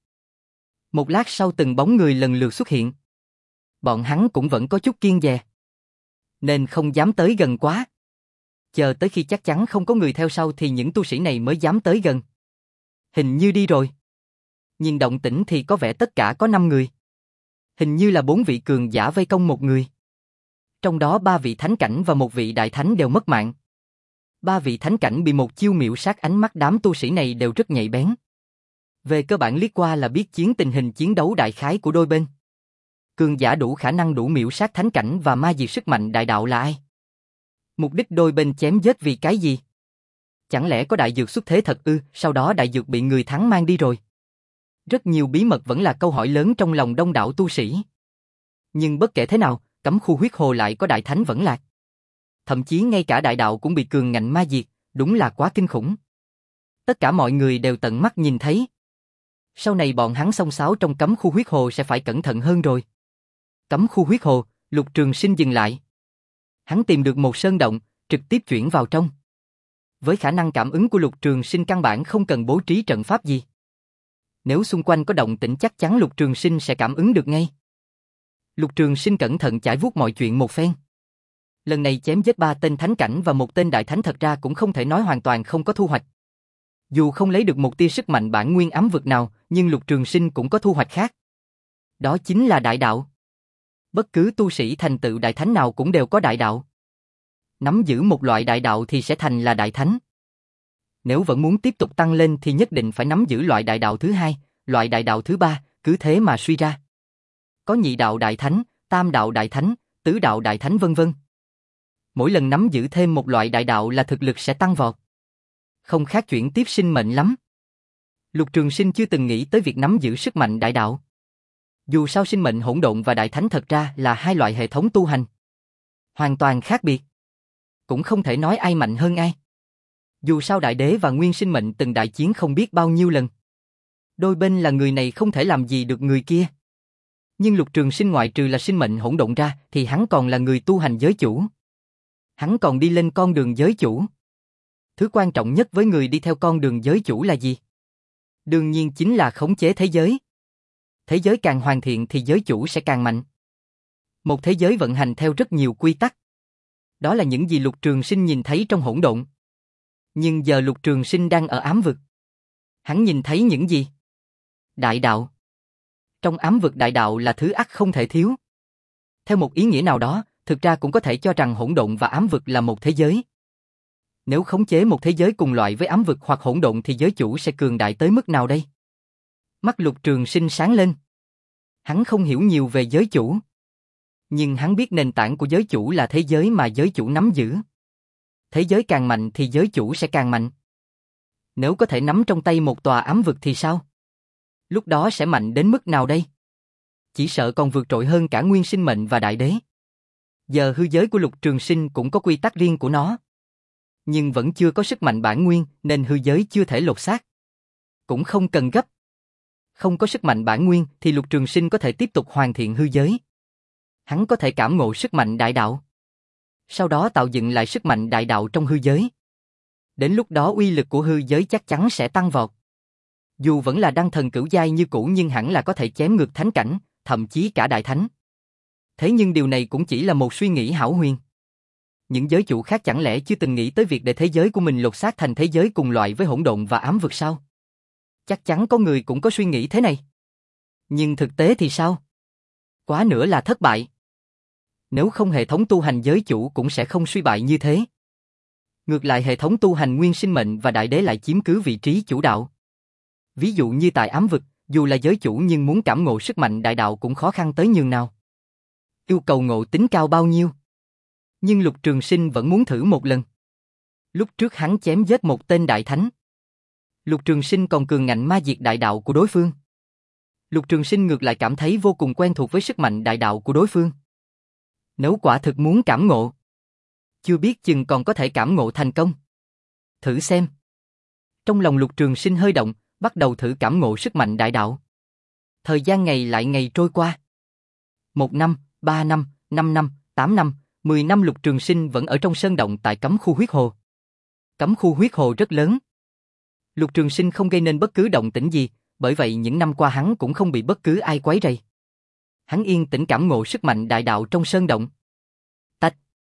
Một lát sau từng bóng người lần lượt xuất hiện. Bọn hắn cũng vẫn có chút kiêng dè, nên không dám tới gần quá. Chờ tới khi chắc chắn không có người theo sau thì những tu sĩ này mới dám tới gần. Hình như đi rồi. Nhìn động tĩnh thì có vẻ tất cả có năm người. Hình như là bốn vị cường giả vây công một người. Trong đó ba vị thánh cảnh và một vị đại thánh đều mất mạng. Ba vị thánh cảnh bị một chiêu miểu sát, ánh mắt đám tu sĩ này đều rất nhạy bén. Về cơ bản liếc qua là biết chiến tình hình chiến đấu đại khái của đôi bên. Cường giả đủ khả năng đủ miểu sát thánh cảnh và ma diệt sức mạnh đại đạo là ai? Mục đích đôi bên chém giết vì cái gì? Chẳng lẽ có đại dược xuất thế thật ư? Sau đó đại dược bị người thắng mang đi rồi. Rất nhiều bí mật vẫn là câu hỏi lớn trong lòng đông đảo tu sĩ. Nhưng bất kể thế nào, cấm khu huyết hồ lại có đại thánh vẫn lạc. Thậm chí ngay cả đại đạo cũng bị cường ngạnh ma diệt, đúng là quá kinh khủng. Tất cả mọi người đều tận mắt nhìn thấy. Sau này bọn hắn xông xáo trong cấm khu huyết hồ sẽ phải cẩn thận hơn rồi. Cấm khu huyết hồ, Lục Trường Sinh dừng lại. Hắn tìm được một sơn động, trực tiếp chuyển vào trong. Với khả năng cảm ứng của Lục Trường Sinh căn bản không cần bố trí trận pháp gì. Nếu xung quanh có động tĩnh chắc chắn Lục Trường Sinh sẽ cảm ứng được ngay. Lục Trường Sinh cẩn thận trải vuốt mọi chuyện một phen. Lần này chém giết ba tên thánh cảnh và một tên đại thánh thật ra cũng không thể nói hoàn toàn không có thu hoạch. Dù không lấy được một tia sức mạnh bản nguyên ám vực nào, nhưng Lục Trường Sinh cũng có thu hoạch khác. Đó chính là đại đạo. Bất cứ tu sĩ thành tựu đại thánh nào cũng đều có đại đạo. Nắm giữ một loại đại đạo thì sẽ thành là đại thánh. Nếu vẫn muốn tiếp tục tăng lên thì nhất định phải nắm giữ loại đại đạo thứ hai, loại đại đạo thứ ba, cứ thế mà suy ra. Có nhị đạo đại thánh, tam đạo đại thánh, tứ đạo đại thánh vân vân. Mỗi lần nắm giữ thêm một loại đại đạo là thực lực sẽ tăng vọt. Không khác chuyển tiếp sinh mệnh lắm. Lục Trường Sinh chưa từng nghĩ tới việc nắm giữ sức mạnh đại đạo. Dù sao sinh mệnh hỗn độn và đại thánh thật ra là hai loại hệ thống tu hành hoàn toàn khác biệt. Cũng không thể nói ai mạnh hơn ai. Dù sao đại đế và nguyên sinh mệnh từng đại chiến không biết bao nhiêu lần. Đôi bên là người này không thể làm gì được người kia. Nhưng Lục Trường Sinh ngoại trừ là sinh mệnh hỗn độn ra thì hắn còn là người tu hành giới chủ. Hắn còn đi lên con đường giới chủ. Thứ quan trọng nhất với người đi theo con đường giới chủ là gì? Đương nhiên chính là khống chế thế giới. Thế giới càng hoàn thiện thì giới chủ sẽ càng mạnh. Một thế giới vận hành theo rất nhiều quy tắc. Đó là những gì Lục Trường Sinh nhìn thấy trong hỗn độn. Nhưng giờ Lục Trường Sinh đang ở ám vực. Hắn nhìn thấy những gì? Đại đạo. Trong ám vực đại đạo là thứ ắt không thể thiếu. Theo một ý nghĩa nào đó, thực ra cũng có thể cho rằng hỗn độn và ám vực là một thế giới. Nếu khống chế một thế giới cùng loại với ám vực hoặc hỗn độn thì giới chủ sẽ cường đại tới mức nào đây? Mắt Lục Trường Sinh sáng lên. Hắn không hiểu nhiều về giới chủ. Nhưng hắn biết nền tảng của giới chủ là thế giới mà giới chủ nắm giữ. Thế giới càng mạnh thì giới chủ sẽ càng mạnh. Nếu có thể nắm trong tay một tòa ám vực thì sao? Lúc đó sẽ mạnh đến mức nào đây? Chỉ sợ còn vượt trội hơn cả nguyên sinh mệnh và đại đế. Giờ hư giới của Lục Trường Sinh cũng có quy tắc riêng của nó. Nhưng vẫn chưa có sức mạnh bản nguyên nên hư giới chưa thể lột xác. Cũng không cần gấp. Không có sức mạnh bản nguyên thì Lục Trường Sinh có thể tiếp tục hoàn thiện hư giới. Hắn có thể cảm ngộ sức mạnh đại đạo. Sau đó tạo dựng lại sức mạnh đại đạo trong hư giới. Đến lúc đó uy lực của hư giới chắc chắn sẽ tăng vọt. Dù vẫn là đăng thần cửu giai như cũ nhưng hẳn là có thể chém ngược thánh cảnh, thậm chí cả đại thánh. Thế nhưng điều này cũng chỉ là một suy nghĩ hão huyền. Những giới chủ khác chẳng lẽ chưa từng nghĩ tới việc để thế giới của mình lột xác thành thế giới cùng loại với hỗn độn và ám vực sao? Chắc chắn có người cũng có suy nghĩ thế này. Nhưng thực tế thì sao? Quá nữa là thất bại. Nếu không hệ thống tu hành giới chủ cũng sẽ không suy bại như thế. Ngược lại hệ thống tu hành nguyên sinh mệnh và đại đế lại chiếm cứ vị trí chủ đạo. Ví dụ như tại ám vực, dù là giới chủ nhưng muốn cảm ngộ sức mạnh đại đạo cũng khó khăn tới nhường nào. Yêu cầu ngộ tính cao bao nhiêu. Nhưng Lục Trường Sinh vẫn muốn thử một lần. Lúc trước hắn chém giết một tên đại thánh. Lục Trường Sinh còn cường ngạnh ma diệt đại đạo của đối phương. Lục Trường Sinh ngược lại cảm thấy vô cùng quen thuộc với sức mạnh đại đạo của đối phương. Nếu quả thực muốn cảm ngộ, chưa biết chừng còn có thể cảm ngộ thành công. Thử xem. Trong lòng Lục Trường Sinh hơi động, bắt đầu thử cảm ngộ sức mạnh đại đạo. Thời gian ngày lại ngày trôi qua. Một năm, ba năm, năm năm, tám năm, mười năm Lục Trường Sinh vẫn ở trong sơn động tại cấm khu huyết hồ. Cấm khu huyết hồ rất lớn. Lục Trường Sinh không gây nên bất cứ động tĩnh gì, bởi vậy những năm qua hắn cũng không bị bất cứ ai quấy rầy. Hắn yên tĩnh cảm ngộ sức mạnh đại đạo trong sơn động. Tách.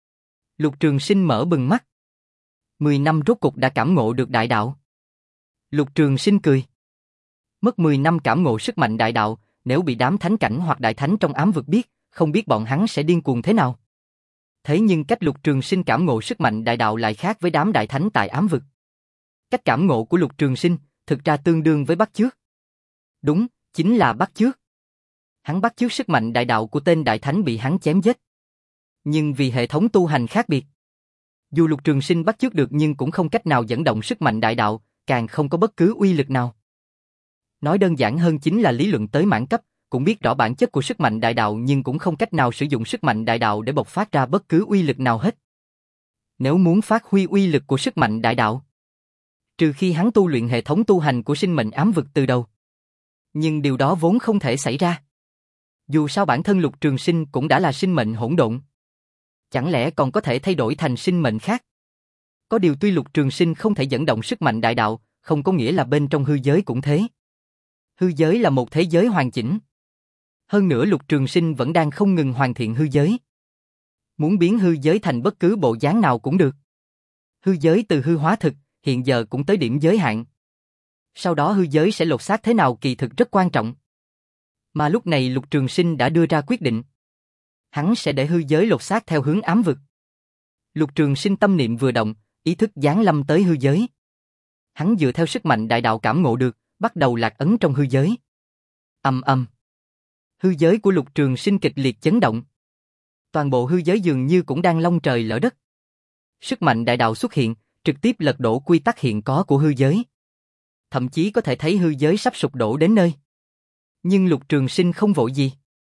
Lục Trường Sinh mở bừng mắt. Mười năm rốt cục đã cảm ngộ được đại đạo. Lục Trường Sinh cười. Mất mười năm cảm ngộ sức mạnh đại đạo, nếu bị đám thánh cảnh hoặc đại thánh trong ám vực biết, không biết bọn hắn sẽ điên cuồng thế nào. Thế nhưng cách Lục Trường Sinh cảm ngộ sức mạnh đại đạo lại khác với đám đại thánh tại ám vực. Cách cảm ngộ của Lục Trường Sinh thực ra tương đương với bắt chước. Đúng, chính là bắt chước. Hắn bắt chước sức mạnh đại đạo của tên đại thánh bị hắn chém giết. Nhưng vì hệ thống tu hành khác biệt, dù Lục Trường Sinh bắt chước được nhưng cũng không cách nào dẫn động sức mạnh đại đạo, càng không có bất cứ uy lực nào. Nói đơn giản hơn chính là lý luận tới mãn cấp, cũng biết rõ bản chất của sức mạnh đại đạo nhưng cũng không cách nào sử dụng sức mạnh đại đạo để bộc phát ra bất cứ uy lực nào hết. Nếu muốn phát huy uy lực của sức mạnh đại đạo, trừ khi hắn tu luyện hệ thống tu hành của sinh mệnh ám vực từ đầu. Nhưng điều đó vốn không thể xảy ra. Dù sao bản thân Lục Trường Sinh cũng đã là sinh mệnh hỗn độn. Chẳng lẽ còn có thể thay đổi thành sinh mệnh khác? Có điều tuy Lục Trường Sinh không thể dẫn động sức mạnh đại đạo, không có nghĩa là bên trong hư giới cũng thế. Hư giới là một thế giới hoàn chỉnh. Hơn nữa Lục Trường Sinh vẫn đang không ngừng hoàn thiện hư giới. Muốn biến hư giới thành bất cứ bộ dáng nào cũng được. Hư giới từ hư hóa thực, hiện giờ cũng tới điểm giới hạn. Sau đó hư giới sẽ lột xác thế nào kỳ thực rất quan trọng. Mà lúc này Lục Trường Sinh đã đưa ra quyết định. Hắn sẽ để hư giới lột xác theo hướng ám vực. Lục Trường Sinh tâm niệm vừa động, ý thức giáng lâm tới hư giới. Hắn dựa theo sức mạnh đại đạo cảm ngộ được, bắt đầu lạc ấn trong hư giới. Ầm ầm. Hư giới của Lục Trường Sinh kịch liệt chấn động. Toàn bộ hư giới dường như cũng đang long trời lở đất. Sức mạnh đại đạo xuất hiện, trực tiếp lật đổ quy tắc hiện có của hư giới. Thậm chí có thể thấy hư giới sắp sụp đổ đến nơi. Nhưng Lục Trường Sinh không vội gì.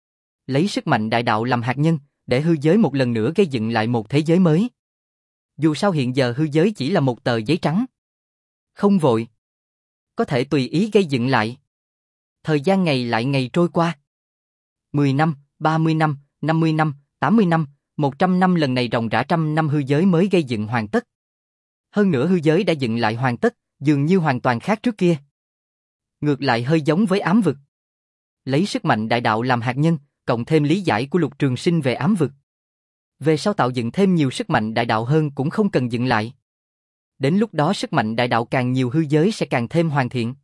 Lấy sức mạnh đại đạo làm hạt nhân, để hư giới một lần nữa gây dựng lại một thế giới mới. Dù sao hiện giờ hư giới chỉ là một tờ giấy trắng. Không vội. Có thể tùy ý gây dựng lại. Thời gian ngày lại ngày trôi qua. mười năm, ba mươi năm, năm mươi năm, tám mươi năm, một trăm năm, lần này ròng rã trăm năm hư giới mới gây dựng hoàn tất. Hơn nữa hư giới đã dựng lại hoàn tất, dường như hoàn toàn khác trước kia. Ngược lại hơi giống với ám vực. Lấy sức mạnh đại đạo làm hạt nhân, cộng thêm lý giải của Lục Trường Sinh về ám vực. Về sau tạo dựng thêm nhiều sức mạnh đại đạo hơn cũng không cần dựng lại. Đến lúc đó sức mạnh đại đạo càng nhiều, hư giới sẽ càng thêm hoàn thiện.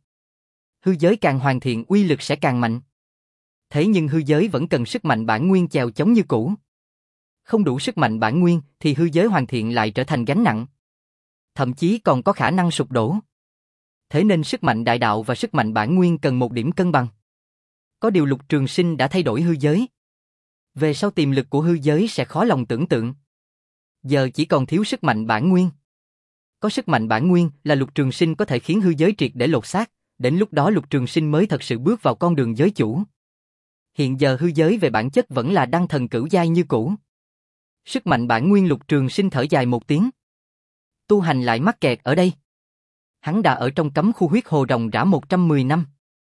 Hư giới càng hoàn thiện, uy lực sẽ càng mạnh. Thế nhưng hư giới vẫn cần sức mạnh bản nguyên chèo chống như cũ. Không đủ sức mạnh bản nguyên thì hư giới hoàn thiện lại trở thành gánh nặng. Thậm chí còn có khả năng sụp đổ. Thế nên sức mạnh đại đạo và sức mạnh bản nguyên cần một điểm cân bằng. Có điều Lục Trường Sinh đã thay đổi hư giới. Về sau tiềm lực của hư giới sẽ khó lòng tưởng tượng. Giờ chỉ còn thiếu sức mạnh bản nguyên. Có sức mạnh bản nguyên là Lục Trường Sinh có thể khiến hư giới triệt để lột xác, đến lúc đó Lục Trường Sinh mới thật sự bước vào con đường giới chủ. Hiện giờ hư giới về bản chất vẫn là đăng thần cửu giai như cũ. Sức mạnh bản nguyên, Lục Trường Sinh thở dài một tiếng. Tu hành lại mắc kẹt ở đây. Hắn đã ở trong cấm khu huyết hồ ròng rã một trăm mười năm.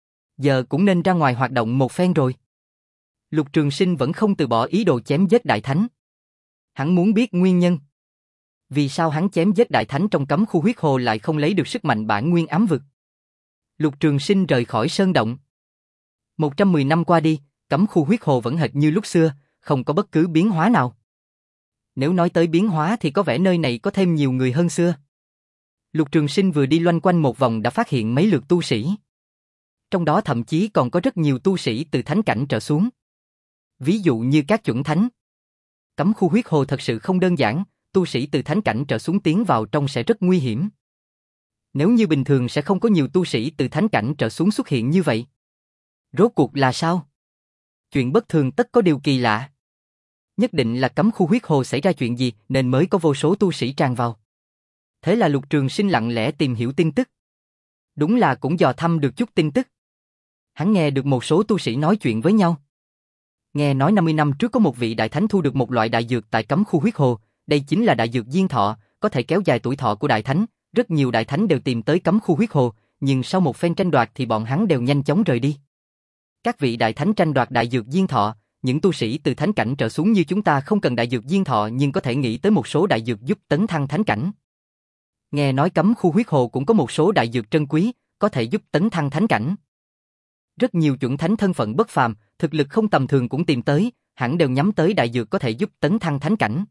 Giờ cũng nên ra ngoài hoạt động một phen rồi. Lục Trường Sinh vẫn không từ bỏ ý đồ chém giết Đại Thánh. Hắn muốn biết nguyên nhân. Vì sao hắn chém giết Đại Thánh trong cấm khu huyết hồ lại không lấy được sức mạnh bản nguyên ám vực? Lục Trường Sinh rời khỏi sơn động. một trăm mười năm qua đi, cấm khu huyết hồ vẫn hệt như lúc xưa, không có bất cứ biến hóa nào. Nếu nói tới biến hóa thì có vẻ nơi này có thêm nhiều người hơn xưa. Lục Trường Sinh vừa đi loanh quanh một vòng đã phát hiện mấy lượt tu sĩ. Trong đó thậm chí còn có rất nhiều tu sĩ từ thánh cảnh trở xuống. Ví dụ như các chuẩn thánh. Cấm khu huyết hồ thật sự không đơn giản, tu sĩ từ thánh cảnh trở xuống tiến vào trong sẽ rất nguy hiểm. Nếu như bình thường sẽ không có nhiều tu sĩ từ thánh cảnh trở xuống xuất hiện như vậy. Rốt cuộc là sao? Chuyện bất thường tất có điều kỳ lạ. Nhất định là cấm khu huyết hồ xảy ra chuyện gì nên mới có vô số tu sĩ tràn vào. Thế là Lục Trường Sinh lặng lẽ tìm hiểu tin tức. Đúng là cũng dò thăm được chút tin tức. Hắn nghe được một số tu sĩ nói chuyện với nhau. Nghe nói năm mươi năm trước có một vị đại thánh thu được một loại đại dược tại cấm khu huyết hồ, đây chính là đại dược diên thọ, có thể kéo dài tuổi thọ của đại thánh. Rất nhiều đại thánh đều tìm tới cấm khu huyết hồ, nhưng sau một phen tranh đoạt thì bọn hắn đều nhanh chóng rời đi. Các vị đại thánh tranh đoạt đại dược diên thọ, những tu sĩ từ thánh cảnh trở xuống như chúng ta không cần đại dược diên thọ nhưng có thể nghĩ tới một số đại dược giúp tấn thăng thánh cảnh. Nghe nói cấm khu huyết hồ cũng có một số đại dược trân quý, có thể giúp tấn thăng thánh cảnh. Rất nhiều chuẩn thánh thân phận bất phàm, thực lực không tầm thường cũng tìm tới, hẳn đều nhắm tới đại dược có thể giúp tấn thăng thánh cảnh.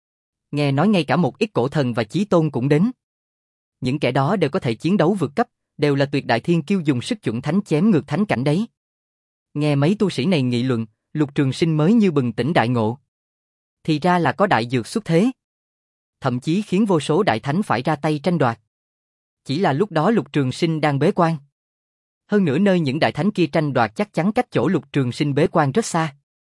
Nghe nói ngay cả một ít cổ thần và chí tôn cũng đến. Những kẻ đó đều có thể chiến đấu vượt cấp, đều là tuyệt đại thiên kiêu dùng sức chuẩn thánh chém ngược thánh cảnh đấy. Nghe mấy tu sĩ này nghị luận, Lục Trường Sinh mới như bừng tỉnh đại ngộ. Thì ra là có đại dược xuất thế. Thậm chí khiến vô số đại thánh phải ra tay tranh đoạt. Chỉ là lúc đó Lục Trường Sinh đang bế quan. Hơn nữa nơi những đại thánh kia tranh đoạt chắc chắn cách chỗ Lục Trường Sinh bế quan rất xa.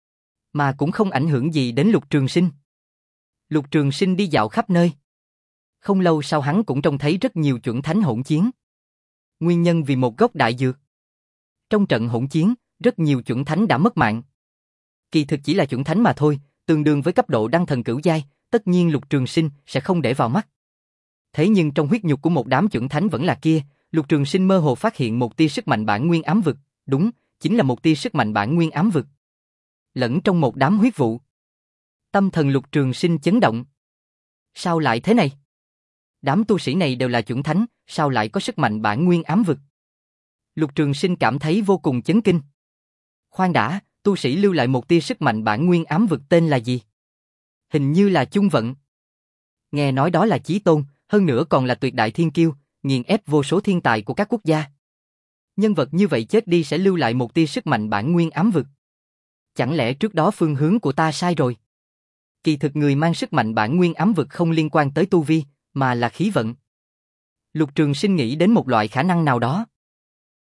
Mà cũng không ảnh hưởng gì đến Lục Trường Sinh. Lục Trường Sinh đi dạo khắp nơi. Không lâu sau hắn cũng trông thấy rất nhiều chuẩn thánh hỗn chiến. Nguyên nhân vì một gốc đại dược. Trong trận hỗn chiến, rất nhiều chuẩn thánh đã mất mạng. Kỳ thực chỉ là chuẩn thánh mà thôi, tương đương với cấp độ đăng thần cửu giai, tất nhiên Lục Trường Sinh sẽ không để vào mắt. Thế nhưng trong huyết nhục của một đám chuẩn thánh vẫn là kia, Lục Trường Sinh mơ hồ phát hiện một tia sức mạnh bản nguyên ám vực, đúng, chính là một tia sức mạnh bản nguyên ám vực. Lẫn trong một đám huyết vụ. Tâm thần Lục Trường Sinh chấn động. Sao lại thế này? Đám tu sĩ này đều là chuẩn thánh, sao lại có sức mạnh bản nguyên ám vực? Lục Trường Sinh cảm thấy vô cùng chấn kinh. Khoan đã, tu sĩ lưu lại một tia sức mạnh bản nguyên ám vực tên là gì? Hình như là Chung Vận. Nghe nói đó là chí tôn, hơn nữa còn là tuyệt đại thiên kiêu, nghiền ép vô số thiên tài của các quốc gia. Nhân vật như vậy chết đi sẽ lưu lại một tia sức mạnh bản nguyên ám vực. Chẳng lẽ trước đó phương hướng của ta sai rồi? Kỳ thực người mang sức mạnh bản nguyên ám vực không liên quan tới tu vi, mà là khí vận. Lục Trường Sinh nghĩ đến một loại khả năng nào đó.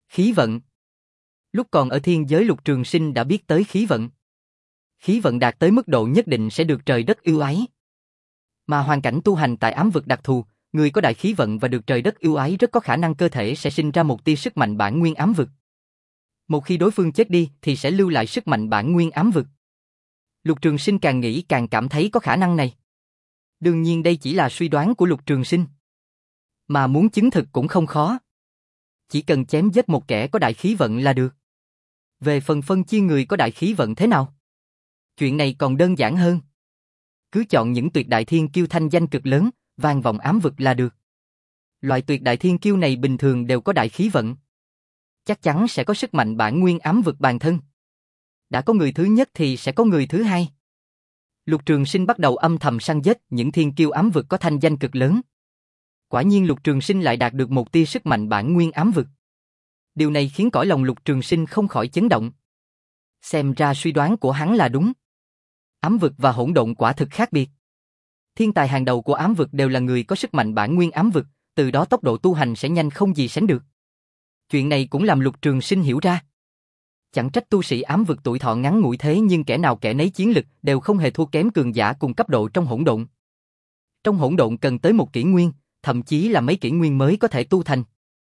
Khí vận. Lúc còn ở thiên giới Lục Trường Sinh đã biết tới khí vận. Khí vận đạt tới mức độ nhất định sẽ được trời đất ưu ái. Mà hoàn cảnh tu hành tại ám vực đặc thù, người có đại khí vận và được trời đất ưu ái rất có khả năng cơ thể sẽ sinh ra một tia sức mạnh bản nguyên ám vực. Một khi đối phương chết đi thì sẽ lưu lại sức mạnh bản nguyên ám vực. Lục Trường Sinh càng nghĩ càng cảm thấy có khả năng này. Đương nhiên đây chỉ là suy đoán của Lục Trường Sinh. Mà muốn chứng thực cũng không khó. Chỉ cần chém giết một kẻ có đại khí vận là được. Về phần phân chia người có đại khí vận thế nào? Chuyện này còn đơn giản hơn. Cứ chọn những tuyệt đại thiên kiêu thanh danh cực lớn, vang vọng ám vực là được. Loại tuyệt đại thiên kiêu này bình thường đều có đại khí vận. Chắc chắn sẽ có sức mạnh bản nguyên ám vực bản thân. Đã có người thứ nhất thì sẽ có người thứ hai. Lục Trường Sinh bắt đầu âm thầm săn giết những thiên kiêu ám vực có thanh danh cực lớn. Quả nhiên Lục Trường Sinh lại đạt được một tia sức mạnh bản nguyên ám vực. Điều này khiến cõi lòng Lục Trường Sinh không khỏi chấn động. Xem ra suy đoán của hắn là đúng. Ám vực và hỗn độn quả thực khác biệt. Thiên tài hàng đầu của ám vực đều là người có sức mạnh bản nguyên ám vực, từ đó tốc độ tu hành sẽ nhanh không gì sánh được. Chuyện này cũng làm Lục Trường Sinh hiểu ra. Chẳng trách tu sĩ ám vực tuổi thọ ngắn ngủi thế nhưng kẻ nào kẻ nấy chiến lực đều không hề thua kém cường giả cùng cấp độ trong hỗn độn. Trong hỗn độn cần tới một kỷ nguyên, thậm chí là mấy kỷ nguyên mới có thể tu thành.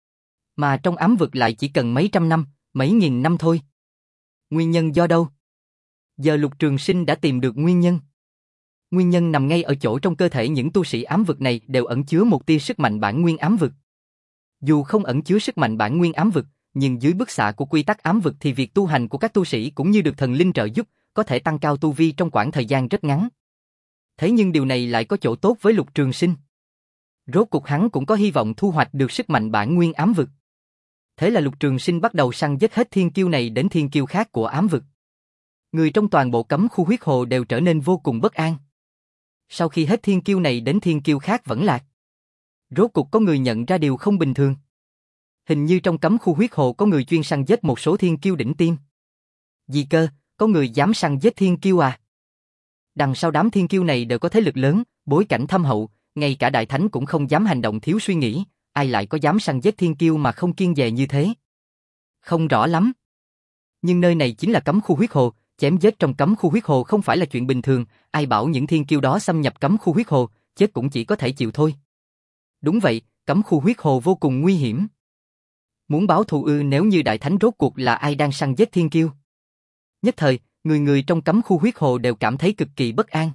Mà trong ám vực lại chỉ cần mấy trăm năm, mấy nghìn năm thôi. Nguyên nhân do đâu? Giờ Lục Trường Sinh đã tìm được nguyên nhân. Nguyên nhân nằm ngay ở chỗ trong cơ thể những tu sĩ ám vực này đều ẩn chứa một tia sức mạnh bản nguyên ám vực. Dù không ẩn chứa sức mạnh bản nguyên ám vực, nhưng dưới bức xạ của quy tắc ám vực thì việc tu hành của các tu sĩ cũng như được thần linh trợ giúp, có thể tăng cao tu vi trong khoảng thời gian rất ngắn. Thế nhưng điều này lại có chỗ tốt với Lục Trường Sinh. Rốt cuộc hắn cũng có hy vọng thu hoạch được sức mạnh bản nguyên ám vực. Thế là Lục Trường Sinh bắt đầu săn giết hết thiên kiêu này đến thiên kiêu khác của ám vực. Người trong toàn bộ cấm khu huyết hồ đều trở nên vô cùng bất an. Sau khi hết thiên kiêu này đến thiên kiêu khác vẫn lạc. Rốt cuộc có người nhận ra điều không bình thường. Hình như trong cấm khu huyết hồ có người chuyên săn giết một số thiên kiêu đỉnh tiêm. Gì cơ, có người dám săn giết thiên kiêu à? Đằng sau đám thiên kiêu này đều có thế lực lớn, bối cảnh thâm hậu, ngay cả đại thánh cũng không dám hành động thiếu suy nghĩ, ai lại có dám săn giết thiên kiêu mà không kiêng dè như thế? Không rõ lắm. Nhưng nơi này chính là cấm khu huyết hồ, chém giết trong cấm khu huyết hồ không phải là chuyện bình thường, ai bảo những thiên kiêu đó xâm nhập cấm khu huyết hồ, chết cũng chỉ có thể chịu thôi. Đúng vậy, cấm khu huyết hồ vô cùng nguy hiểm. Muốn báo thù ư? Nếu như đại thánh rốt cuộc là ai đang săn giết thiên kiêu? Nhất thời, người người trong cấm khu huyết hồ đều cảm thấy cực kỳ bất an.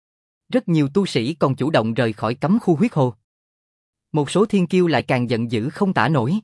Rất nhiều tu sĩ còn chủ động rời khỏi cấm khu huyết hồ. Một số thiên kiêu lại càng giận dữ không tả nổi.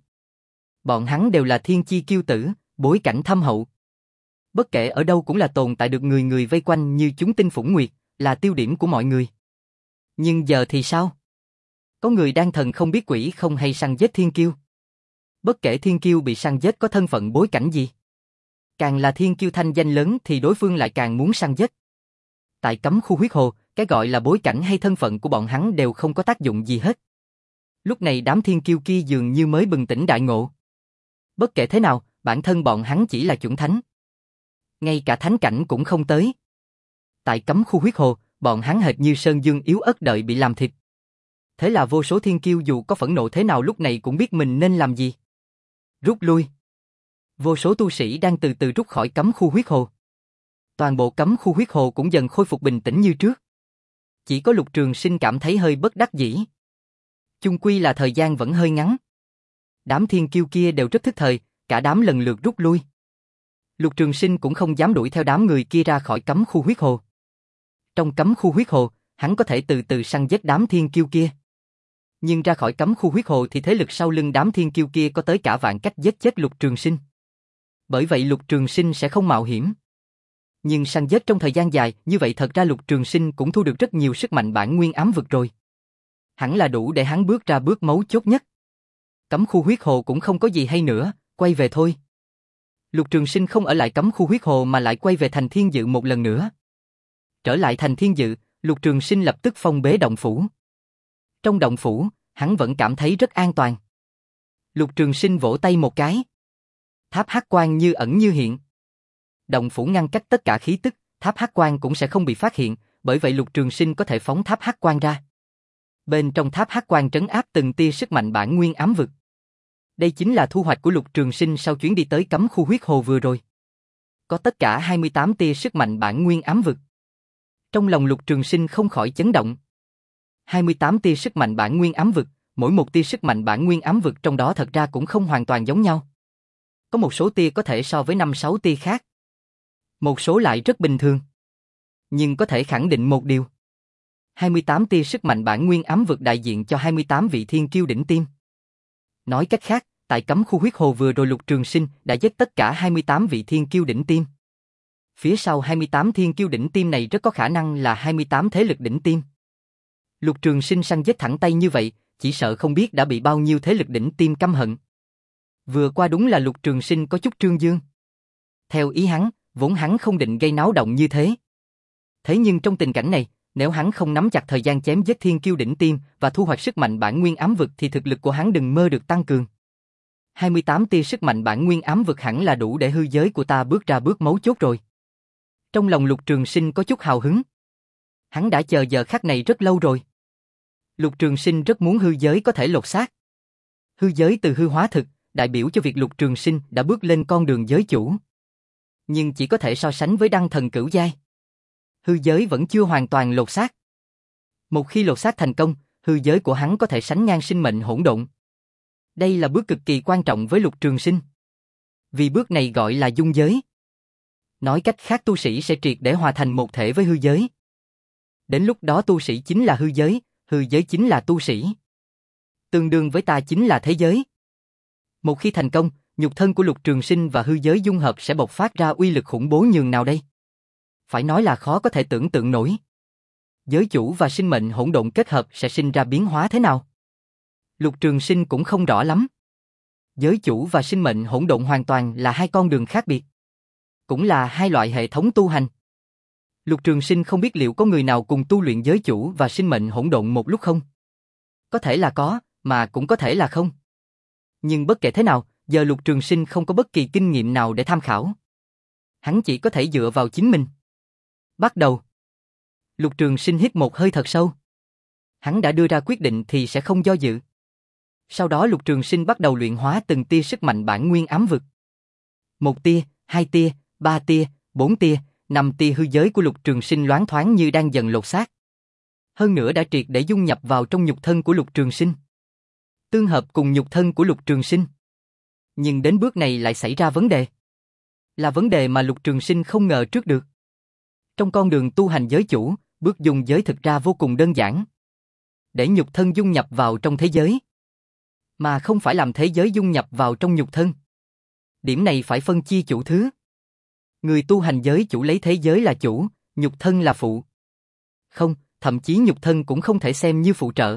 Bọn hắn đều là thiên chi kiêu tử, bối cảnh thâm hậu. Bất kể ở đâu cũng là tồn tại được người người vây quanh như chúng tinh phủng nguyệt, là tiêu điểm của mọi người. Nhưng giờ thì sao? Có người đang thần không biết quỷ không hay săn giết thiên kiêu. Bất kể thiên kiêu bị săn giết có thân phận bối cảnh gì. Càng là thiên kiêu thanh danh lớn thì đối phương lại càng muốn săn giết. Tại cấm khu huyết hồ, cái gọi là bối cảnh hay thân phận của bọn hắn đều không có tác dụng gì hết. Lúc này đám thiên kiêu kia dường như mới bừng tỉnh đại ngộ. Bất kể thế nào, bản thân bọn hắn chỉ là chuẩn thánh. Ngay cả thánh cảnh cũng không tới. Tại cấm khu huyết hồ, bọn hắn hệt như sơn dương yếu ớt đợi bị làm thịt. Thế là vô số thiên kiêu dù có phẫn nộ thế nào lúc này cũng biết mình nên làm gì. Rút lui. Vô số tu sĩ đang từ từ rút khỏi cấm khu huyết hồ. Toàn bộ cấm khu huyết hồ cũng dần khôi phục bình tĩnh như trước. Chỉ có Lục Trường Sinh cảm thấy hơi bất đắc dĩ. Chung quy là thời gian vẫn hơi ngắn. Đám thiên kiêu kia đều rất thức thời, cả đám lần lượt rút lui. Lục Trường Sinh cũng không dám đuổi theo đám người kia ra khỏi cấm khu huyết hồ. Trong cấm khu huyết hồ, hắn có thể từ từ săn giết đám thiên kiêu kia. Nhưng ra khỏi cấm khu huyết hồ thì thế lực sau lưng đám thiên kiêu kia có tới cả vạn cách giết chết Lục Trường Sinh. Bởi vậy Lục Trường Sinh sẽ không mạo hiểm. Nhưng săn giết trong thời gian dài, như vậy thật ra Lục Trường Sinh cũng thu được rất nhiều sức mạnh bản nguyên ám vực rồi. Hẳn là đủ để hắn bước ra bước mấu chốt nhất. Cấm khu huyết hồ cũng không có gì hay nữa, quay về thôi. Lục Trường Sinh không ở lại cấm khu huyết hồ mà lại quay về thành Thiên Dự một lần nữa. Trở lại thành Thiên Dự, Lục Trường Sinh lập tức phong bế động phủ. Trong động phủ, hắn vẫn cảm thấy rất an toàn. Lục Trường Sinh vỗ tay một cái. Tháp hắc quang như ẩn như hiện. Động phủ ngăn cách tất cả khí tức, tháp hắc quang cũng sẽ không bị phát hiện, bởi vậy Lục Trường Sinh có thể phóng tháp hắc quang ra. Bên trong tháp hắc quang trấn áp từng tia sức mạnh bản nguyên ám vực. Đây chính là thu hoạch của Lục Trường Sinh sau chuyến đi tới cấm khu huyết hồ vừa rồi. Có tất cả hai mươi tám tia sức mạnh bản nguyên ám vực. Trong lòng Lục Trường Sinh không khỏi chấn động. hai mươi tám tia sức mạnh bản nguyên ám vực, mỗi một tia sức mạnh bản nguyên ám vực trong đó thật ra cũng không hoàn toàn giống nhau. Có một số tia có thể so với năm sáu tia khác. Một số lại rất bình thường. Nhưng có thể khẳng định một điều. hai mươi tám tia sức mạnh bản nguyên ám vực đại diện cho hai mươi tám vị thiên kiêu đỉnh tiêm. Nói cách khác, tại cấm khu huyết hồ vừa rồi Lục Trường Sinh đã giết tất cả hai mươi tám vị thiên kiêu đỉnh tiêm. Phía sau hai mươi tám thiên kiêu đỉnh tiêm này rất có khả năng là hai mươi tám thế lực đỉnh tiêm. Lục Trường Sinh săn giết thẳng tay như vậy, chỉ sợ không biết đã bị bao nhiêu thế lực đỉnh tiêm căm hận. Vừa qua đúng là Lục Trường Sinh có chút trương dương. Theo ý hắn, vốn hắn không định gây náo động như thế. Thế nhưng trong tình cảnh này, nếu hắn không nắm chặt thời gian chém giết thiên kiêu đỉnh tiêm và thu hoạch sức mạnh bản nguyên ám vực thì thực lực của hắn đừng mơ được tăng cường. hai mươi tám tia sức mạnh bản nguyên ám vực hẳn là đủ để hư giới của ta bước ra bước mấu chốt rồi. Trong lòng Lục Trường Sinh có chút hào hứng. Hắn đã chờ giờ khắc này rất lâu rồi. Lục Trường Sinh rất muốn hư giới có thể lột xác. Hư giới từ hư hóa thực, đại biểu cho việc Lục Trường Sinh đã bước lên con đường giới chủ. Nhưng chỉ có thể so sánh với đăng thần cửu giai. Hư giới vẫn chưa hoàn toàn lột xác. Một khi lột xác thành công, hư giới của hắn có thể sánh ngang sinh mệnh hỗn độn. Đây là bước cực kỳ quan trọng với Lục Trường Sinh. Vì bước này gọi là dung giới. Nói cách khác tu sĩ sẽ triệt để hòa thành một thể với hư giới. Đến lúc đó tu sĩ chính là hư giới, hư giới chính là tu sĩ. Tương đương với ta chính là thế giới. Một khi thành công, nhục thân của Lục Trường Sinh và hư giới dung hợp sẽ bộc phát ra uy lực khủng bố nhường nào đây? Phải nói là khó có thể tưởng tượng nổi. Giới chủ và sinh mệnh hỗn độn kết hợp sẽ sinh ra biến hóa thế nào? Lục Trường Sinh cũng không rõ lắm. Giới chủ và sinh mệnh hỗn độn hoàn toàn là hai con đường khác biệt. Cũng là hai loại hệ thống tu hành. Lục Trường Sinh không biết liệu có người nào cùng tu luyện giới chủ và sinh mệnh hỗn độn một lúc không? Có thể là có, mà cũng có thể là không. Nhưng bất kể thế nào, giờ Lục Trường Sinh không có bất kỳ kinh nghiệm nào để tham khảo. Hắn chỉ có thể dựa vào chính mình. Bắt đầu. Lục Trường Sinh hít một hơi thật sâu. Hắn đã đưa ra quyết định thì sẽ không do dự. Sau đó Lục Trường Sinh bắt đầu luyện hóa từng tia sức mạnh bản nguyên ám vực. Một tia, hai tia, ba tia, bốn tia, năm tia hư giới của Lục Trường Sinh loáng thoáng như đang dần lột xác. Hơn nữa đã triệt để dung nhập vào trong nhục thân của Lục Trường Sinh. Tương hợp cùng nhục thân của Lục Trường Sinh. Nhưng đến bước này lại xảy ra vấn đề. Là vấn đề mà Lục Trường Sinh không ngờ trước được. Trong con đường tu hành giới chủ, bước dung giới thực ra vô cùng đơn giản. Để nhục thân dung nhập vào trong thế giới. Mà không phải làm thế giới dung nhập vào trong nhục thân. Điểm này phải phân chia chủ thứ. Người tu hành giới chủ lấy thế giới là chủ, nhục thân là phụ. Không, thậm chí nhục thân cũng không thể xem như phụ trợ.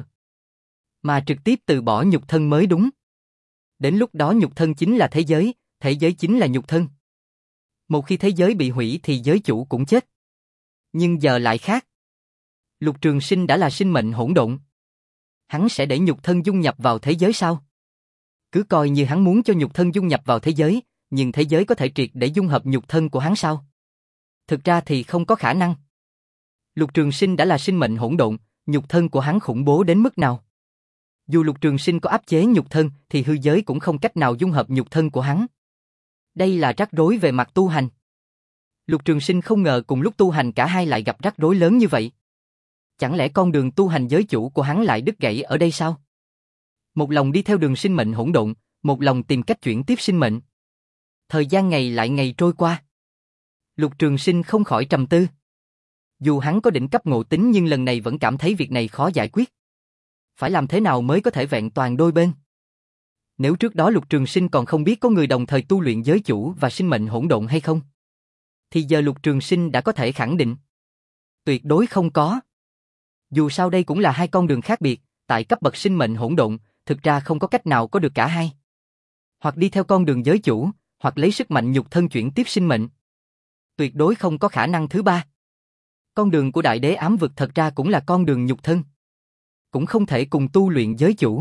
Mà trực tiếp từ bỏ nhục thân mới đúng. Đến lúc đó nhục thân chính là thế giới, thế giới chính là nhục thân. Một khi thế giới bị hủy thì giới chủ cũng chết. Nhưng giờ lại khác. Lục Trường Sinh đã là sinh mệnh hỗn độn. Hắn sẽ để nhục thân dung nhập vào thế giới sao? Cứ coi như hắn muốn cho nhục thân dung nhập vào thế giới, nhưng thế giới có thể triệt để dung hợp nhục thân của hắn sao? Thực ra thì không có khả năng. Lục Trường Sinh đã là sinh mệnh hỗn độn, nhục thân của hắn khủng bố đến mức nào? Dù Lục Trường Sinh có áp chế nhục thân thì hư giới cũng không cách nào dung hợp nhục thân của hắn. Đây là rắc rối về mặt tu hành. Lục Trường Sinh không ngờ cùng lúc tu hành cả hai lại gặp rắc rối lớn như vậy. Chẳng lẽ con đường tu hành giới chủ của hắn lại đứt gãy ở đây sao? Một lòng đi theo đường sinh mệnh hỗn độn, một lòng tìm cách chuyển tiếp sinh mệnh. Thời gian ngày lại ngày trôi qua. Lục Trường Sinh không khỏi trầm tư. Dù hắn có đỉnh cấp ngộ tính nhưng lần này vẫn cảm thấy việc này khó giải quyết. Phải làm thế nào mới có thể vẹn toàn đôi bên? Nếu trước đó Lục Trường Sinh còn không biết có người đồng thời tu luyện giới chủ và sinh mệnh hỗn độn hay không, thì giờ Lục Trường Sinh đã có thể khẳng định. Tuyệt đối không có. Dù sao đây cũng là hai con đường khác biệt, tại cấp bậc sinh mệnh hỗn độn, thực ra không có cách nào có được cả hai. Hoặc đi theo con đường giới chủ, hoặc lấy sức mạnh nhục thân chuyển tiếp sinh mệnh. Tuyệt đối không có khả năng thứ ba. Con đường của Đại Đế ám vực thật ra cũng là con đường nhục thân. Cũng không thể cùng tu luyện giới chủ.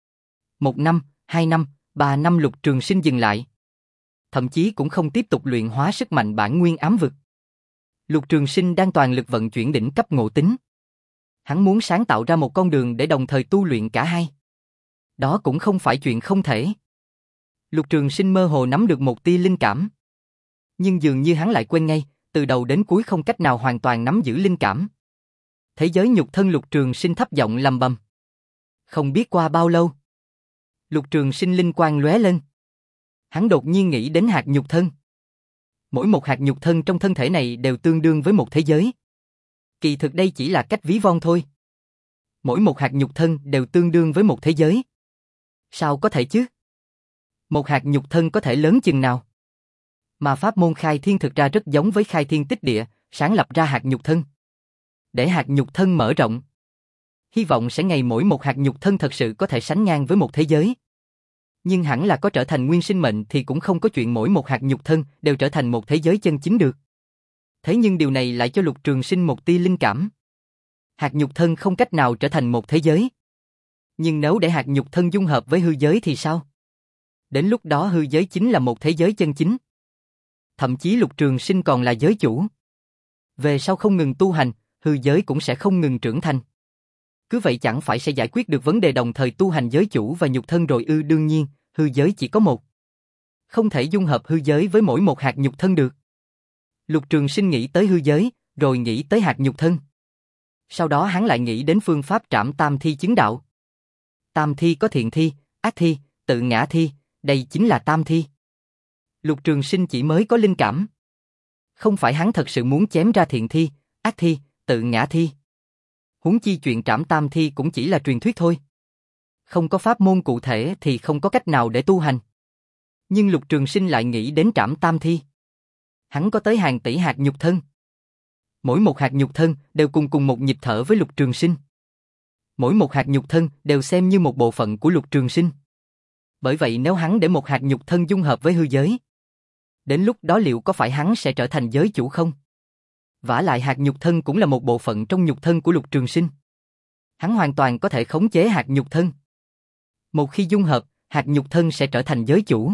Một năm, hai năm, ba năm Lục Trường Sinh dừng lại. Thậm chí cũng không tiếp tục luyện hóa sức mạnh bản nguyên ám vực. Lục Trường Sinh đang toàn lực vận chuyển đỉnh cấp ngộ tính. Hắn muốn sáng tạo ra một con đường để đồng thời tu luyện cả hai. Đó cũng không phải chuyện không thể. Lục Trường Sinh mơ hồ nắm được một tia linh cảm. Nhưng dường như hắn lại quên ngay, từ đầu đến cuối không cách nào hoàn toàn nắm giữ linh cảm. Thế giới nhục thân Lục Trường Sinh thấp giọng lầm bầm. Không biết qua bao lâu, Lục Trường Sinh linh quang lóe lên. Hắn đột nhiên nghĩ đến hạt nhục thân. Mỗi một hạt nhục thân trong thân thể này đều tương đương với một thế giới. Kỳ thực đây chỉ là cách ví von thôi. Mỗi một hạt nhục thân đều tương đương với một thế giới. Sao có thể chứ? Một hạt nhục thân có thể lớn chừng nào? Mà pháp môn khai thiên thực ra rất giống với khai thiên tích địa, sáng lập ra hạt nhục thân. Để hạt nhục thân mở rộng. Hy vọng sẽ ngày mỗi một hạt nhục thân thật sự có thể sánh ngang với một thế giới. Nhưng hẳn là có trở thành nguyên sinh mệnh thì cũng không có chuyện mỗi một hạt nhục thân đều trở thành một thế giới chân chính được. Thế nhưng điều này lại cho Lục Trường Sinh một tia linh cảm. Hạt nhục thân không cách nào trở thành một thế giới. Nhưng nếu để hạt nhục thân dung hợp với hư giới thì sao? Đến lúc đó hư giới chính là một thế giới chân chính. Thậm chí Lục Trường Sinh còn là giới chủ. Về sau không ngừng tu hành, hư giới cũng sẽ không ngừng trưởng thành. Cứ vậy chẳng phải sẽ giải quyết được vấn đề đồng thời tu hành giới chủ và nhục thân rồi ư? Đương nhiên, hư giới chỉ có một. Không thể dung hợp hư giới với mỗi một hạt nhục thân được. Lục Trường Sinh nghĩ tới hư giới, rồi nghĩ tới hạt nhục thân. Sau đó hắn lại nghĩ đến phương pháp trảm tam thi chứng đạo. Tam thi có thiện thi, ác thi, tự ngã thi, đây chính là tam thi. Lục Trường Sinh chỉ mới có linh cảm. Không phải hắn thật sự muốn chém ra thiện thi, ác thi, tự ngã thi. Huống chi chuyện trảm tam thi cũng chỉ là truyền thuyết thôi. Không có pháp môn cụ thể thì không có cách nào để tu hành. Nhưng Lục Trường Sinh lại nghĩ đến trảm tam thi. Hắn có tới hàng tỷ hạt nhục thân. Mỗi một hạt nhục thân đều cùng cùng một nhịp thở với Lục Trường Sinh. Mỗi một hạt nhục thân đều xem như một bộ phận của Lục Trường Sinh. Bởi vậy nếu hắn để một hạt nhục thân dung hợp với hư giới, đến lúc đó liệu có phải hắn sẽ trở thành giới chủ không? Vả lại hạt nhục thân cũng là một bộ phận trong nhục thân của Lục Trường Sinh. Hắn hoàn toàn có thể khống chế hạt nhục thân. Một khi dung hợp, hạt nhục thân sẽ trở thành giới chủ.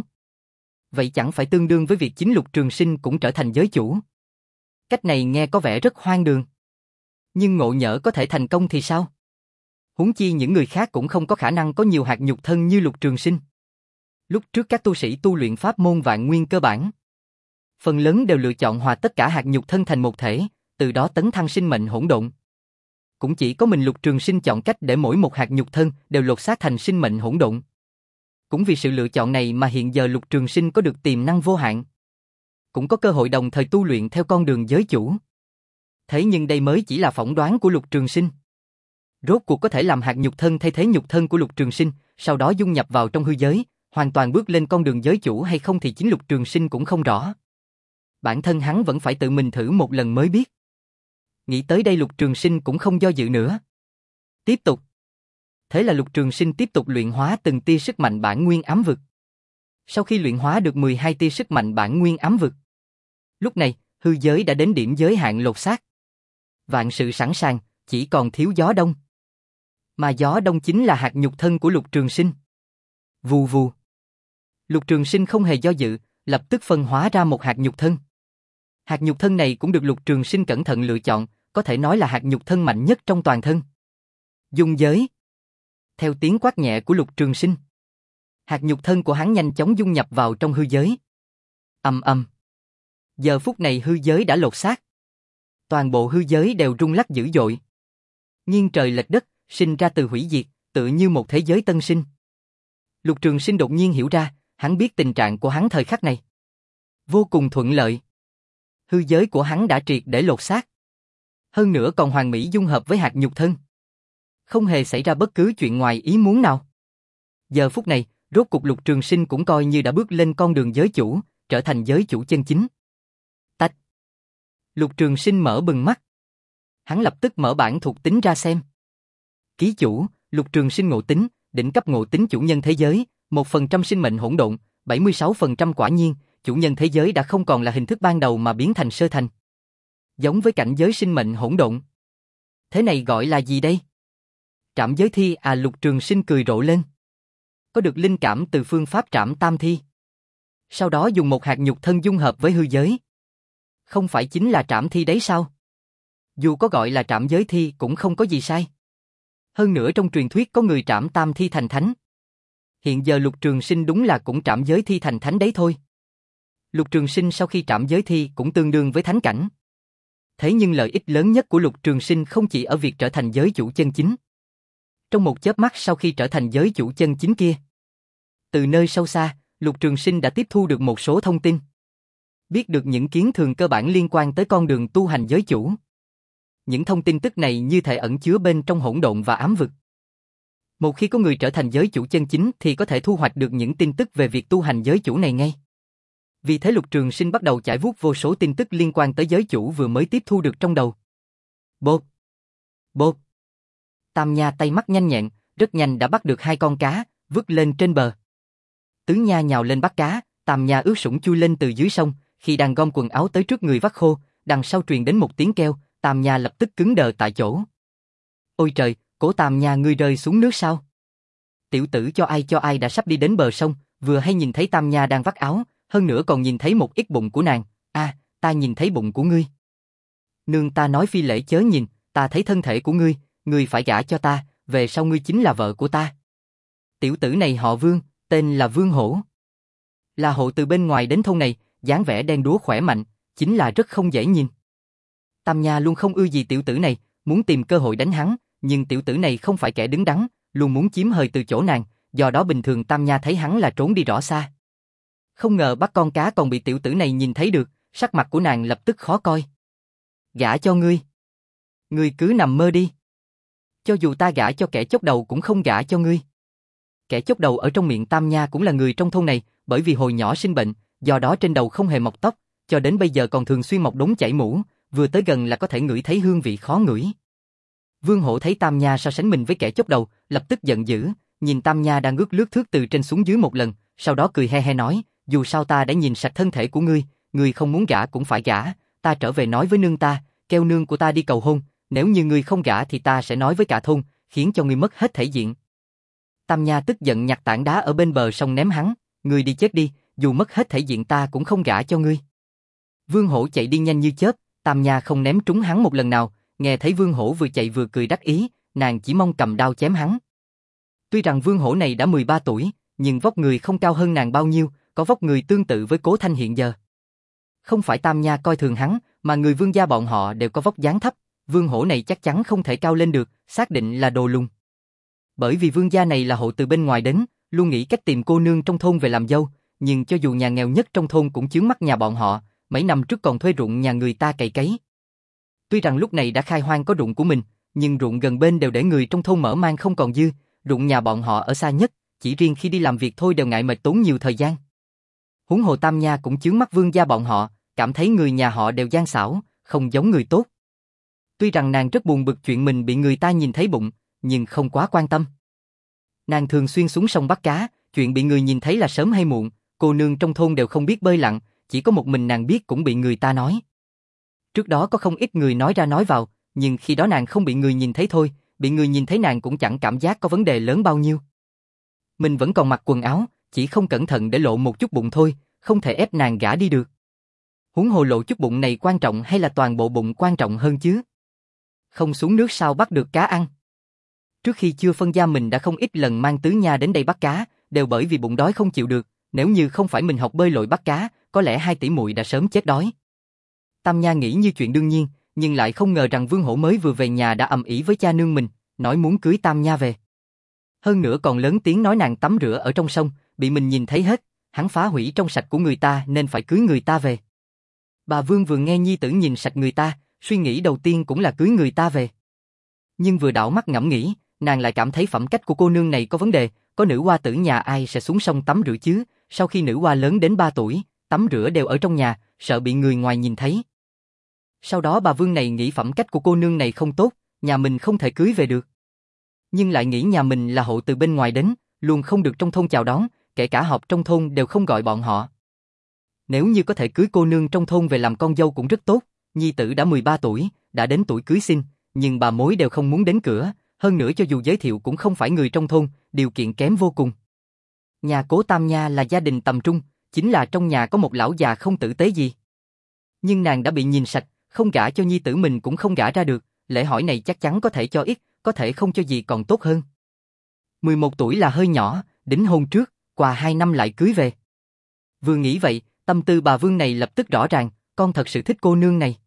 Vậy chẳng phải tương đương với việc chính Lục Trường Sinh cũng trở thành giới chủ? Cách này nghe có vẻ rất hoang đường. Nhưng ngộ nhỡ có thể thành công thì sao? Huống chi những người khác cũng không có khả năng có nhiều hạt nhục thân như Lục Trường Sinh. Lúc trước các tu sĩ tu luyện pháp môn vạn nguyên cơ bản, phần lớn đều lựa chọn hòa tất cả hạt nhục thân thành một thể, từ đó tấn thăng sinh mệnh hỗn độn. Cũng chỉ có mình Lục Trường Sinh chọn cách để mỗi một hạt nhục thân đều lột xác thành sinh mệnh hỗn độn. Cũng vì sự lựa chọn này mà hiện giờ Lục Trường Sinh có được tiềm năng vô hạn. Cũng có cơ hội đồng thời tu luyện theo con đường giới chủ. Thế nhưng đây mới chỉ là phỏng đoán của Lục Trường Sinh. Rốt cuộc có thể làm hạt nhục thân thay thế nhục thân của Lục Trường Sinh, sau đó dung nhập vào trong hư giới, hoàn toàn bước lên con đường giới chủ hay không thì chính Lục Trường Sinh cũng không rõ. Bản thân hắn vẫn phải tự mình thử một lần mới biết. Nghĩ tới đây Lục Trường Sinh cũng không do dự nữa. Tiếp tục. Thế là Lục Trường Sinh tiếp tục luyện hóa từng tia sức mạnh bản nguyên ám vực. Sau khi luyện hóa được mười hai tia sức mạnh bản nguyên ám vực, lúc này, hư giới đã đến điểm giới hạn lột xác. Vạn sự sẵn sàng, chỉ còn thiếu gió đông. Mà gió đông chính là hạt nhục thân của Lục Trường Sinh. Vù vù. Lục Trường Sinh không hề do dự, lập tức phân hóa ra một hạt nhục thân. Hạt nhục thân này cũng được Lục Trường Sinh cẩn thận lựa chọn, có thể nói là hạt nhục thân mạnh nhất trong toàn thân. Dung giới. Theo tiếng quát nhẹ của Lục Trường Sinh, hạt nhục thân của hắn nhanh chóng dung nhập vào trong hư giới. Ầm ầm. Giờ phút này hư giới đã lột xác. Toàn bộ hư giới đều rung lắc dữ dội. Nghiêng trời lệch đất, sinh ra từ hủy diệt, tựa như một thế giới tân sinh. Lục Trường Sinh đột nhiên hiểu ra, hắn biết tình trạng của hắn thời khắc này vô cùng thuận lợi. Hư giới của hắn đã triệt để lột xác. Hơn nữa còn hoàn mỹ dung hợp với hạt nhục thân. Không hề xảy ra bất cứ chuyện ngoài ý muốn nào. Giờ phút này, rốt cục Lục Trường Sinh cũng coi như đã bước lên con đường giới chủ, trở thành giới chủ chân chính. Tách. Lục Trường Sinh mở bừng mắt. Hắn lập tức mở bản thuộc tính ra xem. Ký chủ, Lục Trường Sinh ngộ tính, đỉnh cấp ngộ tính chủ nhân thế giới, một phần trăm sinh mệnh hỗn độn, bảy mươi sáu phần trăm quả nhiên, chủ nhân thế giới đã không còn là hình thức ban đầu mà biến thành sơ thành. Giống với cảnh giới sinh mệnh hỗn độn. Thế này gọi là gì đây? Trảm giới thi à? Lục Trường Sinh cười rộ lên. Có được linh cảm từ phương pháp trảm tam thi. Sau đó dùng một hạt nhục thân dung hợp với hư giới. Không phải chính là trảm thi đấy sao? Dù có gọi là trảm giới thi cũng không có gì sai. Hơn nữa trong truyền thuyết có người trảm tam thi thành thánh. Hiện giờ Lục Trường Sinh đúng là cũng trảm giới thi thành thánh đấy thôi. Lục Trường Sinh sau khi trảm giới thi cũng tương đương với thánh cảnh. Thế nhưng lợi ích lớn nhất của Lục Trường Sinh không chỉ ở việc trở thành giới chủ chân chính. Trong một chớp mắt sau khi trở thành giới chủ chân chính kia, từ nơi sâu xa, Lục Trường Sinh đã tiếp thu được một số thông tin. Biết được những kiến thường cơ bản liên quan tới con đường tu hành giới chủ. Những thông tin tức này như thể ẩn chứa bên trong hỗn độn và ám vực. Một khi có người trở thành giới chủ chân chính thì có thể thu hoạch được những tin tức về việc tu hành giới chủ này ngay. Vì thế Lục Trường Sinh bắt đầu chải vuốt vô số tin tức liên quan tới giới chủ vừa mới tiếp thu được trong đầu. Bộp! Bộp! Tam Nha tay mắt nhanh nhẹn, rất nhanh đã bắt được hai con cá, vứt lên trên bờ. Tứ Nha nhào lên bắt cá, Tam Nha ướt sũng chui lên từ dưới sông, khi đang gom quần áo tới trước người vắt khô, đằng sau truyền đến một tiếng kêu, Tam Nha lập tức cứng đờ tại chỗ. Ôi trời, Cố Tam Nha ngươi rơi xuống nước sao? Tiểu tử cho ai cho ai đã sắp đi đến bờ sông, vừa hay nhìn thấy Tam Nha đang vắt áo, hơn nữa còn nhìn thấy một ít bụng của nàng. À, ta nhìn thấy bụng của ngươi. Nương ta nói phi lễ chớ nhìn, ta thấy thân thể của ngươi, ngươi phải gả cho ta, về sau ngươi chính là vợ của ta. Tiểu tử này họ Vương, tên là Vương Hổ. Là hộ từ bên ngoài đến thôn này, dáng vẻ đen đúa khỏe mạnh, chính là rất không dễ nhìn. Tam Nha luôn không ưa gì tiểu tử này, muốn tìm cơ hội đánh hắn, nhưng tiểu tử này không phải kẻ đứng đắn, luôn muốn chiếm hời từ chỗ nàng, do đó bình thường Tam Nha thấy hắn là trốn đi rõ xa. Không ngờ bắt con cá còn bị tiểu tử này nhìn thấy được, sắc mặt của nàng lập tức khó coi. Gả cho ngươi. Ngươi cứ nằm mơ đi. Cho dù ta gả cho kẻ chốc đầu cũng không gả cho ngươi. Kẻ chốc đầu ở trong miệng Tam Nha cũng là người trong thôn này, bởi vì hồi nhỏ sinh bệnh, do đó trên đầu không hề mọc tóc, cho đến bây giờ còn thường xuyên mọc đốm chảy mũ, vừa tới gần là có thể ngửi thấy hương vị khó ngửi. Vương Hổ thấy Tam Nha so sánh mình với kẻ chốc đầu, lập tức giận dữ, nhìn Tam Nha đang ngước lướt thước từ trên xuống dưới một lần, sau đó cười he he nói, dù sao ta đã nhìn sạch thân thể của ngươi, ngươi không muốn gả cũng phải gả, ta trở về nói với nương ta, kêu nương của ta đi cầu hôn, nếu như ngươi không gả thì ta sẽ nói với cả thôn, khiến cho ngươi mất hết thể diện. Tam Nha tức giận nhặt tảng đá ở bên bờ sông ném hắn, ngươi đi chết đi, dù mất hết thể diện ta cũng không gả cho ngươi. Vương Hổ chạy đi nhanh như chớp, Tam Nha không ném trúng hắn một lần nào, nghe thấy Vương Hổ vừa chạy vừa cười đắc ý, nàng chỉ mong cầm đao chém hắn. Tuy rằng Vương Hổ này đã mười ba tuổi, nhưng vóc người không cao hơn nàng bao nhiêu, có vóc người tương tự với Cố Thanh hiện giờ. Không phải Tam Nha coi thường hắn, mà người Vương gia bọn họ đều có vóc dáng thấp, Vương Hổ này chắc chắn không thể cao lên được, xác định là đồ lùn. Bởi vì Vương gia này là hộ từ bên ngoài đến, luôn nghĩ cách tìm cô nương trong thôn về làm dâu, nhưng cho dù nhà nghèo nhất trong thôn cũng chướng mắt nhà bọn họ, mấy năm trước còn thuê ruộng nhà người ta cày cấy. Tuy rằng lúc này đã khai hoang có ruộng của mình, nhưng ruộng gần bên đều để người trong thôn mở mang không còn dư, ruộng nhà bọn họ ở xa nhất, chỉ riêng khi đi làm việc thôi đều ngại mệt tốn nhiều thời gian. Huống hồ Tam Nha cũng chướng mắt Vương gia bọn họ, cảm thấy người nhà họ đều gian xảo, không giống người tốt. Tuy rằng nàng rất buồn bực chuyện mình bị người ta nhìn thấy bụng, nhưng không quá quan tâm. Nàng thường xuyên xuống sông bắt cá, chuyện bị người nhìn thấy là sớm hay muộn, cô nương trong thôn đều không biết bơi lặn, chỉ có một mình nàng biết cũng bị người ta nói. Trước đó có không ít người nói ra nói vào, nhưng khi đó nàng không bị người nhìn thấy thôi, bị người nhìn thấy nàng cũng chẳng cảm giác có vấn đề lớn bao nhiêu. Mình vẫn còn mặc quần áo, chỉ không cẩn thận để lộ một chút bụng thôi, không thể ép nàng gả đi được. Huống hồ lộ chút bụng này quan trọng hay là toàn bộ bụng quan trọng hơn chứ? Không xuống nước sao bắt được cá ăn? Trước khi chưa phân gia mình đã không ít lần mang Tứ Nha đến đây bắt cá, đều bởi vì bụng đói không chịu được, nếu như không phải mình học bơi lội bắt cá, có lẽ hai tỷ muội đã sớm chết đói. Tam Nha nghĩ như chuyện đương nhiên, nhưng lại không ngờ rằng Vương Hổ mới vừa về nhà đã ầm ĩ với cha nương mình, nói muốn cưới Tam Nha về. Hơn nữa còn lớn tiếng nói nàng tắm rửa ở trong sông, bị mình nhìn thấy hết, hắn phá hủy trong sạch của người ta nên phải cưới người ta về. Bà Vương vừa nghe nhi tử nhìn sạch người ta, suy nghĩ đầu tiên cũng là cưới người ta về. Nhưng vừa đảo mắt ngẫm nghĩ, nàng lại cảm thấy phẩm cách của cô nương này có vấn đề, có nữ hoa tử nhà ai sẽ xuống sông tắm rửa chứ, sau khi nữ hoa lớn đến ba tuổi, tắm rửa đều ở trong nhà, sợ bị người ngoài nhìn thấy. Sau đó bà Vương này nghĩ phẩm cách của cô nương này không tốt, nhà mình không thể cưới về được. Nhưng lại nghĩ nhà mình là hộ từ bên ngoài đến, luôn không được trong thôn chào đón, kể cả họp trong thôn đều không gọi bọn họ. Nếu như có thể cưới cô nương trong thôn về làm con dâu cũng rất tốt, nhi tử đã mười ba tuổi, đã đến tuổi cưới xin, nhưng bà mối đều không muốn đến cửa, hơn nữa cho dù giới thiệu cũng không phải người trong thôn, điều kiện kém vô cùng. Nhà Cố Tam Nha là gia đình tầm trung, chính là trong nhà có một lão già không tử tế gì. Nhưng nàng đã bị nhìn sạch, không gả cho nhi tử mình cũng không gả ra được, lễ hỏi này chắc chắn có thể cho ít, có thể không cho gì còn tốt hơn. mười một tuổi là hơi nhỏ, đính hôn trước, qua hai năm lại cưới về. Vừa nghĩ vậy, tâm tư bà Vương này lập tức rõ ràng, con thật sự thích cô nương này.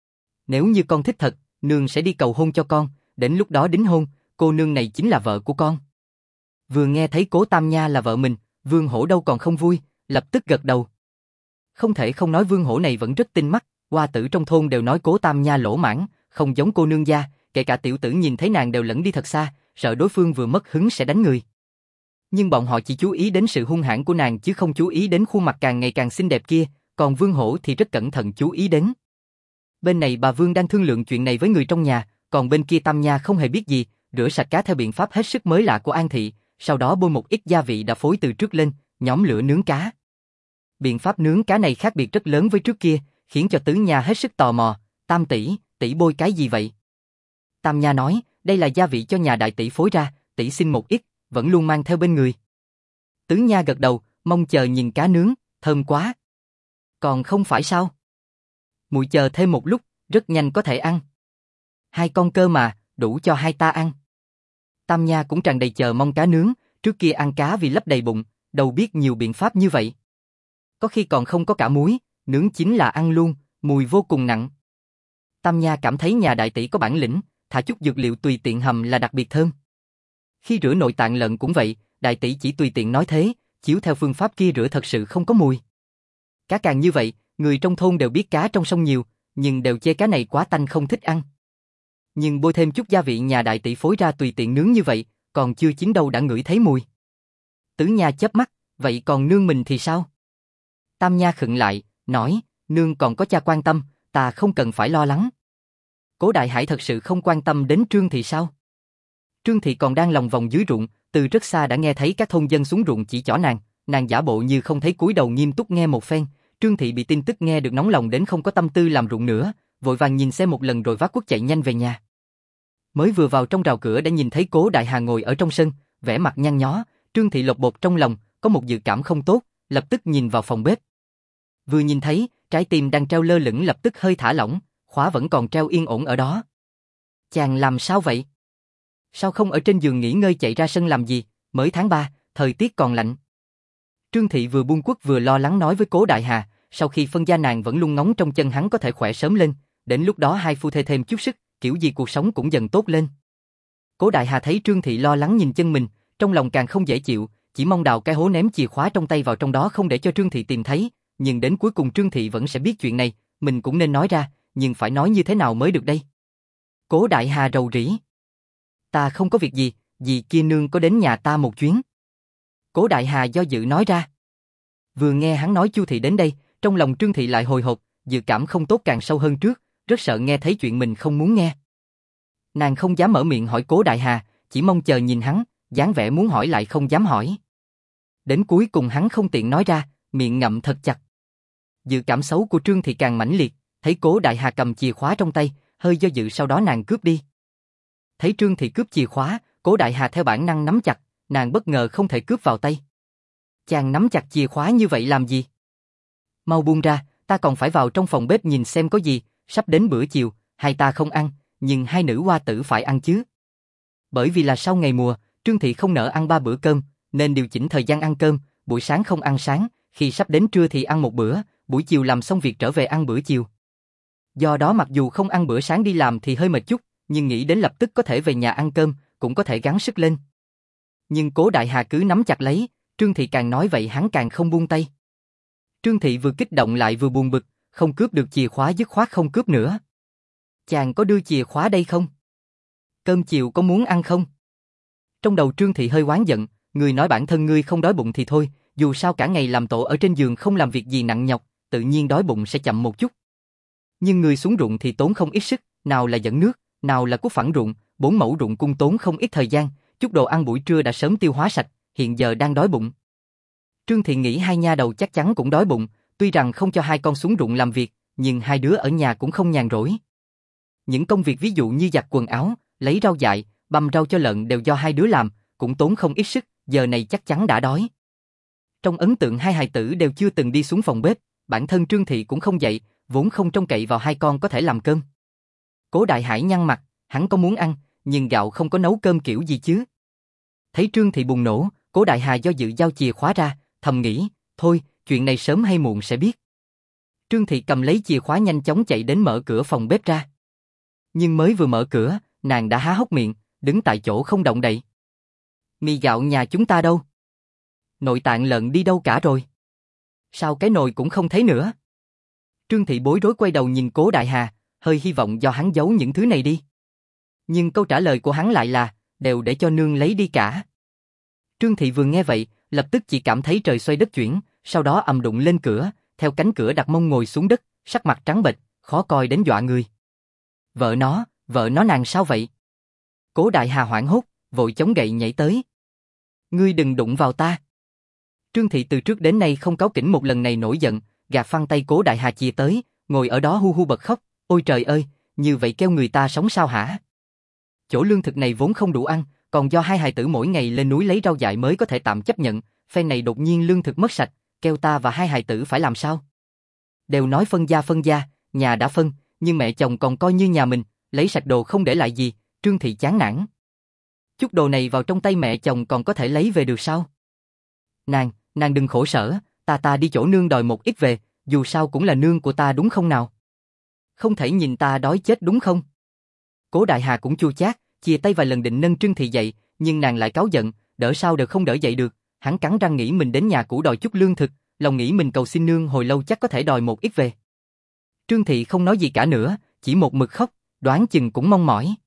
Nếu như con thích thật, nương sẽ đi cầu hôn cho con, đến lúc đó đính hôn, cô nương này chính là vợ của con. Vừa nghe thấy Cố Tam Nha là vợ mình, Vương Hổ đâu còn không vui, lập tức gật đầu. Không thể không nói Vương Hổ này vẫn rất tinh mắt, hoa tử trong thôn đều nói Cố Tam Nha lỗ mãng, không giống cô nương gia, kể cả tiểu tử nhìn thấy nàng đều lẫn đi thật xa, sợ đối phương vừa mất hứng sẽ đánh người. Nhưng bọn họ chỉ chú ý đến sự hung hãn của nàng chứ không chú ý đến khuôn mặt càng ngày càng xinh đẹp kia, còn Vương Hổ thì rất cẩn thận chú ý đến. Bên này bà Vương đang thương lượng chuyện này với người trong nhà, còn bên kia Tam Nha không hề biết gì, rửa sạch cá theo biện pháp hết sức mới lạ của An Thị, sau đó bôi một ít gia vị đã phối từ trước lên, nhóm lửa nướng cá. Biện pháp nướng cá này khác biệt rất lớn với trước kia, khiến cho Tứ Nha hết sức tò mò. Tam tỷ, tỷ bôi cái gì vậy? Tam Nha nói, đây là gia vị cho nhà đại tỷ phối ra, tỷ xin một ít, vẫn luôn mang theo bên người. Tứ Nha gật đầu, mong chờ nhìn cá nướng, thơm quá. Còn không phải sao? Muội chờ thêm một lúc, rất nhanh có thể ăn. Hai con cơ mà, đủ cho hai ta ăn. Tam Nha cũng tràn đầy chờ mong cá nướng, trước kia ăn cá vì lấp đầy bụng, đâu biết nhiều biện pháp như vậy. Có khi còn không có cả muối, nướng chín là ăn luôn, mùi vô cùng nặng. Tam Nha cảm thấy nhà đại tỷ có bản lĩnh, thả chút dược liệu tùy tiện hầm là đặc biệt thơm. Khi rửa nội tạng lợn cũng vậy, đại tỷ chỉ tùy tiện nói thế, chiếu theo phương pháp kia rửa thật sự không có mùi. Cá càng như vậy, người trong thôn đều biết cá trong sông nhiều, nhưng đều chê cá này quá tanh không thích ăn. Nhưng bôi thêm chút gia vị nhà đại tỷ phối ra tùy tiện nướng như vậy, còn chưa chín đâu đã ngửi thấy mùi. Tứ Nha chớp mắt, vậy còn nương mình thì sao? Tam Nha khựng lại, nói, nương còn có cha quan tâm, ta không cần phải lo lắng. Cố Đại Hải thật sự không quan tâm đến Trương Thị sao? Trương Thị còn đang lòng vòng dưới ruộng, từ rất xa đã nghe thấy các thôn dân xuống ruộng chỉ trỏ nàng, nàng giả bộ như không thấy cúi đầu nghiêm túc nghe một phen. Trương Thị bị tin tức nghe được nóng lòng đến không có tâm tư làm ruộng nữa, vội vàng nhìn xem một lần rồi vác cuốc chạy nhanh về nhà. Mới vừa vào trong rào cửa đã nhìn thấy Cố Đại Hà ngồi ở trong sân, vẻ mặt nhăn nhó, Trương Thị lột bột trong lòng, có một dự cảm không tốt, lập tức nhìn vào phòng bếp. Vừa nhìn thấy, trái tim đang treo lơ lửng lập tức hơi thả lỏng, khóa vẫn còn treo yên ổn ở đó. Chàng làm sao vậy? Sao không ở trên giường nghỉ ngơi chạy ra sân làm gì, mới tháng ba, thời tiết còn lạnh. Trương Thị vừa buông quất vừa lo lắng nói với Cố Đại Hà, sau khi phân gia nàng vẫn luôn ngóng trong chân hắn có thể khỏe sớm lên, đến lúc đó hai phu thê thêm chút sức, kiểu gì cuộc sống cũng dần tốt lên. Cố Đại Hà thấy Trương Thị lo lắng nhìn chân mình, trong lòng càng không dễ chịu, chỉ mong đào cái hố ném chìa khóa trong tay vào trong đó không để cho Trương Thị tìm thấy, nhưng đến cuối cùng Trương Thị vẫn sẽ biết chuyện này, mình cũng nên nói ra, nhưng phải nói như thế nào mới được đây? Cố Đại Hà rầu rĩ. Ta không có việc gì, dì kia nương có đến nhà ta một chuyến. Cố Đại Hà do dự nói ra. Vừa nghe hắn nói Chu Thị đến đây, trong lòng Trương Thị lại hồi hộp, dự cảm không tốt càng sâu hơn trước, rất sợ nghe thấy chuyện mình không muốn nghe. Nàng không dám mở miệng hỏi Cố Đại Hà, chỉ mong chờ nhìn hắn, dáng vẻ muốn hỏi lại không dám hỏi. Đến cuối cùng hắn không tiện nói ra, miệng ngậm thật chặt. Dự cảm xấu của Trương Thị càng mãnh liệt, thấy Cố Đại Hà cầm chìa khóa trong tay, hơi do dự sau đó nàng cướp đi. Thấy Trương Thị cướp chìa khóa, Cố Đại Hà theo bản năng nắm chặt, nàng bất ngờ không thể cướp vào tay. Chàng nắm chặt chìa khóa như vậy làm gì? Mau buông ra, ta còn phải vào trong phòng bếp nhìn xem có gì, sắp đến bữa chiều, hai ta không ăn, nhưng hai nữ hoa tử phải ăn chứ. Bởi vì là sau ngày mùa, Trương Thị không nỡ ăn ba bữa cơm, nên điều chỉnh thời gian ăn cơm, buổi sáng không ăn sáng, khi sắp đến trưa thì ăn một bữa, buổi chiều làm xong việc trở về ăn bữa chiều. Do đó mặc dù không ăn bữa sáng đi làm thì hơi mệt chút, nhưng nghĩ đến lập tức có thể về nhà ăn cơm, cũng có thể gắng sức lên. Nhưng Cố Đại Hà cứ nắm chặt lấy, Trương Thị càng nói vậy hắn càng không buông tay. Trương Thị vừa kích động lại vừa buồn bực, không cướp được chìa khóa dứt khoát không cướp nữa. Chàng có đưa chìa khóa đây không? Cơm chiều có muốn ăn không? Trong đầu Trương Thị hơi oán giận, người nói bản thân ngươi không đói bụng thì thôi, dù sao cả ngày làm tổ ở trên giường không làm việc gì nặng nhọc, tự nhiên đói bụng sẽ chậm một chút. Nhưng người xuống ruộng thì tốn không ít sức, nào là dẫn nước, nào là cuốc phẳng ruộng, bốn mẫu ruộng cung tốn không ít thời gian, chút đồ ăn buổi trưa đã sớm tiêu hóa sạch, hiện giờ đang đói bụng. Trương Thị nghĩ hai nha đầu chắc chắn cũng đói bụng, tuy rằng không cho hai con xuống ruộng làm việc, nhưng hai đứa ở nhà cũng không nhàn rỗi. Những công việc ví dụ như giặt quần áo, lấy rau dại, băm rau cho lợn đều do hai đứa làm, cũng tốn không ít sức, giờ này chắc chắn đã đói. Trong ấn tượng hai hài tử đều chưa từng đi xuống phòng bếp, bản thân Trương Thị cũng không dậy, vốn không trông cậy vào hai con có thể làm cơm. Cố Đại Hải nhăn mặt, hắn có muốn ăn, nhưng gạo không có nấu cơm kiểu gì chứ. Thấy Trương Thị bùng nổ, Cố Đại Hà do dự giao chìa khóa ra, thầm nghĩ, thôi, chuyện này sớm hay muộn sẽ biết. Trương Thị cầm lấy chìa khóa nhanh chóng chạy đến mở cửa phòng bếp ra. Nhưng mới vừa mở cửa, nàng đã há hốc miệng, đứng tại chỗ không động đậy. Mì gạo nhà chúng ta đâu? Nội tạng lợn đi đâu cả rồi? Sao cái nồi cũng không thấy nữa? Trương Thị bối rối quay đầu nhìn Cố Đại Hà, hơi hy vọng do hắn giấu những thứ này đi. Nhưng câu trả lời của hắn lại là, đều để cho nương lấy đi cả. Trương Thị vừa nghe vậy, lập tức chỉ cảm thấy trời xoay đất chuyển, sau đó ầm đụng lên cửa, theo cánh cửa đặt mông ngồi xuống đất, sắc mặt trắng bệch, khó coi đến dọa người. Vợ nó, vợ nó nàng sao vậy? Cố Đại Hà hoảng hốt, vội chống gậy nhảy tới. Ngươi đừng đụng vào ta. Trương Thị từ trước đến nay không cáu kỉnh, một lần này nổi giận, gạt phăng tay Cố Đại Hà chia tới, ngồi ở đó hu hu bật khóc, ôi trời ơi, như vậy kêu người ta sống sao hả? Chỗ lương thực này vốn không đủ ăn, còn do hai hài tử mỗi ngày lên núi lấy rau dại mới có thể tạm chấp nhận, phen này đột nhiên lương thực mất sạch, kêu ta và hai hài tử phải làm sao? Đều nói phân gia phân gia, nhà đã phân, nhưng mẹ chồng còn coi như nhà mình, lấy sạch đồ không để lại gì, Trương Thị chán nản. Chút đồ này vào trong tay mẹ chồng còn có thể lấy về được sao? Nàng, nàng đừng khổ sở, ta ta đi chỗ nương đòi một ít về, dù sao cũng là nương của ta đúng không nào? Không thể nhìn ta đói chết đúng không? Cố Đại Hà cũng chua chát, chia tay vài lần định nâng Trương Thị dậy, nhưng nàng lại cáu giận, đỡ sao đều không đỡ dậy được, hắn cắn răng nghĩ mình đến nhà cũ đòi chút lương thực, lòng nghĩ mình cầu xin nương hồi lâu chắc có thể đòi một ít về. Trương Thị không nói gì cả nữa, chỉ một mực khóc, đoán chừng cũng mong mỏi.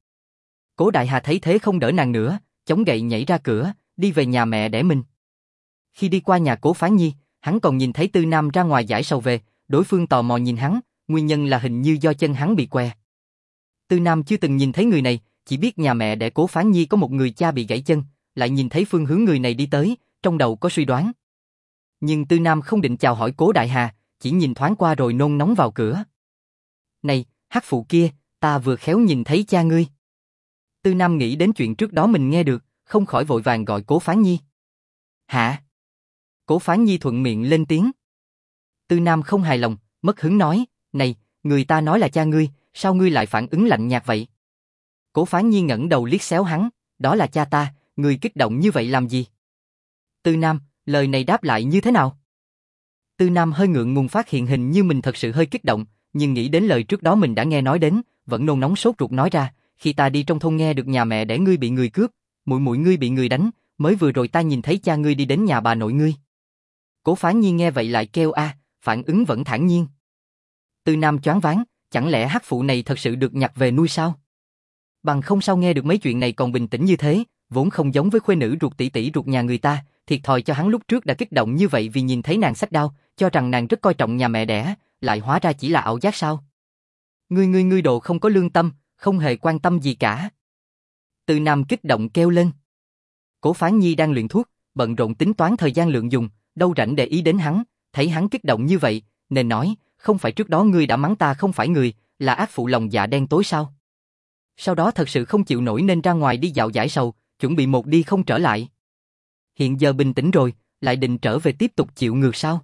Cố Đại Hà thấy thế không đỡ nàng nữa, chống gậy nhảy ra cửa, đi về nhà mẹ đẻ mình. Khi đi qua nhà Cố Phán Nhi, hắn còn nhìn thấy Tư Nam ra ngoài giải sầu về, đối phương tò mò nhìn hắn, nguyên nhân là hình như do chân hắn bị què. Tư Nam chưa từng nhìn thấy người này, chỉ biết nhà mẹ đẻ Cố Phán Nhi có một người cha bị gãy chân, lại nhìn thấy phương hướng người này đi tới, trong đầu có suy đoán. Nhưng Tư Nam không định chào hỏi Cố Đại Hà, chỉ nhìn thoáng qua rồi nôn nóng vào cửa. Này, hắc phụ kia, ta vừa khéo nhìn thấy cha ngươi. Tư Nam nghĩ đến chuyện trước đó mình nghe được, không khỏi vội vàng gọi Cố Phán Nhi. Hả? Cố Phán Nhi thuận miệng lên tiếng. Tư Nam không hài lòng, mất hứng nói, này, người ta nói là cha ngươi, sao ngươi lại phản ứng lạnh nhạt vậy? Cố Phán Nhi ngẩng đầu liếc xéo hắn, đó là cha ta, ngươi kích động như vậy làm gì? Tư Nam, lời này đáp lại như thế nào? Tư Nam hơi ngượng ngùng phát hiện hình như mình thật sự hơi kích động, nhưng nghĩ đến lời trước đó mình đã nghe nói đến, vẫn nôn nóng sốt ruột nói ra, khi ta đi trong thôn nghe được nhà mẹ đẻ ngươi bị người cướp, muội muội ngươi bị người đánh, mới vừa rồi ta nhìn thấy cha ngươi đi đến nhà bà nội ngươi. Cố Phán Nhi nghe vậy lại kêu a, phản ứng vẫn thản nhiên. Tư Nam choáng váng, chẳng lẽ hắc phụ này thật sự được nhặt về nuôi sao? Bằng không sao nghe được mấy chuyện này còn bình tĩnh như thế, vốn không giống với khuê nữ ruột tỷ tỷ ruột nhà người ta, thiệt thòi cho hắn lúc trước đã kích động như vậy vì nhìn thấy nàng xách đao, cho rằng nàng rất coi trọng nhà mẹ đẻ, lại hóa ra chỉ là ảo giác sao? Ngươi ngươi ngươi đồ không có lương tâm, không hề quan tâm gì cả. Tư Nam kích động kêu lên. Cố Phán Nhi đang luyện thuốc, bận rộn tính toán thời gian lượng dùng, đâu rảnh để ý đến hắn, thấy hắn kích động như vậy, nên nói, không phải trước đó ngươi đã mắng ta không phải người, là ác phụ lòng dạ đen tối sao? Sau đó thật sự không chịu nổi nên ra ngoài đi dạo giải sầu, chuẩn bị một đi không trở lại. Hiện giờ bình tĩnh rồi, lại định trở về tiếp tục chịu ngược sao?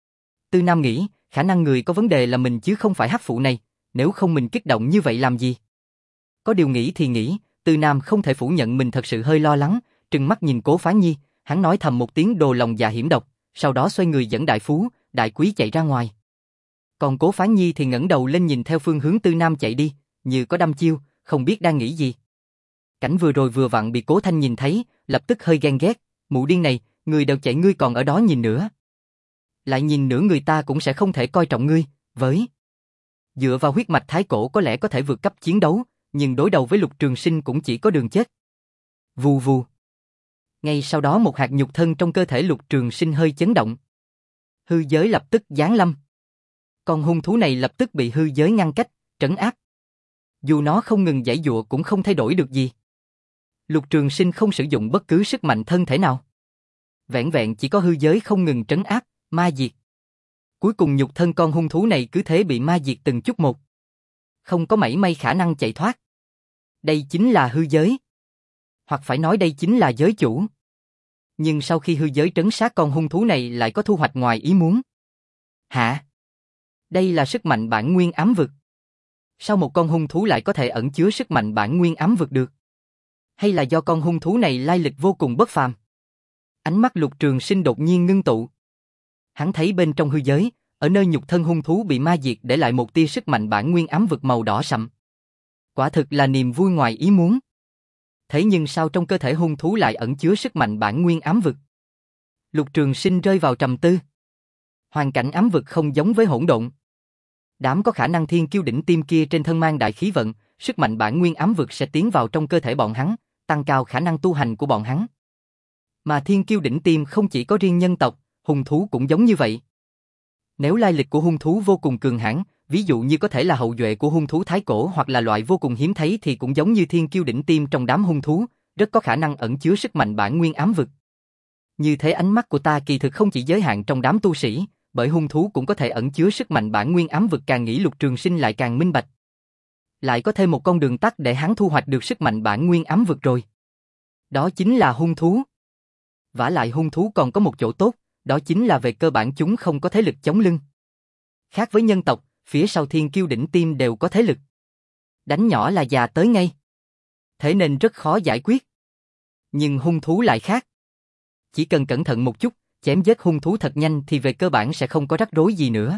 Tư Nam nghĩ, khả năng người có vấn đề là mình chứ không phải hắc phụ này, nếu không mình kích động như vậy làm gì? Có điều nghĩ thì nghĩ, Tư Nam không thể phủ nhận mình thật sự hơi lo lắng, trừng mắt nhìn Cố Phán Nhi, hắn nói thầm một tiếng đồ lòng dạ hiểm độc, sau đó xoay người dẫn đại phú, đại quý chạy ra ngoài. Còn Cố Phán Nhi thì ngẩng đầu lên nhìn theo phương hướng Tư Nam chạy đi, như có đăm chiêu, không biết đang nghĩ gì. Cảnh vừa rồi vừa vặn bị Cố Thanh nhìn thấy, lập tức hơi ghen ghét, mụ điên này, người đều chạy ngươi còn ở đó nhìn nữa. Lại nhìn nữa người ta cũng sẽ không thể coi trọng ngươi, với. Dựa vào huyết mạch thái cổ có lẽ có thể vượt cấp chiến đấu, nhưng đối đầu với Lục Trường Sinh cũng chỉ có đường chết. Vù vù. Ngay sau đó một hạt nhục thân trong cơ thể Lục Trường Sinh hơi chấn động. Hư giới lập tức giáng lâm. Con hung thú này lập tức bị hư giới ngăn cách, trấn áp. Dù nó không ngừng giãy giụa cũng không thay đổi được gì. Lục Trường Sinh không sử dụng bất cứ sức mạnh thân thể nào. Vẹn vẹn chỉ có hư giới không ngừng trấn áp, ma diệt. Cuối cùng nhục thân con hung thú này cứ thế bị ma diệt từng chút một. Không có mảy may khả năng chạy thoát. Đây chính là hư giới. Hoặc phải nói đây chính là giới chủ. Nhưng sau khi hư giới trấn sát con hung thú này lại có thu hoạch ngoài ý muốn. Hả? Đây là sức mạnh bản nguyên ám vực. Sao một con hung thú lại có thể ẩn chứa sức mạnh bản nguyên ám vực được? Hay là do con hung thú này lai lịch vô cùng bất phàm? Ánh mắt Lục Trường Sinh đột nhiên ngưng tụ. Hắn thấy bên trong hư giới, ở nơi nhục thân hung thú bị ma diệt để lại một tia sức mạnh bản nguyên ám vực màu đỏ sậm. Quả thực là niềm vui ngoài ý muốn. Thế nhưng sao trong cơ thể hung thú lại ẩn chứa sức mạnh bản nguyên ám vực? Lục Trường Sinh rơi vào trầm tư. Hoàn cảnh ám vực không giống với hỗn độn. Đám có khả năng thiên kiêu đỉnh tiêm kia trên thân mang đại khí vận, sức mạnh bản nguyên ám vực sẽ tiến vào trong cơ thể bọn hắn, tăng cao khả năng tu hành của bọn hắn. Mà thiên kiêu đỉnh tiêm không chỉ có riêng nhân tộc, hung thú cũng giống như vậy. Nếu lai lịch của hung thú vô cùng cường hãn, ví dụ như có thể là hậu duệ của hung thú thái cổ hoặc là loại vô cùng hiếm thấy thì cũng giống như thiên kiêu đỉnh tiêm trong đám hung thú, rất có khả năng ẩn chứa sức mạnh bản nguyên ám vực. Như thế ánh mắt của ta kỳ thực không chỉ giới hạn trong đám tu sĩ, bởi hung thú cũng có thể ẩn chứa sức mạnh bản nguyên ám vực, càng nghĩ Lục Trường Sinh lại càng minh bạch. Lại có thêm một con đường tắt để hắn thu hoạch được sức mạnh bản nguyên ám vực rồi. Đó chính là hung thú. Vả lại hung thú còn có một chỗ tốt, đó chính là về cơ bản chúng không có thế lực chống lưng. Khác với nhân tộc, phía sau thiên kiêu đỉnh tiêm đều có thế lực. Đánh nhỏ là già tới ngay. Thế nên rất khó giải quyết. Nhưng hung thú lại khác. Chỉ cần cẩn thận một chút, chém giết hung thú thật nhanh thì về cơ bản sẽ không có rắc rối gì nữa.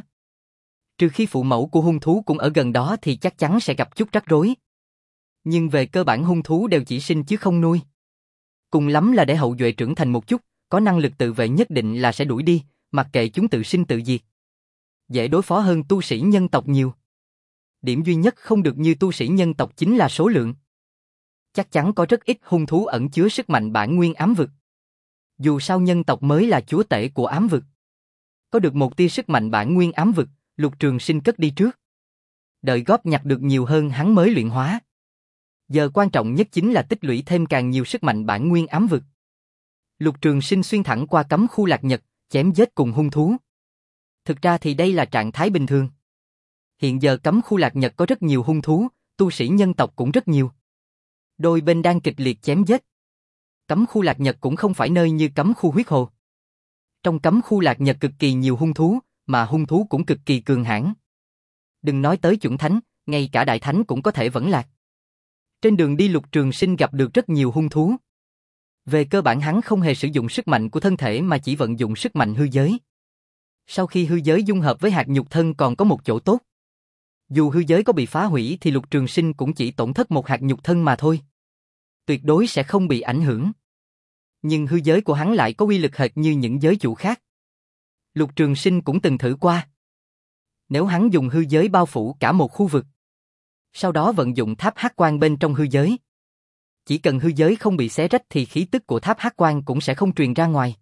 Trừ khi phụ mẫu của hung thú cũng ở gần đó thì chắc chắn sẽ gặp chút rắc rối. Nhưng về cơ bản hung thú đều chỉ sinh chứ không nuôi. Cùng lắm là để hậu duệ trưởng thành một chút, có năng lực tự vệ nhất định là sẽ đuổi đi, mặc kệ chúng tự sinh tự diệt. Dễ đối phó hơn tu sĩ nhân tộc nhiều. Điểm duy nhất không được như tu sĩ nhân tộc chính là số lượng. Chắc chắn có rất ít hung thú ẩn chứa sức mạnh bản nguyên ám vực. Dù sao nhân tộc mới là chúa tể của ám vực. Có được một tia sức mạnh bản nguyên ám vực, Lục Trường Sinh cất đi trước. Đợi góp nhặt được nhiều hơn hắn mới luyện hóa. Giờ quan trọng nhất chính là tích lũy thêm càng nhiều sức mạnh bản nguyên ám vực. Lục Trường Sinh xuyên thẳng qua cấm khu Lạc Nhật, chém giết cùng hung thú. Thực ra thì đây là trạng thái bình thường. Hiện giờ cấm khu Lạc Nhật có rất nhiều hung thú, tu sĩ nhân tộc cũng rất nhiều. Đôi bên đang kịch liệt chém giết. Cấm khu Lạc Nhật cũng không phải nơi như cấm khu Huyết Hồ. Trong cấm khu Lạc Nhật cực kỳ nhiều hung thú, mà hung thú cũng cực kỳ cường hãn. Đừng nói tới chuẩn thánh, ngay cả đại thánh cũng có thể vẫn lạc. Trên đường đi Lục Trường Sinh gặp được rất nhiều hung thú. Về cơ bản hắn không hề sử dụng sức mạnh của thân thể mà chỉ vận dụng sức mạnh hư giới. Sau khi hư giới dung hợp với hạt nhục thân còn có một chỗ tốt. Dù hư giới có bị phá hủy thì Lục Trường Sinh cũng chỉ tổn thất một hạt nhục thân mà thôi. Tuyệt đối sẽ không bị ảnh hưởng. Nhưng hư giới của hắn lại có uy lực hệt như những giới chủ khác. Lục Trường Sinh cũng từng thử qua. Nếu hắn dùng hư giới bao phủ cả một khu vực, sau đó vận dụng tháp hắc quang bên trong hư giới, chỉ cần hư giới không bị xé rách thì khí tức của tháp hắc quang cũng sẽ không truyền ra ngoài.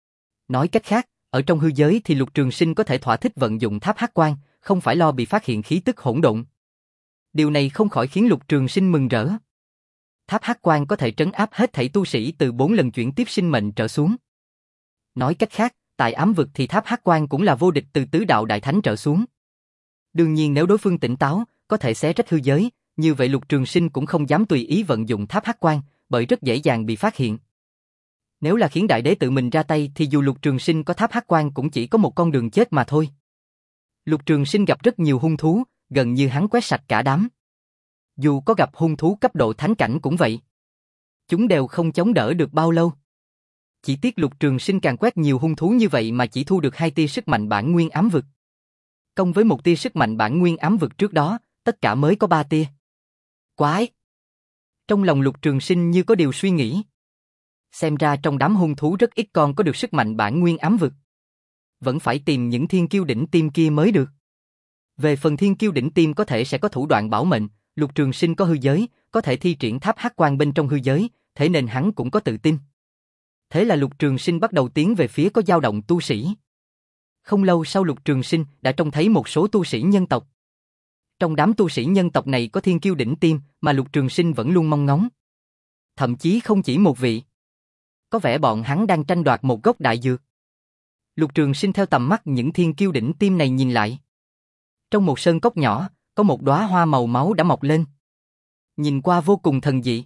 Nói cách khác, ở trong hư giới thì Lục Trường Sinh có thể thỏa thích vận dụng tháp hắc quang, không phải lo bị phát hiện khí tức hỗn độn. Điều này không khỏi khiến Lục Trường Sinh mừng rỡ. Tháp hắc quang có thể trấn áp hết thảy tu sĩ từ bốn lần chuyển tiếp sinh mệnh trở xuống. Nói cách khác, tại ám vực thì tháp hắc quang cũng là vô địch từ tứ đạo đại thánh trở xuống. Đương nhiên nếu đối phương tỉnh táo, có thể xé rách hư giới, như vậy Lục Trường Sinh cũng không dám tùy ý vận dụng tháp hắc quang, bởi rất dễ dàng bị phát hiện. Nếu là khiến đại đế tự mình ra tay thì dù Lục Trường Sinh có tháp hắc quang cũng chỉ có một con đường chết mà thôi. Lục Trường Sinh gặp rất nhiều hung thú, gần như hắn quét sạch cả đám. Dù có gặp hung thú cấp độ thánh cảnh cũng vậy. Chúng đều không chống đỡ được bao lâu. Chỉ tiếc Lục Trường Sinh càng quét nhiều hung thú như vậy mà chỉ thu được hai tia sức mạnh bản nguyên ám vực. Công với một tia sức mạnh bản nguyên ám vực trước đó, tất cả mới có ba tia. Quái! Trong lòng Lục Trường Sinh như có điều suy nghĩ. Xem ra trong đám hung thú rất ít con có được sức mạnh bản nguyên ám vực. Vẫn phải tìm những thiên kiêu đỉnh tiêm kia mới được. Về phần thiên kiêu đỉnh tiêm có thể sẽ có thủ đoạn bảo mệnh, Lục Trường Sinh có hư giới, có thể thi triển tháp hắc quang bên trong hư giới, thế nên hắn cũng có tự tin. Thế là Lục Trường Sinh bắt đầu tiến về phía có dao động tu sĩ. Không lâu sau Lục Trường Sinh đã trông thấy một số tu sĩ nhân tộc. Trong đám tu sĩ nhân tộc này có thiên kiêu đỉnh tiêm mà Lục Trường Sinh vẫn luôn mong ngóng. Thậm chí không chỉ một vị. Có vẻ bọn hắn đang tranh đoạt một gốc đại dược. Lục Trường Sinh theo tầm mắt những thiên kiêu đỉnh tiêm này nhìn lại. Trong một sơn cốc nhỏ, có một đóa hoa màu máu đã mọc lên. Nhìn qua vô cùng thần dị.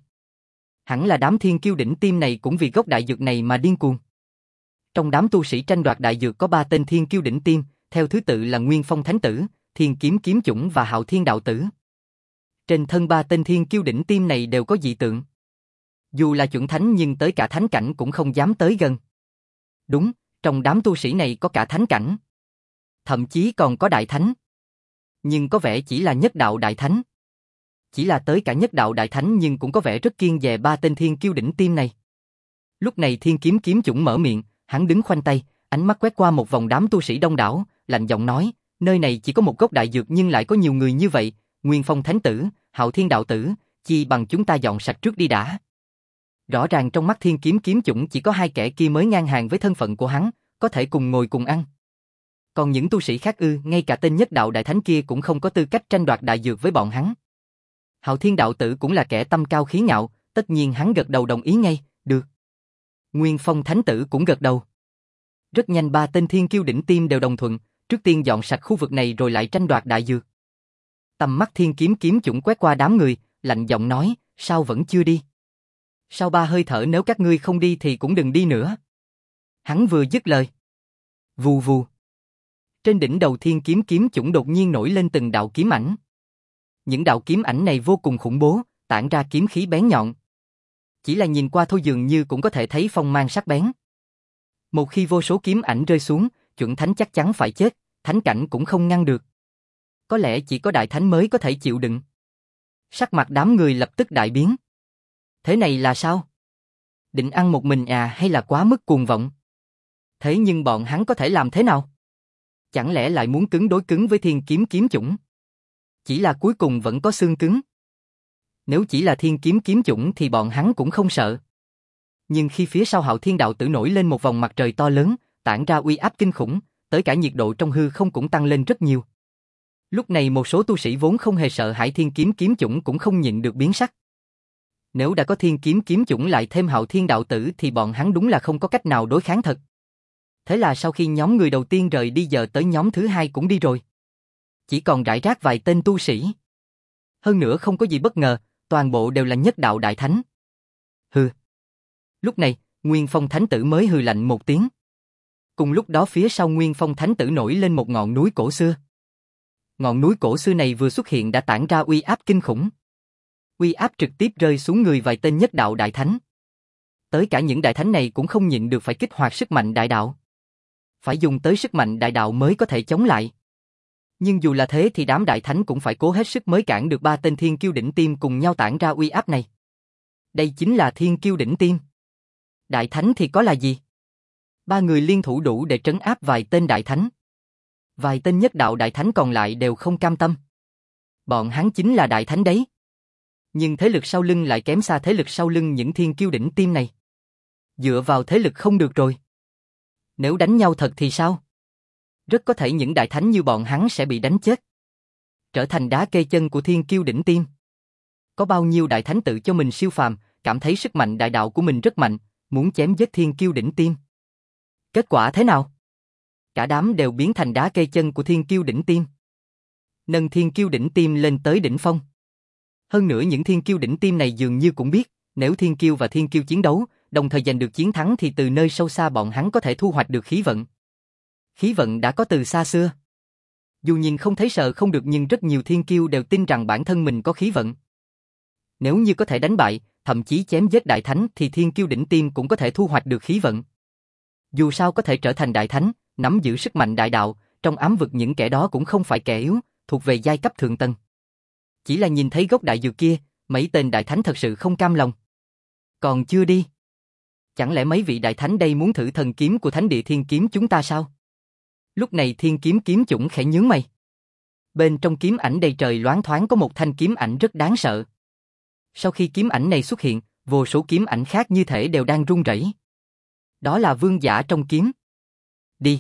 Hẳn là đám thiên kiêu đỉnh tiêm này cũng vì gốc đại dược này mà điên cuồng. Trong đám tu sĩ tranh đoạt đại dược có ba tên thiên kiêu đỉnh tiêm, theo thứ tự là Nguyên Phong Thánh Tử, Thiên Kiếm Kiếm Chủng và Hạo Thiên Đạo Tử. Trên thân ba tên thiên kiêu đỉnh tiêm này đều có dị tượng. Dù là chuẩn thánh nhưng tới cả thánh cảnh cũng không dám tới gần. Đúng, trong đám tu sĩ này có cả thánh cảnh. Thậm chí còn có đại thánh. Nhưng có vẻ chỉ là nhất đạo đại thánh. Chỉ là tới cả nhất đạo đại thánh nhưng cũng có vẻ rất kiêng dè ba tên thiên kiêu đỉnh tiêm này. Lúc này thiên kiếm kiếm chủng mở miệng, hắn đứng khoanh tay, ánh mắt quét qua một vòng đám tu sĩ đông đảo, lạnh giọng nói, nơi này chỉ có một gốc đại dược nhưng lại có nhiều người như vậy, Nguyên Phong Thánh Tử, Hạo Thiên Đạo Tử, chi bằng chúng ta dọn sạch trước đi đã. Rõ ràng trong mắt thiên kiếm kiếm chủng chỉ có hai kẻ kia mới ngang hàng với thân phận của hắn, có thể cùng ngồi cùng ăn. Còn những tu sĩ khác ư, ngay cả tên nhất đạo đại thánh kia cũng không có tư cách tranh đoạt đại dược với bọn hắn. Hạo Thiên Đạo Tử cũng là kẻ tâm cao khí ngạo, tất nhiên hắn gật đầu đồng ý ngay, được. Nguyên Phong Thánh Tử cũng gật đầu. Rất nhanh ba tên thiên kiêu đỉnh tiêm đều đồng thuận, trước tiên dọn sạch khu vực này rồi lại tranh đoạt đại dược. Tầm mắt thiên kiếm kiếm chủng quét qua đám người, lạnh giọng nói, sao vẫn chưa đi? Sau ba hơi thở nếu các ngươi không đi thì cũng đừng đi nữa. Hắn vừa dứt lời. Vù vù. Trên đỉnh đầu thiên kiếm kiếm chủng đột nhiên nổi lên từng đạo kiếm ảnh. Những đạo kiếm ảnh này vô cùng khủng bố, tản ra kiếm khí bén nhọn. Chỉ là nhìn qua thôi dường như cũng có thể thấy phong mang sắc bén. Một khi vô số kiếm ảnh rơi xuống, chuẩn thánh chắc chắn phải chết, thánh cảnh cũng không ngăn được. Có lẽ chỉ có đại thánh mới có thể chịu đựng. Sắc mặt đám người lập tức đại biến. Thế này là sao? Định ăn một mình à hay là quá mức cuồng vọng? Thế nhưng bọn hắn có thể làm thế nào? Chẳng lẽ lại muốn cứng đối cứng với thiên kiếm kiếm chủng? Chỉ là cuối cùng vẫn có xương cứng. Nếu chỉ là thiên kiếm kiếm chủng thì bọn hắn cũng không sợ. Nhưng khi phía sau Hạo Thiên Đạo Tử nổi lên một vòng mặt trời to lớn, tản ra uy áp kinh khủng, tới cả nhiệt độ trong hư không cũng tăng lên rất nhiều. Lúc này một số tu sĩ vốn không hề sợ hãi thiên kiếm kiếm chủng cũng không nhịn được biến sắc. Nếu đã có thiên kiếm kiếm chủng lại thêm Hạo Thiên Đạo Tử thì bọn hắn đúng là không có cách nào đối kháng thật. Thế là sau khi nhóm người đầu tiên rời đi giờ tới nhóm thứ hai cũng đi rồi. Chỉ còn rải rác vài tên tu sĩ. Hơn nữa không có gì bất ngờ, toàn bộ đều là nhất đạo đại thánh. Hừ. Lúc này, Nguyên Phong Thánh Tử mới hừ lạnh một tiếng. Cùng lúc đó phía sau Nguyên Phong Thánh Tử nổi lên một ngọn núi cổ xưa. Ngọn núi cổ xưa này vừa xuất hiện đã tản ra uy áp kinh khủng. Uy áp trực tiếp rơi xuống người vài tên nhất đạo đại thánh. Tới cả những đại thánh này cũng không nhịn được phải kích hoạt sức mạnh đại đạo. Phải dùng tới sức mạnh đại đạo mới có thể chống lại. Nhưng dù là thế thì đám đại thánh cũng phải cố hết sức mới cản được ba tên thiên kiêu đỉnh tiêm cùng nhau tản ra uy áp này. Đây chính là thiên kiêu đỉnh tiêm. Đại thánh thì có là gì? Ba người liên thủ đủ để trấn áp vài tên đại thánh. Vài tên nhất đạo đại thánh còn lại đều không cam tâm. Bọn hắn chính là đại thánh đấy. Nhưng thế lực sau lưng lại kém xa thế lực sau lưng những thiên kiêu đỉnh tiêm này. Dựa vào thế lực không được rồi. Nếu đánh nhau thật thì sao? Rất có thể những đại thánh như bọn hắn sẽ bị đánh chết. Trở thành đá kê chân của thiên kiêu đỉnh tiêm. Có bao nhiêu đại thánh tự cho mình siêu phàm, cảm thấy sức mạnh đại đạo của mình rất mạnh, muốn chém giết thiên kiêu đỉnh tiêm. Kết quả thế nào? Cả đám đều biến thành đá kê chân của thiên kiêu đỉnh tiêm. Nâng thiên kiêu đỉnh tiêm lên tới đỉnh phong. Hơn nữa những thiên kiêu đỉnh tiêm này dường như cũng biết, nếu thiên kiêu và thiên kiêu chiến đấu, đồng thời giành được chiến thắng thì từ nơi sâu xa bọn hắn có thể thu hoạch được khí vận. Khí vận đã có từ xa xưa. Dù nhìn không thấy sợ không được nhưng rất nhiều thiên kiêu đều tin rằng bản thân mình có khí vận. Nếu như có thể đánh bại, thậm chí chém giết đại thánh thì thiên kiêu đỉnh tiêm cũng có thể thu hoạch được khí vận. Dù sao có thể trở thành đại thánh, nắm giữ sức mạnh đại đạo, trong ám vực những kẻ đó cũng không phải kẻ yếu, thuộc về giai cấp thượng tầng. Chỉ là nhìn thấy gốc đại dược kia, mấy tên đại thánh thật sự không cam lòng. Còn chưa đi. Chẳng lẽ mấy vị đại thánh đây muốn thử thần kiếm của thánh địa thiên kiếm chúng ta sao? Lúc này thiên kiếm kiếm chủng khẽ nhướng mày. Bên trong kiếm ảnh đầy trời loáng thoáng có một thanh kiếm ảnh rất đáng sợ. Sau khi kiếm ảnh này xuất hiện, vô số kiếm ảnh khác như thể đều đang run rẩy. Đó là vương giả trong kiếm. Đi.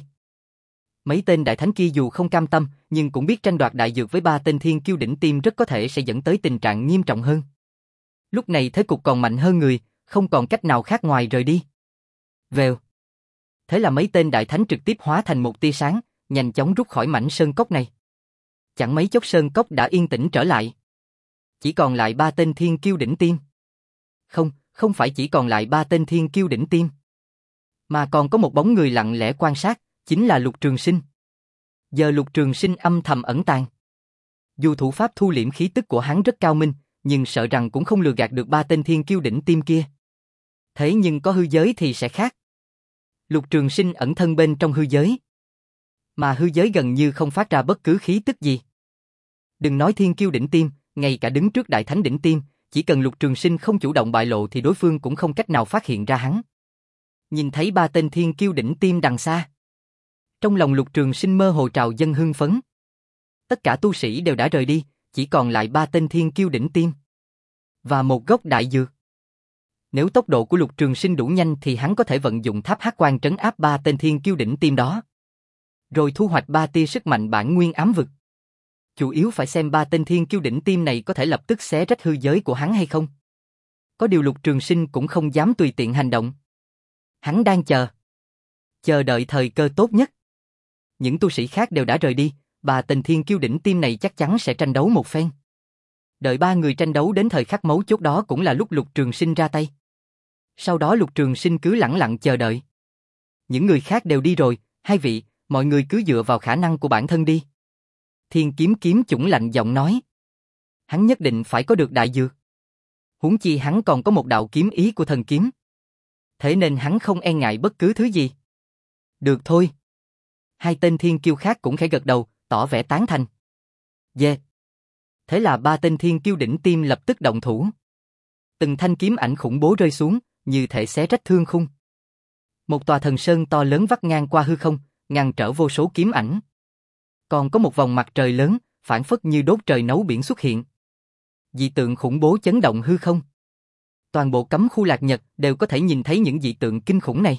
Mấy tên đại thánh kia dù không cam tâm, nhưng cũng biết tranh đoạt đại dược với ba tên thiên kiêu đỉnh tiêm rất có thể sẽ dẫn tới tình trạng nghiêm trọng hơn. Lúc này thế cục còn mạnh hơn người, không còn cách nào khác ngoài rời đi. Vèo. Thế là mấy tên đại thánh trực tiếp hóa thành một tia sáng, nhanh chóng rút khỏi mảnh sơn cốc này. Chẳng mấy chốc sơn cốc đã yên tĩnh trở lại. Chỉ còn lại ba tên thiên kiêu đỉnh tiêm. Không, không phải chỉ còn lại ba tên thiên kiêu đỉnh tiêm. Mà còn có một bóng người lặng lẽ quan sát, chính là Lục Trường Sinh. Giờ Lục Trường Sinh âm thầm ẩn tàng. Dù thủ pháp thu liễm khí tức của hắn rất cao minh, nhưng sợ rằng cũng không lừa gạt được ba tên thiên kiêu đỉnh tiêm kia. Thế nhưng có hư giới thì sẽ khác. Lục Trường Sinh ẩn thân bên trong hư giới. Mà hư giới gần như không phát ra bất cứ khí tức gì. Đừng nói thiên kiêu đỉnh tiêm, ngay cả đứng trước đại thánh đỉnh tiêm, chỉ cần Lục Trường Sinh không chủ động bại lộ thì đối phương cũng không cách nào phát hiện ra hắn. Nhìn thấy ba tên thiên kiêu đỉnh tiêm đằng xa. Trong lòng Lục Trường Sinh mơ hồ trào dâng hưng phấn. Tất cả tu sĩ đều đã rời đi, chỉ còn lại ba tên thiên kiêu đỉnh tiêm. Và một gốc đại dược. Nếu tốc độ của Lục Trường Sinh đủ nhanh thì hắn có thể vận dụng tháp hắc quang trấn áp ba tên thiên kiêu đỉnh tiêm đó. Rồi thu hoạch ba tia sức mạnh bản nguyên ám vực. Chủ yếu phải xem ba tên thiên kiêu đỉnh tiêm này có thể lập tức xé rách hư giới của hắn hay không. Có điều Lục Trường Sinh cũng không dám tùy tiện hành động. Hắn đang chờ. Chờ đợi thời cơ tốt nhất. Những tu sĩ khác đều đã rời đi, ba tên thiên kiêu đỉnh tiêm này chắc chắn sẽ tranh đấu một phen. Đợi ba người tranh đấu đến thời khắc mấu chốt đó cũng là lúc Lục Trường Sinh ra tay. Sau đó Lục Trường Sinh cứ lẳng lặng chờ đợi. Những người khác đều đi rồi, hai vị, mọi người cứ dựa vào khả năng của bản thân đi. Thiên kiếm kiếm chủng lạnh giọng nói. Hắn nhất định phải có được đại dược. Huống chi hắn còn có một đạo kiếm ý của thần kiếm. Thế nên hắn không e ngại bất cứ thứ gì. Được thôi. Hai tên thiên kiêu khác cũng khẽ gật đầu, tỏ vẻ tán thành. Yeah. Thế là ba tên thiên kiêu đỉnh tiêm lập tức động thủ. Từng thanh kiếm ảnh khủng bố rơi xuống, như thể xé rách thương khung. Một tòa thần sơn to lớn vắt ngang qua hư không, ngăn trở vô số kiếm ảnh. Còn có một vòng mặt trời lớn, phản phất như đốt trời nấu biển xuất hiện. Dị tượng khủng bố chấn động hư không. Toàn bộ cấm khu Lạc Nhật đều có thể nhìn thấy những dị tượng kinh khủng này.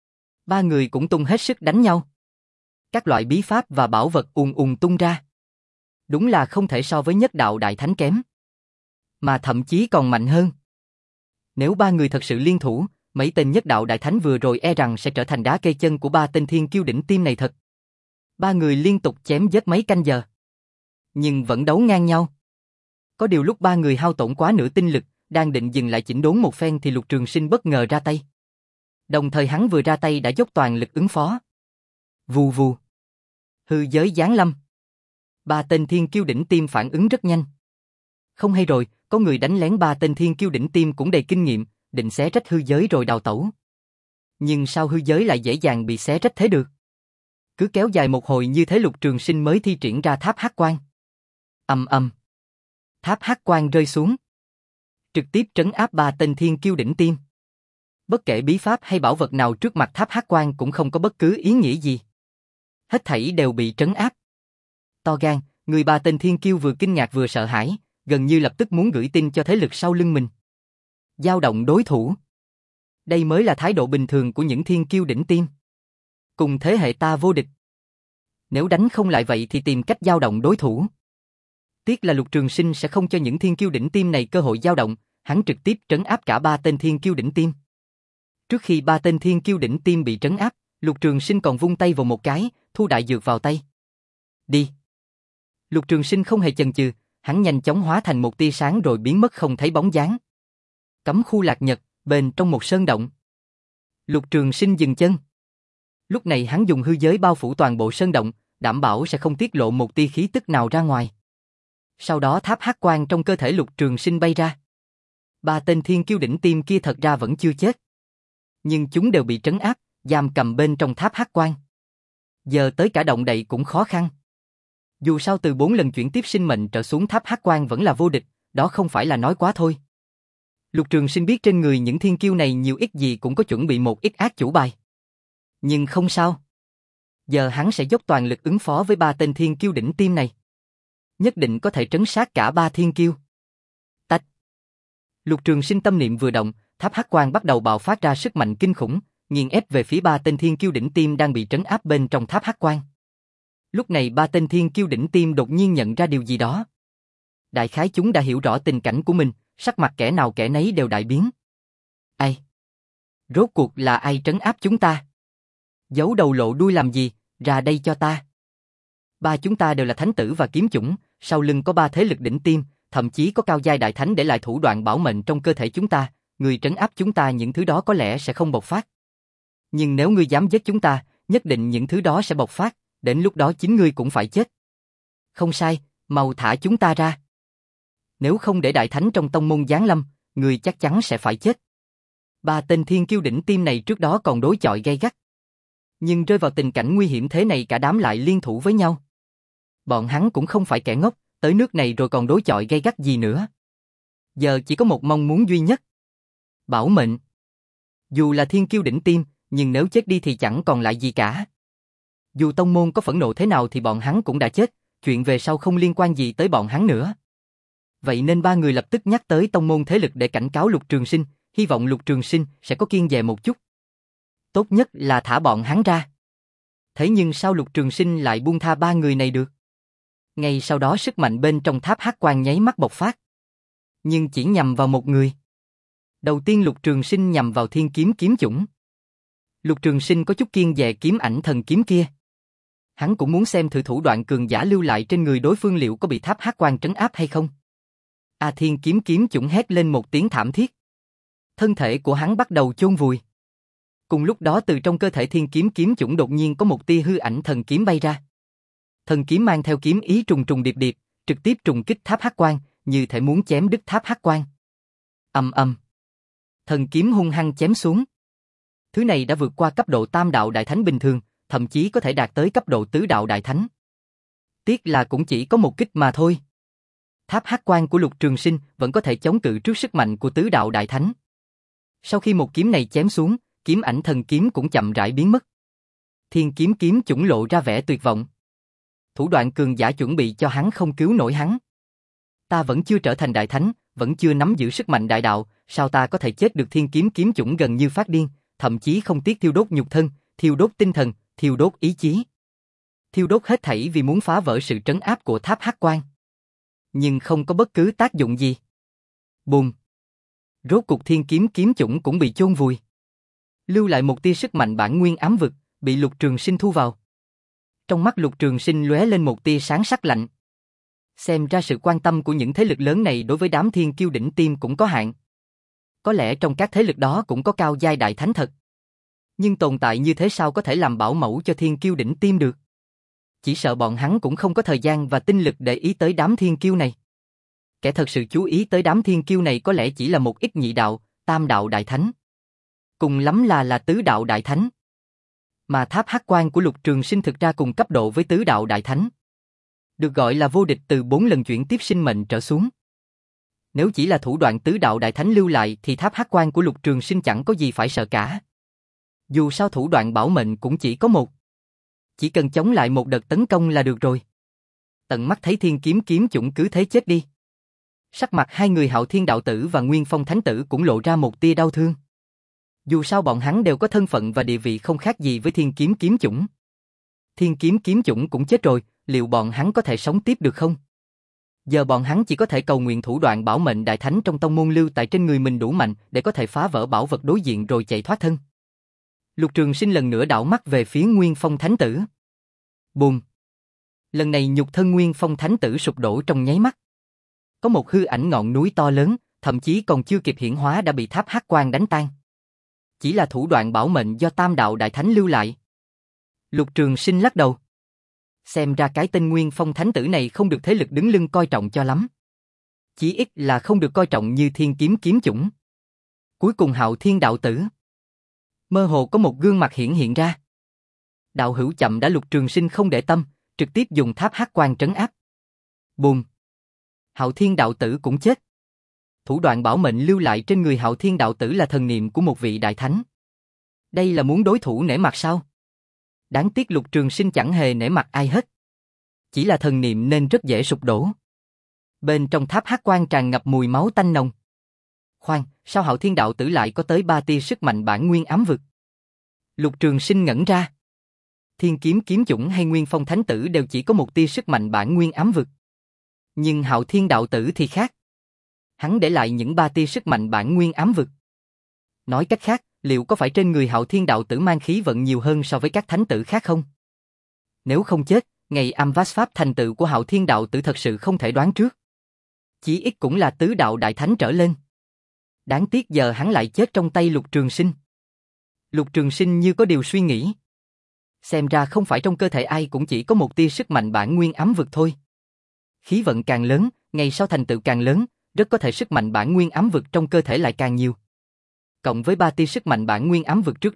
Ba người cũng tung hết sức đánh nhau. Các loại bí pháp và bảo vật ùn ùn tung ra. Đúng là không thể so với nhất đạo đại thánh kém. Mà thậm chí còn mạnh hơn. Nếu ba người thật sự liên thủ, mấy tên nhất đạo đại thánh vừa rồi e rằng sẽ trở thành đá cây chân của ba tên thiên kiêu đỉnh tiêm này thật. Ba người liên tục chém giết mấy canh giờ. Nhưng vẫn đấu ngang nhau. Có điều lúc ba người hao tổn quá nửa tinh lực, đang định dừng lại chỉnh đốn một phen thì Lục Trường Sinh bất ngờ ra tay. Đồng thời hắn vừa ra tay đã dốc toàn lực ứng phó. Vù vù. Hư giới giáng lâm. Ba tên thiên kiêu đỉnh tiêm phản ứng rất nhanh. Không hay rồi, có người đánh lén ba tên thiên kiêu đỉnh tiêm cũng đầy kinh nghiệm, định xé rách hư giới rồi đào tẩu. Nhưng sao hư giới lại dễ dàng bị xé rách thế được? Cứ kéo dài một hồi như thế Lục Trường Sinh mới thi triển ra tháp hắc quang. Ầm ầm. Tháp hắc quang rơi xuống. Trực tiếp trấn áp ba tên thiên kiêu đỉnh tiêm. Bất kể bí pháp hay bảo vật nào trước mặt tháp hắc quang cũng không có bất cứ ý nghĩa gì. Hết thảy đều bị trấn áp. To gan, người ba tên thiên kiêu vừa kinh ngạc vừa sợ hãi, gần như lập tức muốn gửi tin cho thế lực sau lưng mình. Dao động đối thủ. Đây mới là thái độ bình thường của những thiên kiêu đỉnh tiêm. Cùng thế hệ ta vô địch. Nếu đánh không lại vậy thì tìm cách dao động đối thủ. Tiếc là Lục Trường Sinh sẽ không cho những thiên kiêu đỉnh tiêm này cơ hội dao động, hắn trực tiếp trấn áp cả ba tên thiên kiêu đỉnh tiêm. Trước khi ba tên thiên kiêu đỉnh tiêm bị trấn áp, Lục Trường Sinh còn vung tay vào một cái, thu đại dược vào tay. Đi. Lục Trường Sinh không hề chần chừ, hắn nhanh chóng hóa thành một tia sáng rồi biến mất không thấy bóng dáng. Cấm khu Lạc Nhật, bên trong một sơn động. Lục Trường Sinh dừng chân. Lúc này hắn dùng hư giới bao phủ toàn bộ sơn động, đảm bảo sẽ không tiết lộ một tia khí tức nào ra ngoài. Sau đó tháp hắc quang trong cơ thể Lục Trường Sinh bay ra. Ba tên thiên kiêu đỉnh tiêm kia thật ra vẫn chưa chết. Nhưng chúng đều bị trấn áp, giam cầm bên trong tháp hắc quang. Giờ tới cả động đậy cũng khó khăn. Dù sao từ bốn lần chuyển tiếp sinh mệnh trở xuống tháp hắc quang vẫn là vô địch, đó không phải là nói quá thôi. Lục Trường Sinh biết trên người những thiên kiêu này nhiều ít gì cũng có chuẩn bị một ít ác chủ bài. Nhưng không sao. Giờ hắn sẽ dốc toàn lực ứng phó với ba tên thiên kiêu đỉnh tiêm này. Nhất định có thể trấn sát cả ba thiên kiêu. Tách. Lục Trường Sinh tâm niệm vừa động, tháp hắc quang bắt đầu bạo phát ra sức mạnh kinh khủng, nghiền ép về phía ba tên thiên kiêu đỉnh tiêm đang bị trấn áp bên trong tháp hắc quang. Lúc này ba tên thiên kiêu đỉnh tiêm đột nhiên nhận ra điều gì đó. Đại khái chúng đã hiểu rõ tình cảnh của mình, sắc mặt kẻ nào kẻ nấy đều đại biến. Ai? Rốt cuộc là ai trấn áp chúng ta? Giấu đầu lộ đuôi làm gì, ra đây cho ta. Ba chúng ta đều là thánh tử và kiếm chủng, sau lưng có ba thế lực đỉnh tiêm, thậm chí có cao giai đại thánh để lại thủ đoạn bảo mệnh trong cơ thể chúng ta, người trấn áp chúng ta những thứ đó có lẽ sẽ không bộc phát. Nhưng nếu ngươi dám giết chúng ta, nhất định những thứ đó sẽ bộc phát, đến lúc đó chính ngươi cũng phải chết. Không sai, mau thả chúng ta ra. Nếu không để đại thánh trong tông môn giáng lâm, ngươi chắc chắn sẽ phải chết. Ba tên thiên kiêu đỉnh tiêm này trước đó còn đối chọi gay gắt, Nhưng rơi vào tình cảnh nguy hiểm thế này cả đám lại liên thủ với nhau. Bọn hắn cũng không phải kẻ ngốc, tới nước này rồi còn đối chọi gay gắt gì nữa. Giờ chỉ có một mong muốn duy nhất. Bảo mệnh. Dù là thiên kiêu đỉnh tiêm, nhưng nếu chết đi thì chẳng còn lại gì cả. Dù tông môn có phẫn nộ thế nào thì bọn hắn cũng đã chết, chuyện về sau không liên quan gì tới bọn hắn nữa. Vậy nên ba người lập tức nhắc tới tông môn thế lực để cảnh cáo Lục Trường Sinh, hy vọng Lục Trường Sinh sẽ có kiêng dè một chút. Tốt nhất là thả bọn hắn ra. Thế nhưng sao Lục Trường Sinh lại buông tha ba người này được? Ngay sau đó sức mạnh bên trong tháp hắc quang nháy mắt bộc phát. Nhưng chỉ nhằm vào một người. Đầu tiên Lục Trường Sinh nhằm vào thiên kiếm kiếm chủng. Lục Trường Sinh có chút kiêng dè kiếm ảnh thần kiếm kia. Hắn cũng muốn xem thử thủ đoạn cường giả lưu lại trên người đối phương liệu có bị tháp hắc quang trấn áp hay không. A Thiên kiếm kiếm chủng hét lên một tiếng thảm thiết. Thân thể của hắn bắt đầu chôn vùi. Cùng lúc đó từ trong cơ thể thiên kiếm kiếm chủng đột nhiên có một tia hư ảnh thần kiếm bay ra. Thần kiếm mang theo kiếm ý trùng trùng điệp điệp, trực tiếp trùng kích tháp hắc quang, như thể muốn chém đứt tháp hắc quang. Ầm ầm. Thần kiếm hung hăng chém xuống. Thứ này đã vượt qua cấp độ tam đạo đại thánh bình thường, thậm chí có thể đạt tới cấp độ tứ đạo đại thánh. Tiếc là cũng chỉ có một kích mà thôi. Tháp hắc quang của Lục Trường Sinh vẫn có thể chống cự trước sức mạnh của tứ đạo đại thánh. Sau khi một kiếm này chém xuống, kiếm ảnh thần kiếm cũng chậm rãi biến mất. Thiên kiếm kiếm chủng lộ ra vẻ tuyệt vọng. Thủ đoạn cường giả chuẩn bị cho hắn không cứu nổi hắn. Ta vẫn chưa trở thành đại thánh, vẫn chưa nắm giữ sức mạnh đại đạo, sao ta có thể chết được thiên kiếm kiếm chủng gần như phát điên, thậm chí không tiếc thiêu đốt nhục thân, thiêu đốt tinh thần, thiêu đốt ý chí. Thiêu đốt hết thảy vì muốn phá vỡ sự trấn áp của tháp hắc quang. Nhưng không có bất cứ tác dụng gì. Bùm. Rốt cục thiên kiếm kiếm chủng cũng bị chôn vùi. Lưu lại một tia sức mạnh bản nguyên ám vực, bị Lục Trường Sinh thu vào. Trong mắt Lục Trường Sinh lóe lên một tia sáng sắc lạnh. Xem ra sự quan tâm của những thế lực lớn này đối với đám thiên kiêu đỉnh tiêm cũng có hạn. Có lẽ trong các thế lực đó cũng có cao giai đại thánh thật. Nhưng tồn tại như thế sao có thể làm bảo mẫu cho thiên kiêu đỉnh tiêm được? Chỉ sợ bọn hắn cũng không có thời gian và tinh lực để ý tới đám thiên kiêu này. Kẻ thật sự chú ý tới đám thiên kiêu này có lẽ chỉ là một ít nhị đạo, tam đạo đại thánh. Cùng lắm là là tứ đạo đại thánh. Mà tháp hắc quang của Lục Trường Sinh thực ra cùng cấp độ với tứ đạo đại thánh. Được gọi là vô địch từ bốn lần chuyển tiếp sinh mệnh trở xuống. Nếu chỉ là thủ đoạn tứ đạo đại thánh lưu lại thì tháp hắc quang của Lục Trường Sinh chẳng có gì phải sợ cả. Dù sao thủ đoạn bảo mệnh cũng chỉ có một. Chỉ cần chống lại một đợt tấn công là được rồi. Tận mắt thấy thiên kiếm kiếm chủng cứ thế chết đi. Sắc mặt hai người Hạo Thiên đạo tử và Nguyên Phong thánh tử cũng lộ ra một tia đau thương. Dù sao bọn hắn đều có thân phận và địa vị không khác gì với thiên kiếm kiếm chủng. Thiên kiếm kiếm chủng cũng chết rồi, liệu bọn hắn có thể sống tiếp được không? Giờ bọn hắn chỉ có thể cầu nguyện thủ đoạn bảo mệnh đại thánh trong tông môn lưu tại trên người mình đủ mạnh để có thể phá vỡ bảo vật đối diện rồi chạy thoát thân. Lục Trường Sinh lần nữa đảo mắt về phía Nguyên Phong thánh tử. Bùm! Lần này nhục thân Nguyên Phong thánh tử sụp đổ trong nháy mắt. Có một hư ảnh ngọn núi to lớn, thậm chí còn chưa kịp hiển hóa đã bị tháp hắc quang đánh tan. Chỉ là thủ đoạn bảo mệnh do tam đạo đại thánh lưu lại. Lục Trường Sinh lắc đầu. Xem ra cái tên Nguyên Phong thánh tử này không được thế lực đứng lưng coi trọng cho lắm. Chỉ ít là không được coi trọng như thiên kiếm kiếm chủng. Cuối cùng Hạo Thiên đạo tử. Mơ hồ có một gương mặt hiển hiện ra. Đạo hữu chậm đã. Lục Trường Sinh không để tâm, trực tiếp dùng tháp hắc quang trấn áp. Bùm! Hạo Thiên đạo tử cũng chết. Thủ đoạn bảo mệnh lưu lại trên người Hạo Thiên đạo tử là thần niệm của một vị đại thánh. Đây là muốn đối thủ nể mặt sao? Đáng tiếc Lục Trường Sinh chẳng hề nể mặt ai hết. Chỉ là thần niệm nên rất dễ sụp đổ. Bên trong tháp hắc quang tràn ngập mùi máu tanh nồng. Khoan, sao Hạo Thiên đạo tử lại có tới ba tia sức mạnh bản nguyên ám vực? Lục Trường Sinh ngẩn ra. Thiên kiếm kiếm chủng hay Nguyên Phong thánh tử đều chỉ có một tia sức mạnh bản nguyên ám vực. Nhưng Hạo Thiên đạo tử thì khác. Hắn để lại những ba tia sức mạnh bản nguyên ám vực. Nói cách khác, liệu có phải trên người Hạo Thiên đạo tử mang khí vận nhiều hơn so với các thánh tử khác không? Nếu không chết, ngày Amvas Pháp thành tựu của Hạo Thiên đạo tử thật sự không thể đoán trước. Chỉ ít cũng là tứ đạo đại thánh trở lên. Đáng tiếc giờ hắn lại chết trong tay Lục Trường Sinh. Lục Trường Sinh như có điều suy nghĩ. Xem ra không phải trong cơ thể ai cũng chỉ có một tia sức mạnh bản nguyên ám vực thôi. Khí vận càng lớn, ngày sau thành tựu càng lớn, rất có thể sức mạnh bản nguyên ám vực trong cơ thể lại càng nhiều. Cộng với ba tia sức mạnh bản nguyên ám vực trước đó,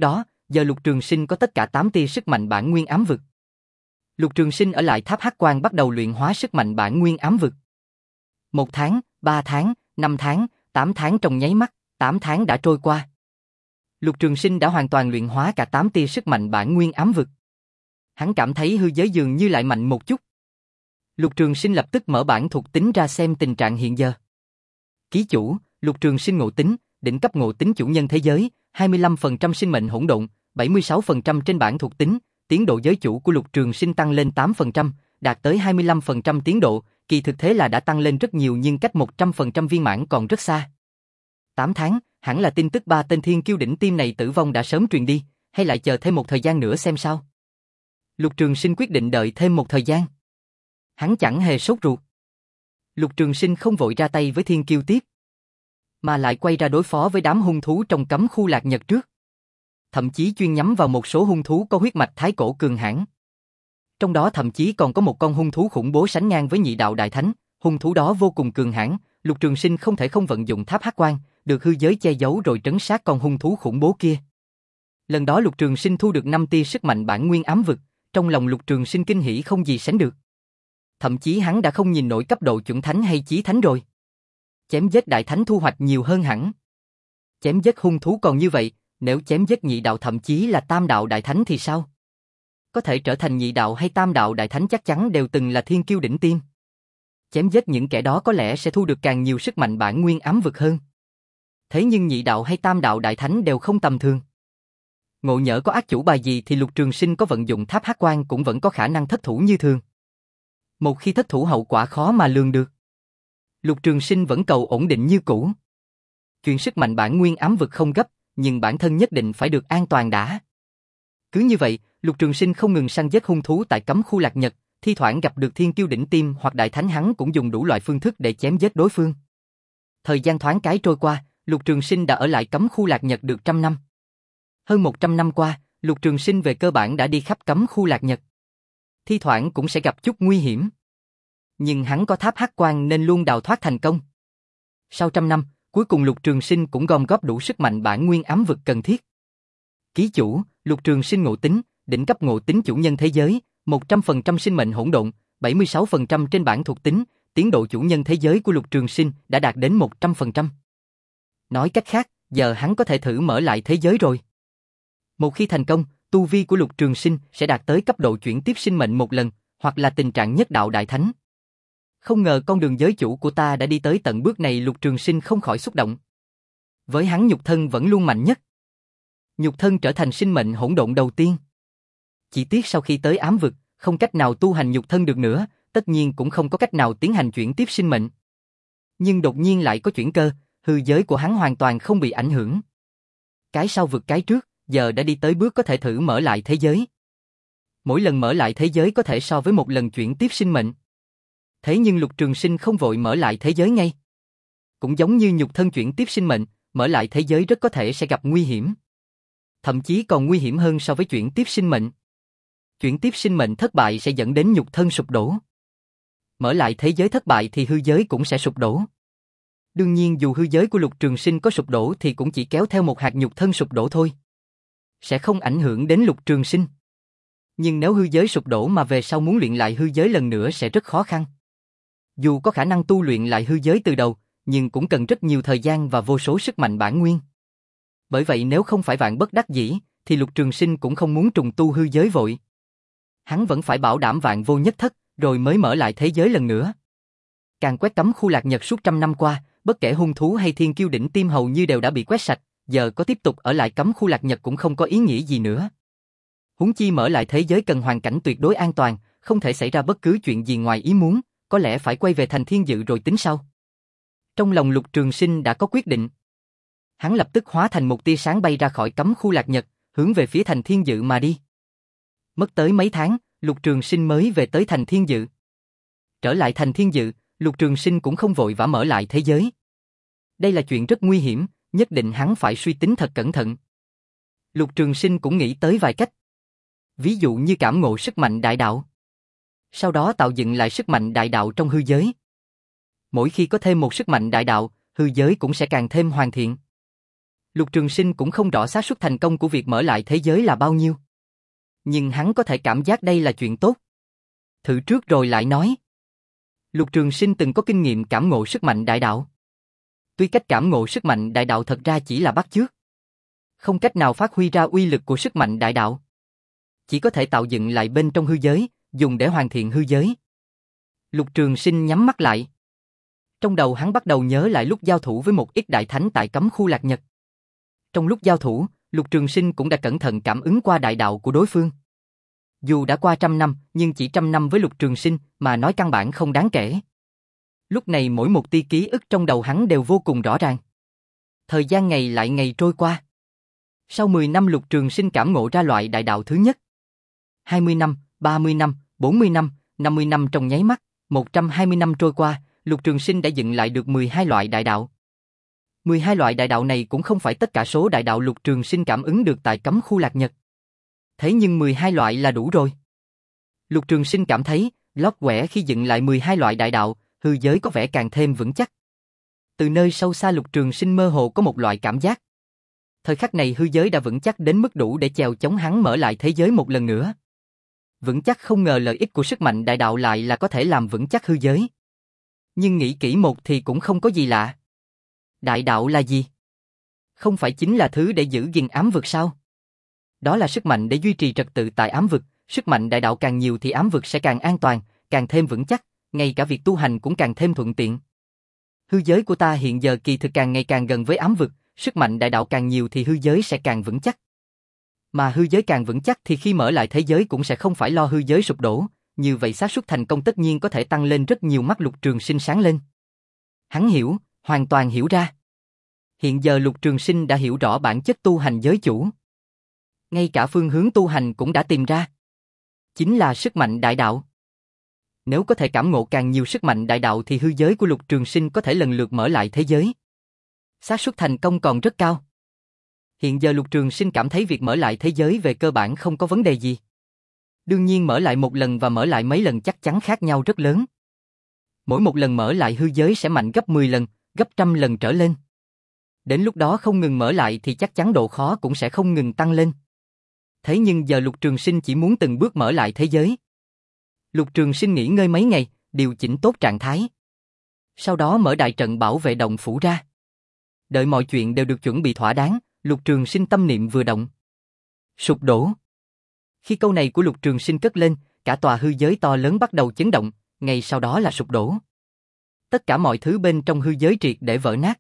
giờ Lục Trường Sinh có tất cả tám tia sức mạnh bản nguyên ám vực. Lục Trường Sinh ở lại tháp Hắc Quan bắt đầu luyện hóa sức mạnh bản nguyên ám vực. Một tháng, ba tháng, năm tháng, tám tháng trong nháy mắt, tám tháng đã trôi qua. Lục Trường Sinh đã hoàn toàn luyện hóa cả tám tia sức mạnh bản nguyên ám vực. Hắn cảm thấy hư giới dường như lại mạnh một chút. Lục Trường Sinh lập tức mở bản thuộc tính ra xem tình trạng hiện giờ. Ký chủ, Lục Trường Sinh ngộ tính, đỉnh cấp ngộ tính chủ nhân thế giới, hai mươi lăm phần trăm sinh mệnh hỗn độn, bảy mươi sáu phần trăm trên bản thuộc tính, tiến độ giới chủ của Lục Trường Sinh tăng lên tám phần trăm, đạt tới hai mươi lăm phần trăm tiến độ, kỳ thực thế là đã tăng lên rất nhiều nhưng cách một trăm phần trăm viên mãn còn rất xa. tám tháng, hẳn là tin tức ba tên thiên kiêu đỉnh tiêm này tử vong đã sớm truyền đi, hay lại chờ thêm một thời gian nữa xem sao. Lục Trường Sinh quyết định đợi thêm một thời gian. Hắn chẳng hề sốt ruột. Lục Trường Sinh không vội ra tay với thiên kiêu tiếp, mà lại quay ra đối phó với đám hung thú trong cấm khu Lạc Nhật trước. Thậm chí chuyên nhắm vào một số hung thú có huyết mạch thái cổ cường hãn. Trong đó thậm chí còn có một con hung thú khủng bố sánh ngang với nhị đạo đại thánh, hung thú đó vô cùng cường hãn, Lục Trường Sinh không thể không vận dụng tháp Hắc Quan, được hư giới che giấu rồi trấn sát con hung thú khủng bố kia. Lần đó Lục Trường Sinh thu được năm tia sức mạnh bản nguyên ám vực, trong lòng Lục Trường Sinh kinh hỉ không gì sánh được. Thậm chí hắn đã không nhìn nổi cấp độ chuẩn thánh hay chí thánh rồi. Chém giết đại thánh thu hoạch nhiều hơn hẳn. Chém giết hung thú còn như vậy, nếu chém giết nhị đạo thậm chí là tam đạo đại thánh thì sao? Có thể trở thành nhị đạo hay tam đạo đại thánh chắc chắn đều từng là thiên kiêu đỉnh tiêm. Chém giết những kẻ đó có lẽ sẽ thu được càng nhiều sức mạnh bản nguyên ám vực hơn. Thế nhưng nhị đạo hay tam đạo đại thánh đều không tầm thường. Ngộ nhỡ có ác chủ bài gì thì Lục Trường Sinh có vận dụng tháp Hắc Quan cũng vẫn có khả năng thất thủ như thường. Một khi thất thủ hậu quả khó mà lường được. Lục Trường Sinh vẫn cầu ổn định như cũ. Chuyện sức mạnh bản nguyên ám vực không gấp, nhưng bản thân nhất định phải được an toàn đã. Cứ như vậy, Lục Trường Sinh không ngừng săn giết hung thú tại cấm khu Lạc Nhật, thi thoảng gặp được thiên kiêu đỉnh tiêm hoặc đại thánh hắn cũng dùng đủ loại phương thức để chém giết đối phương. Thời gian thoáng cái trôi qua, Lục Trường Sinh đã ở lại cấm khu Lạc Nhật được trăm năm. Hơn một trăm năm qua, Lục Trường Sinh về cơ bản đã đi khắp cấm khu Lạc Nhật. Thi thoảng cũng sẽ gặp chút nguy hiểm. Nhưng hắn có tháp Hắc Quan nên luôn đào thoát thành công. Sau trăm năm, cuối cùng Lục Trường Sinh cũng gom góp đủ sức mạnh bản nguyên ám vực cần thiết. Ký chủ, Lục Trường Sinh ngộ tính, đỉnh cấp ngộ tính chủ nhân thế giới, một trăm phần trăm sinh mệnh hỗn độn, bảy mươi sáu phần trăm trên bản thuộc tính, tiến độ chủ nhân thế giới của Lục Trường Sinh đã đạt đến một trăm phần trăm. Nói cách khác, giờ hắn có thể thử mở lại thế giới rồi. Một khi thành công, tu vi của Lục Trường Sinh sẽ đạt tới cấp độ chuyển tiếp sinh mệnh một lần, hoặc là tình trạng nhất đạo đại thánh. Không ngờ con đường giới chủ của ta đã đi tới tận bước này, Lục Trường Sinh không khỏi xúc động. Với hắn nhục thân vẫn luôn mạnh nhất. Nhục thân trở thành sinh mệnh hỗn độn đầu tiên. Chỉ tiếc sau khi tới ám vực, không cách nào tu hành nhục thân được nữa, tất nhiên cũng không có cách nào tiến hành chuyển tiếp sinh mệnh. Nhưng đột nhiên lại có chuyển cơ, hư giới của hắn hoàn toàn không bị ảnh hưởng. Cái sau vượt cái trước, giờ đã đi tới bước có thể thử mở lại thế giới. Mỗi lần mở lại thế giới có thể so với một lần chuyển tiếp sinh mệnh. Thế nhưng Lục Trường Sinh không vội mở lại thế giới ngay. Cũng giống như nhục thân chuyển tiếp sinh mệnh, mở lại thế giới rất có thể sẽ gặp nguy hiểm. Thậm chí còn nguy hiểm hơn so với chuyển tiếp sinh mệnh. Chuyển tiếp sinh mệnh thất bại sẽ dẫn đến nhục thân sụp đổ. Mở lại thế giới thất bại thì hư giới cũng sẽ sụp đổ. Đương nhiên dù hư giới của Lục Trường Sinh có sụp đổ thì cũng chỉ kéo theo một hạt nhục thân sụp đổ thôi. Sẽ không ảnh hưởng đến Lục Trường Sinh. Nhưng nếu hư giới sụp đổ mà về sau muốn luyện lại hư giới lần nữa sẽ rất khó khăn. Dù có khả năng tu luyện lại hư giới từ đầu, nhưng cũng cần rất nhiều thời gian và vô số sức mạnh bản nguyên. Bởi vậy nếu không phải vạn bất đắc dĩ, thì Lục Trường Sinh cũng không muốn trùng tu hư giới vội. Hắn vẫn phải bảo đảm vạn vô nhất thất, rồi mới mở lại thế giới lần nữa. Càng quét cấm khu Lạc Nhật suốt trăm năm qua, bất kể hung thú hay thiên kiêu đỉnh tiêm hầu như đều đã bị quét sạch, giờ có tiếp tục ở lại cấm khu Lạc Nhật cũng không có ý nghĩa gì nữa. Huống chi mở lại thế giới cần hoàn cảnh tuyệt đối an toàn, không thể xảy ra bất cứ chuyện gì ngoài ý muốn, có lẽ phải quay về thành Thiên Dự rồi tính sau. Trong lòng Lục Trường Sinh đã có quyết định. Hắn lập tức hóa thành một tia sáng bay ra khỏi cấm khu Lạc Nhật, hướng về phía thành Thiên Dự mà đi. Mất tới mấy tháng, Lục Trường Sinh mới về tới thành Thiên Dự. Trở lại thành Thiên Dự, Lục Trường Sinh cũng không vội vã mở lại thế giới. Đây là chuyện rất nguy hiểm, nhất định hắn phải suy tính thật cẩn thận. Lục Trường Sinh cũng nghĩ tới vài cách. Ví dụ như cảm ngộ sức mạnh đại đạo. Sau đó tạo dựng lại sức mạnh đại đạo trong hư giới. Mỗi khi có thêm một sức mạnh đại đạo, hư giới cũng sẽ càng thêm hoàn thiện. Lục Trường Sinh cũng không rõ xác suất thành công của việc mở lại thế giới là bao nhiêu. Nhưng hắn có thể cảm giác đây là chuyện tốt. Thử trước rồi lại nói. Lục Trường Sinh từng có kinh nghiệm cảm ngộ sức mạnh đại đạo. Tuy cách cảm ngộ sức mạnh đại đạo thật ra chỉ là bắt chước, không cách nào phát huy ra uy lực của sức mạnh đại đạo. Chỉ có thể tạo dựng lại bên trong hư giới, dùng để hoàn thiện hư giới. Lục Trường Sinh nhắm mắt lại. Trong đầu hắn bắt đầu nhớ lại lúc giao thủ với một ít đại thánh tại cấm khu Lạc Nhật. Trong lúc giao thủ, Lục Trường Sinh cũng đã cẩn thận cảm ứng qua đại đạo của đối phương. Dù đã qua trăm năm, nhưng chỉ trăm năm với Lục Trường Sinh mà nói căn bản không đáng kể. Lúc này mỗi một tia ký ức trong đầu hắn đều vô cùng rõ ràng. Thời gian ngày lại ngày trôi qua. Sau mười năm Lục Trường Sinh cảm ngộ ra loại đại đạo thứ nhất. hai mươi năm, ba mươi năm, bốn mươi năm, năm mươi năm trong nháy mắt, một trăm hai mươi năm trôi qua, Lục Trường Sinh đã dựng lại được mười hai loại đại đạo. mười hai loại đại đạo này cũng không phải tất cả số đại đạo Lục Trường Sinh cảm ứng được tại cấm khu Lạc Nhật. Thế nhưng mười hai loại là đủ rồi. Lục Trường Sinh cảm thấy, lót quẻ khi dựng lại mười hai loại đại đạo, hư giới có vẻ càng thêm vững chắc. Từ nơi sâu xa Lục Trường Sinh mơ hồ có một loại cảm giác. Thời khắc này hư giới đã vững chắc đến mức đủ để chèo chống hắn mở lại thế giới một lần nữa. Vững chắc không ngờ lợi ích của sức mạnh đại đạo lại là có thể làm vững chắc hư giới. Nhưng nghĩ kỹ một thì cũng không có gì lạ. Đại đạo là gì? Không phải chính là thứ để giữ gìn ám vực sao? Đó là sức mạnh để duy trì trật tự tại ám vực, sức mạnh đại đạo càng nhiều thì ám vực sẽ càng an toàn, càng thêm vững chắc, ngay cả việc tu hành cũng càng thêm thuận tiện. Hư giới của ta hiện giờ kỳ thực càng ngày càng gần với ám vực, sức mạnh đại đạo càng nhiều thì hư giới sẽ càng vững chắc. Mà hư giới càng vững chắc thì khi mở lại thế giới cũng sẽ không phải lo hư giới sụp đổ, như vậy xác suất thành công tất nhiên có thể tăng lên rất nhiều. Mắt Lục Trường Sinh sáng lên. Hắn hiểu, hoàn toàn hiểu ra. Hiện giờ Lục Trường Sinh đã hiểu rõ bản chất tu hành giới chủ. Ngay cả phương hướng tu hành cũng đã tìm ra. Chính là sức mạnh đại đạo. Nếu có thể cảm ngộ càng nhiều sức mạnh đại đạo thì hư giới của Lục Trường Sinh có thể lần lượt mở lại thế giới. Xác suất thành công còn rất cao. Hiện giờ Lục Trường Sinh cảm thấy việc mở lại thế giới về cơ bản không có vấn đề gì. Đương nhiên mở lại một lần và mở lại mấy lần chắc chắn khác nhau rất lớn. Mỗi một lần mở lại hư giới sẽ mạnh gấp mười lần, gấp trăm lần trở lên. Đến lúc đó không ngừng mở lại thì chắc chắn độ khó cũng sẽ không ngừng tăng lên. Thế nhưng giờ Lục Trường Sinh chỉ muốn từng bước mở lại thế giới. Lục Trường Sinh nghỉ ngơi mấy ngày, điều chỉnh tốt trạng thái. Sau đó mở đại trận bảo vệ động phủ ra. Đợi mọi chuyện đều được chuẩn bị thỏa đáng, Lục Trường Sinh tâm niệm vừa động. Sụp đổ. Khi câu này của Lục Trường Sinh cất lên, cả tòa hư giới to lớn bắt đầu chấn động, ngay sau đó là sụp đổ. Tất cả mọi thứ bên trong hư giới triệt để vỡ nát.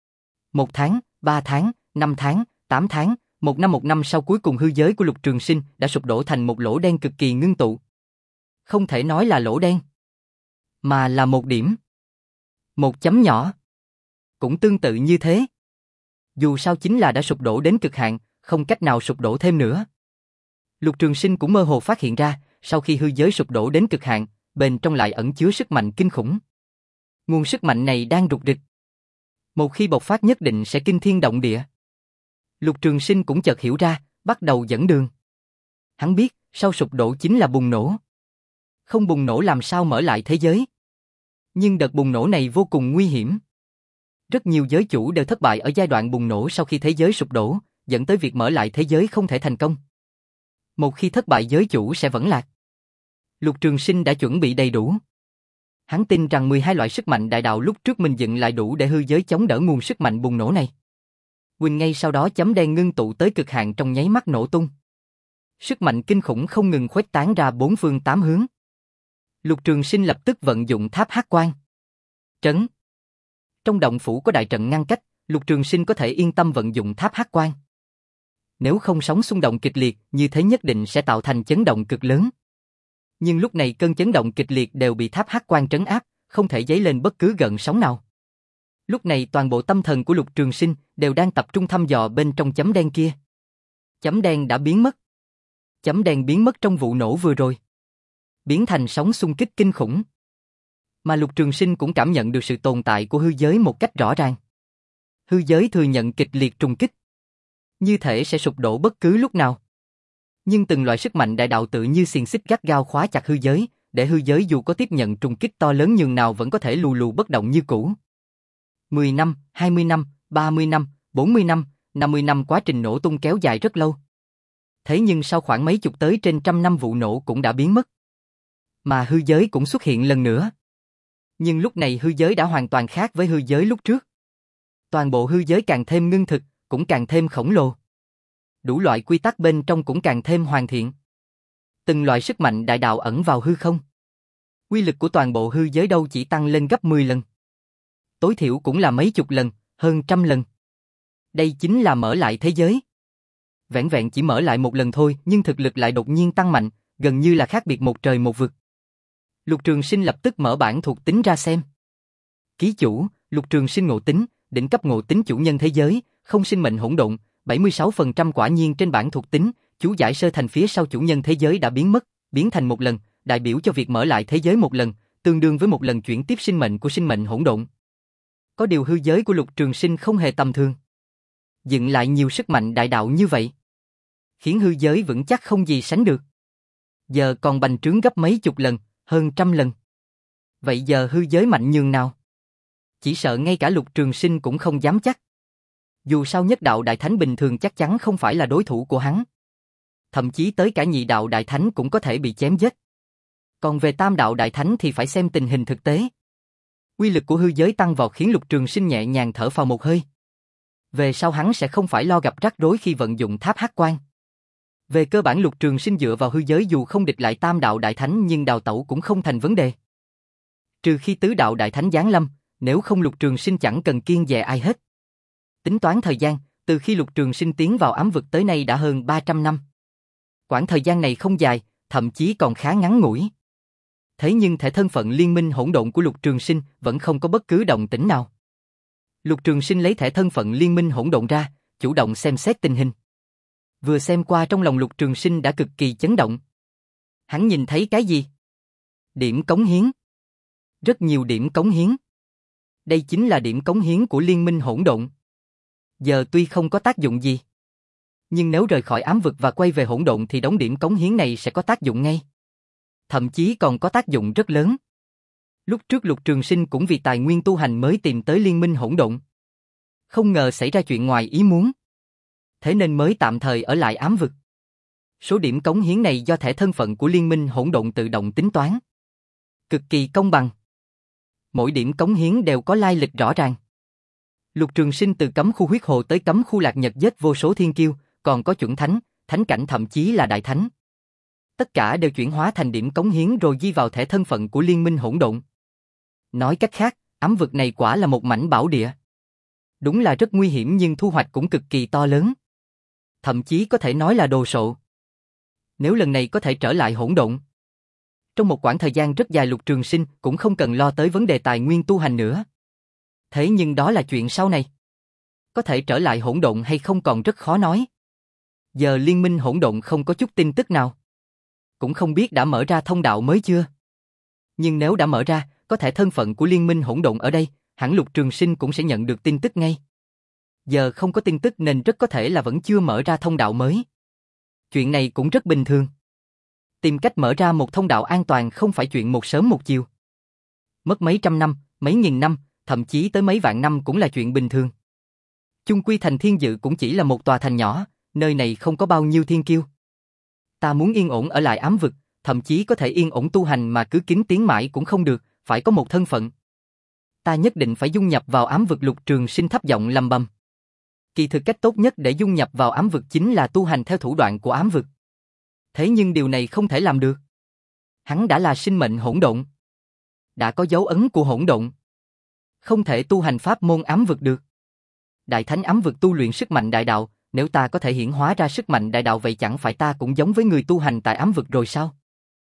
Một tháng, ba tháng, năm tháng, tám tháng, một năm một năm sau cuối cùng hư giới của Lục Trường Sinh đã sụp đổ thành một lỗ đen cực kỳ ngưng tụ. Không thể nói là lỗ đen, mà là một điểm. Một chấm nhỏ. Cũng tương tự như thế. Dù sao chính là đã sụp đổ đến cực hạn, không cách nào sụp đổ thêm nữa. Lục Trường Sinh cũng mơ hồ phát hiện ra, sau khi hư giới sụp đổ đến cực hạn, bên trong lại ẩn chứa sức mạnh kinh khủng. Nguồn sức mạnh này đang rục rịch. Một khi bộc phát nhất định sẽ kinh thiên động địa. Lục Trường Sinh cũng chợt hiểu ra, bắt đầu dẫn đường. Hắn biết, sau sụp đổ chính là bùng nổ. Không bùng nổ làm sao mở lại thế giới. Nhưng đợt bùng nổ này vô cùng nguy hiểm. Rất nhiều giới chủ đều thất bại ở giai đoạn bùng nổ sau khi thế giới sụp đổ, dẫn tới việc mở lại thế giới không thể thành công. Một khi thất bại giới chủ sẽ vẫn lạc. Lục Trường Sinh đã chuẩn bị đầy đủ. Hắn tin rằng mười hai loại sức mạnh đại đạo lúc trước mình dựng lại đủ để hư giới chống đỡ nguồn sức mạnh bùng nổ này. Quỳnh ngay sau đó chấm đen ngưng tụ tới cực hạn trong nháy mắt nổ tung. Sức mạnh kinh khủng không ngừng khuếch tán ra bốn phương tám hướng. Lục Trường Sinh lập tức vận dụng tháp hắc quang. Trấn. Trong động phủ có đại trận ngăn cách, Lục Trường Sinh có thể yên tâm vận dụng tháp hắc quang. Nếu không sóng xung động kịch liệt, như thế nhất định sẽ tạo thành chấn động cực lớn. Nhưng lúc này cơn chấn động kịch liệt đều bị tháp hắc quang trấn áp, không thể dấy lên bất cứ gợn sóng nào. Lúc này toàn bộ tâm thần của Lục Trường Sinh đều đang tập trung thăm dò bên trong chấm đen kia. Chấm đen đã biến mất. Chấm đen biến mất trong vụ nổ vừa rồi. Biến thành sóng xung kích kinh khủng. Mà Lục Trường Sinh cũng cảm nhận được sự tồn tại của hư giới một cách rõ ràng. Hư giới thừa nhận kịch liệt trùng kích. Như thể sẽ sụp đổ bất cứ lúc nào. Nhưng từng loại sức mạnh đại đạo tự như xiềng xích gắt gao khóa chặt hư giới, để hư giới dù có tiếp nhận trùng kích to lớn nhường nào vẫn có thể lù lù bất động như cũ. mười năm, hai mươi năm, ba mươi năm, bốn mươi năm, năm mươi năm quá trình nổ tung kéo dài rất lâu. Thế nhưng sau khoảng mấy chục tới trên trăm năm vụ nổ cũng đã biến mất. Mà hư giới cũng xuất hiện lần nữa. Nhưng lúc này hư giới đã hoàn toàn khác với hư giới lúc trước. Toàn bộ hư giới càng thêm ngưng thực, cũng càng thêm khổng lồ. Đủ loại quy tắc bên trong cũng càng thêm hoàn thiện. Từng loại sức mạnh đại đạo ẩn vào hư không. Quy lực của toàn bộ hư giới đâu chỉ tăng lên gấp mười lần. Tối thiểu cũng là mấy chục lần, hơn trăm lần. Đây chính là mở lại thế giới. Vẹn vẹn chỉ mở lại một lần thôi, nhưng thực lực lại đột nhiên tăng mạnh, gần như là khác biệt một trời một vực. Lục Trường Sinh lập tức mở bản thuộc tính ra xem. Ký chủ, Lục Trường Sinh ngộ tính, đỉnh cấp ngộ tính chủ nhân thế giới, không sinh mệnh hỗn độn, bảy mươi sáu phần trăm quả nhiên trên bản thuộc tính, chú giải sơ thành phía sau chủ nhân thế giới đã biến mất, biến thành một lần, đại biểu cho việc mở lại thế giới một lần, tương đương với một lần chuyển tiếp sinh mệnh của sinh mệnh hỗn độn. Có điều hư giới của Lục Trường Sinh không hề tầm thường. Dựng lại nhiều sức mạnh đại đạo như vậy, khiến hư giới vững chắc không gì sánh được. Giờ còn bành trướng gấp mấy chục lần, hơn trăm lần. Vậy giờ hư giới mạnh nhường nào? Chỉ sợ ngay cả Lục Trường Sinh cũng không dám chắc. Dù sao nhất đạo đại thánh bình thường chắc chắn không phải là đối thủ của hắn. Thậm chí tới cả nhị đạo đại thánh cũng có thể bị chém giết. Còn về tam đạo đại thánh thì phải xem tình hình thực tế. Quy lực của hư giới tăng vọt khiến Lục Trường Sinh nhẹ nhàng thở phào một hơi. Về sau hắn sẽ không phải lo gặp rắc rối khi vận dụng tháp hắc quan. Về cơ bản Lục Trường Sinh dựa vào hư giới dù không địch lại tam đạo đại thánh nhưng đào tẩu cũng không thành vấn đề. Trừ khi tứ đạo đại thánh giáng lâm, nếu không Lục Trường Sinh chẳng cần kiêng dè ai hết. Tính toán thời gian, từ khi Lục Trường Sinh tiến vào ám vực tới nay đã hơn ba trăm năm. Quãng thời gian này không dài, thậm chí còn khá ngắn ngủi. Thế nhưng thể thân phận liên minh hỗn độn của Lục Trường Sinh vẫn không có bất cứ động tĩnh nào. Lục Trường Sinh lấy thể thân phận liên minh hỗn độn ra, chủ động xem xét tình hình. Vừa xem qua trong lòng Lục Trường Sinh đã cực kỳ chấn động. Hắn nhìn thấy cái gì? Điểm cống hiến. Rất nhiều điểm cống hiến. Đây chính là điểm cống hiến của liên minh hỗn độn. Giờ tuy không có tác dụng gì, nhưng nếu rời khỏi ám vực và quay về hỗn độn thì đống điểm cống hiến này sẽ có tác dụng ngay. Thậm chí còn có tác dụng rất lớn. Lúc trước Lục Trường Sinh cũng vì tài nguyên tu hành mới tìm tới liên minh hỗn độn. Không ngờ xảy ra chuyện ngoài ý muốn. Thế nên mới tạm thời ở lại ám vực. Số điểm cống hiến này do thẻ thân phận của liên minh hỗn độn tự động tính toán. Cực kỳ công bằng. Mỗi điểm cống hiến đều có lai lịch rõ ràng. Lục Trường Sinh từ cấm khu huyết hồ tới cấm khu lạc nhật giết vô số thiên kiêu, còn có chuẩn thánh, thánh cảnh thậm chí là đại thánh. Tất cả đều chuyển hóa thành điểm cống hiến rồi ghi vào thẻ thân phận của liên minh hỗn độn. Nói cách khác, ám vực này quả là một mảnh bảo địa. Đúng là rất nguy hiểm nhưng thu hoạch cũng cực kỳ to lớn. Thậm chí có thể nói là đồ sộ. Nếu lần này có thể trở lại hỗn độn, trong một quãng thời gian rất dài Lục Trường Sinh cũng không cần lo tới vấn đề tài nguyên tu hành nữa. Thế nhưng đó là chuyện sau này. Có thể trở lại hỗn độn hay không còn rất khó nói. Giờ liên minh hỗn độn không có chút tin tức nào. Cũng không biết đã mở ra thông đạo mới chưa. Nhưng nếu đã mở ra, có thể thân phận của liên minh hỗn độn ở đây, hẳn Lục Trường Sinh cũng sẽ nhận được tin tức ngay. Giờ không có tin tức nên rất có thể là vẫn chưa mở ra thông đạo mới. Chuyện này cũng rất bình thường. Tìm cách mở ra một thông đạo an toàn không phải chuyện một sớm một chiều. Mất mấy trăm năm, mấy nghìn năm, thậm chí tới mấy vạn năm cũng là chuyện bình thường. Chung quy thành Thiên Dự cũng chỉ là một tòa thành nhỏ, nơi này không có bao nhiêu thiên kiêu. Ta muốn yên ổn ở lại ám vực, thậm chí có thể yên ổn tu hành mà cứ kín tiếng mãi cũng không được, phải có một thân phận. Ta nhất định phải dung nhập vào ám vực. Lục Trường Sinh thấp giọng lầm bầm. Kỳ thực cách tốt nhất để dung nhập vào ám vực chính là tu hành theo thủ đoạn của ám vực. Thế nhưng điều này không thể làm được. Hắn đã là sinh mệnh hỗn độn, đã có dấu ấn của hỗn độn, không thể tu hành pháp môn ám vực được. Đại thánh ám vực tu luyện sức mạnh đại đạo, nếu ta có thể hiển hóa ra sức mạnh đại đạo vậy chẳng phải ta cũng giống với người tu hành tại ám vực rồi sao?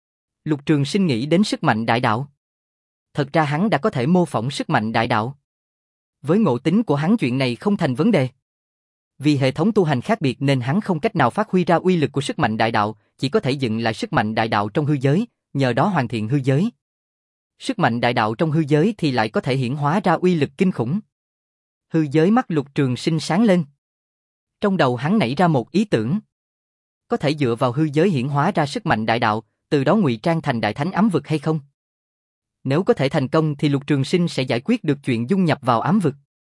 Lục Trường Sinh nghĩ đến sức mạnh đại đạo. Thật ra hắn đã có thể mô phỏng sức mạnh đại đạo. Với ngộ tính của hắn chuyện này không thành vấn đề. Vì hệ thống tu hành khác biệt nên hắn không cách nào phát huy ra uy lực của sức mạnh đại đạo, chỉ có thể dựng lại sức mạnh đại đạo trong hư giới, nhờ đó hoàn thiện hư giới. Sức mạnh đại đạo trong hư giới thì lại có thể hiển hóa ra uy lực kinh khủng. Hư giới mắt Lục Trường Sinh sáng lên. Trong đầu hắn nảy ra một ý tưởng. Có thể dựa vào hư giới hiển hóa ra sức mạnh đại đạo, từ đó ngụy trang thành đại thánh ám vực hay không? Nếu có thể thành công thì Lục Trường Sinh sẽ giải quyết được chuyện dung nhập vào ám vực.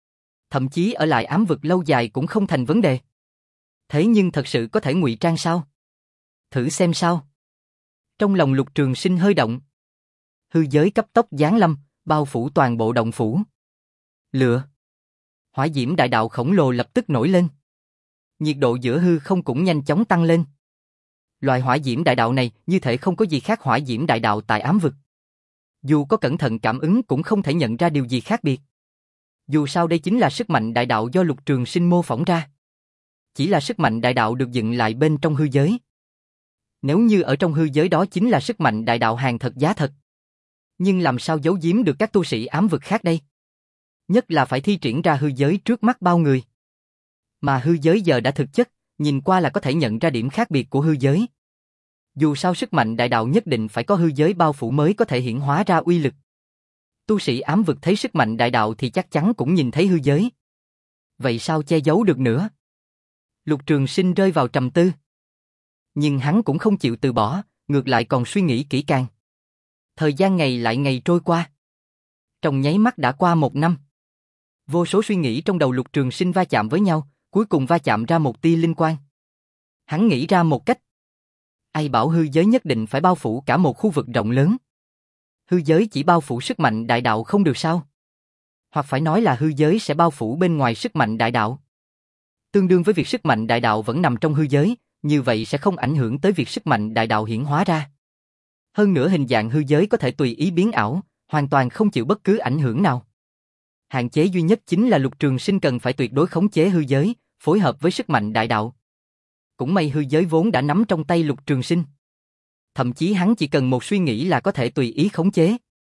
Thậm chí ở lại ám vực lâu dài cũng không thành vấn đề. Thế nhưng thật sự có thể ngụy trang sao? Thử xem sao. Trong lòng Lục Trường Sinh hơi động. Hư giới cấp tốc giáng lâm, bao phủ toàn bộ động phủ. Lửa. Hỏa diễm đại đạo khổng lồ lập tức nổi lên. Nhiệt độ giữa hư không cũng nhanh chóng tăng lên. Loại hỏa diễm đại đạo này như thể không có gì khác hỏa diễm đại đạo tại ám vực. Dù có cẩn thận cảm ứng cũng không thể nhận ra điều gì khác biệt. Dù sao đây chính là sức mạnh đại đạo do Lục Trường Sinh mô phỏng ra. Chỉ là sức mạnh đại đạo được dựng lại bên trong hư giới. Nếu như ở trong hư giới đó chính là sức mạnh đại đạo hàng thật giá thật. Nhưng làm sao giấu giếm được các tu sĩ ám vực khác đây? Nhất là phải thi triển ra hư giới trước mắt bao người. Mà hư giới giờ đã thực chất, nhìn qua là có thể nhận ra điểm khác biệt của hư giới. Dù sao sức mạnh đại đạo nhất định phải có hư giới bao phủ mới có thể hiển hóa ra uy lực. Tu sĩ ám vực thấy sức mạnh đại đạo thì chắc chắn cũng nhìn thấy hư giới. Vậy sao che giấu được nữa? Lục Trường Sinh rơi vào trầm tư. Nhưng hắn cũng không chịu từ bỏ, ngược lại còn suy nghĩ kỹ càng. Thời gian ngày lại ngày trôi qua. Trong nháy mắt đã qua một năm. Vô số suy nghĩ trong đầu Lục Trường Sinh va chạm với nhau, cuối cùng va chạm ra một tia linh quang. Hắn nghĩ ra một cách. Ai bảo hư giới nhất định phải bao phủ cả một khu vực rộng lớn? Hư giới chỉ bao phủ sức mạnh đại đạo không được sao? Hoặc phải nói là hư giới sẽ bao phủ bên ngoài sức mạnh đại đạo. Tương đương với việc sức mạnh đại đạo vẫn nằm trong hư giới, như vậy sẽ không ảnh hưởng tới việc sức mạnh đại đạo hiển hóa ra. Hơn nữa hình dạng hư giới có thể tùy ý biến ảo, hoàn toàn không chịu bất cứ ảnh hưởng nào. Hạn chế duy nhất chính là Lục Trường Sinh cần phải tuyệt đối khống chế hư giới, phối hợp với sức mạnh đại đạo. Cũng may hư giới vốn đã nắm trong tay Lục Trường Sinh. Thậm chí hắn chỉ cần một suy nghĩ là có thể tùy ý khống chế.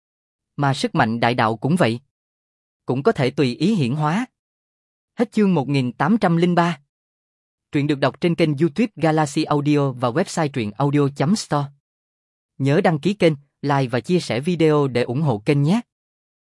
Mà sức mạnh đại đạo cũng vậy. Cũng có thể tùy ý hiển hóa. Hết chương một nghìn tám trăm lẻ ba. Truyện được đọc trên kênh YouTube Galaxy Audio và website truyện audio chấm store. Nhớ đăng ký kênh, like và chia sẻ video để ủng hộ kênh nhé.